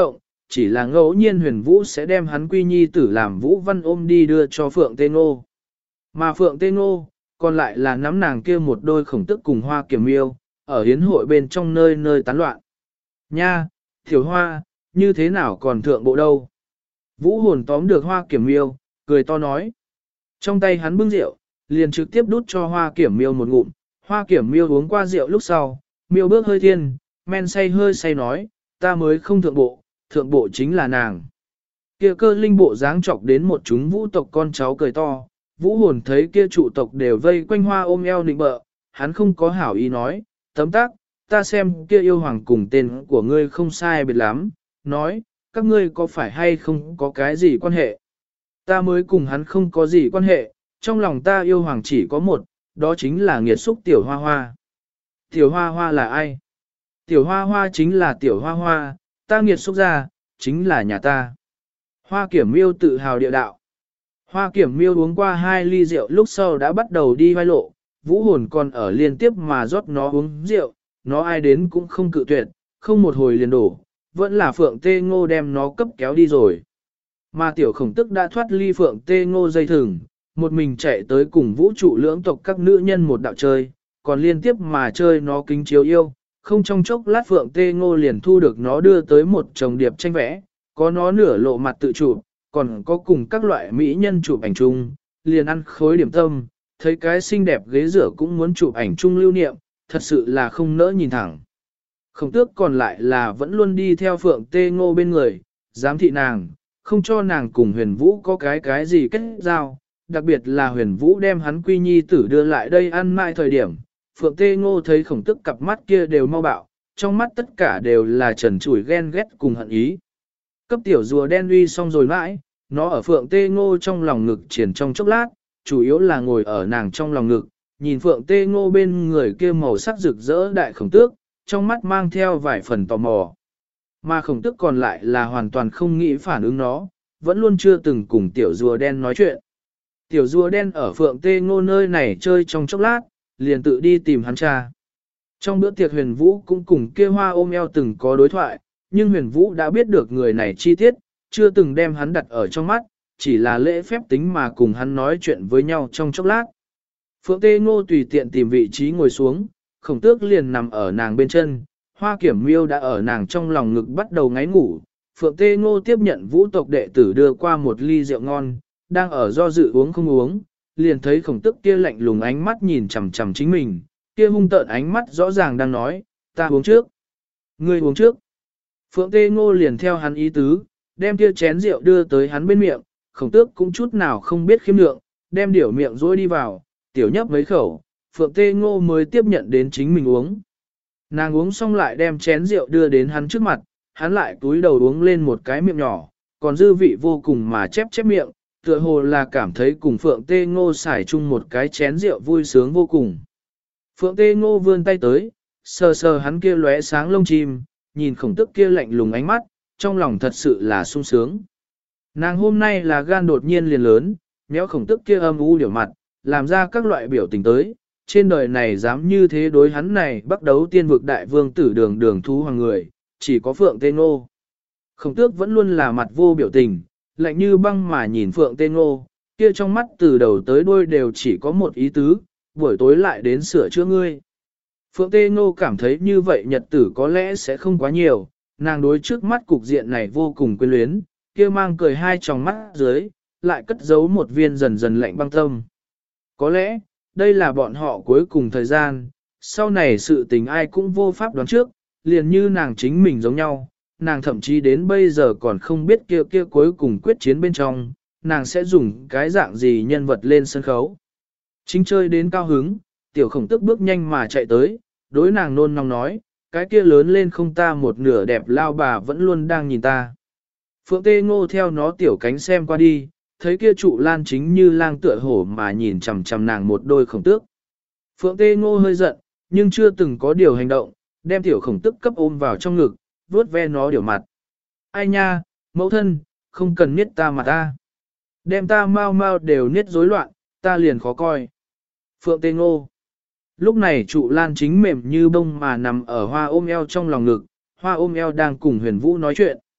chỉ là ngẫu nhiên Huyền Vũ sẽ đem hắn quy nhi tử làm Vũ Văn ôm đi đưa cho Phượng Tê Ngô. Mà Phượng Tê Ngô, còn lại là nắm nàng kia một đôi khổng tức cùng Hoa Kiểm Miêu, ở hiến hội bên trong nơi nơi tán loạn. Nha, Tiểu Hoa, như thế nào còn thượng bộ đâu? Vũ Hồn tóm được Hoa Kiểm Miêu, cười to nói. Trong tay hắn bưng rượu, liền trực tiếp đút cho Hoa Kiểm Miêu một ngụm. Hoa Kiểm Miêu uống qua rượu lúc sau, Miêu bước hơi thiên, men say hơi say nói, ta mới không thượng bộ chính là nàng. Kia Cơ Linh bộ dáng chọc đến một chúng vũ tộc con cháu cười to, Vũ Hồn thấy kia trụ tộc đều vây quanh Hoa ôm eo nịnh bợ, hắn không có hảo ý nói, tấm tắc, ta xem kia yêu hoàng cùng tên của ngươi không sai biệt lắm, nói, các ngươi có phải hay không có cái gì quan hệ? Ta mới cùng hắn không có gì quan hệ, trong lòng ta yêu hoàng chỉ có một, đó chính là nghiệt xúc Tiểu Hoa Hoa. Tiểu Hoa Hoa là ai? Tiểu Hoa Hoa chính là Tiểu Hoa Hoa, ta nghiệt xúc ra, chính là nhà ta. Hoa Kiểm Miêu tự hào địa đạo. Hoa Kiểm Miêu uống qua 2 ly rượu lúc sau đã bắt đầu đi vai lộ, Vũ Hồn còn ở liên tiếp mà rót nó uống rượu, nó ai đến cũng không cự tuyệt, không một hồi liền đổ, vẫn là Phượng Tê Ngô đem nó cấp kéo đi rồi. Mà Tiểu Khổng Tức đã thoát ly Phượng Tê Ngô dây thừng, một mình chạy tới cùng vũ trụ lưỡng tộc các nữ nhân một đạo chơi, còn liên tiếp mà chơi nó kính chiếu yêu, không trong chốc lát Phượng Tê Ngô liền thu được nó đưa tới một chồng điệp tranh vẽ, có nó nửa lộ mặt tự chụp, còn có cùng các loại mỹ nhân chụp ảnh chung, liền ăn khối điểm tâm, thấy cái xinh đẹp ghế rửa cũng muốn chụp ảnh chung lưu niệm, thật sự là không nỡ nhìn thẳng. Khổng Tước còn lại là vẫn luôn đi theo Phượng Tê Ngô bên người, giám thị nàng, không cho nàng cùng Huyền Vũ có cái gì kết giao, đặc biệt là Huyền Vũ đem hắn quy nhi tử đưa lại đây ăn mãi thời điểm. Phượng Tê Ngô thấy Khổng Tước cặp mắt kia đều mau bạo, trong mắt tất cả đều là trần trụi ghen ghét cùng hận ý. Cấp tiểu rùa đen uy xong rồi mãi, nó ở Phượng Tê Ngô trong lòng ngực triển trong chốc lát, chủ yếu là ngồi ở nàng trong lòng ngực, nhìn Phượng Tê Ngô bên người kia màu sắc rực rỡ đại Khổng Tước, trong mắt mang theo vài phần tò mò. Mà Khổng Tước còn lại là hoàn toàn không nghĩ phản ứng nó, vẫn luôn chưa từng cùng tiểu rùa đen nói chuyện. Tiểu rùa đen ở Phượng Tê Ngô nơi này chơi trong chốc lát, liền tự đi tìm hắn cha. Trong bữa tiệc Huyền Vũ cũng cùng kia Hoa ôm eo từng có đối thoại, nhưng Huyền Vũ đã biết được người này chi tiết, chưa từng đem hắn đặt ở trong mắt, chỉ là lễ phép tính mà cùng hắn nói chuyện với nhau trong chốc lát. Phượng Tê Ngô tùy tiện tìm vị trí ngồi xuống, Khổng Tước liền nằm ở nàng bên chân, Hoa Kiểm Miêu đã ở nàng trong lòng ngực bắt đầu ngáy ngủ. Phượng Tê Ngô tiếp nhận vũ tộc đệ tử đưa qua một ly rượu ngon, đang ở do dự uống không uống, liền thấy Khổng Tước kia lạnh lùng ánh mắt nhìn chằm chằm chính mình, kia hung tợn ánh mắt rõ ràng đang nói, ta uống trước. Ngươi uống trước. Phượng Tê Ngô liền theo hắn ý tứ, đem kia chén rượu đưa tới hắn bên miệng, Khổng Tước cũng chút nào không biết khiêm lượng, đem điểu miệng rối đi vào, tiểu nhấp mấy khẩu, Phượng Tê Ngô mới tiếp nhận đến chính mình uống. Nàng uống xong lại đem chén rượu đưa đến hắn trước mặt, hắn lại túi đầu uống lên một cái miệng nhỏ, còn dư vị vô cùng mà chép chép miệng, tựa hồ là cảm thấy cùng Phượng Tê Ngô xài chung một cái chén rượu vui sướng vô cùng. Phượng Tê Ngô vươn tay tới, sờ sờ hắn kia lóe sáng lông chim, nhìn Khổng Tước kia lạnh lùng ánh mắt, trong lòng thật sự là sung sướng. Nàng hôm nay là gan đột nhiên liền lớn, méo Khổng Tước kia âm u điều mặt, làm ra các loại biểu tình tới, trên đời này dám như thế đối hắn này bắt đấu tiên vực đại vương tử đường đường thú hoàng người, chỉ có Phượng Tê Ngô. Khổng Tước vẫn luôn là mặt vô biểu tình, lạnh như băng mà nhìn Phượng Tê Ngô, kia trong mắt từ đầu tới đuôi đều chỉ có một ý tứ, buổi tối lại đến sửa chữa ngươi. Phượng Tê Ngô cảm thấy như vậy nhật tử có lẽ sẽ không quá nhiều, nàng đối trước mắt cục diện này vô cùng quyến luyến, kia mang cười hai tròng mắt dưới, lại cất giấu một viên dần dần lạnh băng tâm. Có lẽ, đây là bọn họ cuối cùng thời gian, sau này sự tình ai cũng vô pháp đoán trước, liền như nàng chính mình giống nhau, nàng thậm chí đến bây giờ còn không biết kia cuối cùng quyết chiến bên trong, nàng sẽ dùng cái dạng gì nhân vật lên sân khấu. Chính chơi đến cao hứng, tiểu Khổng Tước bước nhanh mà chạy tới, đối nàng nôn nóng nói, cái kia lớn lên không ta một nửa đẹp lao bà vẫn luôn đang nhìn ta. Phượng Tê Ngô theo nó tiểu cánh xem qua đi, thấy kia trụ lan chính như lang tựa hổ mà nhìn chằm chằm nàng một đôi Khổng Tước. Phượng Tê Ngô hơi giận, nhưng chưa từng có điều hành động, đem tiểu Khổng Tước cấp ôm vào trong ngực, vuốt ve nó điều mặt. Ai nha, mẫu thân, không cần niết ta mặt ta. Đem ta mau mau đều niết rối loạn, ta liền khó coi. Phượng Tê Ngô. Lúc này trụ lan chính mềm như bông mà nằm ở Hoa ôm eo trong lòng ngực, Hoa ôm eo đang cùng Huyền Vũ nói chuyện.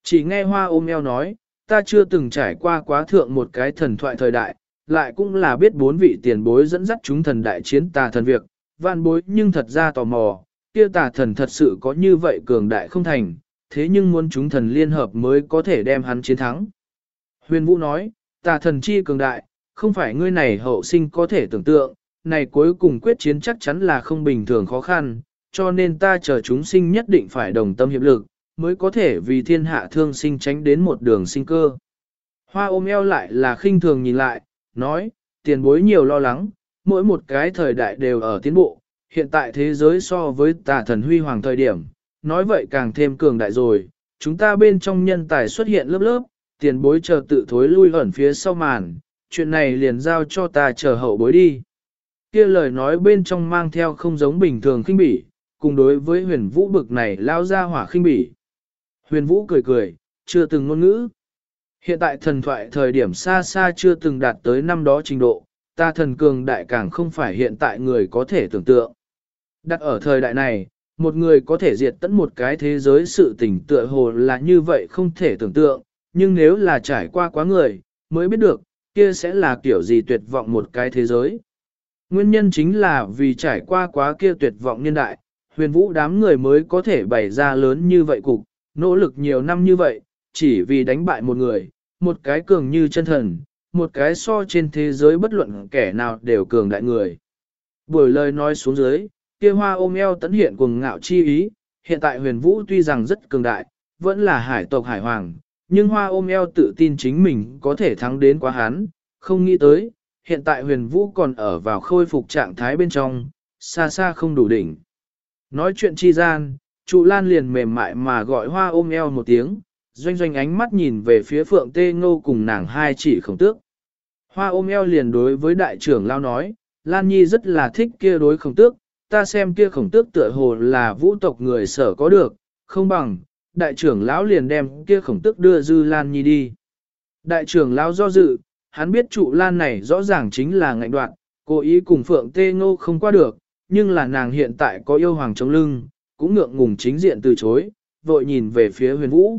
Chỉ nghe Hoa ôm eo nói, ta chưa từng trải qua quá thượng một cái thần thoại thời đại, lại cũng là biết 4 vị tiền bối dẫn dắt chúng thần đại chiến tà thần việc, vạn bối nhưng thật ra tò mò, kia tà thần thật sự có như vậy cường đại không thành, thế nhưng muốn chúng thần liên hợp mới có thể đem hắn chiến thắng. Huyền Vũ nói, tà thần chi cường đại, không phải ngươi này hậu sinh có thể tưởng tượng, này cuối cùng quyết chiến chắc chắn là không bình thường khó khăn, cho nên ta chờ chúng sinh nhất định phải đồng tâm hiệp lực, mới có thể vì thiên hạ thương sinh tránh đến một đường sinh cơ. Hoa ôm eo lại là khinh thường nhìn lại, nói, tiền bối nhiều lo lắng, mỗi một cái thời đại đều ở tiến bộ, hiện tại thế giới so với tà thần huy hoàng thời điểm, nói vậy càng thêm cường đại rồi, chúng ta bên trong nhân tài xuất hiện lớp lớp, tiền bối chờ tự thối lui ẩn phía sau màn, chuyện này liền giao cho ta chờ hậu bối đi. Kia lời nói bên trong mang theo không giống bình thường khinh bỉ, cùng đối với huyền vũ bực này lao ra hỏa khinh bỉ. Huyền vũ cười cười, chưa từng ngôn ngữ. Hiện tại thần thoại thời điểm xa xa chưa từng đạt tới năm đó trình độ, ta thần cường đại càng không phải hiện tại người có thể tưởng tượng. Đặt ở thời đại này, một người có thể diệt tận một cái thế giới sự tình tựa hồ là như vậy không thể tưởng tượng, nhưng nếu là trải qua quá người, mới biết được, kia sẽ là kiểu gì tuyệt vọng một cái thế giới. Nguyên nhân chính là vì trải qua quá kia tuyệt vọng niên đại, huyền vũ đám người mới có thể bày ra lớn như vậy cục, nỗ lực nhiều năm như vậy, chỉ vì đánh bại một người, một cái cường như chân thần, một cái so trên thế giới bất luận kẻ nào đều cường đại người. Buổi lời nói xuống dưới, kia hoa ôm eo tấn hiện cuồng ngạo chi ý, hiện tại huyền vũ tuy rằng rất cường đại, vẫn là hải tộc hải hoàng, nhưng hoa ôm eo tự tin chính mình có thể thắng đến quá hắn, không nghĩ tới, hiện tại huyền vũ còn ở vào khôi phục trạng thái bên trong, xa xa không đủ đỉnh. Nói chuyện chi gian, trụ lan liền mềm mại mà gọi hoa ôm eo một tiếng, doanh doanh ánh mắt nhìn về phía phượng tê ngô cùng nàng hai chỉ khổng tước. Hoa ôm eo liền đối với đại trưởng lao nói, Lan Nhi rất là thích kia đối khổng tước, ta xem kia khổng tước tựa hồ là vũ tộc người sở có được, không bằng, đại trưởng lão liền đem kia khổng tước đưa dư Lan Nhi đi. Đại trưởng lão do dự, hắn biết trụ Lan này rõ ràng chính là ngạnh đoạn, cố ý cùng Phượng Tê Ngô không qua được, nhưng là nàng hiện tại có yêu hoàng chống lưng, cũng ngượng ngùng chính diện từ chối, vội nhìn về phía huyền vũ.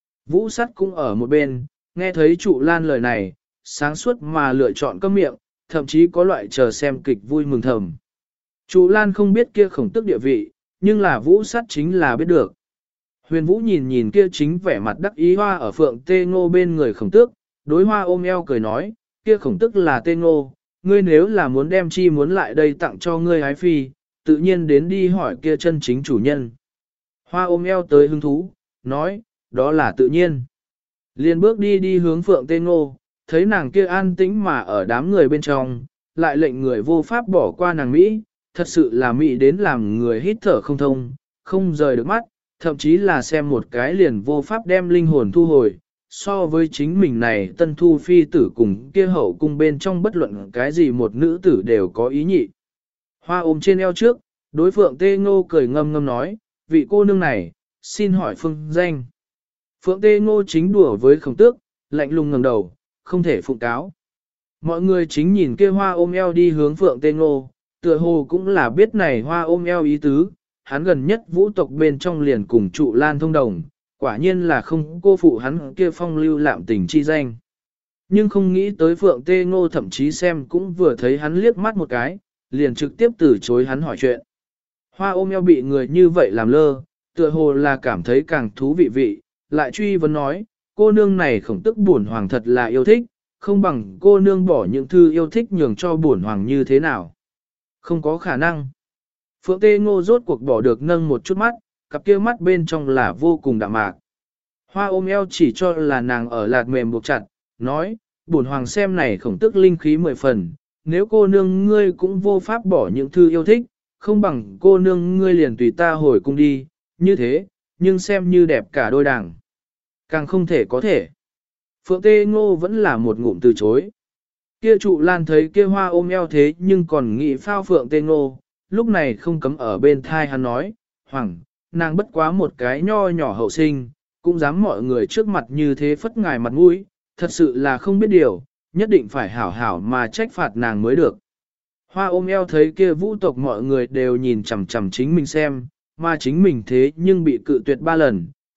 Vũ sắt cũng ở một bên, nghe thấy trụ Lan lời này, sáng suốt mà lựa chọn câm miệng, thậm chí có loại chờ xem kịch vui mừng thầm. Trụ Lan không biết kia khổng tức địa vị, nhưng là vũ sắt chính là biết được. Huyền vũ nhìn nhìn kia chính vẻ mặt đắc ý hoa ở Phượng Tê Ngô bên người khổng tước, đối hoa ôm eo cười nói, kia khổng tức là Tê Ngô, ngươi nếu là muốn đem chi muốn lại đây tặng cho ngươi ái phi, tự nhiên đến đi hỏi kia chân chính chủ nhân. Hoa ôm eo tới hứng thú, nói, đó là tự nhiên. Liên bước đi hướng Phượng Tê Ngô, thấy nàng kia an tĩnh mà ở đám người bên trong, lại lệnh người vô pháp bỏ qua nàng Mỹ, thật sự là Mỹ đến làm người hít thở không thông, không rời được mắt, thậm chí là xem một cái liền vô pháp đem linh hồn thu hồi, so với chính mình này tân thu phi tử cùng kia hậu cung bên trong bất luận cái gì một nữ tử đều có ý nhị. Hoa ôm trên eo trước, đối Phượng Tê Ngô cười ngâm ngâm nói, vị cô nương này, xin hỏi phương danh. Phượng Tê Ngô chính đùa với khổng tước, lạnh lùng ngẩng đầu, không thể phụng cáo. Mọi người chính nhìn kia hoa ôm eo đi hướng Phượng Tê Ngô, tựa hồ cũng là biết này hoa ôm eo ý tứ, hắn gần nhất vũ tộc bên trong liền cùng trụ Lan thông đồng, quả nhiên là không cô phụ hắn kia phong lưu lạm tình chi danh. Nhưng không nghĩ tới Phượng Tê Ngô thậm chí xem cũng vừa thấy hắn liếc mắt một cái, liền trực tiếp từ chối hắn hỏi chuyện. Hoa ôm eo bị người như vậy làm lơ, tựa hồ là cảm thấy càng thú vị, lại truy vấn nói, cô nương này khổng tức bổn hoàng thật là yêu thích, không bằng cô nương bỏ những thư yêu thích nhường cho bổn hoàng như thế nào. Không có khả năng. Phượng Tê Ngô rốt cuộc bỏ được nâng một chút mắt, cặp kia mắt bên trong là vô cùng đạm mạc. Hoa ôm eo chỉ cho là nàng ở lạt mềm buộc chặt, nói, bổn hoàng xem này khổng tức linh khí 10 phần, nếu cô nương ngươi cũng vô pháp bỏ những thư yêu thích, không bằng cô nương ngươi liền tùy ta hồi cung đi, như thế, nhưng xem như đẹp cả đôi đảng. Càng không thể có thể. Phượng Tê Ngô vẫn là một ngụm từ chối. Kia trụ Lan thấy kia hoa ôm eo thế nhưng còn nghĩ phao Phượng Tê Ngô, lúc này không cấm ở bên thai hắn nói, hoàng, nàng bất quá một cái nho nhỏ hậu sinh, cũng dám mọi người trước mặt như thế phất ngài mặt mũi, thật sự là không biết điều, nhất định phải hảo hảo mà trách phạt nàng mới được. Hoa ôm eo thấy kia vũ tộc mọi người đều nhìn chằm chằm chính mình xem, mà chính mình thế nhưng bị cự tuyệt 3 lần,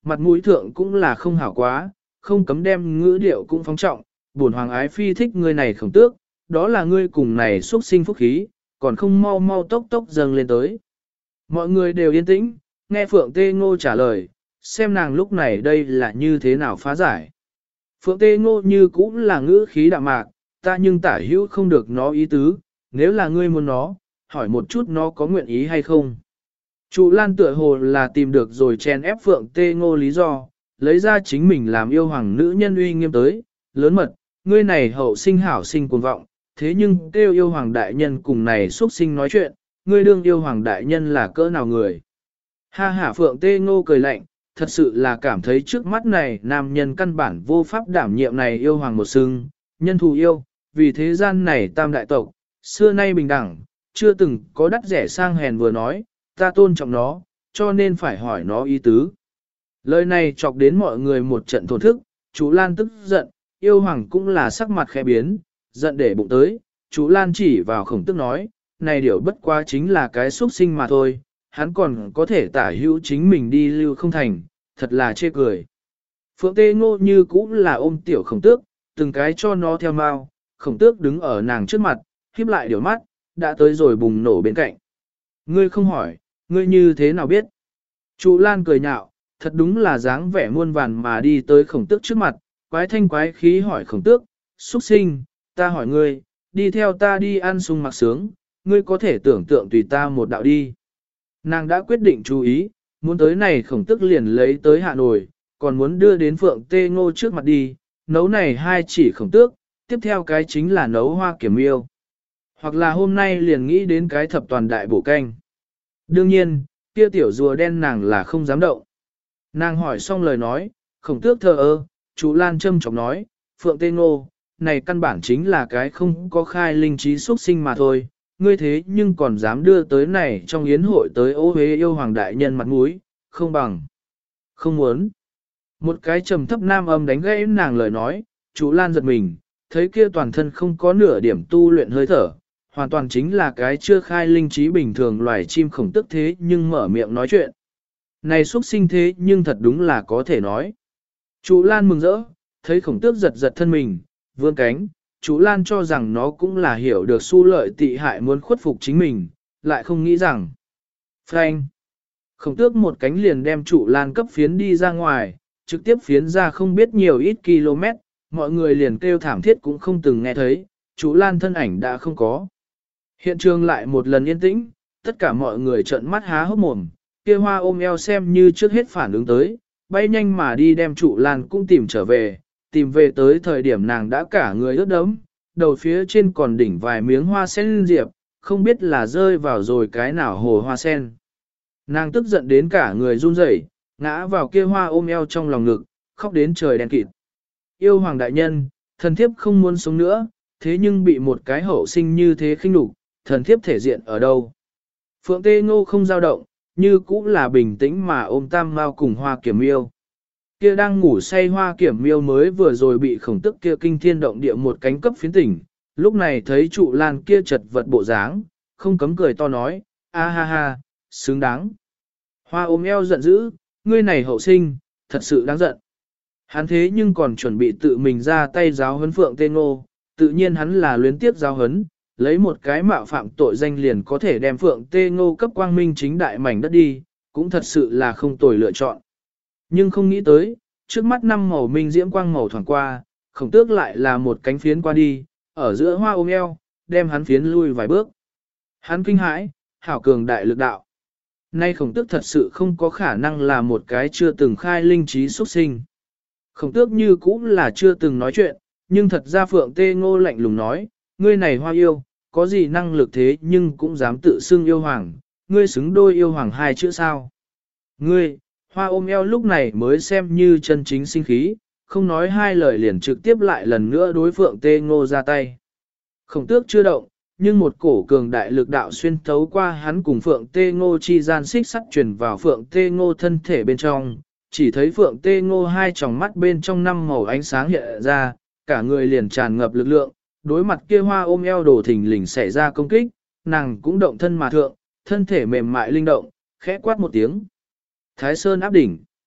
mặt mũi thượng cũng là không hảo quá, không cấm đem ngữ điệu cũng phóng trọng, bổn hoàng ái phi thích ngươi này Khổng Tước, đó là ngươi cùng này xuất sinh phúc khí, còn không mau mau tốc tốc dâng lên tới. Mọi người đều yên tĩnh, nghe Phượng Tê Ngô trả lời, xem nàng lúc này đây là như thế nào phá giải. Phượng Tê Ngô như cũng là ngữ khí đạm mạc, ta nhưng tả hữu không được nó ý tứ, nếu là ngươi muốn nó, hỏi một chút nó có nguyện ý hay không. Trụ Lan tựa hồ là tìm được rồi chen ép Phượng Tê Ngô lý do, lấy ra chính mình làm yêu hoàng nữ nhân uy nghiêm tới, lớn mật, ngươi này hậu sinh hảo sinh cuồng vọng, thế nhưng kêu yêu hoàng đại nhân cùng này xuất sinh nói chuyện, ngươi đương yêu hoàng đại nhân là cỡ nào người. Ha ha Phượng Tê Ngô cười lạnh, thật sự là cảm thấy trước mắt này nam nhân căn bản vô pháp đảm nhiệm này yêu hoàng một xưng, nhân thù yêu, vì thế gian này tam đại tộc, xưa nay bình đẳng, chưa từng có đắt rẻ sang hèn vừa nói, ta tôn trọng nó, cho nên phải hỏi nó ý tứ. Lời này chọc đến mọi người một trận thổn thức, chú Lan tức giận, yêu hoàng cũng là sắc mặt khẽ biến, giận để bụng tới, chú Lan chỉ vào Khổng Tước nói, này điều bất quá chính là cái xuất sinh mà thôi, hắn còn có thể tả hữu chính mình đi lưu không thành, thật là chê cười. Phượng Tê Ngô như cũng là ôm tiểu Khổng Tước, từng cái cho nó theo mau, Khổng Tước đứng ở nàng trước mặt, híp lại điều mắt, đã tới rồi bùng nổ bên cạnh. Ngươi không hỏi, ngươi như thế nào biết? Chú Lan cười nhạo, thật đúng là dáng vẻ muôn vàn mà đi tới Khổng Tước trước mặt, quái thanh quái khí hỏi Khổng Tước, xuất sinh, ta hỏi ngươi, đi theo ta đi ăn sung mặc sướng, ngươi có thể tưởng tượng tùy ta một đạo đi. Nàng đã quyết định chú ý, muốn tới này Khổng Tước liền lấy tới hạ nổi, còn muốn đưa đến Phượng Tê Ngô trước mặt đi, nấu này hai chỉ Khổng Tước, tiếp theo cái chính là nấu hoa kiểm yêu. Hoặc là hôm nay liền nghĩ đến cái thập toàn đại bổ canh. Đương nhiên, kia tiểu rùa đen nàng là không dám động. Nàng hỏi xong lời nói, Khổng Tước thờ ơ, chú Lan châm chọc nói, Phượng Tê Ngô, này căn bản chính là cái không có khai linh trí xuất sinh mà thôi, ngươi thế nhưng còn dám đưa tới này trong yến hội tới ô hế yêu hoàng đại nhân mặt mũi, không bằng. Không muốn. Một cái trầm thấp nam âm đánh gãy nàng lời nói, chú Lan giật mình, thấy kia toàn thân không có nửa điểm tu luyện hơi thở, hoàn toàn chính là cái chưa khai linh trí bình thường loài chim Khổng Tước thế nhưng mở miệng nói chuyện. Này xuất sinh thế nhưng thật đúng là có thể nói. Chú Lan mừng rỡ, thấy Khổng Tước giật giật thân mình, vươn cánh, chú Lan cho rằng nó cũng là hiểu được su lợi tị hại muốn khuất phục chính mình, lại không nghĩ rằng. Frank! Khổng Tước một cánh liền đem chú Lan cấp phiến đi ra ngoài, trực tiếp phiến ra không biết nhiều ít km, mọi người liền kêu thảm thiết cũng không từng nghe thấy, chú Lan thân ảnh đã không có. Hiện trường lại một lần yên tĩnh, tất cả mọi người trợn mắt há hốc mồm, kia hoa ôm eo xem như trước hết phản ứng tới, bay nhanh mà đi đem trụ Lan cũng tìm trở về, tìm về tới thời điểm nàng đã cả người ướt đẫm, đầu phía trên còn đỉnh vài miếng hoa sen diệp, không biết là rơi vào rồi cái nào hồ hoa sen. Nàng tức giận đến cả người run rẩy, ngã vào kia hoa ôm eo trong lòng ngực, khóc đến trời đen kịt. Yêu hoàng đại nhân, thần thiếp không muốn sống nữa, thế nhưng bị một cái hậu sinh như thế khinh nhục, thần thiếp thể diện ở đâu? Phượng Tê Ngô không dao động, như cũng là bình tĩnh mà ôm Tam Mao cùng Hoa Kiểm Miêu. Kia đang ngủ say Hoa Kiểm Miêu mới vừa rồi bị Khổng Tước kia kinh thiên động địa một cánh cấp phiến tỉnh, lúc này thấy trụ Lan kia chật vật bộ dáng, không cấm cười to nói, a ha ha, xứng đáng. Hoa ôm eo giận dữ, ngươi này hậu sinh, thật sự đáng giận. Hắn thế nhưng còn chuẩn bị tự mình ra tay giáo huấn Phượng Tê Ngô, tự nhiên hắn là luyến tiếp giáo huấn, lấy một cái mạo phạm tội danh liền có thể đem Phượng Tê Ngô cấp quang minh chính đại mảnh đất đi, cũng thật sự là không tồi lựa chọn. Nhưng không nghĩ tới, trước mắt năm màu minh diễm quang màu thoảng qua, Khổng Tước lại là một cánh phiến qua đi, ở giữa hoa ôm eo, đem hắn phiến lui vài bước. Hắn kinh hãi, hảo cường đại lực đạo. Nay Khổng Tước thật sự không có khả năng là một cái chưa từng khai linh trí xuất sinh. Khổng Tước như cũng là chưa từng nói chuyện, nhưng thật ra Phượng Tê Ngô lạnh lùng nói, ngươi này hoa yêu, có gì năng lực thế nhưng cũng dám tự xưng yêu hoàng, ngươi xứng đôi yêu hoàng hai chữ sao. Ngươi, hoa ôm eo lúc này mới xem như chân chính sinh khí, không nói hai lời liền trực tiếp lại lần nữa đối Phượng Tê Ngô ra tay. Khổng Tước chưa động, nhưng một cổ cường đại lực đạo xuyên thấu qua hắn cùng Phượng Tê Ngô chi gian xích sắt truyền vào Phượng Tê Ngô thân thể bên trong, chỉ thấy Phượng Tê Ngô hai tròng mắt bên trong năm màu ánh sáng hiện ra, cả người liền tràn ngập lực lượng, đối mặt kia hoa ôm eo đổ thình lình xảy ra công kích, nàng cũng động thân mà thượng, thân thể mềm mại linh động, khẽ quát một tiếng. Thái Sơn áp đỉnh.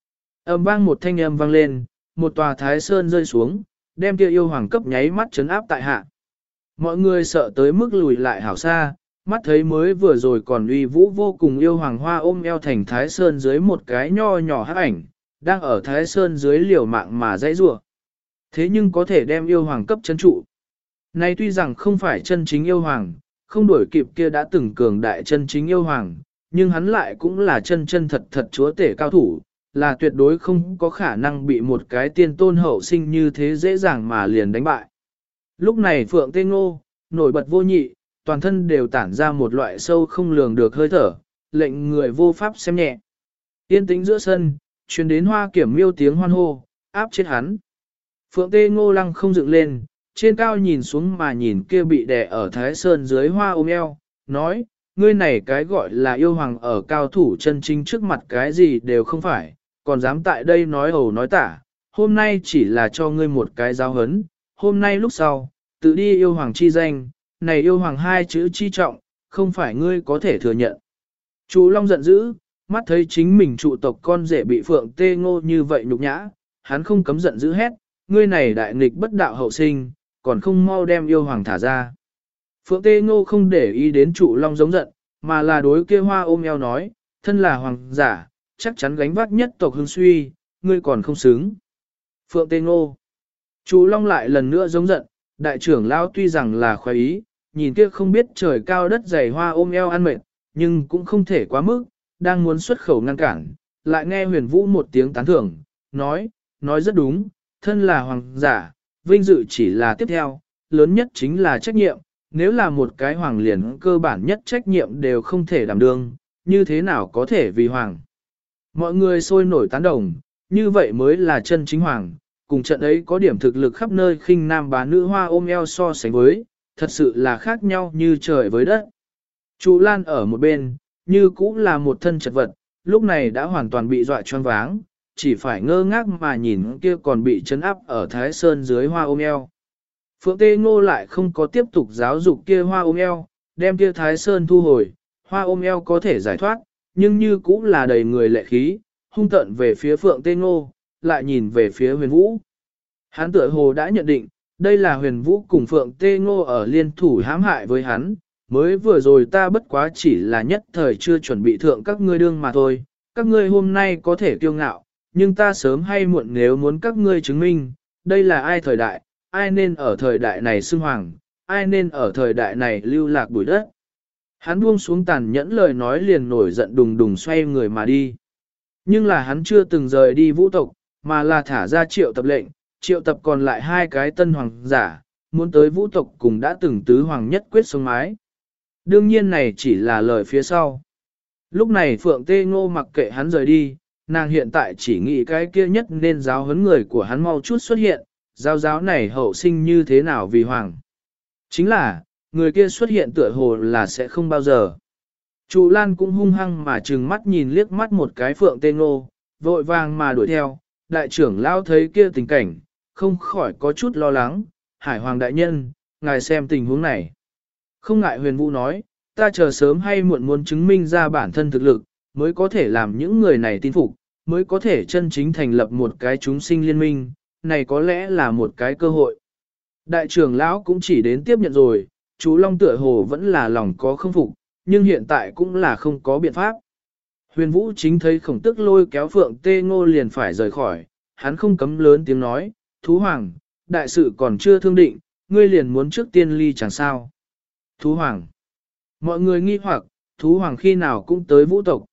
Ầm vang một thanh âm vang lên, một tòa thái sơn rơi xuống, đem kia yêu hoàng cấp nháy mắt chấn áp tại hạ. Mọi người sợ tới mức lùi lại hảo xa, mắt thấy mới vừa rồi còn uy vũ vô cùng yêu hoàng hoa ôm eo thành thái sơn dưới một cái nho nhỏ hắc ảnh, đang ở thái sơn dưới liều mạng mà dãy rủa. Thế nhưng có thể đem yêu hoàng cấp chấn trụ. Này tuy rằng không phải chân chính yêu hoàng, không đuổi kịp kia đã từng cường đại chân chính yêu hoàng, nhưng hắn lại cũng là chân chân thật thật chúa tể cao thủ, là tuyệt đối không có khả năng bị một cái tiên tôn hậu sinh như thế dễ dàng mà liền đánh bại. Lúc này Phượng Tê Ngô, nổi bật vô nhị, toàn thân đều tản ra một loại sâu không lường được hơi thở, lệnh người vô pháp xem nhẹ. Yên tĩnh giữa sân, truyền đến Hoa Kiểm Miêu tiếng hoan hô, áp chết hắn. Phượng Tê Ngô lăng không dựng lên, trên cao nhìn xuống mà nhìn kia bị đè ở Thái Sơn dưới hoa ôm eo, nói, ngươi này cái gọi là yêu hoàng ở cao thủ chân chính trước mặt cái gì đều không phải, còn dám tại đây nói ẩu nói tả, hôm nay chỉ là cho ngươi một cái giáo hấn, hôm nay lúc sau, tự đi yêu hoàng chi danh, này yêu hoàng hai chữ chi trọng, không phải ngươi có thể thừa nhận. Chu Long giận dữ, mắt thấy chính mình trụ tộc con rể bị Phượng Tê Ngô như vậy nhục nhã, hắn không cấm giận dữ hét, ngươi này đại nghịch bất đạo hậu sinh, còn không mau đem yêu hoàng thả ra. Phượng Tê Ngô không để ý đến Trụ Long giống giận, mà là đối kia hoa ôm eo nói, thân là hoàng giả, chắc chắn gánh vác nhất tộc hưng suy, ngươi còn không xứng. Phượng Tê Ngô. Trụ Long lại lần nữa giống giận, đại trưởng lão tuy rằng là khoái ý, nhìn kia không biết trời cao đất dày hoa ôm eo ăn mệt, nhưng cũng không thể quá mức, đang muốn xuất khẩu ngăn cản, lại nghe Huyền Vũ một tiếng tán thưởng, nói rất đúng, thân là hoàng giả, vinh dự chỉ là tiếp theo, lớn nhất chính là trách nhiệm, nếu là một cái hoàng liền cơ bản nhất trách nhiệm đều không thể đảm đương, như thế nào có thể vì hoàng. Mọi người sôi nổi tán đồng, như vậy mới là chân chính hoàng, cùng trận ấy có điểm thực lực khắp nơi khinh nam bá nữ hoa ôm eo so sánh với, thật sự là khác nhau như trời với đất. Chu Lan ở một bên, như cũng là một thân chật vật, lúc này đã hoàn toàn bị dọa choáng váng, chỉ phải ngơ ngác mà nhìn kia còn bị chấn áp ở Thái Sơn dưới hoa ôm eo. Phượng Tê Ngô lại không có tiếp tục giáo dục kia hoa ôm eo, đem kia Thái Sơn thu hồi, hoa ôm eo có thể giải thoát, nhưng như cũng là đầy người lệ khí, hung tận về phía Phượng Tê Ngô, lại nhìn về phía Huyền Vũ. Hắn tựa hồ đã nhận định, đây là Huyền Vũ cùng Phượng Tê Ngô ở liên thủ hãm hại với hắn, mới vừa rồi ta bất quá chỉ là nhất thời chưa chuẩn bị thượng các ngươi đương mà thôi, các ngươi hôm nay có thể kiêu ngạo, nhưng ta sớm hay muộn nếu muốn các ngươi chứng minh, đây là ai thời đại, ai nên ở thời đại này xưng hoàng, ai nên ở thời đại này lưu lạc bụi đất. Hắn buông xuống tàn nhẫn lời nói liền nổi giận đùng đùng xoay người mà đi. Nhưng là hắn chưa từng rời đi vũ tộc, mà là thả ra triệu tập lệnh, triệu tập còn lại hai cái tân hoàng giả, muốn tới vũ tộc cùng đã từng tứ hoàng nhất quyết sống mái. Đương nhiên này chỉ là lời phía sau. Lúc này Phượng Tê Ngô mặc kệ hắn rời đi, nàng hiện tại chỉ nghĩ cái kia nhất nên giáo huấn người của hắn mau chút xuất hiện, giáo này hậu sinh như thế nào vì hoàng. Chính là, người kia xuất hiện tựa hồ là sẽ không bao giờ. Trụ Lan cũng hung hăng mà trừng mắt nhìn liếc mắt một cái Phượng Tê Ngô, vội vàng mà đuổi theo, đại trưởng lao thấy kia tình cảnh, không khỏi có chút lo lắng, Hải Hoàng đại nhân, ngài xem tình huống này. Không ngại Huyền Vũ nói, ta chờ sớm hay muộn muốn chứng minh ra bản thân thực lực, mới có thể làm những người này tin phục, mới có thể chân chính thành lập một cái chúng sinh liên minh, này có lẽ là một cái cơ hội. Đại trưởng lão cũng chỉ đến tiếp nhận rồi, chú Long tựa hồ vẫn là lòng có không phục, nhưng hiện tại cũng là không có biện pháp. Huyền Vũ chính thấy Khổng Tức lôi kéo Phượng Tê Ngô liền phải rời khỏi, hắn không cấm lớn tiếng nói, Thú Hoàng, đại sự còn chưa thương định, ngươi liền muốn trước tiên ly chẳng sao. Thú Hoàng. Mọi người nghi hoặc, Thú Hoàng khi nào cũng tới vũ tộc.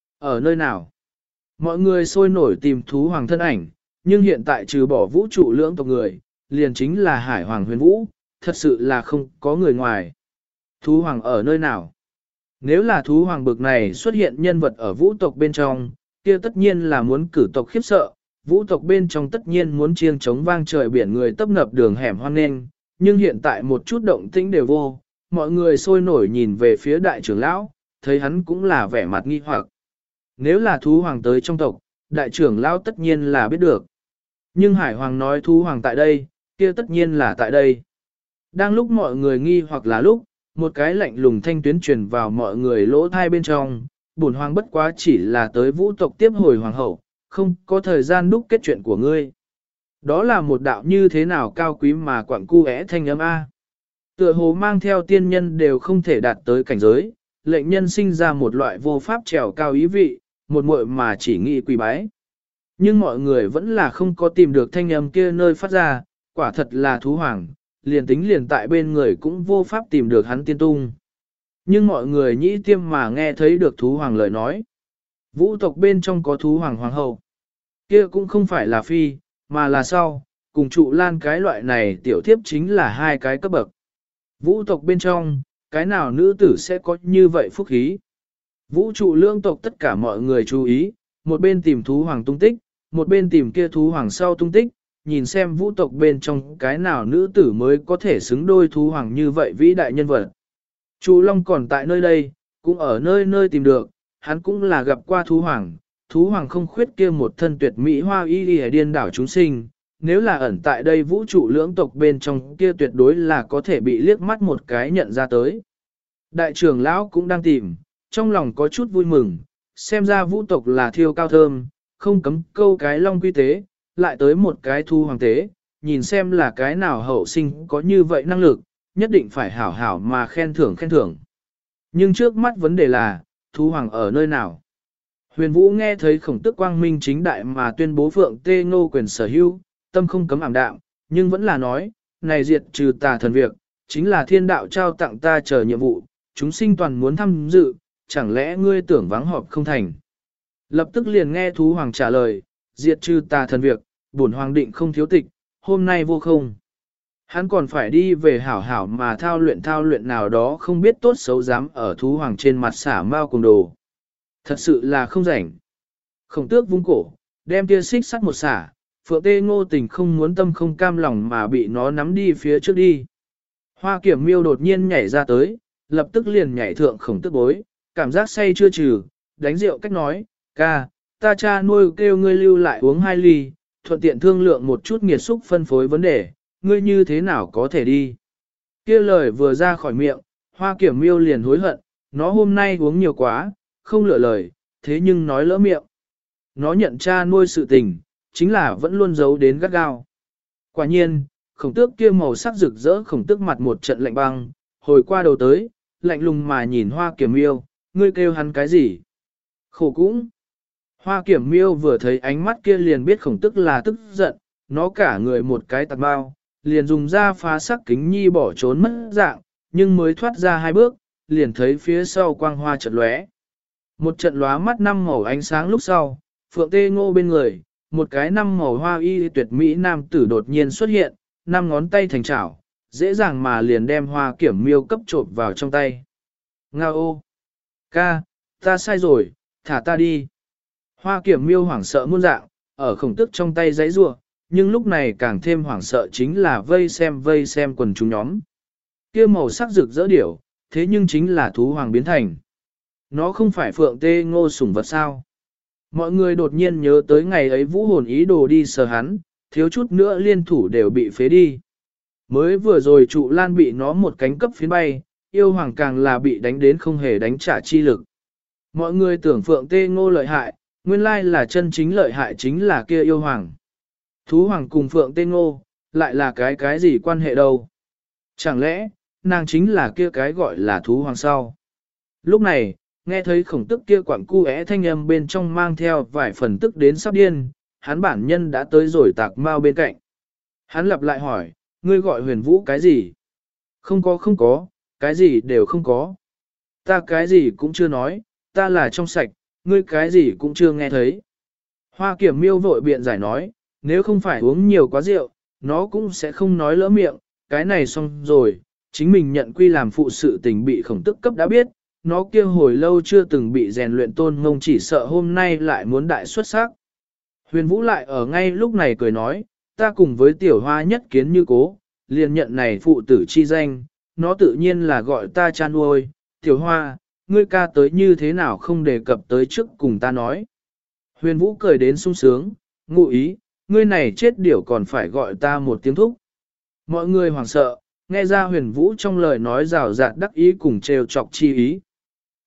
Ở nơi nào? Mọi người sôi nổi tìm Thú Hoàng thân ảnh, nhưng hiện tại trừ bỏ vũ trụ lưỡng tộc người, liền chính là Hải Hoàng Huyền Vũ, thật sự là không có người ngoài. Thú Hoàng ở nơi nào? Nếu là Thú Hoàng bực này xuất hiện nhân vật ở vũ tộc bên trong, kia tất nhiên là muốn cử tộc khiếp sợ, vũ tộc bên trong tất nhiên muốn chiêng chống vang trời biển người tấp nập đường hẻm hoang nghênh, nhưng hiện tại một chút động tĩnh đều vô, mọi người sôi nổi nhìn về phía đại trưởng lão, thấy hắn cũng là vẻ mặt nghi hoặc. Nếu là Thú Hoàng tới trong tộc, đại trưởng lão tất nhiên là biết được. Nhưng Hải Hoàng nói Thú Hoàng tại đây, kia tất nhiên là tại đây. Đang lúc mọi người nghi hoặc là lúc, một cái lạnh lùng thanh tuyến truyền vào mọi người lỗ thai bên trong, bổn hoàng bất quá chỉ là tới vũ tộc tiếp hồi hoàng hậu, không có thời gian đúc kết chuyện của ngươi. Đó là một đạo như thế nào cao quý mà quặng cu é thanh âm A. Tựa hồ mang theo tiên nhân đều không thể đạt tới cảnh giới, lệnh nhân sinh ra một loại vô pháp trèo cao ý vị, một muội mà chỉ nghĩ quỳ bái. Nhưng mọi người vẫn là không có tìm được thanh âm kia nơi phát ra, quả thật là thú hoàng, liền tính liền tại bên người cũng vô pháp tìm được hắn tiên tung. Nhưng mọi người nhĩ tiêm mà nghe thấy được thú hoàng lời nói. Vũ tộc bên trong có thú hoàng hoàng hậu. Kia cũng không phải là phi, mà là sau, cùng trụ lan cái loại này tiểu thiếp chính là hai cái cấp bậc. Vũ tộc bên trong, cái nào nữ tử sẽ có như vậy phúc khí. Vũ trụ lương tộc tất cả mọi người chú ý, một bên tìm thú hoàng tung tích, một bên tìm kia thú hoàng sau tung tích, nhìn xem vũ tộc bên trong cái nào nữ tử mới có thể xứng đôi thú hoàng như vậy vĩ đại nhân vật. Chu Long còn tại nơi đây, cũng ở nơi nơi tìm được, hắn cũng là gặp qua thú hoàng không khuyết kia một thân tuyệt mỹ hoa y y điên đảo chúng sinh, nếu là ẩn tại đây vũ trụ lưỡng tộc bên trong kia tuyệt đối là có thể bị liếc mắt một cái nhận ra tới. Đại trưởng lão cũng đang tìm, trong lòng có chút vui mừng, xem ra vũ tộc là thiêu cao thơm, không cấm câu cái long quy tế, lại tới một cái thu hoàng tế, nhìn xem là cái nào hậu sinh có như vậy năng lực, nhất định phải hảo hảo mà khen thưởng. Nhưng trước mắt vấn đề là, thú hoàng ở nơi nào? Huyền Vũ nghe thấy khổng tức quang minh chính đại mà tuyên bố Phượng Tê Ngô quyền sở hữu, tâm không cấm ảm đạm, nhưng vẫn là nói, này diệt trừ tà thần việc, chính là thiên đạo trao tặng ta chờ nhiệm vụ, chúng sinh toàn muốn tham dự, chẳng lẽ ngươi tưởng vắng họp không thành? Lập tức liền nghe thú hoàng trả lời, diệt trừ tà thần việc, bổn hoàng định không thiếu tịch, hôm nay vô không. Hắn còn phải đi về hảo hảo mà thao luyện nào đó không biết tốt xấu dám ở thú hoàng trên mặt xả mao cùng đồ. Thật sự là không rảnh. Khổng tước vung cổ, đem tia xích sắt một xả, Phượng Tê Ngô Tình không muốn tâm không cam lòng mà bị nó nắm đi phía trước đi. Hoa Kiểm Miêu đột nhiên nhảy ra tới, lập tức liền nhảy thượng khổng tước bối, cảm giác say chưa trừ, đánh rượu cách nói, ca, ta cha nuôi kêu ngươi lưu lại uống 2 ly, thuận tiện thương lượng một chút nghiệt xúc phân phối vấn đề, ngươi như thế nào có thể đi. Kia lời vừa ra khỏi miệng, Hoa Kiểm Miêu liền hối hận, nó hôm nay uống nhiều quá, không lựa lời, thế nhưng nói lỡ miệng. Nó nhận cha nuôi sự tình, chính là vẫn luôn giấu đến gắt gao. Quả nhiên, khổng tước kia màu sắc rực rỡ khổng tước mặt một trận lạnh băng, hồi qua đầu tới, lạnh lùng mà nhìn Hoa Kiểm Miêu, ngươi kêu hắn cái gì? Khổ cũng. Hoa Kiểm Miêu vừa thấy ánh mắt kia liền biết khổng tước là tức giận, nó cả người một cái tạt bao, liền dùng ra phá sắc kính nhi bỏ trốn mất dạng, nhưng mới thoát ra 2 bước, liền thấy phía sau quang hoa chợt lóe. Một trận lóa mắt 5 màu ánh sáng lúc sau, Phượng Tê Ngô bên người, một cái 5 màu hoa y tuyệt mỹ nam tử đột nhiên xuất hiện, 5 ngón tay thành chảo, dễ dàng mà liền đem Hoa Kiểm Miêu cấp trộm vào trong tay. Ngao ô! Ca, ta sai rồi, thả ta đi. Hoa Kiểm Miêu hoảng sợ muôn dạng, ở khổng tức trong tay giãy giụa, nhưng lúc này càng thêm hoảng sợ chính là vây xem quần chúng nhóm. Kia màu sắc rực rỡ điểu, thế nhưng chính là thú hoàng biến thành. Nó không phải Phượng Tê Ngô sủng vật sao. Mọi người đột nhiên nhớ tới ngày ấy vũ hồn ý đồ đi sờ hắn, thiếu chút nữa liên thủ đều bị phế đi. Mới vừa rồi trụ lan bị nó một cánh cấp phiến bay, yêu hoàng càng là bị đánh đến không hề đánh trả chi lực. Mọi người tưởng Phượng Tê Ngô lợi hại, nguyên lai là chân chính lợi hại chính là kia yêu hoàng. Thú hoàng cùng Phượng Tê Ngô, lại là cái gì quan hệ đâu? Chẳng lẽ, nàng chính là kia cái gọi là thú hoàng sau? Lúc này, nghe thấy khổng tức kia quặng cu é thanh âm bên trong mang theo vài phần tức đến sắp điên, hắn bản nhân đã tới rồi tạc mau bên cạnh. Hắn lặp lại hỏi, ngươi gọi Huyền Vũ cái gì? Không có, cái gì đều không có. Ta cái gì cũng chưa nói, ta là trong sạch, ngươi cái gì cũng chưa nghe thấy. Hoa Kiểm Miêu vội biện giải nói, nếu không phải uống nhiều quá rượu, nó cũng sẽ không nói lỡ miệng, cái này xong rồi, chính mình nhận quy làm phụ sự tình bị khổng tức cấp đã biết, nó kia hồi lâu chưa từng bị rèn luyện tôn ngông chỉ sợ hôm nay lại muốn đại xuất sắc. Huyền Vũ lại ở ngay lúc này cười nói, ta cùng với tiểu hoa nhất kiến như cố, liền nhận này phụ tử chi danh, nó tự nhiên là gọi ta cha nuôi, tiểu hoa, ngươi ca tới như thế nào không đề cập tới trước cùng ta nói. Huyền Vũ cười đến sung sướng, ngụ ý, ngươi này chết điểu còn phải gọi ta một tiếng thúc. Mọi người hoảng sợ, nghe ra Huyền Vũ trong lời nói rào rạt đắc ý cùng trêu chọc chi ý.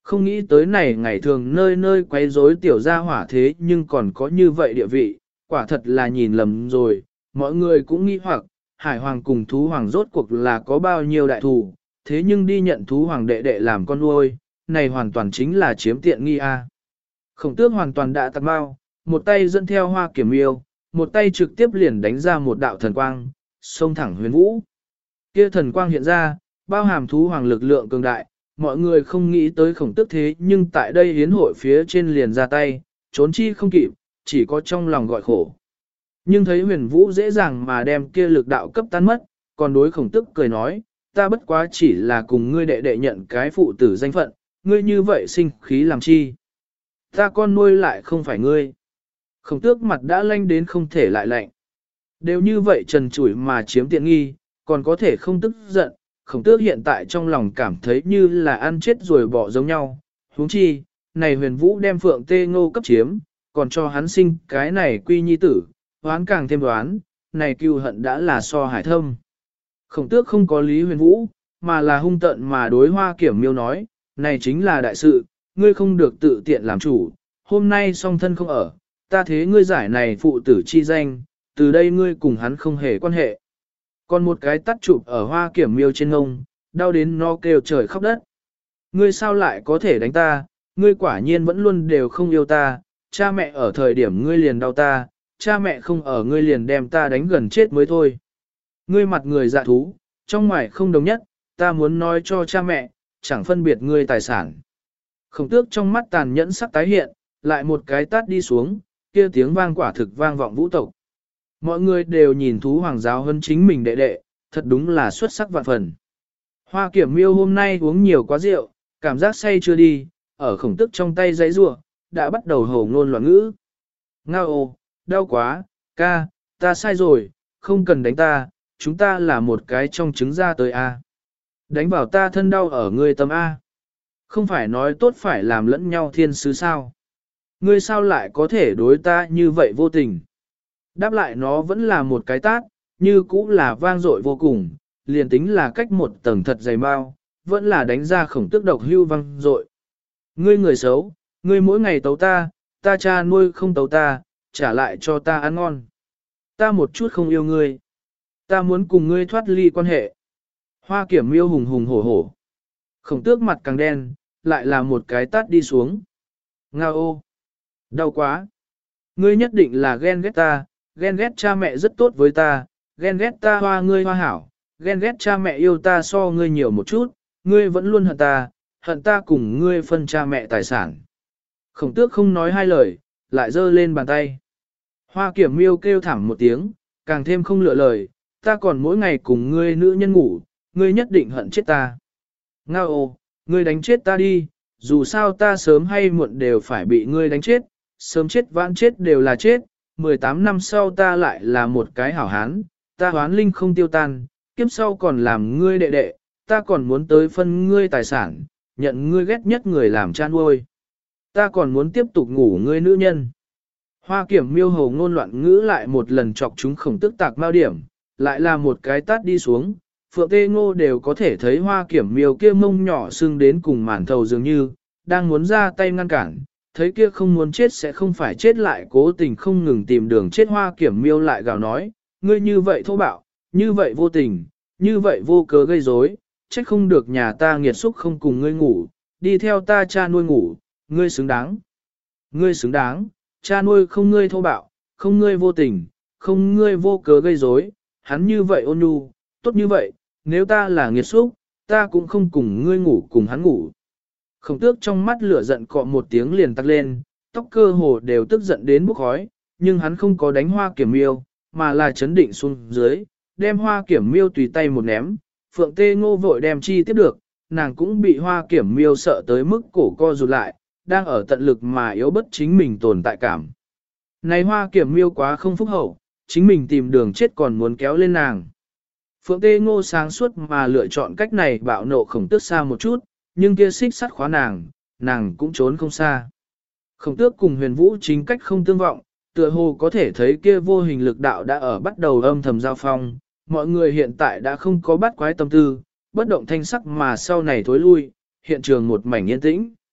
Không nghĩ tới này ngày thường nơi nơi quấy rối tiểu gia hỏa thế nhưng còn có như vậy địa vị, quả thật là nhìn lầm rồi, mọi người cũng nghi hoặc, hải hoàng cùng thú hoàng rốt cuộc là có bao nhiêu đại thù, thế nhưng đi nhận thú hoàng đệ đệ làm con nuôi, này hoàn toàn chính là chiếm tiện nghi a. Khổng tước hoàn toàn đã tạc bao, một tay dẫn theo Hoa Kiểm Miêu, một tay trực tiếp liền đánh ra một đạo thần quang, xông thẳng Huyền Vũ. Kia thần quang hiện ra, bao hàm thú hoàng lực lượng cường đại, mọi người không nghĩ tới khổng tước thế nhưng tại đây hiến hội phía trên liền ra tay, trốn chi không kịp, chỉ có trong lòng gọi khổ. Nhưng thấy Huyền Vũ dễ dàng mà đem kia lực đạo cấp tan mất, còn đối khổng tước cười nói, ta bất quá chỉ là cùng ngươi đệ đệ nhận cái phụ tử danh phận, ngươi như vậy sinh khí làm chi. Ta con nuôi lại không phải ngươi. Khổng tước mặt đã lanh đến không thể lại lạnh. Đều như vậy trần trụi mà chiếm tiện nghi, còn có thể không tức giận. Khổng tước hiện tại trong lòng cảm thấy như là ăn chết rồi bỏ giống nhau. Huống chi, này Huyền Vũ đem Phượng Tê Ngô cấp chiếm, còn cho hắn sinh cái này quy nhi tử, hoán càng thêm đoán, này cừu hận đã là so hải thâm. Khổng tước không có lý Huyền Vũ, mà là hung tận mà đối Hoa Kiểm Miêu nói, này chính là đại sự, ngươi không được tự tiện làm chủ, hôm nay song thân không ở, ta thế ngươi giải này phụ tử chi danh, từ đây ngươi cùng hắn không hề quan hệ. Còn một cái tắt chụp ở Hoa Kiểm Miêu trên ngông, đau đến nó kêu trời khóc đất. Ngươi sao lại có thể đánh ta, ngươi quả nhiên vẫn luôn đều không yêu ta, cha mẹ ở thời điểm ngươi liền đau ta, cha mẹ không ở ngươi liền đem ta đánh gần chết mới thôi. Ngươi mặt người dạ thú, trong ngoài không đồng nhất, ta muốn nói cho cha mẹ, chẳng phân biệt ngươi tài sản. Khổng tước trong mắt tàn nhẫn sắc tái hiện, lại một cái tát đi xuống, kia tiếng vang quả thực vang vọng vũ tộc. Mọi người đều nhìn thú hoàng giáo hơn chính mình đệ đệ, thật đúng là xuất sắc vạn phần. Hoa Kiểm Miêu hôm nay uống nhiều quá rượu, cảm giác say chưa đi, ở khổng tước trong tay giấy rủa đã bắt đầu hổ ngôn loạn ngữ. Ngao ồ, đau quá, ca, ta sai rồi, không cần đánh ta, chúng ta là một cái trong trứng ra tới A. Đánh vào ta thân đau ở ngươi tâm A. Không phải nói tốt phải làm lẫn nhau thiên sứ sao. Ngươi sao lại có thể đối ta như vậy vô tình. Đáp lại nó vẫn là một cái tát, như cũ là vang dội vô cùng, liền tính là cách một tầng thật dày bao, vẫn là đánh ra khổng tước độc hưu vang dội. Ngươi người xấu, ngươi mỗi ngày tấu ta, ta cha nuôi không tấu ta, trả lại cho ta ăn ngon. Ta một chút không yêu ngươi. Ta muốn cùng ngươi thoát ly quan hệ. Hoa Kiểm Miêu hùng hùng hổ hổ. Khổng tước mặt càng đen, lại là một cái tát đi xuống. Ngao ô! Đau quá! Ngươi nhất định là ghen ghét ta, ghen ghét cha mẹ rất tốt với ta, ghen ghét ta hoa ngươi hoa hảo, ghen ghét cha mẹ yêu ta so ngươi nhiều một chút, ngươi vẫn luôn hận ta cùng ngươi phân cha mẹ tài sản. Khổng tước không nói hai lời, lại giơ lên bàn tay. Hoa Kiểm Miêu kêu thảm một tiếng, càng thêm không lựa lời, ta còn mỗi ngày cùng ngươi nữ nhân ngủ, ngươi nhất định hận chết ta. Ngao ô, ngươi đánh chết ta đi, dù sao ta sớm hay muộn đều phải bị ngươi đánh chết, sớm chết vãn chết đều là chết, 18 năm sau ta lại là một cái hảo hán, ta hoán linh không tiêu tan, kiếp sau còn làm ngươi đệ đệ, ta còn muốn tới phân ngươi tài sản, nhận ngươi ghét nhất người làm cha nuôi. Ta còn muốn tiếp tục ngủ ngươi nữ nhân. Hoa Kiểm Miêu hồ ngôn loạn ngữ lại một lần chọc chúng khổng tức tạc mao điểm, lại là một cái tát đi xuống. Phượng Tê Ngô đều có thể thấy Hoa Kiểm Miêu kia mông nhỏ sưng đến cùng màn thầu dường như, đang muốn ra tay ngăn cản, thấy kia không muốn chết sẽ không phải chết lại cố tình không ngừng tìm đường chết. Hoa Kiểm Miêu lại gào nói, ngươi như vậy thô bạo, như vậy vô tình, như vậy vô cớ gây rối, trách không được nhà ta nghiệt xúc không cùng ngươi ngủ, đi theo ta cha nuôi ngủ, ngươi xứng đáng. Ngươi xứng đáng, cha nuôi không ngươi thô bạo, không ngươi vô tình, không ngươi vô cớ gây rối, hắn như vậy ôn nhu, tốt như vậy, nếu ta là nghiệt xúc, ta cũng không cùng ngươi ngủ cùng hắn ngủ. Khổng tước trong mắt lửa giận cọ một tiếng liền tắt lên, tóc cơ hồ đều tức giận đến bốc khói, nhưng hắn không có đánh Hoa Kiểm Miêu, mà là chấn định xuống dưới, đem Hoa Kiểm Miêu tùy tay một ném, Phượng Tê Ngô vội đem chi tiếp được, nàng cũng bị Hoa Kiểm Miêu sợ tới mức cổ co rụt lại, đang ở tận lực mà yếu bất chính mình tồn tại cảm. Này Hoa Kiểm Miêu quá không phúc hậu, chính mình tìm đường chết còn muốn kéo lên nàng. Phượng Tê Ngô sáng suốt mà lựa chọn cách này bạo nộ khổng tước xa một chút, nhưng kia xích sắt khóa nàng cũng trốn không xa. Khổng tước cùng Huyền Vũ chính cách không tương vọng, tựa hồ có thể thấy kia vô hình lực đạo đã ở bắt đầu âm thầm giao phong, mọi người hiện tại đã không có bắt quái tâm tư, bất động thanh sắc mà sau này thối lui, hiện trường một mảnh yên tĩnh.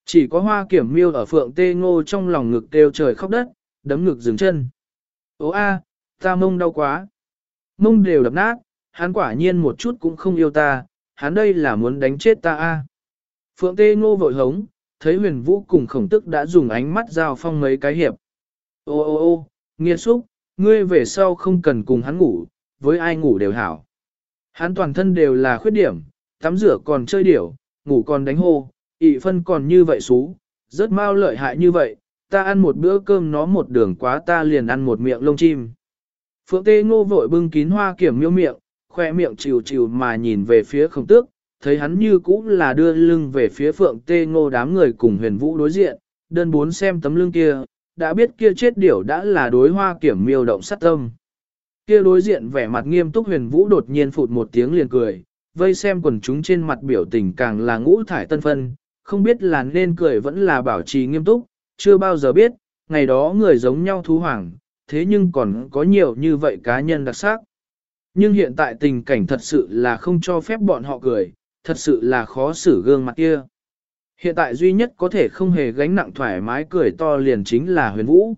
Chỉ có Hoa Kiểm Miêu ở Phượng Tê Ngô trong lòng ngực kêu trời khóc đất, đấm ngực dừng chân. Ô a, ta mông đau quá. Mông đều đập nát, hắn quả nhiên một chút cũng không yêu ta, hắn đây là muốn đánh chết ta a. Phượng Tê Ngô vội hống, thấy Huyền Vũ cùng Khổng Tức đã dùng ánh mắt giao phong mấy cái hiệp. Ô ô ô, nghiệt xúc, ngươi về sau không cần cùng hắn ngủ, với ai ngủ đều hảo. Hắn toàn thân đều là khuyết điểm, tắm rửa còn chơi điểu, ngủ còn đánh hô, ị phân còn như vậy xú, rất mau lợi hại như vậy, ta ăn một bữa cơm nó một đường quá ta liền ăn một miệng lông chim. Phượng Tê Ngô vội bưng kín Hoa Kiểm Miêu miệng, khoe miệng chịu chịu mà nhìn về phía Khổng Tước, thấy hắn như cũ là đưa lưng về phía Phượng Tê Ngô đám người cùng Huyền Vũ đối diện, đơn bốn xem tấm lưng kia, đã biết kia chết điểu đã là đối Hoa Kiểm Miêu động sát tâm. Kia đối diện vẻ mặt nghiêm túc Huyền Vũ đột nhiên phụt một tiếng liền cười, vây xem quần chúng trên mặt biểu tình càng là ngũ thải tân phân, không biết là nên cười vẫn là bảo trì nghiêm túc, chưa bao giờ biết, ngày đó người giống nhau thú hoàng, thế nhưng còn có nhiều như vậy cá nhân đặc sắc. Nhưng hiện tại tình cảnh thật sự là không cho phép bọn họ cười, thật sự là khó xử gương mặt kia. Hiện tại duy nhất có thể không hề gánh nặng thoải mái cười to liền chính là Huyền Vũ.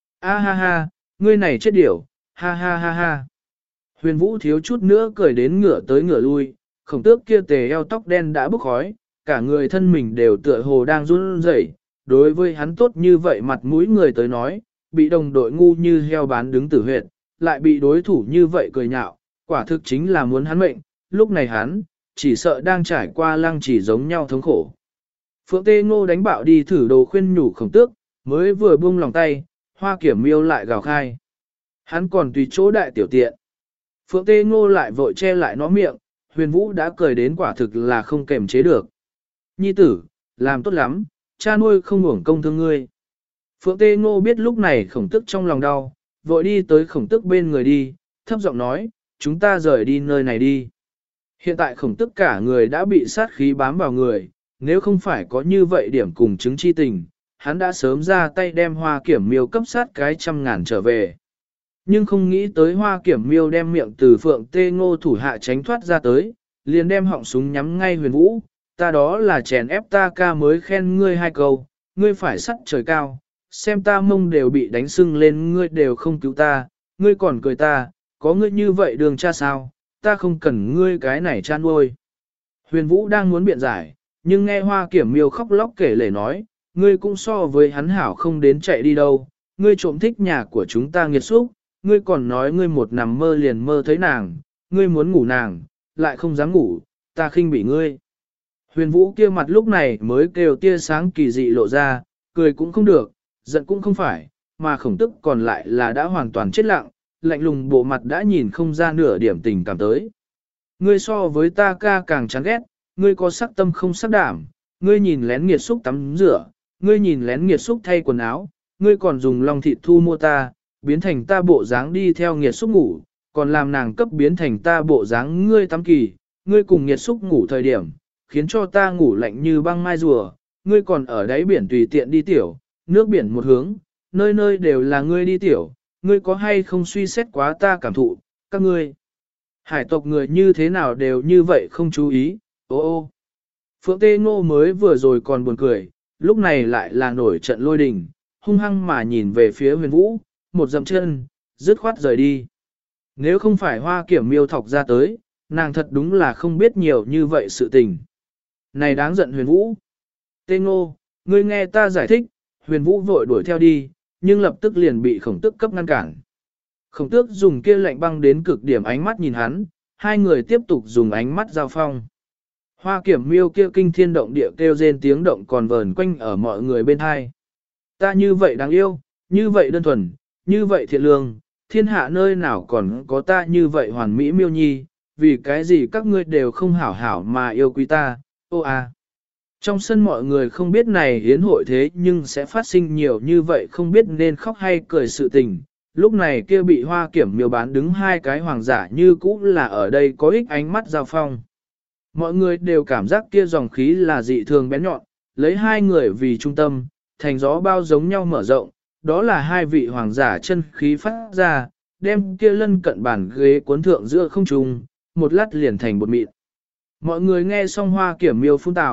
A ha ha, ngươi này chết điểu, ha ha ha ha. Huyền Vũ thiếu chút nữa cười đến ngửa tới ngửa lui, Khổng Tước kia tề eo tóc đen đã bốc khói, cả người thân mình đều tựa hồ đang run rẩy. Đối với hắn tốt như vậy mặt mũi người tới nói, bị đồng đội ngu như heo bán đứng tử huyệt, lại bị đối thủ như vậy cười nhạo, quả thực chính là muốn hắn mệnh, lúc này hắn, chỉ sợ đang trải qua lăng chỉ giống nhau thống khổ. Phượng Tê Ngô đánh bạo đi thử đồ khuyên nhủ Khổng Tước, mới vừa buông lòng tay, Hoa Kiểm Miêu lại gào khai. Hắn còn tùy chỗ đại tiểu tiện. Phượng Tê Ngô lại vội che lại nó miệng, Huyền Vũ đã cười đến quả thực là không kềm chế được. Nhi tử, làm tốt lắm, cha nuôi không uổng công thương ngươi. Phượng Tê Ngô biết lúc này Khổng Tước trong lòng đau, vội đi tới Khổng Tước bên người đi, thấp giọng nói, chúng ta rời đi nơi này đi. Hiện tại Khổng Tước cả người đã bị sát khí bám vào người, nếu không phải có như vậy điểm cùng chứng chi tình, hắn đã sớm ra tay đem Hoa Kiểm Miêu cấp sát cái 100.000 trở về. Nhưng không nghĩ tới Hoa Kiểm Miêu đem miệng từ Phượng Tê Ngô thủ hạ tránh thoát ra tới, liền đem họng súng nhắm ngay Huyền Vũ, ta đó là chèn ép ta ca mới khen ngươi hai câu, ngươi phải sắt trời cao, xem ta mông đều bị đánh sưng lên ngươi đều không cứu ta, ngươi còn cười ta, có ngươi như vậy đường cha sao, ta không cần ngươi cái này cha nuôi. Huyền Vũ đang muốn biện giải, nhưng nghe Hoa Kiểm Miêu khóc lóc kể lể nói, ngươi cũng so với hắn hảo không đến chạy đi đâu, ngươi trộm thích nhà của chúng ta nghiệt xúc, ngươi còn nói ngươi một nằm mơ liền mơ thấy nàng, ngươi muốn ngủ nàng, lại không dám ngủ, ta khinh bỉ ngươi. Huyền Vũ kia mặt lúc này mới kêu tia sáng kỳ dị lộ ra, cười cũng không được, giận cũng không phải, mà Khổng Tức còn lại là đã hoàn toàn chết lặng, lạnh lùng bộ mặt đã nhìn không ra nửa điểm tình cảm tới. Ngươi so với ta ca càng chán ghét, ngươi có sắc tâm không sắc đảm, ngươi nhìn lén nghiệt xúc tắm rửa, ngươi nhìn lén nghiệt xúc thay quần áo, ngươi còn dùng lòng thịt thu mua ta, biến thành ta bộ dáng đi theo nghiệt xúc ngủ, còn làm nàng cấp biến thành ta bộ dáng ngươi tắm kỳ, ngươi cùng nghiệt xúc ngủ thời điểm, khiến cho ta ngủ lạnh như băng mai rùa, ngươi còn ở đáy biển tùy tiện đi tiểu, nước biển một hướng, nơi nơi đều là ngươi đi tiểu, ngươi có hay không suy xét quá ta cảm thụ, các ngươi. Hải tộc người như thế nào đều như vậy không chú ý, ô ô. Phượng Tê Ngô mới vừa rồi còn buồn cười, lúc này lại là nổi trận lôi đình, hung hăng mà nhìn về phía Huyền Vũ, một dậm chân, dứt khoát rời đi. Nếu không phải Hoa Kiểm Miêu thọc ra tới, nàng thật đúng là không biết nhiều như vậy sự tình. Này đáng giận Huyền Vũ. Tê Ngô, ngươi nghe ta giải thích, Huyền Vũ vội đuổi theo đi, nhưng lập tức liền bị Khổng Tước cấp ngăn cản. Khổng Tước dùng kia lạnh băng đến cực điểm ánh mắt nhìn hắn, hai người tiếp tục dùng ánh mắt giao phong. Hoa Kiểm Miêu kia kinh thiên động địa kêu rên tiếng động còn vờn quanh ở mọi người bên hai. Ta như vậy đáng yêu, như vậy đơn thuần, như vậy thiện lương, thiên hạ nơi nào còn có ta như vậy hoàn mỹ miêu nhi, vì cái gì các ngươi đều không hảo hảo mà yêu quý ta, ô à. Trong sân mọi người không biết này hiến hội thế nhưng sẽ phát sinh nhiều như vậy không biết nên khóc hay cười sự tình. Lúc này kia bị Hoa Kiểm Miêu bán đứng hai cái hoàng giả như cũ là ở đây có ích ánh mắt giao phong. Mọi người đều cảm giác kia dòng khí là dị thường bén nhọn, lấy hai người vì trung tâm, thành gió bao giống nhau mở rộng, đó là hai vị hoàng giả chân khí phát ra, đem kia lân cận bàn ghế cuốn thượng giữa không trung, một lát liền thành bột mịn. Mọi người nghe xong Hoa Kiểm Miêu phun tào,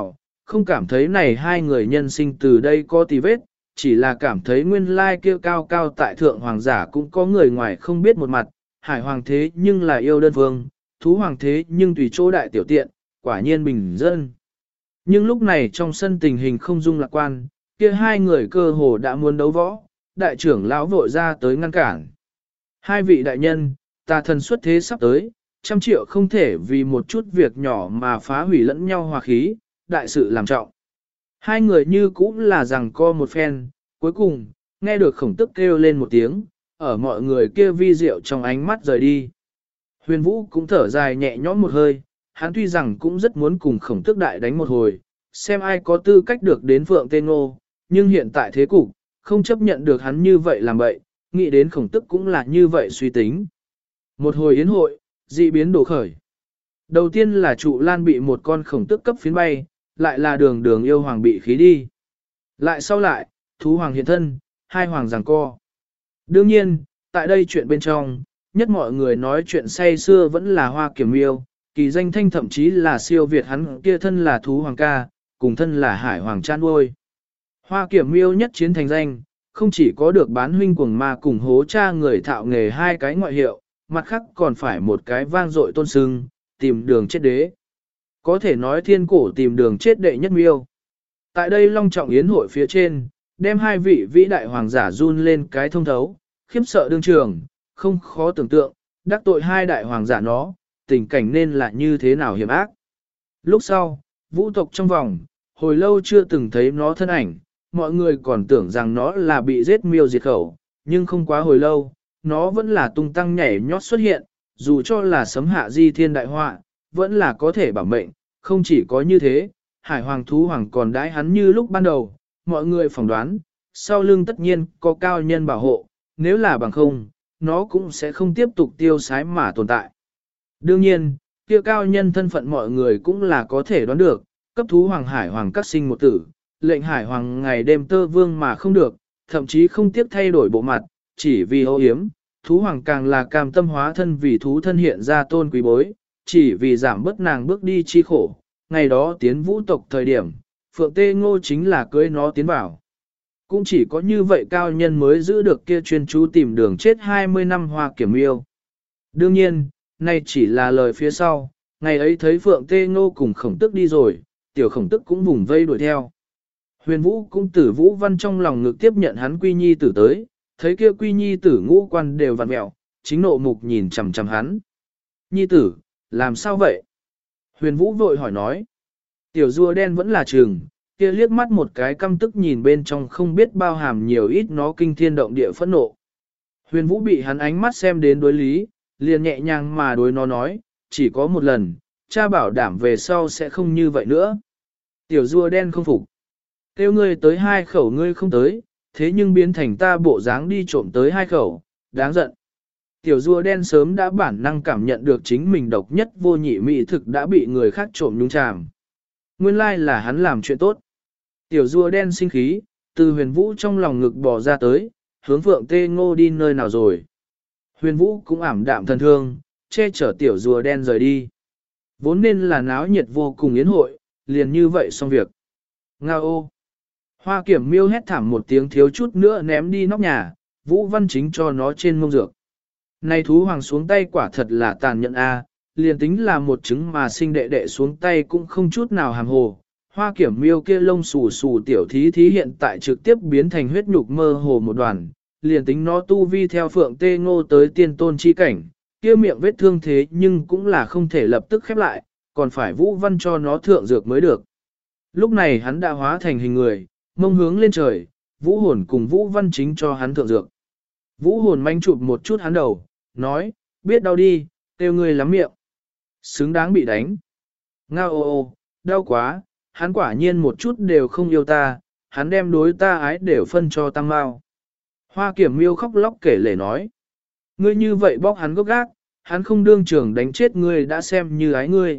không cảm thấy này hai người nhân sinh từ đây có tì vết, chỉ là cảm thấy nguyên lai kia cao cao tại thượng hoàng giả cũng có người ngoài không biết một mặt, hải hoàng thế nhưng là yêu đơn phương, thú hoàng thế nhưng tùy chỗ đại tiểu tiện, quả nhiên bình dân. Nhưng lúc này trong sân tình hình không dung lạc quan, kia hai người cơ hồ đã muốn đấu võ, đại trưởng lão vội ra tới ngăn cản. Hai vị đại nhân, tà thần xuất thế sắp tới, 100 triệu không thể vì một chút việc nhỏ mà phá hủy lẫn nhau hòa khí, đại sự làm trọng. Hai người như cũng là rằng co một phen, cuối cùng, nghe được khổng tức kêu lên một tiếng, ở mọi người kia vi diệu trong ánh mắt rời đi. Huyền Vũ cũng thở dài nhẹ nhõm một hơi, hắn tuy rằng cũng rất muốn cùng khổng tức đại đánh một hồi, xem ai có tư cách được đến Phượng Tê Ngô, nhưng hiện tại thế cục, không chấp nhận được hắn như vậy làm bậy, nghĩ đến khổng tức cũng là như vậy suy tính. Một hồi yến hội, dị biến đổ khởi. Đầu tiên là trụ lan bị một con khổng tức cấp phiến bay, lại là đường đường yêu hoàng bị khí đi. Lại sau lại, thú hoàng hiện thân, hai hoàng giằng co. Đương nhiên, tại đây chuyện bên trong, nhất mọi người nói chuyện say xưa vẫn là Hoa Kiểm Miêu, kỳ danh thanh thậm chí là siêu việt hắn kia thân là thú hoàng ca, cùng thân là hải hoàng chan uôi. Hoa Kiểm Miêu nhất chiến thành danh, không chỉ có được bán huynh cuồng ma cùng hố cha người thạo nghề hai cái ngoại hiệu, mặt khác còn phải một cái vang dội tôn sưng, tìm đường chết đế. Có thể nói thiên cổ tìm đường chết đệ nhất miêu. Tại đây long trọng yến hội phía trên, đem hai vị vĩ đại hoàng giả run lên cái thông thấu, khiếp sợ đương trường, không khó tưởng tượng, đắc tội hai đại hoàng giả nó, tình cảnh nên là như thế nào hiểm ác. Lúc sau, vũ tộc trong vòng, hồi lâu chưa từng thấy nó thân ảnh, mọi người còn tưởng rằng nó là bị giết miêu diệt khẩu, nhưng không quá hồi lâu, nó vẫn là tung tăng nhảy nhót xuất hiện, dù cho là sấm hạ di thiên đại họa, vẫn là có thể bảo mệnh, không chỉ có như thế, hải hoàng thú hoàng còn đãi hắn như lúc ban đầu, mọi người phỏng đoán, sau lưng tất nhiên có cao nhân bảo hộ, nếu là bằng không, nó cũng sẽ không tiếp tục tiêu sái mà tồn tại. Đương nhiên, kia cao nhân thân phận mọi người cũng là có thể đoán được, cấp thú hoàng hải hoàng cắt sinh một tử, lệnh hải hoàng ngày đêm tơ vương mà không được, thậm chí không tiếc thay đổi bộ mặt, chỉ vì ô hiếm, thú hoàng càng là cam tâm hóa thân vì thú thân hiện ra tôn quý bối, chỉ vì giảm bớt nàng bước đi chi khổ, ngày đó tiến vũ tộc thời điểm, Phượng Tê Ngô chính là cưới nó tiến vào. Cũng chỉ có như vậy cao nhân mới giữ được kia chuyên chú tìm đường chết 20 năm Hoa Kiểm Miêu. Đương nhiên, nay chỉ là lời phía sau, ngày ấy thấy Phượng Tê Ngô cùng khổng tức đi rồi, tiểu khổng tức cũng vùng vây đuổi theo. Huyền Vũ cũng tử Vũ Văn trong lòng ngực tiếp nhận hắn Quy Nhi tử tới, thấy kia Quy Nhi tử ngũ quan đều vặn mẹo, chính nộ mục nhìn chằm chằm hắn. Nhi tử, làm sao vậy? Huyền Vũ vội hỏi nói. Tiểu rùa đen vẫn là trường, kia liếc mắt một cái căm tức nhìn bên trong không biết bao hàm nhiều ít nó kinh thiên động địa phẫn nộ. Huyền Vũ bị hắn ánh mắt xem đến đối lý, liền nhẹ nhàng mà đối nó nói, chỉ có một lần, cha bảo đảm về sau sẽ không như vậy nữa. Tiểu rùa đen không phục. Kêu ngươi tới hai khẩu ngươi không tới, thế nhưng biến thành ta bộ dáng đi trộm tới hai khẩu, đáng giận. Tiểu rùa đen sớm đã bản năng cảm nhận được chính mình độc nhất vô nhị mỹ thực đã bị người khác trộm nhúng chàm. Nguyên lai là hắn làm chuyện tốt. Tiểu rùa đen sinh khí, từ huyền vũ trong lòng ngực bò ra tới, hướng Phượng Tê Ngô đi nơi nào rồi. Huyền vũ cũng ảm đạm thân thương, che chở tiểu rùa đen rời đi. Vốn nên là náo nhiệt vô cùng yến hội, liền như vậy xong việc. Nga ô! Hoa Kiểm Miêu hét thảm một tiếng thiếu chút nữa ném đi nóc nhà, Vũ Văn Chính cho nó trên mông dược. Này thú hoàng xuống tay quả thật là tàn nhẫn a, liền tính là một trứng mà sinh đệ đệ xuống tay cũng không chút nào hàm hồ. Hoa Kiểm Miêu kia lông xù xù tiểu thí thí hiện tại trực tiếp biến thành huyết nhục mơ hồ một đoàn, liền tính nó tu vi theo Phượng Tê Ngô tới tiên tôn chi cảnh, kia miệng vết thương thế nhưng cũng là không thể lập tức khép lại, còn phải Vũ Văn cho nó thượng dược mới được. Lúc này hắn đã hóa thành hình người, mông hướng lên trời, Vũ Hồn cùng Vũ Văn Chính cho hắn thượng dược. Vũ Hồn manh chụp một chút hắn đầu, nói, biết đau đi, kêu ngươi lắm miệng. Xứng đáng bị đánh. Ngao ô ô, đau quá, hắn quả nhiên một chút đều không yêu ta, hắn đem đối ta ái đều phân cho Tăng Mao. Hoa Kiểm Miêu khóc lóc kể lể nói, ngươi như vậy bóc hắn gốc gác, hắn không đương trường đánh chết ngươi đã xem như ái ngươi.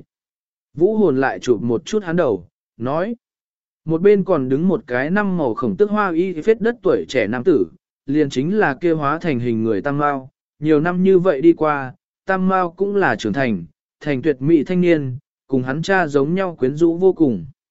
Vũ Hồn lại chụp một chút hắn đầu, nói, một bên còn đứng một cái năm màu khổng tức hoa y phết đất tuổi trẻ nam tử, liền chính là kia hóa thành hình người Tam Mao. Nhiều năm như vậy đi qua, Tam Mao cũng là trưởng thành tuyệt mỹ thanh niên, cùng hắn cha giống nhau quyến rũ vô cùng.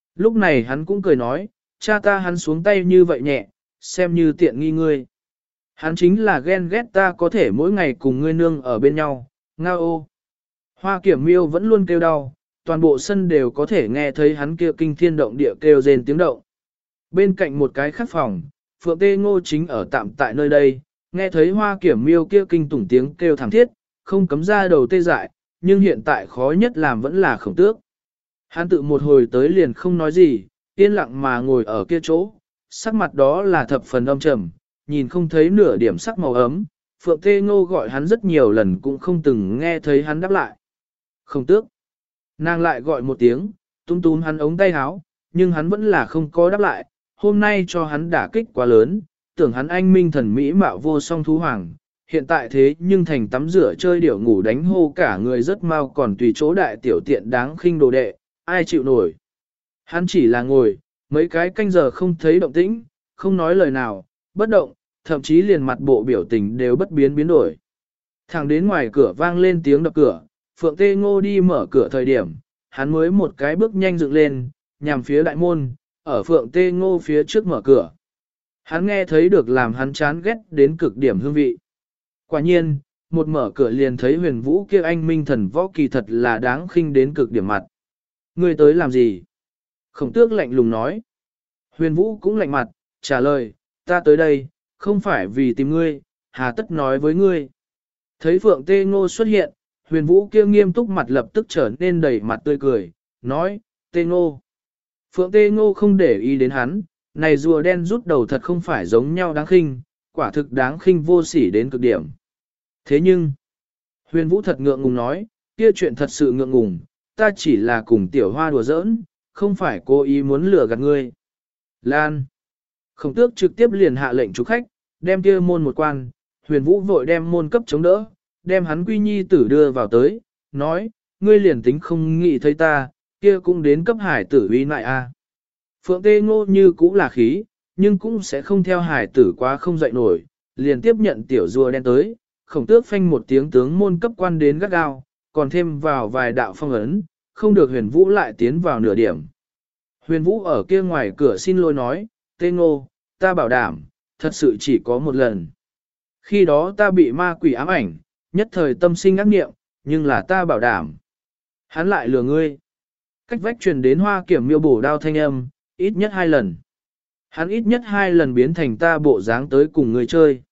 Lúc này hắn cũng cười nói, cha ta hắn xuống tay như vậy nhẹ, xem như tiện nghi ngươi. Hắn chính là ghen ghét ta có thể mỗi ngày cùng ngươi nương ở bên nhau, ngao ô. Hoa Kiểm Miêu vẫn luôn kêu đau, toàn bộ sân đều có thể nghe thấy hắn kia kinh thiên động địa kêu rên tiếng động. Bên cạnh một cái khắc phòng, Phượng Tê Ngô chính ở tạm tại nơi đây, nghe thấy Hoa Kiểm Miêu kia kinh tủng tiếng kêu thảm thiết, không cấm ra đầu tê dại, nhưng hiện tại khó nhất làm vẫn là Khổng Tước. Hắn tự một hồi tới liền không nói gì, yên lặng mà ngồi ở kia chỗ, sắc mặt đó là thập phần âm trầm, nhìn không thấy nửa điểm sắc màu ấm. Phượng Tê Ngô gọi hắn rất nhiều lần cũng không từng nghe thấy hắn đáp lại. Khổng Tước. Nàng lại gọi một tiếng, túm túm hắn ống tay áo, nhưng hắn vẫn là không có đáp lại. Hôm nay cho hắn đả kích quá lớn, tưởng hắn anh minh thần mỹ mạo vô song thú hoàng. Hiện tại thế nhưng thành tắm rửa chơi điểu ngủ đánh hô cả người rất mau còn tùy chỗ đại tiểu tiện đáng khinh đồ đệ, ai chịu nổi. Hắn chỉ là ngồi, mấy cái canh giờ không thấy động tĩnh, không nói lời nào, bất động, thậm chí liền mặt bộ biểu tình đều bất biến biến đổi. Thẳng đến ngoài cửa vang lên tiếng đập cửa, Phượng Tê Ngô đi mở cửa thời điểm, hắn mới một cái bước nhanh dựng lên, nhằm phía đại môn, ở Phượng Tê Ngô phía trước mở cửa. Hắn nghe thấy được làm hắn chán ghét đến cực điểm hương vị. Quả nhiên, một mở cửa liền thấy Huyền Vũ kia anh minh thần võ kỳ thật là đáng khinh đến cực điểm mặt. Ngươi tới làm gì? Khổng Tước lạnh lùng nói. Huyền Vũ cũng lạnh mặt, trả lời, ta tới đây, không phải vì tìm ngươi, hà tất nói với ngươi. Thấy Phượng Tê Ngô xuất hiện, Huyền Vũ kia nghiêm túc mặt lập tức trở nên đầy mặt tươi cười, nói, Tê Ngô. Phượng Tê Ngô không để ý đến hắn, này rùa đen rút đầu thật không phải giống nhau đáng khinh, quả thực đáng khinh vô sỉ đến cực điểm. Thế nhưng, Huyền Vũ thật ngượng ngùng nói, kia chuyện thật sự ngượng ngùng, ta chỉ là cùng tiểu hoa đùa giỡn, không phải cố ý muốn lừa gạt ngươi. Lan. Khổng Tước trực tiếp liền hạ lệnh chủ khách, đem kia môn một quan, Huyền Vũ vội đem môn cấp chống đỡ, đem hắn quy nhi tử đưa vào tới, nói, ngươi liền tính không nghĩ thấy ta, kia cũng đến cấp hải tử uy lại a. Phượng Tê Ngô như cũng là khí, nhưng cũng sẽ không theo hải tử quá không dậy nổi, liền tiếp nhận tiểu rùa đen tới, Khổng Tước phanh một tiếng tướng môn cấp quan đến gắt gao, còn thêm vào vài đạo phong ấn, không được Huyền Vũ lại tiến vào nửa điểm. Huyền Vũ ở kia ngoài cửa xin lỗi nói, Tê Ngô, ta bảo đảm, thật sự chỉ có một lần. Khi đó ta bị ma quỷ ám ảnh, nhất thời tâm sinh ác nghiệm, nhưng là ta bảo đảm. Hắn lại lừa ngươi. Cách vách truyền đến Hoa Kiểm Miêu bổ đao thanh âm, ít nhất 2 lần. Hắn ít nhất 2 lần biến thành ta bộ dáng tới cùng ngươi chơi.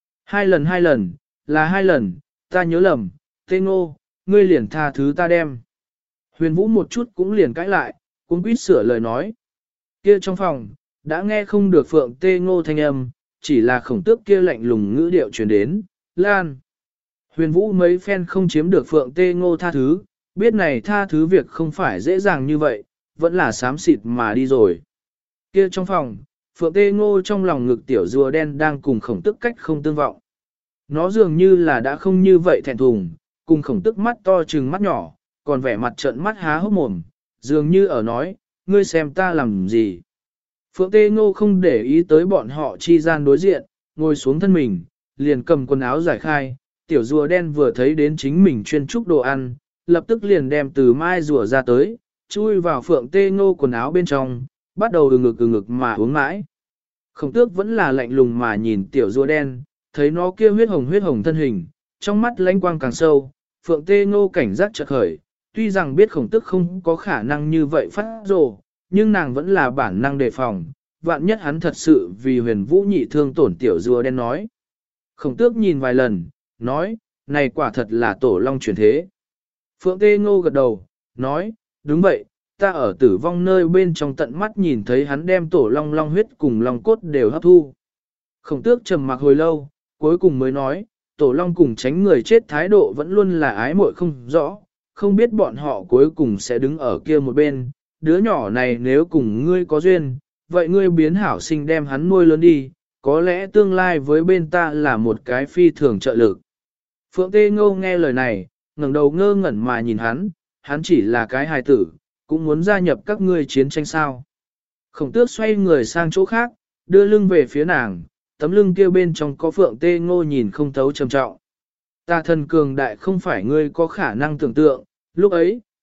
2 lần, là 2 lần, ta nhớ lầm, Tê Ngô, ngươi liền tha thứ ta đem. Huyền Vũ một chút cũng liền cãi lại, cũng quýt sửa lời nói. Kia trong phòng, đã nghe không được Phượng Tê Ngô thanh âm, chỉ là Khổng Tước kia lạnh lùng ngữ điệu truyền đến, Lan. Huyền Vũ mấy phen không chiếm được Phượng Tê Ngô tha thứ, biết này tha thứ việc không phải dễ dàng như vậy, vẫn là xám xịt mà đi rồi. Kia trong phòng, Phượng Tê Ngô trong lòng ngực tiểu rùa đen đang cùng Khổng Tước cách không tương vọng. Nó dường như là đã không như vậy thẹn thùng, cùng Khổng Tước mắt to trừng mắt nhỏ, còn vẻ mặt trợn mắt há hốc mồm, dường như ở nói, ngươi xem ta làm gì. Phượng Tê Ngô không để ý tới bọn họ chi gian đối diện, ngồi xuống thân mình, liền cầm quần áo giải khai, tiểu rùa đen vừa thấy đến chính mình chuyên trúc đồ ăn, lập tức liền đem từ mai rùa ra tới, chui vào Phượng Tê Ngô quần áo bên trong, bắt đầu ừ ngực mà uống mãi. Khổng Tước vẫn là lạnh lùng mà nhìn tiểu rùa đen, thấy nó kia huyết hồng thân hình, trong mắt lánh quang càng sâu, Phượng Tê Ngô cảnh giác chợt khởi, tuy rằng biết Khổng Tước không có khả năng như vậy phát rồ, nhưng nàng vẫn là bản năng đề phòng, vạn nhất hắn thật sự vì Huyền Vũ nhị thương tổn tiểu rùa đen nói. Khổng Tước nhìn vài lần, nói, này quả thật là tổ long chuyển thế. Phượng Tê Ngô gật đầu, nói, đúng vậy, ta ở tử vong nơi bên trong tận mắt nhìn thấy hắn đem tổ long long huyết cùng long cốt đều hấp thu. Khổng Tước trầm mặc hồi lâu, cuối cùng mới nói, tổ long cùng tránh người chết thái độ vẫn luôn là ái muội không rõ, không biết bọn họ cuối cùng sẽ đứng ở kia một bên, đứa nhỏ này nếu cùng ngươi có duyên, vậy ngươi biến hảo sinh đem hắn nuôi lớn đi, có lẽ tương lai với bên ta là một cái phi thường trợ lực. Phượng Tê Ngô nghe lời này, ngẩng đầu ngơ ngẩn mà nhìn hắn chỉ là cái hài tử, cũng muốn gia nhập các ngươi chiến tranh sao. Khổng Tước xoay người sang chỗ khác, đưa lưng về phía nàng, tấm lưng kia bên trong có Phượng Tê Ngô nhìn không thấu trầm trọng. Ta thần cường đại không phải ngươi có khả năng tưởng tượng, lúc ấy,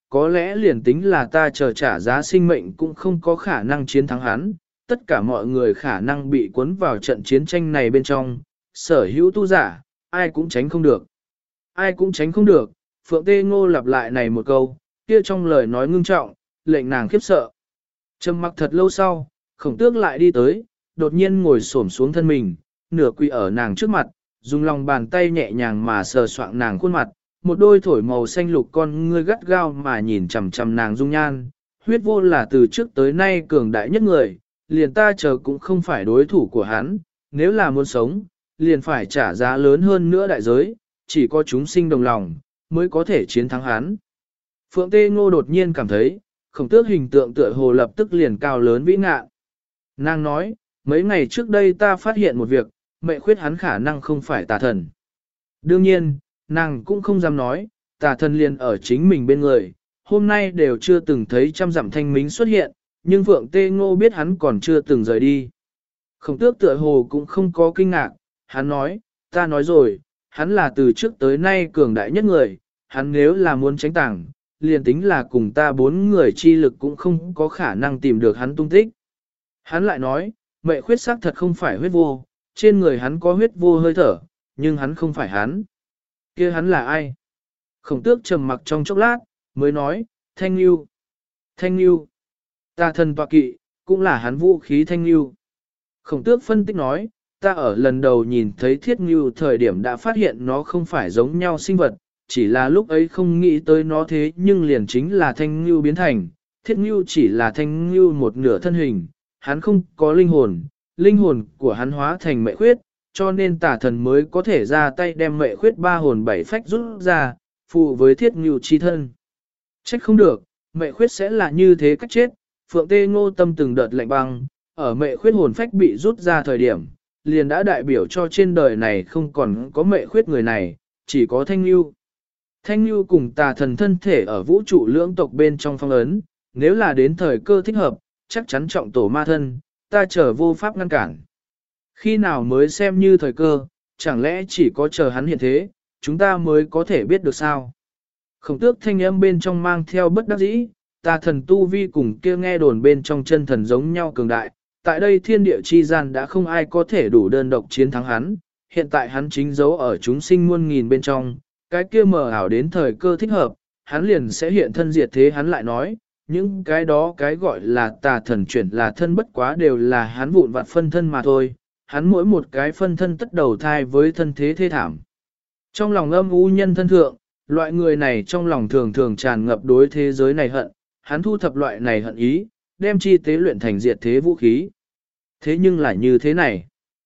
có lẽ liền tính là ta chờ trả giá sinh mệnh cũng không có khả năng chiến thắng hắn, tất cả mọi người khả năng bị cuốn vào trận chiến tranh này bên trong, sở hữu tu giả, ai cũng tránh không được. Ai cũng tránh không được, Phượng Tê Ngô lặp lại này một câu, kia trong lời nói ngưng trọng, lệnh nàng khiếp sợ. Trầm mặc thật lâu sau, Khổng Tước lại đi tới, đột nhiên ngồi xổm xuống thân mình, nửa quỳ ở nàng trước mặt, dùng lòng bàn tay nhẹ nhàng mà sờ soạng nàng khuôn mặt, một đôi thổi màu xanh lục con ngươi gắt gao mà nhìn chằm chằm nàng dung nhan, huyết vô là từ trước tới nay cường đại nhất người, liền ta chờ cũng không phải đối thủ của hắn, nếu là muốn sống, liền phải trả giá lớn hơn nữa đại giới, chỉ có chúng sinh đồng lòng, mới có thể chiến thắng hắn. Phượng Tê Ngô đột nhiên cảm thấy, Khổng Tước hình tượng tựa hồ lập tức liền cao lớn vĩ ngạn. Nàng nói, mấy ngày trước đây ta phát hiện một việc, mẹ khuyết hắn khả năng không phải tà thần. Đương nhiên, nàng cũng không dám nói, tà thần liền ở chính mình bên người, hôm nay đều chưa từng thấy trăm dặm thanh mính xuất hiện, nhưng Phượng Tê Ngô biết hắn còn chưa từng rời đi. Khổng Tước tựa hồ cũng không có kinh ngạc, hắn nói, ta nói rồi, hắn là từ trước tới nay cường đại nhất người, hắn nếu là muốn tránh tàng, liền tính là cùng ta 4 người chi lực cũng không có khả năng tìm được hắn tung tích. Hắn lại nói, mẹ khuyết xác thật không phải huyết vô, trên người hắn có huyết vô hơi thở, nhưng hắn không phải hắn. Kia hắn là ai? Khổng Tước trầm mặc trong chốc lát, mới nói, Thanh Nhu. Thanh Nhu. Ta thần tọa kỵ, cũng là hắn vũ khí Thanh Nhu. Khổng Tước phân tích nói, ta ở lần đầu nhìn thấy Thiết Nhu thời điểm đã phát hiện nó không phải giống nhau sinh vật, chỉ là lúc ấy không nghĩ tới nó thế nhưng liền chính là Thanh Nhu biến thành. Thiết Nhu chỉ là Thanh Nhu một nửa thân hình, hắn không có linh hồn của hắn hóa thành mẹ khuyết, cho nên tả thần mới có thể ra tay đem mẹ khuyết 3 hồn 7 phách rút ra, phụ với Thiết Nhu chi thân. Trách không được, mẹ khuyết sẽ là như thế cách chết. Phượng Tê Ngô tâm từng đợt lạnh băng, ở mẹ khuyết hồn phách bị rút ra thời điểm, liền đã đại biểu cho trên đời này không còn có mẹ khuyết người này, chỉ có Thanh Nhu. Thanh Nhu cùng tà thần thân thể ở vũ trụ lưỡng tộc bên trong phong ấn, nếu là đến thời cơ thích hợp, chắc chắn trọng tổ ma thân, ta chờ vô pháp ngăn cản. Khi nào mới xem như thời cơ, chẳng lẽ chỉ có chờ hắn hiện thế, chúng ta mới có thể biết được sao? Khổng Tước thanh âm bên trong mang theo bất đắc dĩ, tà thần tu vi cùng kia nghe đồn bên trong chân thần giống nhau cường đại, tại đây thiên địa chi gian đã không ai có thể đủ đơn độc chiến thắng hắn, hiện tại hắn chính giấu ở chúng sinh muôn nghìn bên trong, cái kia mờ ảo đến thời cơ thích hợp, hắn liền sẽ hiện thân diệt thế. Hắn lại nói, những cái đó cái gọi là tà thần chuyển là thân bất quá đều là hắn vụn vặt phân thân mà thôi, hắn mỗi một cái phân thân tất đầu thai với thân thế thê thảm. Trong lòng âm u nhân thân thượng, loại người này trong lòng thường thường tràn ngập đối thế giới này hận, hắn thu thập loại này hận ý, đem chi tế luyện thành diệt thế vũ khí. Thế nhưng là như thế này.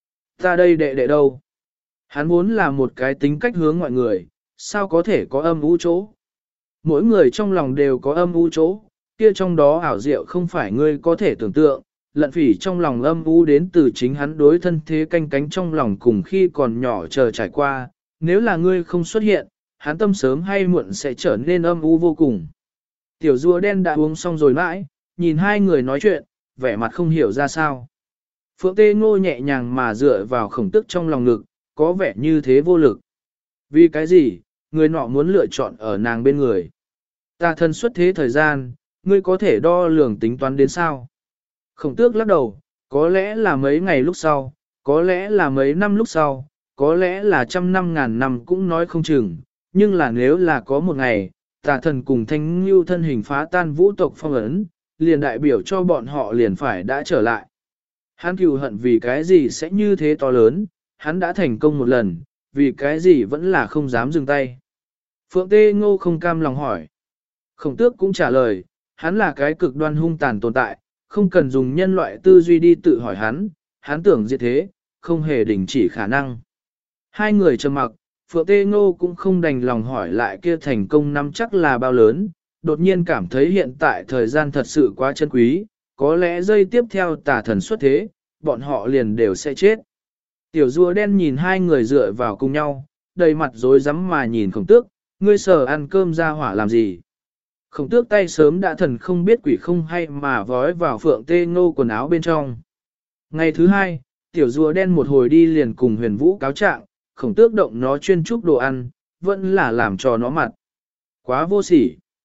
Ta đây đệ đâu? Hắn vốn là một cái tính cách hướng ngoại người, sao có thể có âm u chỗ? Mỗi người trong lòng đều có âm u chỗ, kia trong đó ảo diệu không phải ngươi có thể tưởng tượng, lận phỉ trong lòng âm u đến từ chính hắn đối thân thế canh cánh trong lòng cùng khi còn nhỏ chờ trải qua, nếu là ngươi không xuất hiện, hắn tâm sớm hay muộn sẽ trở nên âm u vô cùng. Tiểu rùa đen đã uống xong rồi mãi, nhìn hai người nói chuyện, vẻ mặt không hiểu ra sao. Phượng Tê Ngô nhẹ nhàng mà dựa vào Khổng Tước trong lòng ngực, có vẻ như thế vô lực. Vì cái gì, người nọ muốn lựa chọn ở nàng bên người. Ta thân xuất thế thời gian, ngươi có thể đo lường tính toán đến sao? Khổng Tước lắc đầu, có lẽ là mấy ngày lúc sau, có lẽ là mấy năm lúc sau, có lẽ là trăm năm ngàn năm cũng nói không chừng, nhưng là nếu là có một ngày, tà thần cùng Thanh Nhu thân hình phá tan vũ tộc phong ấn, liền đại biểu cho bọn họ liền phải đã trở lại. Hắn cừu hận vì cái gì sẽ như thế to lớn, hắn đã thành công một lần, vì cái gì vẫn là không dám dừng tay. Phượng Tê Ngô không cam lòng hỏi. Khổng Tước cũng trả lời, hắn là cái cực đoan hung tàn tồn tại, không cần dùng nhân loại tư duy đi tự hỏi hắn tưởng diệt thế, không hề đình chỉ khả năng. Hai người trầm mặc, Phượng Tê Ngô cũng không đành lòng hỏi lại kia thành công năm chắc là bao lớn, đột nhiên cảm thấy hiện tại thời gian thật sự quá chân quý, có lẽ giây tiếp theo tà thần xuất thế, bọn họ liền đều sẽ chết. Tiểu rùa đen nhìn hai người dựa vào cùng nhau, đầy mặt rối rắm mà nhìn Khổng Tước, ngươi sở ăn cơm ra hỏa làm gì. Khổng Tước tay sớm đã thần không biết quỷ không hay mà vói vào Phượng Tê Ngô quần áo bên trong. Ngày thứ hai, tiểu rùa đen một hồi đi liền cùng Huyền Vũ cáo trạng, Khổng Tước động nó chuyên trúc đồ ăn, vẫn là làm cho nó mặt. Quá vô sỉ.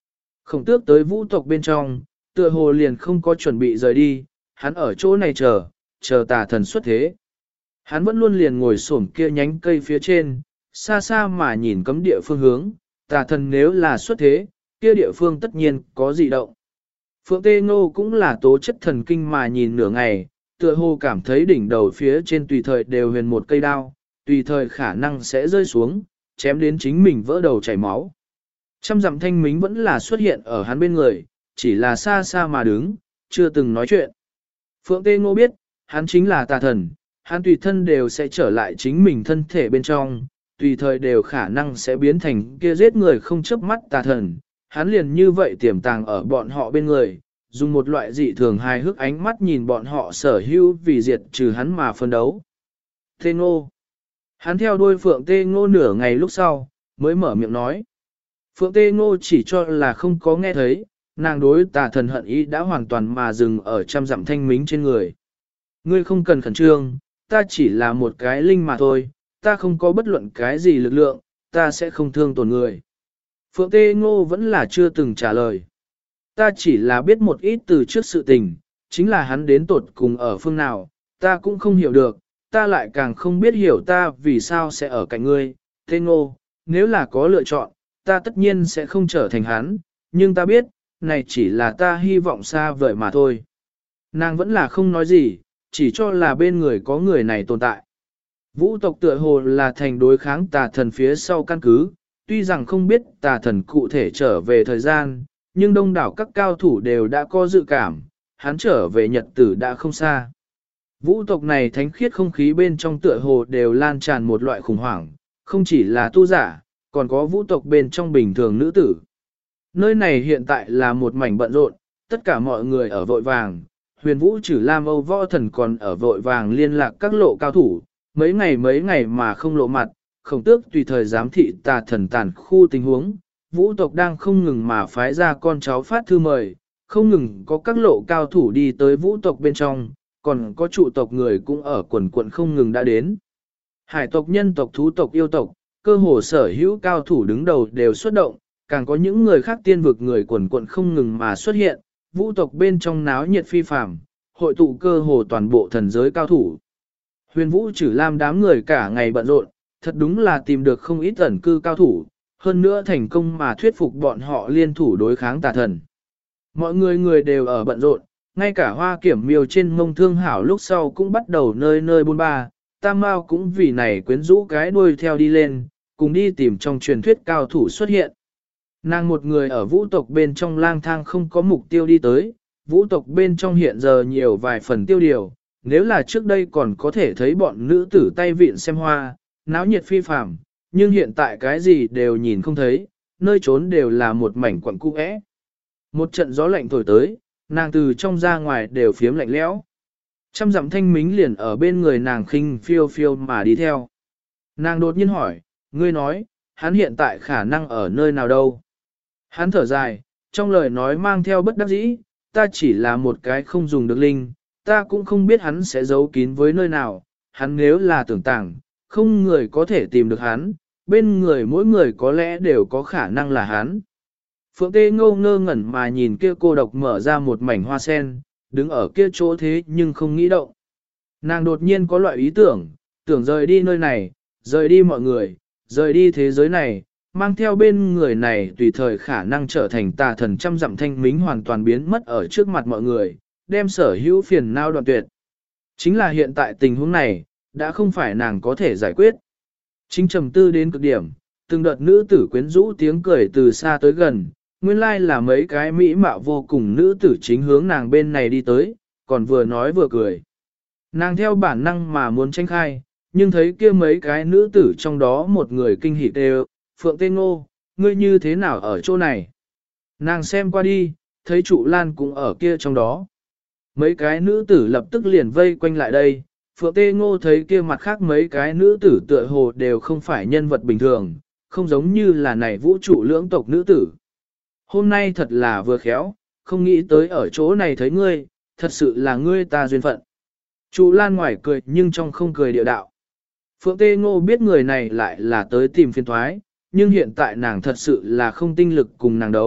Khổng tước tới vũ tộc bên trong, tựa hồ liền không có chuẩn bị rời đi, hắn ở chỗ này chờ tà thần xuất thế. Hắn vẫn luôn liền ngồi xổm kia nhánh cây phía trên, xa xa mà nhìn cấm địa phương hướng, tà thần nếu là xuất thế, kia địa phương tất nhiên có dị động. Phượng Tê Ngô cũng là tố chất thần kinh mà nhìn nửa ngày, tựa hồ cảm thấy đỉnh đầu phía trên tùy thời đều huyền một cây đao, tùy thời khả năng sẽ rơi xuống, chém đến chính mình vỡ đầu chảy máu. Trăm dặm thanh mính vẫn là xuất hiện ở hắn bên người, chỉ là xa xa mà đứng, chưa từng nói chuyện. Phượng Tê Ngô biết, hắn chính là tà thần, hắn tùy thân đều sẽ trở lại chính mình thân thể bên trong, tùy thời đều khả năng sẽ biến thành kia giết người không chớp mắt tà thần. Hắn liền như vậy tiềm tàng ở bọn họ bên người, dùng một loại dị thường hài hước ánh mắt nhìn bọn họ sở hữu vì diệt trừ hắn mà phân đấu. Tê Ngô. Hắn theo đuôi Phượng Tê Ngô nửa ngày lúc sau, mới mở miệng nói. Phượng Tê Ngô chỉ cho là không có nghe thấy, nàng đối tà thần hận ý đã hoàn toàn mà dừng ở trăm dặm thanh mính trên người. Ngươi không cần khẩn trương, ta chỉ là một cái linh mà thôi, ta không có bất luận cái gì lực lượng, ta sẽ không thương tổn người. Phượng Tê Ngô vẫn là chưa từng trả lời. Ta chỉ là biết một ít từ trước sự tình, chính là hắn đến tột cùng ở phương nào, ta cũng không hiểu được, ta lại càng không biết hiểu ta vì sao sẽ ở cạnh ngươi. Tê Ngô, nếu là có lựa chọn, ta tất nhiên sẽ không trở thành hắn, nhưng ta biết, này chỉ là ta hy vọng xa vời mà thôi. Nàng vẫn là không nói gì, chỉ cho là bên người có người này tồn tại. Vũ tộc tựa hồ là thành đối kháng tà thần phía sau căn cứ, tuy rằng không biết tà thần cụ thể trở về thời gian, nhưng đông đảo các cao thủ đều đã có dự cảm, hắn trở về nhật tử đã không xa. Vũ tộc này thánh khiết không khí bên trong tựa hồ đều lan tràn một loại khủng hoảng, không chỉ là tu giả, còn có vũ tộc bên trong bình thường nữ tử. Nơi này hiện tại là một mảnh bận rộn, tất cả mọi người ở vội vàng, huyền vũ trừ Lam Âu võ thần còn ở vội vàng liên lạc các lộ cao thủ, mấy ngày mà không lộ mặt, khổng tước tùy thời giám thị tà thần tàn khu tình huống, vũ tộc đang không ngừng mà phái ra con cháu phát thư mời, không ngừng có các lộ cao thủ đi tới vũ tộc bên trong, còn có trụ tộc người cũng ở quần quận không ngừng đã đến. Hải tộc, nhân tộc, thú tộc, yêu tộc, cơ hồ sở hữu cao thủ đứng đầu đều xuất động, càng có những người khác tiên vực người quần quận không ngừng mà xuất hiện, vũ tộc bên trong náo nhiệt phi phàm, hội tụ cơ hồ toàn bộ thần giới cao thủ. Huyền vũ trừ Lam đám người cả ngày bận rộn, thật đúng là tìm được không ít ẩn cư cao thủ, hơn nữa thành công mà thuyết phục bọn họ liên thủ đối kháng tà thần. Mọi người đều ở bận rộn, ngay cả hoa kiểm miêu trên mông thương hảo lúc sau cũng bắt đầu nơi nơi buôn ba, Tam Mao cũng vì này quyến rũ cái đuôi theo đi lên, cùng đi tìm trong truyền thuyết cao thủ xuất hiện. Nàng một người ở vũ tộc bên trong lang thang không có mục tiêu đi tới, vũ tộc bên trong hiện giờ nhiều vài phần tiêu điều, nếu là trước đây còn có thể thấy bọn nữ tử tay vịn xem hoa, náo nhiệt phi phàm, nhưng hiện tại cái gì đều nhìn không thấy, nơi trốn đều là một mảnh quặng cũ é. Một trận gió lạnh thổi tới, nàng từ trong ra ngoài đều phiếm lạnh lẽo. Trăm dặm thanh mính liền ở bên người nàng khinh phiêu phiêu mà đi theo. Nàng đột nhiên hỏi, ngươi nói, hắn hiện tại khả năng ở nơi nào đâu? Hắn thở dài, trong lời nói mang theo bất đắc dĩ, ta chỉ là một cái không dùng được linh, ta cũng không biết hắn sẽ giấu kín với nơi nào, hắn nếu là tưởng tàng, không người có thể tìm được hắn, bên người mỗi người có lẽ đều có khả năng là hắn. Phượng Tê Ngô ngơ ngẩn mà nhìn kia cô độc mở ra một mảnh hoa sen, đứng ở kia chỗ thế nhưng không nghĩ động. Nàng đột nhiên có loại ý tưởng, tưởng rời đi nơi này, rời đi mọi người, rời đi thế giới này, mang theo bên người này tùy thời khả năng trở thành tà thần trăm dặm thanh mính hoàn toàn biến mất ở trước mặt mọi người, đem sở hữu phiền não đoạn tuyệt. Chính là hiện tại tình huống này, đã không phải nàng có thể giải quyết. Chính trầm tư đến cực điểm, từng đợt nữ tử quyến rũ tiếng cười từ xa tới gần, nguyên lai là mấy cái mỹ mạo vô cùng nữ tử chính hướng nàng bên này đi tới, còn vừa nói vừa cười. Nàng theo bản năng mà muốn tranh khai, nhưng thấy kia mấy cái nữ tử trong đó một người kinh hỉ đều, Phượng Tê Ngô, ngươi như thế nào ở chỗ này? Nàng xem qua đi, thấy trụ lan cũng ở kia trong đó. Mấy cái nữ tử lập tức liền vây quanh lại đây, Phượng Tê Ngô thấy kia mặt khác mấy cái nữ tử tựa hồ đều không phải nhân vật bình thường, không giống như là này vũ trụ lưỡng tộc nữ tử. Hôm nay thật là vừa khéo, không nghĩ tới ở chỗ này thấy ngươi, thật sự là ngươi ta duyên phận. Trụ Lan ngoài cười nhưng trong không cười điệu đạo. Phượng Tê Ngô biết người này lại là tới tìm phiên thoái, nhưng hiện tại nàng thật sự là không tinh lực cùng nàng đấu,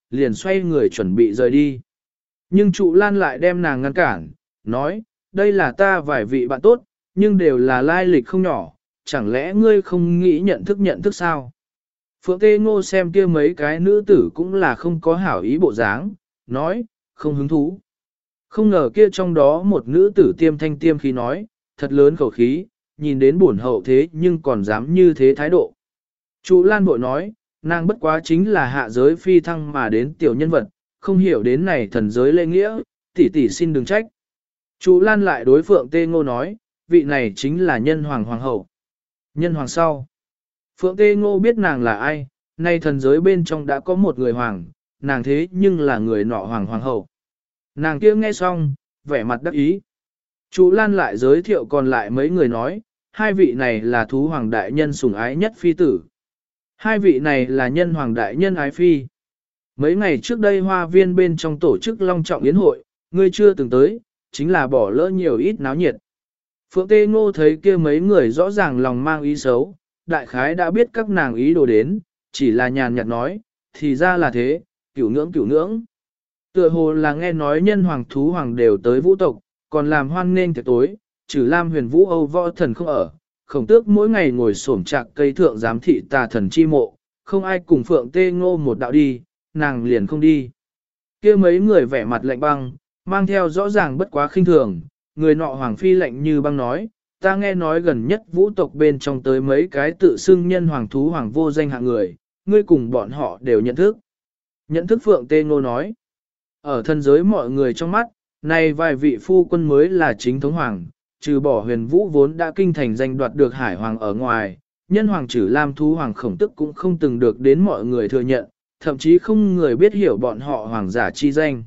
liền xoay người chuẩn bị rời đi. Nhưng trụ lan lại đem nàng ngăn cản, nói, đây là ta vài vị bạn tốt, nhưng đều là lai lịch không nhỏ, chẳng lẽ ngươi không nghĩ nhận thức sao? Phượng Tê Ngô xem kia mấy cái nữ tử cũng là không có hảo ý bộ dáng, nói, không hứng thú. Không ngờ kia trong đó một nữ tử tiêm thanh tiêm khí nói, thật lớn khẩu khí, nhìn đến buồn hậu thế nhưng còn dám như thế thái độ. Trụ Lan bội nói, nàng bất quá chính là hạ giới phi thăng mà đến tiểu nhân vật, không hiểu đến này thần giới lễ nghĩa, tỷ tỷ xin đừng trách. Trụ Lan lại đối Phượng Tê Ngô nói, vị này chính là nhân hoàng hoàng hậu. Nhân hoàng sau. Phượng Tê Ngô biết nàng là ai, nay thần giới bên trong đã có một người hoàng, nàng thế nhưng là người nọ hoàng hoàng hậu. Nàng kia nghe xong, vẻ mặt đắc ý. Trụ Lan lại giới thiệu còn lại mấy người nói, hai vị này là thú hoàng đại nhân sủng ái nhất phi tử. Hai vị này là nhân hoàng đại nhân ái phi. Mấy ngày trước đây hoa viên bên trong tổ chức long trọng yến hội, ngươi chưa từng tới, chính là bỏ lỡ nhiều ít náo nhiệt. Phượng Tê Ngô thấy kia mấy người rõ ràng lòng mang ý xấu, đại khái đã biết các nàng ý đồ đến, chỉ là nhàn nhạt nói, thì ra là thế, cửu ngưỡng. Tựa hồ là nghe nói nhân hoàng thú hoàng đều tới vũ tộc, còn làm hoan nghênh tiệc tối, trừ Lam Huyền Vũ Âu võ thần không ở, Khổng Tước mỗi ngày ngồi xổm trạc cây thượng giám thị tà thần chi mộ, không ai cùng Phượng Tê Ngô một đạo đi, nàng liền không đi. Kia mấy người vẻ mặt lạnh băng, mang theo rõ ràng bất quá khinh thường, người nọ hoàng phi lạnh như băng nói, ta nghe nói gần nhất vũ tộc bên trong tới mấy cái tự xưng nhân hoàng thú hoàng vô danh hạng người, ngươi cùng bọn họ đều nhận thức. Nhận thức Phượng Tê Ngô nói, ở thân giới mọi người trong mắt, này vài vị phu quân mới là chính thống hoàng, trừ bỏ Huyền Vũ vốn đã kinh thành danh đoạt được hải hoàng ở ngoài, nhân hoàng Trử Lam thú hoàng Khổng Tức cũng không từng được đến mọi người thừa nhận, thậm chí không người biết hiểu bọn họ hoàng giả chi danh.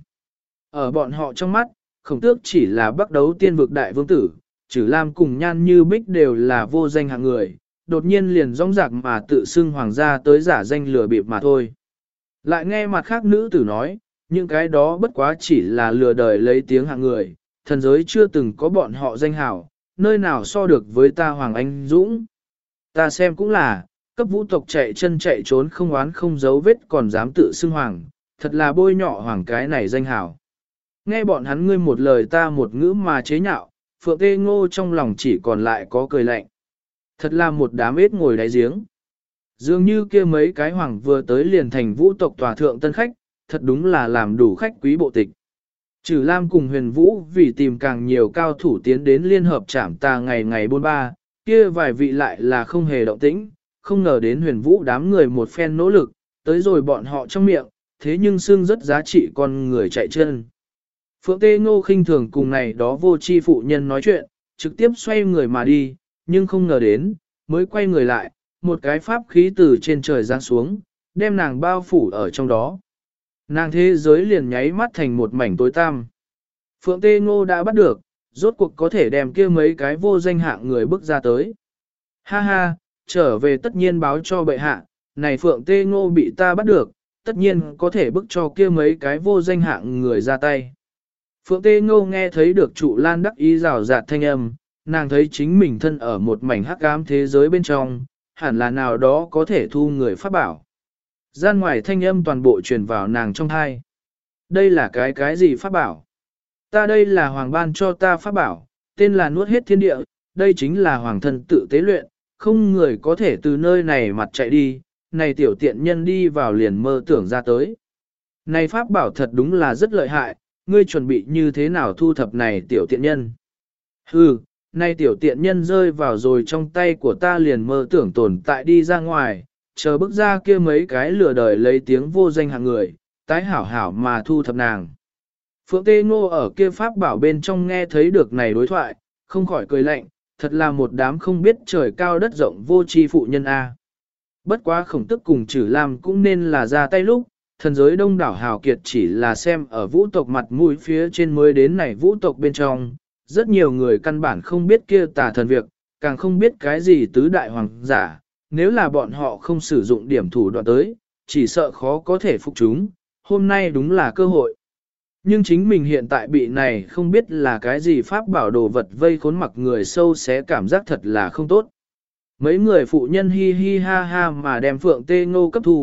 Ở bọn họ trong mắt, Khổng Tước chỉ là bắt đấu tiên vực đại vương tử, Trử Lam cùng Nhan Như Bích đều là vô danh hạng người, đột nhiên liền rong rạc mà tự xưng hoàng gia tới giả danh lừa bịp mà thôi. Lại nghe mặt khác nữ tử nói, những cái đó bất quá chỉ là lừa đời lấy tiếng hạng người, thần giới chưa từng có bọn họ danh hảo, nơi nào so được với ta Hoàng Anh Dũng. Ta xem cũng là, cấp vũ tộc chạy chân chạy trốn không oán không giấu vết còn dám tự xưng hoàng, thật là bôi nhọ hoàng cái này danh hảo. Nghe bọn hắn ngươi một lời ta một ngữ mà chế nhạo, Phượng Tê Ngô trong lòng chỉ còn lại có cười lạnh. Thật là một đám ếch ngồi đáy giếng. Dường như kia mấy cái hoàng vừa tới liền thành vũ tộc tòa thượng tân khách, thật đúng là làm đủ khách quý bộ tịch. Trừ Lam cùng Huyền Vũ vì tìm càng nhiều cao thủ tiến đến liên hợp trảm tà ngày ngày bôn ba, kia vài vị lại là không hề động tĩnh, không ngờ đến Huyền Vũ đám người một phen nỗ lực, tới rồi bọn họ trong miệng, thế nhưng xương rất giá trị con người chạy chân. Phượng Tê Ngô khinh thường cùng này đó vô chi phụ nhân nói chuyện, trực tiếp xoay người mà đi, nhưng không ngờ đến, mới quay người lại, một cái pháp khí từ trên trời giáng xuống, đem nàng bao phủ ở trong đó. Nàng thế giới liền nháy mắt thành một mảnh tối tăm. Phượng Tê Ngô đã bắt được, rốt cuộc có thể đem kia mấy cái vô danh hạng người bước ra tới. Ha ha, trở về tất nhiên báo cho bệ hạ, này Phượng Tê Ngô bị ta bắt được, tất nhiên có thể bức cho kia mấy cái vô danh hạng người ra tay. Phượng Tê Ngô nghe thấy được trụ lan đắc ý rào rạt thanh âm, nàng thấy chính mình thân ở một mảnh hắc ám thế giới bên trong, hẳn là nào đó có thể thu người pháp bảo. Gian ngoài thanh âm toàn bộ truyền vào nàng trong thai. Đây là cái gì pháp bảo? Ta đây là hoàng ban cho ta pháp bảo, tên là nuốt hết thiên địa, đây chính là hoàng thân tự tế luyện, không người có thể từ nơi này mặt chạy đi, này tiểu tiện nhân đi vào liền mơ tưởng ra tới. Này pháp bảo thật đúng là rất lợi hại, ngươi chuẩn bị như thế nào thu thập này tiểu tiện nhân? Hừ, này tiểu tiện nhân rơi vào rồi trong tay của ta liền mơ tưởng tồn tại đi ra ngoài, chờ bước ra kia mấy cái lừa đời lấy tiếng vô danh hạng người, tái hảo hảo mà thu thập nàng. Phượng Tê Ngô ở kia pháp bảo bên trong nghe thấy được này đối thoại, không khỏi cười lạnh, thật là một đám không biết trời cao đất rộng vô tri phụ nhân A. Bất quá Khổng Tức cùng Trử Lam cũng nên là ra tay lúc, thần giới đông đảo hào kiệt chỉ là xem ở vũ tộc mặt mũi phía trên mới đến này vũ tộc bên trong, rất nhiều người căn bản không biết kia tà thần việc, càng không biết cái gì tứ đại hoàng giả, nếu là bọn họ không sử dụng điểm thủ đoạn tới, chỉ sợ khó có thể phục chúng, hôm nay đúng là cơ hội. Nhưng chính mình hiện tại bị này không biết là cái gì pháp bảo đồ vật vây khốn mặc người sâu xé cảm giác thật là không tốt. Mấy người phụ nhân hi hi ha ha mà đem Phượng Tê Ngô cấp thu,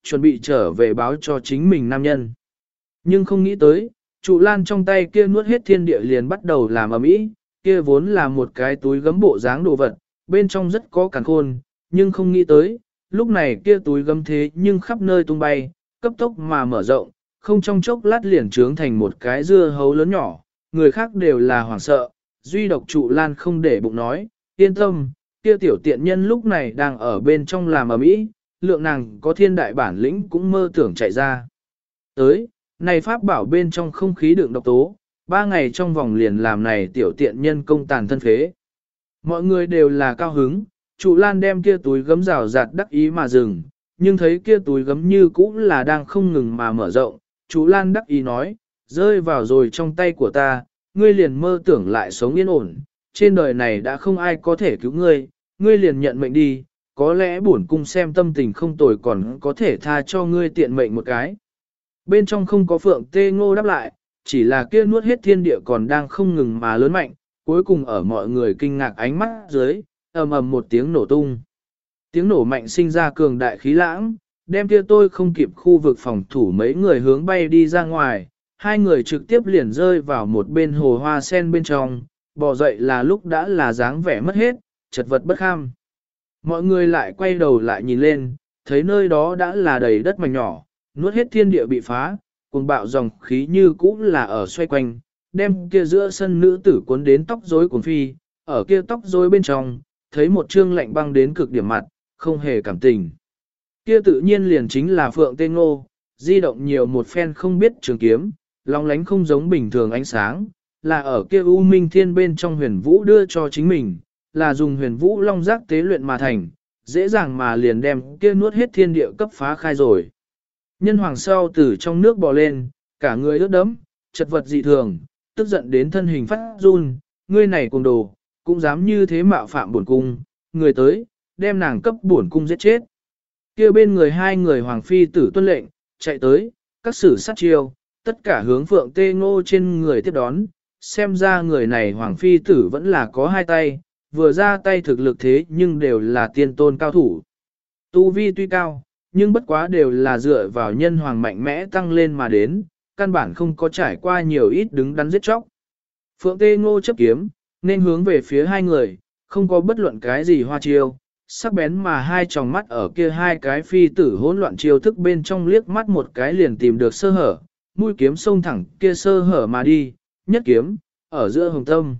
chuẩn bị trở về báo cho chính mình nam nhân. Nhưng không nghĩ tới, trụ lan trong tay kia nuốt hết thiên địa liền bắt đầu làm ầm ĩ, kia vốn là một cái túi gấm bộ dáng đồ vật, bên trong rất có càn khôn, nhưng không nghĩ tới, lúc này kia túi gấm thế nhưng khắp nơi tung bay, cấp tốc mà mở rộng, không trong chốc lát liền trướng thành một cái dưa hấu lớn nhỏ, người khác đều là hoảng sợ, duy độc trụ lan không để bụng nói, yên tâm, kia tiểu tiện nhân lúc này đang ở bên trong làm ầm ĩ, lượng nàng có thiên đại bản lĩnh cũng mơ tưởng chạy ra. Tới, này pháp bảo bên trong không khí đựng độc tố, 3 ngày trong vòng liền làm này tiểu tiện nhân công tàn thân phế. Mọi người đều là cao hứng, trụ lan đem kia túi gấm rào rạt đắc ý mà dừng, nhưng thấy kia túi gấm như cũ là đang không ngừng mà mở rộng, trụ lan đắc ý nói, rơi vào rồi trong tay của ta, ngươi liền mơ tưởng lại sống yên ổn, trên đời này đã không ai có thể cứu ngươi, ngươi liền nhận mệnh đi, có lẽ bổn cung xem tâm tình không tồi còn có thể tha cho ngươi tiện mệnh một cái. Bên trong không có Phượng Tê Ngô đáp lại, chỉ là kia nuốt hết thiên địa còn đang không ngừng mà lớn mạnh, cuối cùng ở mọi người kinh ngạc ánh mắt dưới, ầm ầm một tiếng nổ tung. Tiếng nổ mạnh sinh ra cường đại khí lãng, đem kia tôi không kịp khu vực phòng thủ mấy người hướng bay đi ra ngoài, hai người trực tiếp liền rơi vào một bên hồ hoa sen bên trong, bò dậy là lúc đã là dáng vẻ mất hết, chật vật bất kham. Mọi người lại quay đầu lại nhìn lên, thấy nơi đó đã là đầy đất mảnh nhỏ, nuốt hết thiên địa bị phá, cuồng bạo dòng khí như cũ là ở xoay quanh, đem kia giữa sân nữ tử cuốn đến tóc rối cuồng phi, ở kia tóc rối bên trong, thấy một trương lạnh băng đến cực điểm mặt, không hề cảm tình. Kia tự nhiên liền chính là Phượng Tê Ngô, di động nhiều một phen không biết trường kiếm, long lánh không giống bình thường ánh sáng, là ở kia U Minh Thiên bên trong huyền vũ đưa cho chính mình, là dùng huyền vũ long giác tế luyện mà thành, dễ dàng mà liền đem kia nuốt hết thiên địa cấp phá khai rồi. Nhân hoàng sau từ trong nước bò lên, cả người ướt đẫm, chật vật dị thường, tức giận đến thân hình phát run, ngươi này cùng đồ, cũng dám như thế mạo phạm bổn cung, người tới, đem nàng cấp bổn cung giết chết. Kia bên người hai người hoàng phi tử tuân lệnh, chạy tới, các sử sát chiêu, tất cả hướng Phượng Tê Ngô trên người tiếp đón, xem ra người này hoàng phi tử vẫn là có hai tay, vừa ra tay thực lực thế nhưng đều là tiên tôn cao thủ. Tu vi tuy cao, nhưng bất quá đều là dựa vào nhân hoàng mạnh mẽ tăng lên mà đến, căn bản không có trải qua nhiều ít đứng đắn giết chóc. Phượng Tê Ngô chấp kiếm, nên hướng về phía hai người, không có bất luận cái gì hoa chiêu, sắc bén mà hai tròng mắt ở kia hai cái phi tử hỗn loạn chiêu thức bên trong liếc mắt một cái liền tìm được sơ hở, mũi kiếm xông thẳng kia sơ hở mà đi, nhất kiếm, ở giữa hồng tâm.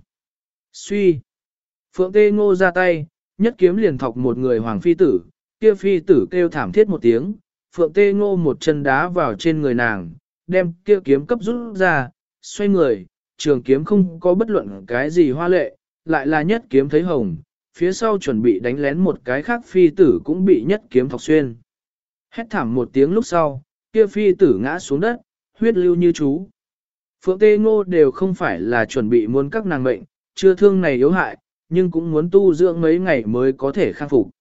Suy! Phượng Tê Ngô ra tay, nhất kiếm liền thọc một người hoàng phi tử, kia phi tử kêu thảm thiết một tiếng, Phượng Tê Ngô một chân đá vào trên người nàng, đem kia kiếm cấp rút ra, xoay người, trường kiếm không có bất luận cái gì hoa lệ, lại là nhất kiếm thấy hồng, phía sau chuẩn bị đánh lén một cái khác phi tử cũng bị nhất kiếm thọc xuyên. Hét thảm một tiếng lúc sau, kia phi tử ngã xuống đất, huyết lưu như chú. Phượng Tê Ngô đều không phải là chuẩn bị muốn các nàng mệnh, chưa thương này yếu hại, nhưng cũng muốn tu dưỡng mấy ngày mới có thể khắc phục.